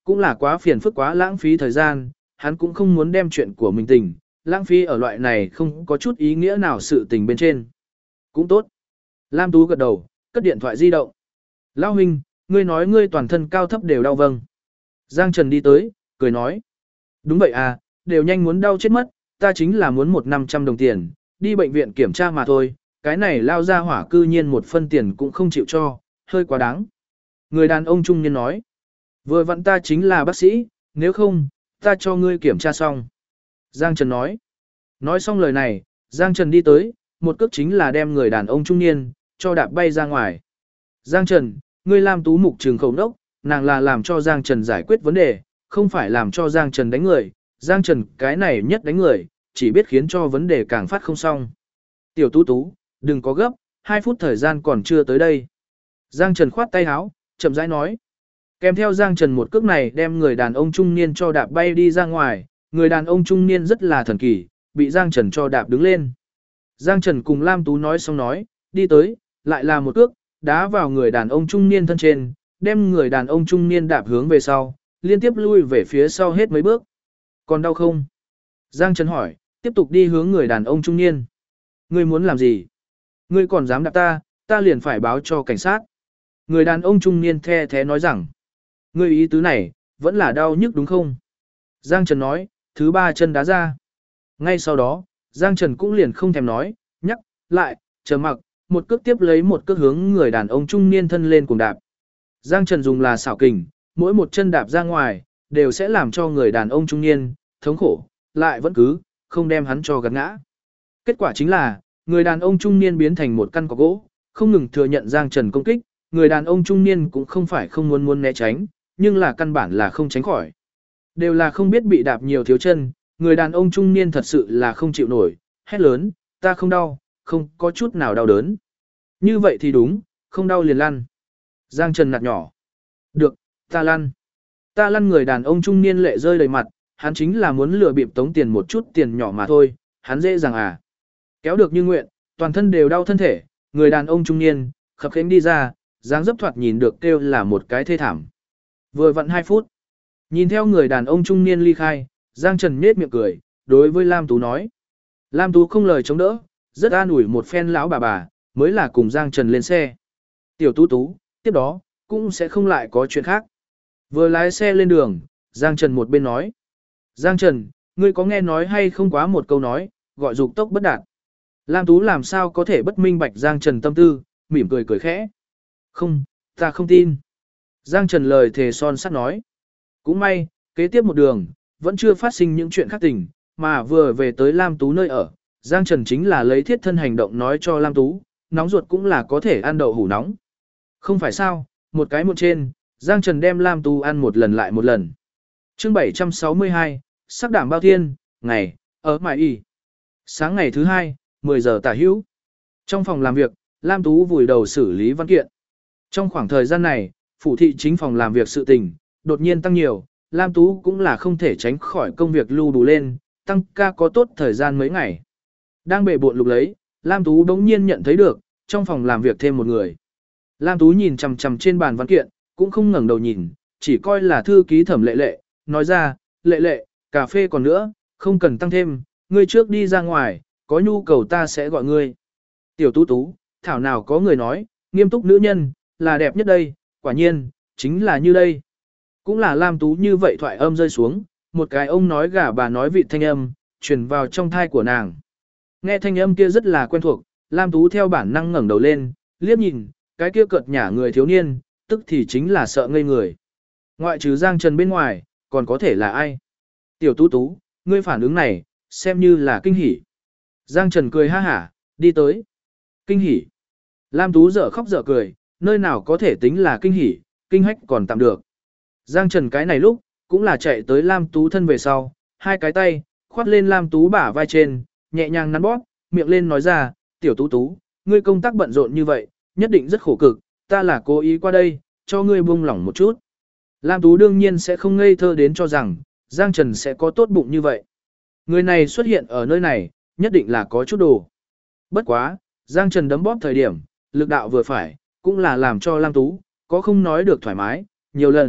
A: cũng là quá phiền phức quá lãng phí thời gian, hắn cũng không muốn đem chuyện của mình tình, lãng phí ở loại này không có chút ý nghĩa nào sự tình bên trên. Cũng tốt. Lam Tú gật đầu, cất điện thoại di động. Lão huynh, ngươi nói ngươi toàn thân cao thấp đều đau vâng. Giang Trần đi tới, cười nói. Đúng vậy à, đều nhanh muốn đau chết mất, ta chính là muốn 100-500 đồng tiền, đi bệnh viện kiểm tra mà thôi, cái này lao ra hỏa cư nhiên một phân tiền cũng không chịu cho, hơi quá đáng. Người đàn ông trung niên nói. Vừa vặn ta chính là bác sĩ, nếu không, ta cho ngươi kiểm tra xong. Giang Trần nói. Nói xong lời này, Giang Trần đi tới, một cước chính là đem người đàn ông trung niên, cho đạp bay ra ngoài. Giang Trần, ngươi làm Tú mục trường khẩu đốc, nàng là làm cho Giang Trần giải quyết vấn đề, không phải làm cho Giang Trần đánh người. Giang Trần cái này nhất đánh người, chỉ biết khiến cho vấn đề càng phát không xong. Tiểu Tú Tú, đừng có gấp, 2 phút thời gian còn chưa tới đây. Giang Trần khoát tay áo, chậm rãi nói. Kèm theo Giang Trần một cước này đem người đàn ông trung niên cho đạp bay đi ra ngoài, người đàn ông trung niên rất là thần kỳ, bị Giang Trần cho đạp đứng lên. Giang Trần cùng Lam Tú nói xong nói, đi tới, lại là một cước, đá vào người đàn ông trung niên thân trên, đem người đàn ông trung niên đạp hướng về sau, liên tiếp lui về phía sau hết mấy bước. Còn đau không? Giang Trần hỏi, tiếp tục đi hướng người đàn ông trung niên. Ngươi muốn làm gì? Ngươi còn dám đạp ta, ta liền phải báo cho cảnh sát. Người đàn ông trung niên the thế nói rằng, ngươi ý tứ này, vẫn là đau nhức đúng không? Giang Trần nói, thứ 3 chân đá ra. Ngay sau đó, Giang Trần cũng liền không thèm nói, nhắc, lại, chờ mặc, một cước tiếp lấy một cước hướng người đàn ông trung niên thân lên cùng đạp. Giang Trần dùng là xảo kình, mỗi một chân đạp ra ngoài, đều sẽ làm cho người đàn ông trung niên, thống khổ, lại vẫn cứ, không đem hắn cho gạt ngã. Kết quả chính là, người đàn ông trung niên biến thành một căn cọc gỗ, không ngừng thừa nhận Giang Trần công kích, người đàn ông trung niên cũng không phải không muốn né tránh, nhưng là căn bản là không tránh khỏi. Đều là không biết bị đạp nhiều thiếu chân, người đàn ông trung niên thật sự là không chịu nổi, hét lớn, ta không đau, không có chút nào đau đớn. Như vậy thì đúng, không đau liền lăn. Giang Trần nạt nhỏ. Được, ta lăn. Ta lăn người đàn ông trung niên lệ rơi đầy mặt, hắn chính là muốn lừa bịp tống tiền một chút tiền nhỏ mà thôi, hắn dễ dàng à. Kéo được như nguyện, toàn thân đều đau thân thể, người đàn ông trung niên, khập khiễng đi ra, dáng dấp thoạt nhìn được kêu là một cái thê thảm. Vừa vặn 2 phút. Nhìn theo người đàn ông trung niên ly khai, Giang Trần nhếch miệng cười, đối với Lam Tú nói. Lam Tú không lời chống đỡ, rất an ủi một phen lão bà, mới là cùng Giang Trần lên xe. Tiểu Tú Tú, tiếp đó, cũng sẽ không lại có chuyện khác. Vừa lái xe lên đường, Giang Trần một bên nói. Giang Trần, ngươi có nghe nói hay không quá một câu nói, gọi dục tốc bất đạt. Lam Tú làm sao có thể bất minh bạch Giang Trần tâm tư, mỉm cười cười khẽ. Không, ta không tin. Giang Trần lời thề son sắt nói. Cũng may, kế tiếp một đường, vẫn chưa phát sinh những chuyện khác tình, mà vừa về tới Lam Tú nơi ở, Giang Trần chính là lấy thiết thân hành động nói cho Lam Tú, nóng ruột cũng là có thể ăn đậu hủ nóng. Không phải sao, một cái một trên, Giang Trần đem Lam Tú ăn một lần lại một lần. Chương 762, sắc đảm bao thiên, ngày, ở Mại Y. Sáng ngày thứ 2, 10 giờ tả hữu. Trong phòng làm việc, Lam Tú vùi đầu xử lý văn kiện. Trong khoảng thời gian này, phủ thị chính phòng làm việc sự tình, đột nhiên tăng nhiều, Lam Tú cũng là không thể tránh khỏi công việc lưu đủ lên, tăng ca có tốt thời gian mấy ngày. Đang bệ bộn lục lấy, Lam Tú đống nhiên nhận thấy được, trong phòng làm việc thêm một người. Lam Tú nhìn chằm chằm trên bàn văn kiện, cũng không ngẩng đầu nhìn, chỉ coi là thư ký Thẩm Lệ Lệ, nói ra, Lệ Lệ, cà phê còn nữa, không cần tăng thêm, ngươi trước đi ra ngoài, có nhu cầu ta sẽ gọi ngươi. Tiểu Tú Tú, thảo nào có người nói, nghiêm túc nữ nhân, là đẹp nhất đây, quả nhiên, chính là như đây. Cũng là Lam Tú như vậy thoại âm rơi xuống, một cái ông nói gà bà nói vịt thanh âm, truyền vào trong thai của nàng. Nghe thanh âm kia rất là quen thuộc, Lam Tú theo bản năng ngẩng đầu lên, liếc nhìn, cái kia cợt nhả người thiếu niên, tức thì chính là sợ ngây người. Ngoại trừ Giang Trần bên ngoài, còn có thể là ai? Tiểu Tú Tú, ngươi phản ứng này, xem như là kinh hỉ. Giang Trần cười ha hả, đi tới. Kinh hỉ. Lam Tú dở khóc dở cười, nơi nào có thể tính là kinh hỉ, kinh hách còn tạm được. Giang Trần cái này lúc, cũng là chạy tới Lam Tú thân về sau, hai cái tay, khoát lên Lam Tú bả vai trên, nhẹ nhàng nắn bóp, miệng lên nói ra, Tiểu Tú Tú, ngươi công tác bận rộn như vậy, nhất định rất khổ cực, ta là cố ý qua đây, cho ngươi buông lỏng một chút. Lam Tú đương nhiên sẽ không ngây thơ đến cho rằng, Giang Trần sẽ có tốt bụng như vậy. Người này xuất hiện ở nơi này, nhất định là có chút đồ. Bất quá, Giang Trần đấm bóp thời điểm, lực đạo vừa phải, cũng là làm cho Lam Tú, có không nói được thoải mái, nhiều lần,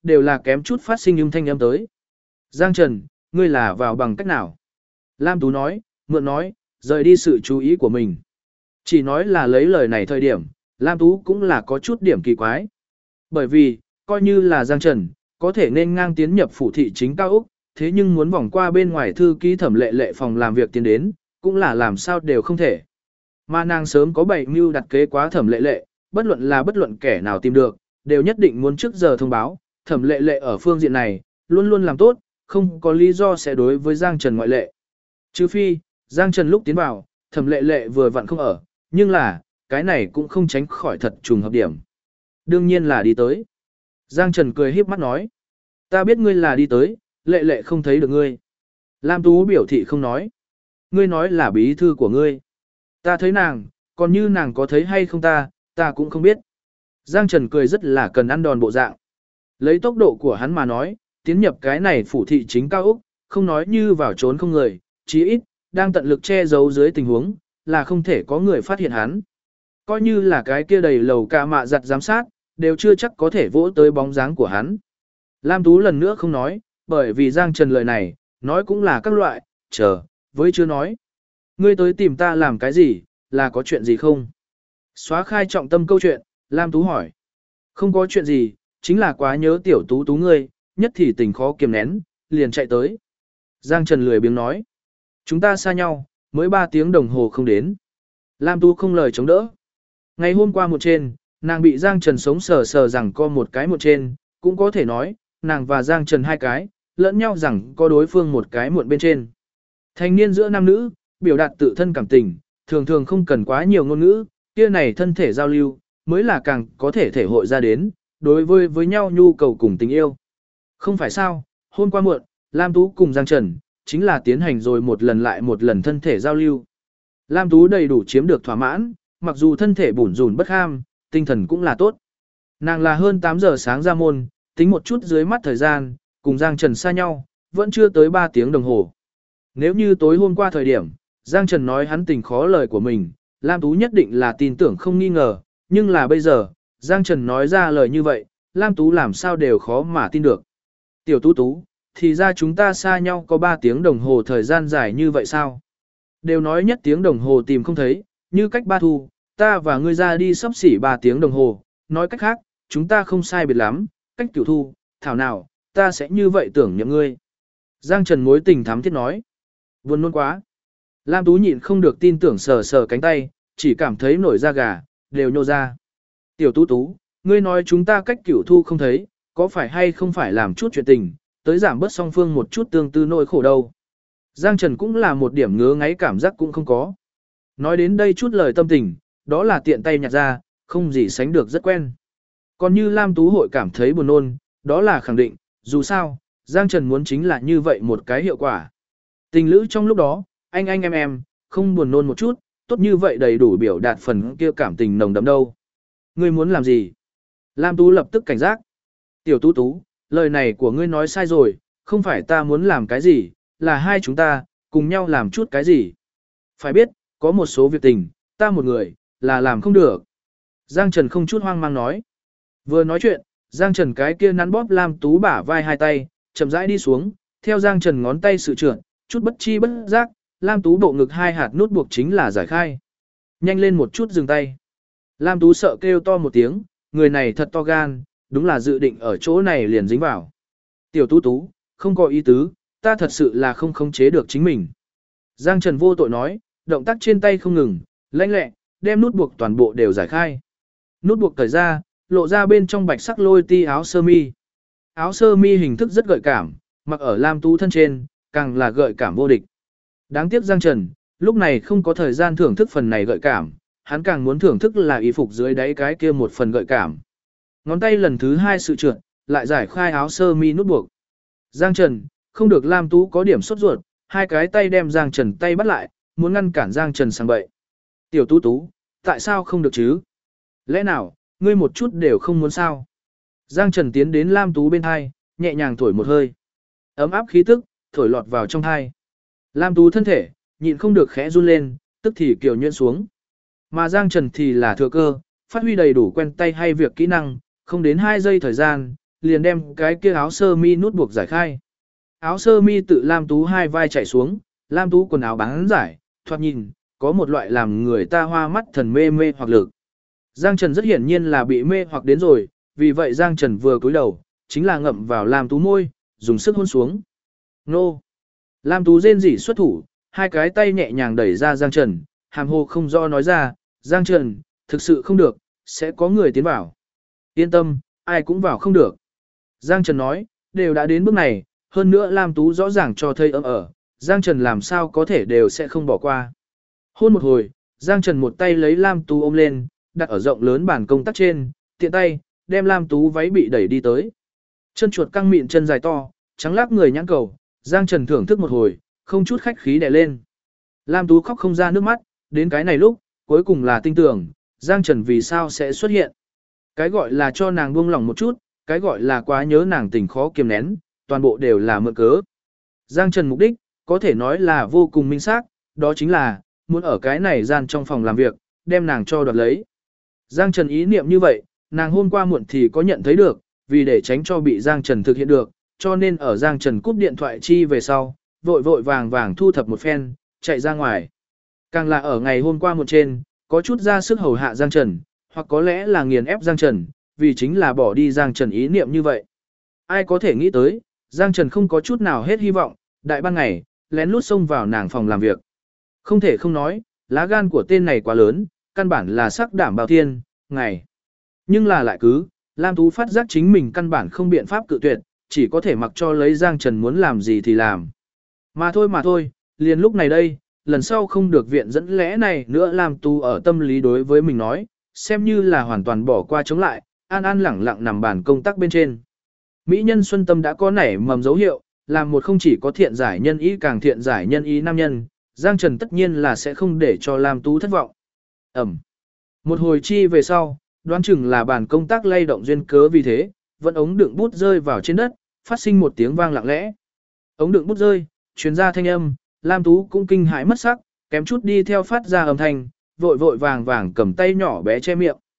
A: đều là kém chút phát sinh âm thanh âm tới. Giang Trần, ngươi là vào bằng cách nào? Lam Tú nói, mượn nói, rời đi sự chú ý của mình. Chỉ nói là lấy lời này thời điểm, Lam Tú cũng là có chút điểm kỳ quái. Bởi vì, coi như là Giang Trần, có thể nên ngang tiến nhập phủ thị chính cao Úc, thế nhưng muốn vòng qua bên ngoài thư ký Thẩm Lệ Lệ phòng làm việc tiến đến, cũng là làm sao đều không thể. Mà nàng sớm có bảy mưu đặt kế quá Thẩm Lệ Lệ, bất luận kẻ nào tìm được, đều nhất định muốn trước giờ thông báo, Thẩm Lệ Lệ ở phương diện này, luôn luôn làm tốt, không có lý do sẽ đối với Giang Trần ngoại lệ. Trừ phi, Giang Trần lúc tiến vào, Thẩm Lệ Lệ vừa vặn không ở, nhưng là, cái này cũng không tránh khỏi thật trùng hợp điểm. Đương nhiên là đi tới. Giang Trần cười híp mắt nói. Ta biết ngươi là đi tới, Lệ Lệ không thấy được ngươi. Lam Tú biểu thị không nói. Ngươi nói là bí thư của ngươi. Ta thấy nàng, còn như nàng có thấy hay không ta cũng không biết. Giang Trần cười rất là cần ăn đòn bộ dạng. Lấy tốc độ của hắn mà nói, tiến nhập cái này phủ thị chính cao Úc, không nói như vào trốn không người, chí ít, đang tận lực che giấu dưới tình huống, là không thể có người phát hiện hắn. Coi như là cái kia đầy lầu ca mạ giặt giám sát, đều chưa chắc có thể vỗ tới bóng dáng của hắn. Lam Tú lần nữa không nói, bởi vì Giang Trần lời này, nói cũng là các loại, với chưa nói. Ngươi tới tìm ta làm cái gì, là có chuyện gì không? Xóa khai trọng tâm câu chuyện, Lam Tú hỏi. Không có chuyện gì, chính là quá nhớ tiểu Tú Tú ngươi, nhất thì tình khó kiềm nén, liền chạy tới. Giang Trần lười biếng nói. Chúng ta xa nhau, mới 3 tiếng đồng hồ không đến. Lam Tú không lời chống đỡ. Ngày hôm qua một trên, nàng bị Giang Trần sống sờ sờ rằng co một cái một trên, cũng có thể nói, nàng và Giang Trần hai cái, lẫn nhau rằng có đối phương một cái muộn bên trên. Thành niên giữa nam nữ, biểu đạt tự thân cảm tình, thường thường không cần quá nhiều ngôn ngữ, kia này thân thể giao lưu, mới là càng có thể thể hội ra đến, đối với nhau nhu cầu cùng tình yêu. Không phải sao, hôm qua muộn, Lam Tú cùng Giang Trần, chính là tiến hành rồi một lần lại một lần thân thể giao lưu. Lam Tú đầy đủ chiếm được thỏa mãn, mặc dù thân thể bủn rủn bất ham, tinh thần cũng là tốt. Nàng là hơn 8 giờ sáng ra môn, tính một chút dưới mắt thời gian, cùng Giang Trần xa nhau, vẫn chưa tới 3 tiếng đồng hồ. Nếu như tối hôm qua thời điểm, Giang Trần nói hắn tình khó lời của mình, Lam Tú nhất định là tin tưởng không nghi ngờ, nhưng là bây giờ, Giang Trần nói ra lời như vậy, Lam Tú làm sao đều khó mà tin được. Tiểu Tú Tú, thì ra chúng ta xa nhau có 3 tiếng đồng hồ thời gian dài như vậy sao? Đều nói nhất tiếng đồng hồ tìm không thấy, như cách 3 thu, ta và ngươi ra đi sắp xỉ 3 tiếng đồng hồ, nói cách khác, chúng ta không sai biệt lắm, cách Tiểu Thu, thảo nào, ta sẽ như vậy tưởng nhậm ngươi. Giang Trần mối tình thắm thiết nói. Buồn nôn quá. Lam Tú nhịn không được tin tưởng sờ sờ cánh tay, chỉ cảm thấy nổi da gà, đều nhô ra. Tiểu Tú Tú, ngươi nói chúng ta cách Cửu Thu không thấy, có phải hay không phải làm chút chuyện tình, tới giảm bớt song phương một chút tương tư nỗi khổ đâu. Giang Trần cũng là một điểm ngứa ngáy cảm giác cũng không có. Nói đến đây chút lời tâm tình, đó là tiện tay nhặt ra, không gì sánh được rất quen. Còn như Lam Tú hội cảm thấy buồn nôn, đó là khẳng định, dù sao, Giang Trần muốn chính là như vậy một cái hiệu quả. Tình lữ trong lúc đó, anh em, không buồn nôn một chút, tốt như vậy đầy đủ biểu đạt phần kia cảm tình nồng đậm đâu. Ngươi muốn làm gì? Lam Tú lập tức cảnh giác. Tiểu Tú Tú, lời này của ngươi nói sai rồi, không phải ta muốn làm cái gì, là hai chúng ta, cùng nhau làm chút cái gì. Phải biết, có một số việc tình, ta một người, là làm không được. Giang Trần không chút hoang mang nói. Vừa nói chuyện, Giang Trần cái kia nắn bóp Lam Tú bả vai hai tay, chậm rãi đi xuống, theo Giang Trần ngón tay sự trượt, chút bất chi bất giác, Lam Tú bộ ngực hai hạt nút buộc chính là giải khai. Nhanh lên một chút dừng tay. Lam Tú sợ kêu to một tiếng, người này thật to gan, đúng là dự định ở chỗ này liền dính vào. Tiểu Tú Tú, không có ý tứ, ta thật sự là không khống chế được chính mình. Giang Trần vô tội nói, động tác trên tay không ngừng, lãnh lẹ, đem nút buộc toàn bộ đều giải khai. Nút buộc cởi ra, lộ ra bên trong bạch sắc lôi ti áo sơ mi. Áo sơ mi hình thức rất gợi cảm, mặc ở Lam Tú thân trên, càng là gợi cảm vô địch. Đáng tiếc Giang Trần, lúc này không có thời gian thưởng thức phần này gợi cảm, hắn càng muốn thưởng thức là y phục dưới đáy cái kia một phần gợi cảm. Ngón tay lần thứ hai sự trượt, lại giải khai áo sơ mi nút buộc. Giang Trần, không được Lam Tú có điểm sốt ruột, hai cái tay đem Giang Trần tay bắt lại, muốn ngăn cản Giang Trần sang bậy. Tiểu Tú Tú, tại sao không được chứ? Lẽ nào, ngươi một chút đều không muốn sao? Giang Trần tiến đến Lam Tú bên hai, nhẹ nhàng thổi một hơi. Ấm áp khí tức, thổi lọt vào trong hai. Lam Tú thân thể, nhịn không được khẽ run lên, tức thì kiểu nhuyễn xuống. Mà Giang Trần thì là thừa cơ, phát huy đầy đủ quen tay hay việc kỹ năng, không đến 2 giây thời gian, liền đem cái kia áo sơ mi nút buộc giải khai. Áo sơ mi tự Lam Tú hai vai chạy xuống, Lam Tú quần áo bán giải, thoạt nhìn, có một loại làm người ta hoa mắt thần mê mê hoặc lực. Giang Trần rất hiển nhiên là bị mê hoặc đến rồi, vì vậy Giang Trần vừa cúi đầu, chính là ngậm vào Lam Tú môi, dùng sức hôn xuống. Nô! Lam Tú rên rỉ xuất thủ, hai cái tay nhẹ nhàng đẩy ra Giang Trần, hàm hồ không rõ nói ra, Giang Trần, thực sự không được, sẽ có người tiến vào. Yên tâm, ai cũng vào không được. Giang Trần nói, đều đã đến bước này, hơn nữa Lam Tú rõ ràng cho thấy ở, Giang Trần làm sao có thể đều sẽ không bỏ qua. Hôn một hồi, Giang Trần một tay lấy Lam Tú ôm lên, đặt ở rộng lớn bàn công tác trên, tiện tay, đem Lam Tú váy bị đẩy đi tới. Chân chuột căng mịn chân dài to, trắng lác người nhãn cầu, Giang Trần thưởng thức một hồi, không chút khách khí đè lên. Lam Tú khóc không ra nước mắt, đến cái này lúc, cuối cùng là tin tưởng, Giang Trần vì sao sẽ xuất hiện. Cái gọi là cho nàng buông lòng một chút, cái gọi là quá nhớ nàng tình khó kiềm nén, toàn bộ đều là mượn cớ. Giang Trần mục đích, có thể nói là vô cùng minh xác, đó chính là, muốn ở cái này gian trong phòng làm việc, đem nàng cho đoạt lấy. Giang Trần ý niệm như vậy, nàng hôm qua muộn thì có nhận thấy được, vì để tránh cho bị Giang Trần thực hiện được, cho nên ở Giang Trần cúp điện thoại chi về sau, vội vội vàng vàng thu thập một phen, chạy ra ngoài. Càng là ở ngày hôm qua muộn trên, có chút ra sức hầu hạ Giang Trần, hoặc có lẽ là nghiền ép Giang Trần, vì chính là bỏ đi Giang Trần ý niệm như vậy. Ai có thể nghĩ tới, Giang Trần không có chút nào hết hy vọng, đại ban ngày, lén lút xông vào nàng phòng làm việc. Không thể không nói, lá gan của tên này quá lớn, căn bản là sắc đảm bao thiên, ngày. Nhưng là lại cứ, Lam Tú phát giác chính mình căn bản không biện pháp cự tuyệt, chỉ có thể mặc cho lấy Giang Trần muốn làm gì thì làm. Mà thôi, liền lúc này đây, lần sau không được viện dẫn lẽ này nữa Lam Tú ở tâm lý đối với mình nói, xem như là hoàn toàn bỏ qua chống lại, an an lẳng lặng nằm bàn công tác bên trên. Mỹ nhân Xuân Tâm đã có nảy mầm dấu hiệu, làm một không chỉ có thiện giải nhân ý càng thiện giải nhân ý nam nhân, Giang Trần tất nhiên là sẽ không để cho Lam Tú thất vọng. Một hồi chi về sau, đoán chừng là bàn công tác lay động duyên cớ vì thế, vẫn ống đựng bút rơi vào trên đất, phát sinh một tiếng vang lặng lẽ. Ống đựng bút rơi, truyền ra thanh âm, Lam Tú cũng kinh hãi mất sắc, kém chút đi theo phát ra âm thanh, vội vội vàng vàng cầm tay nhỏ bé che miệng.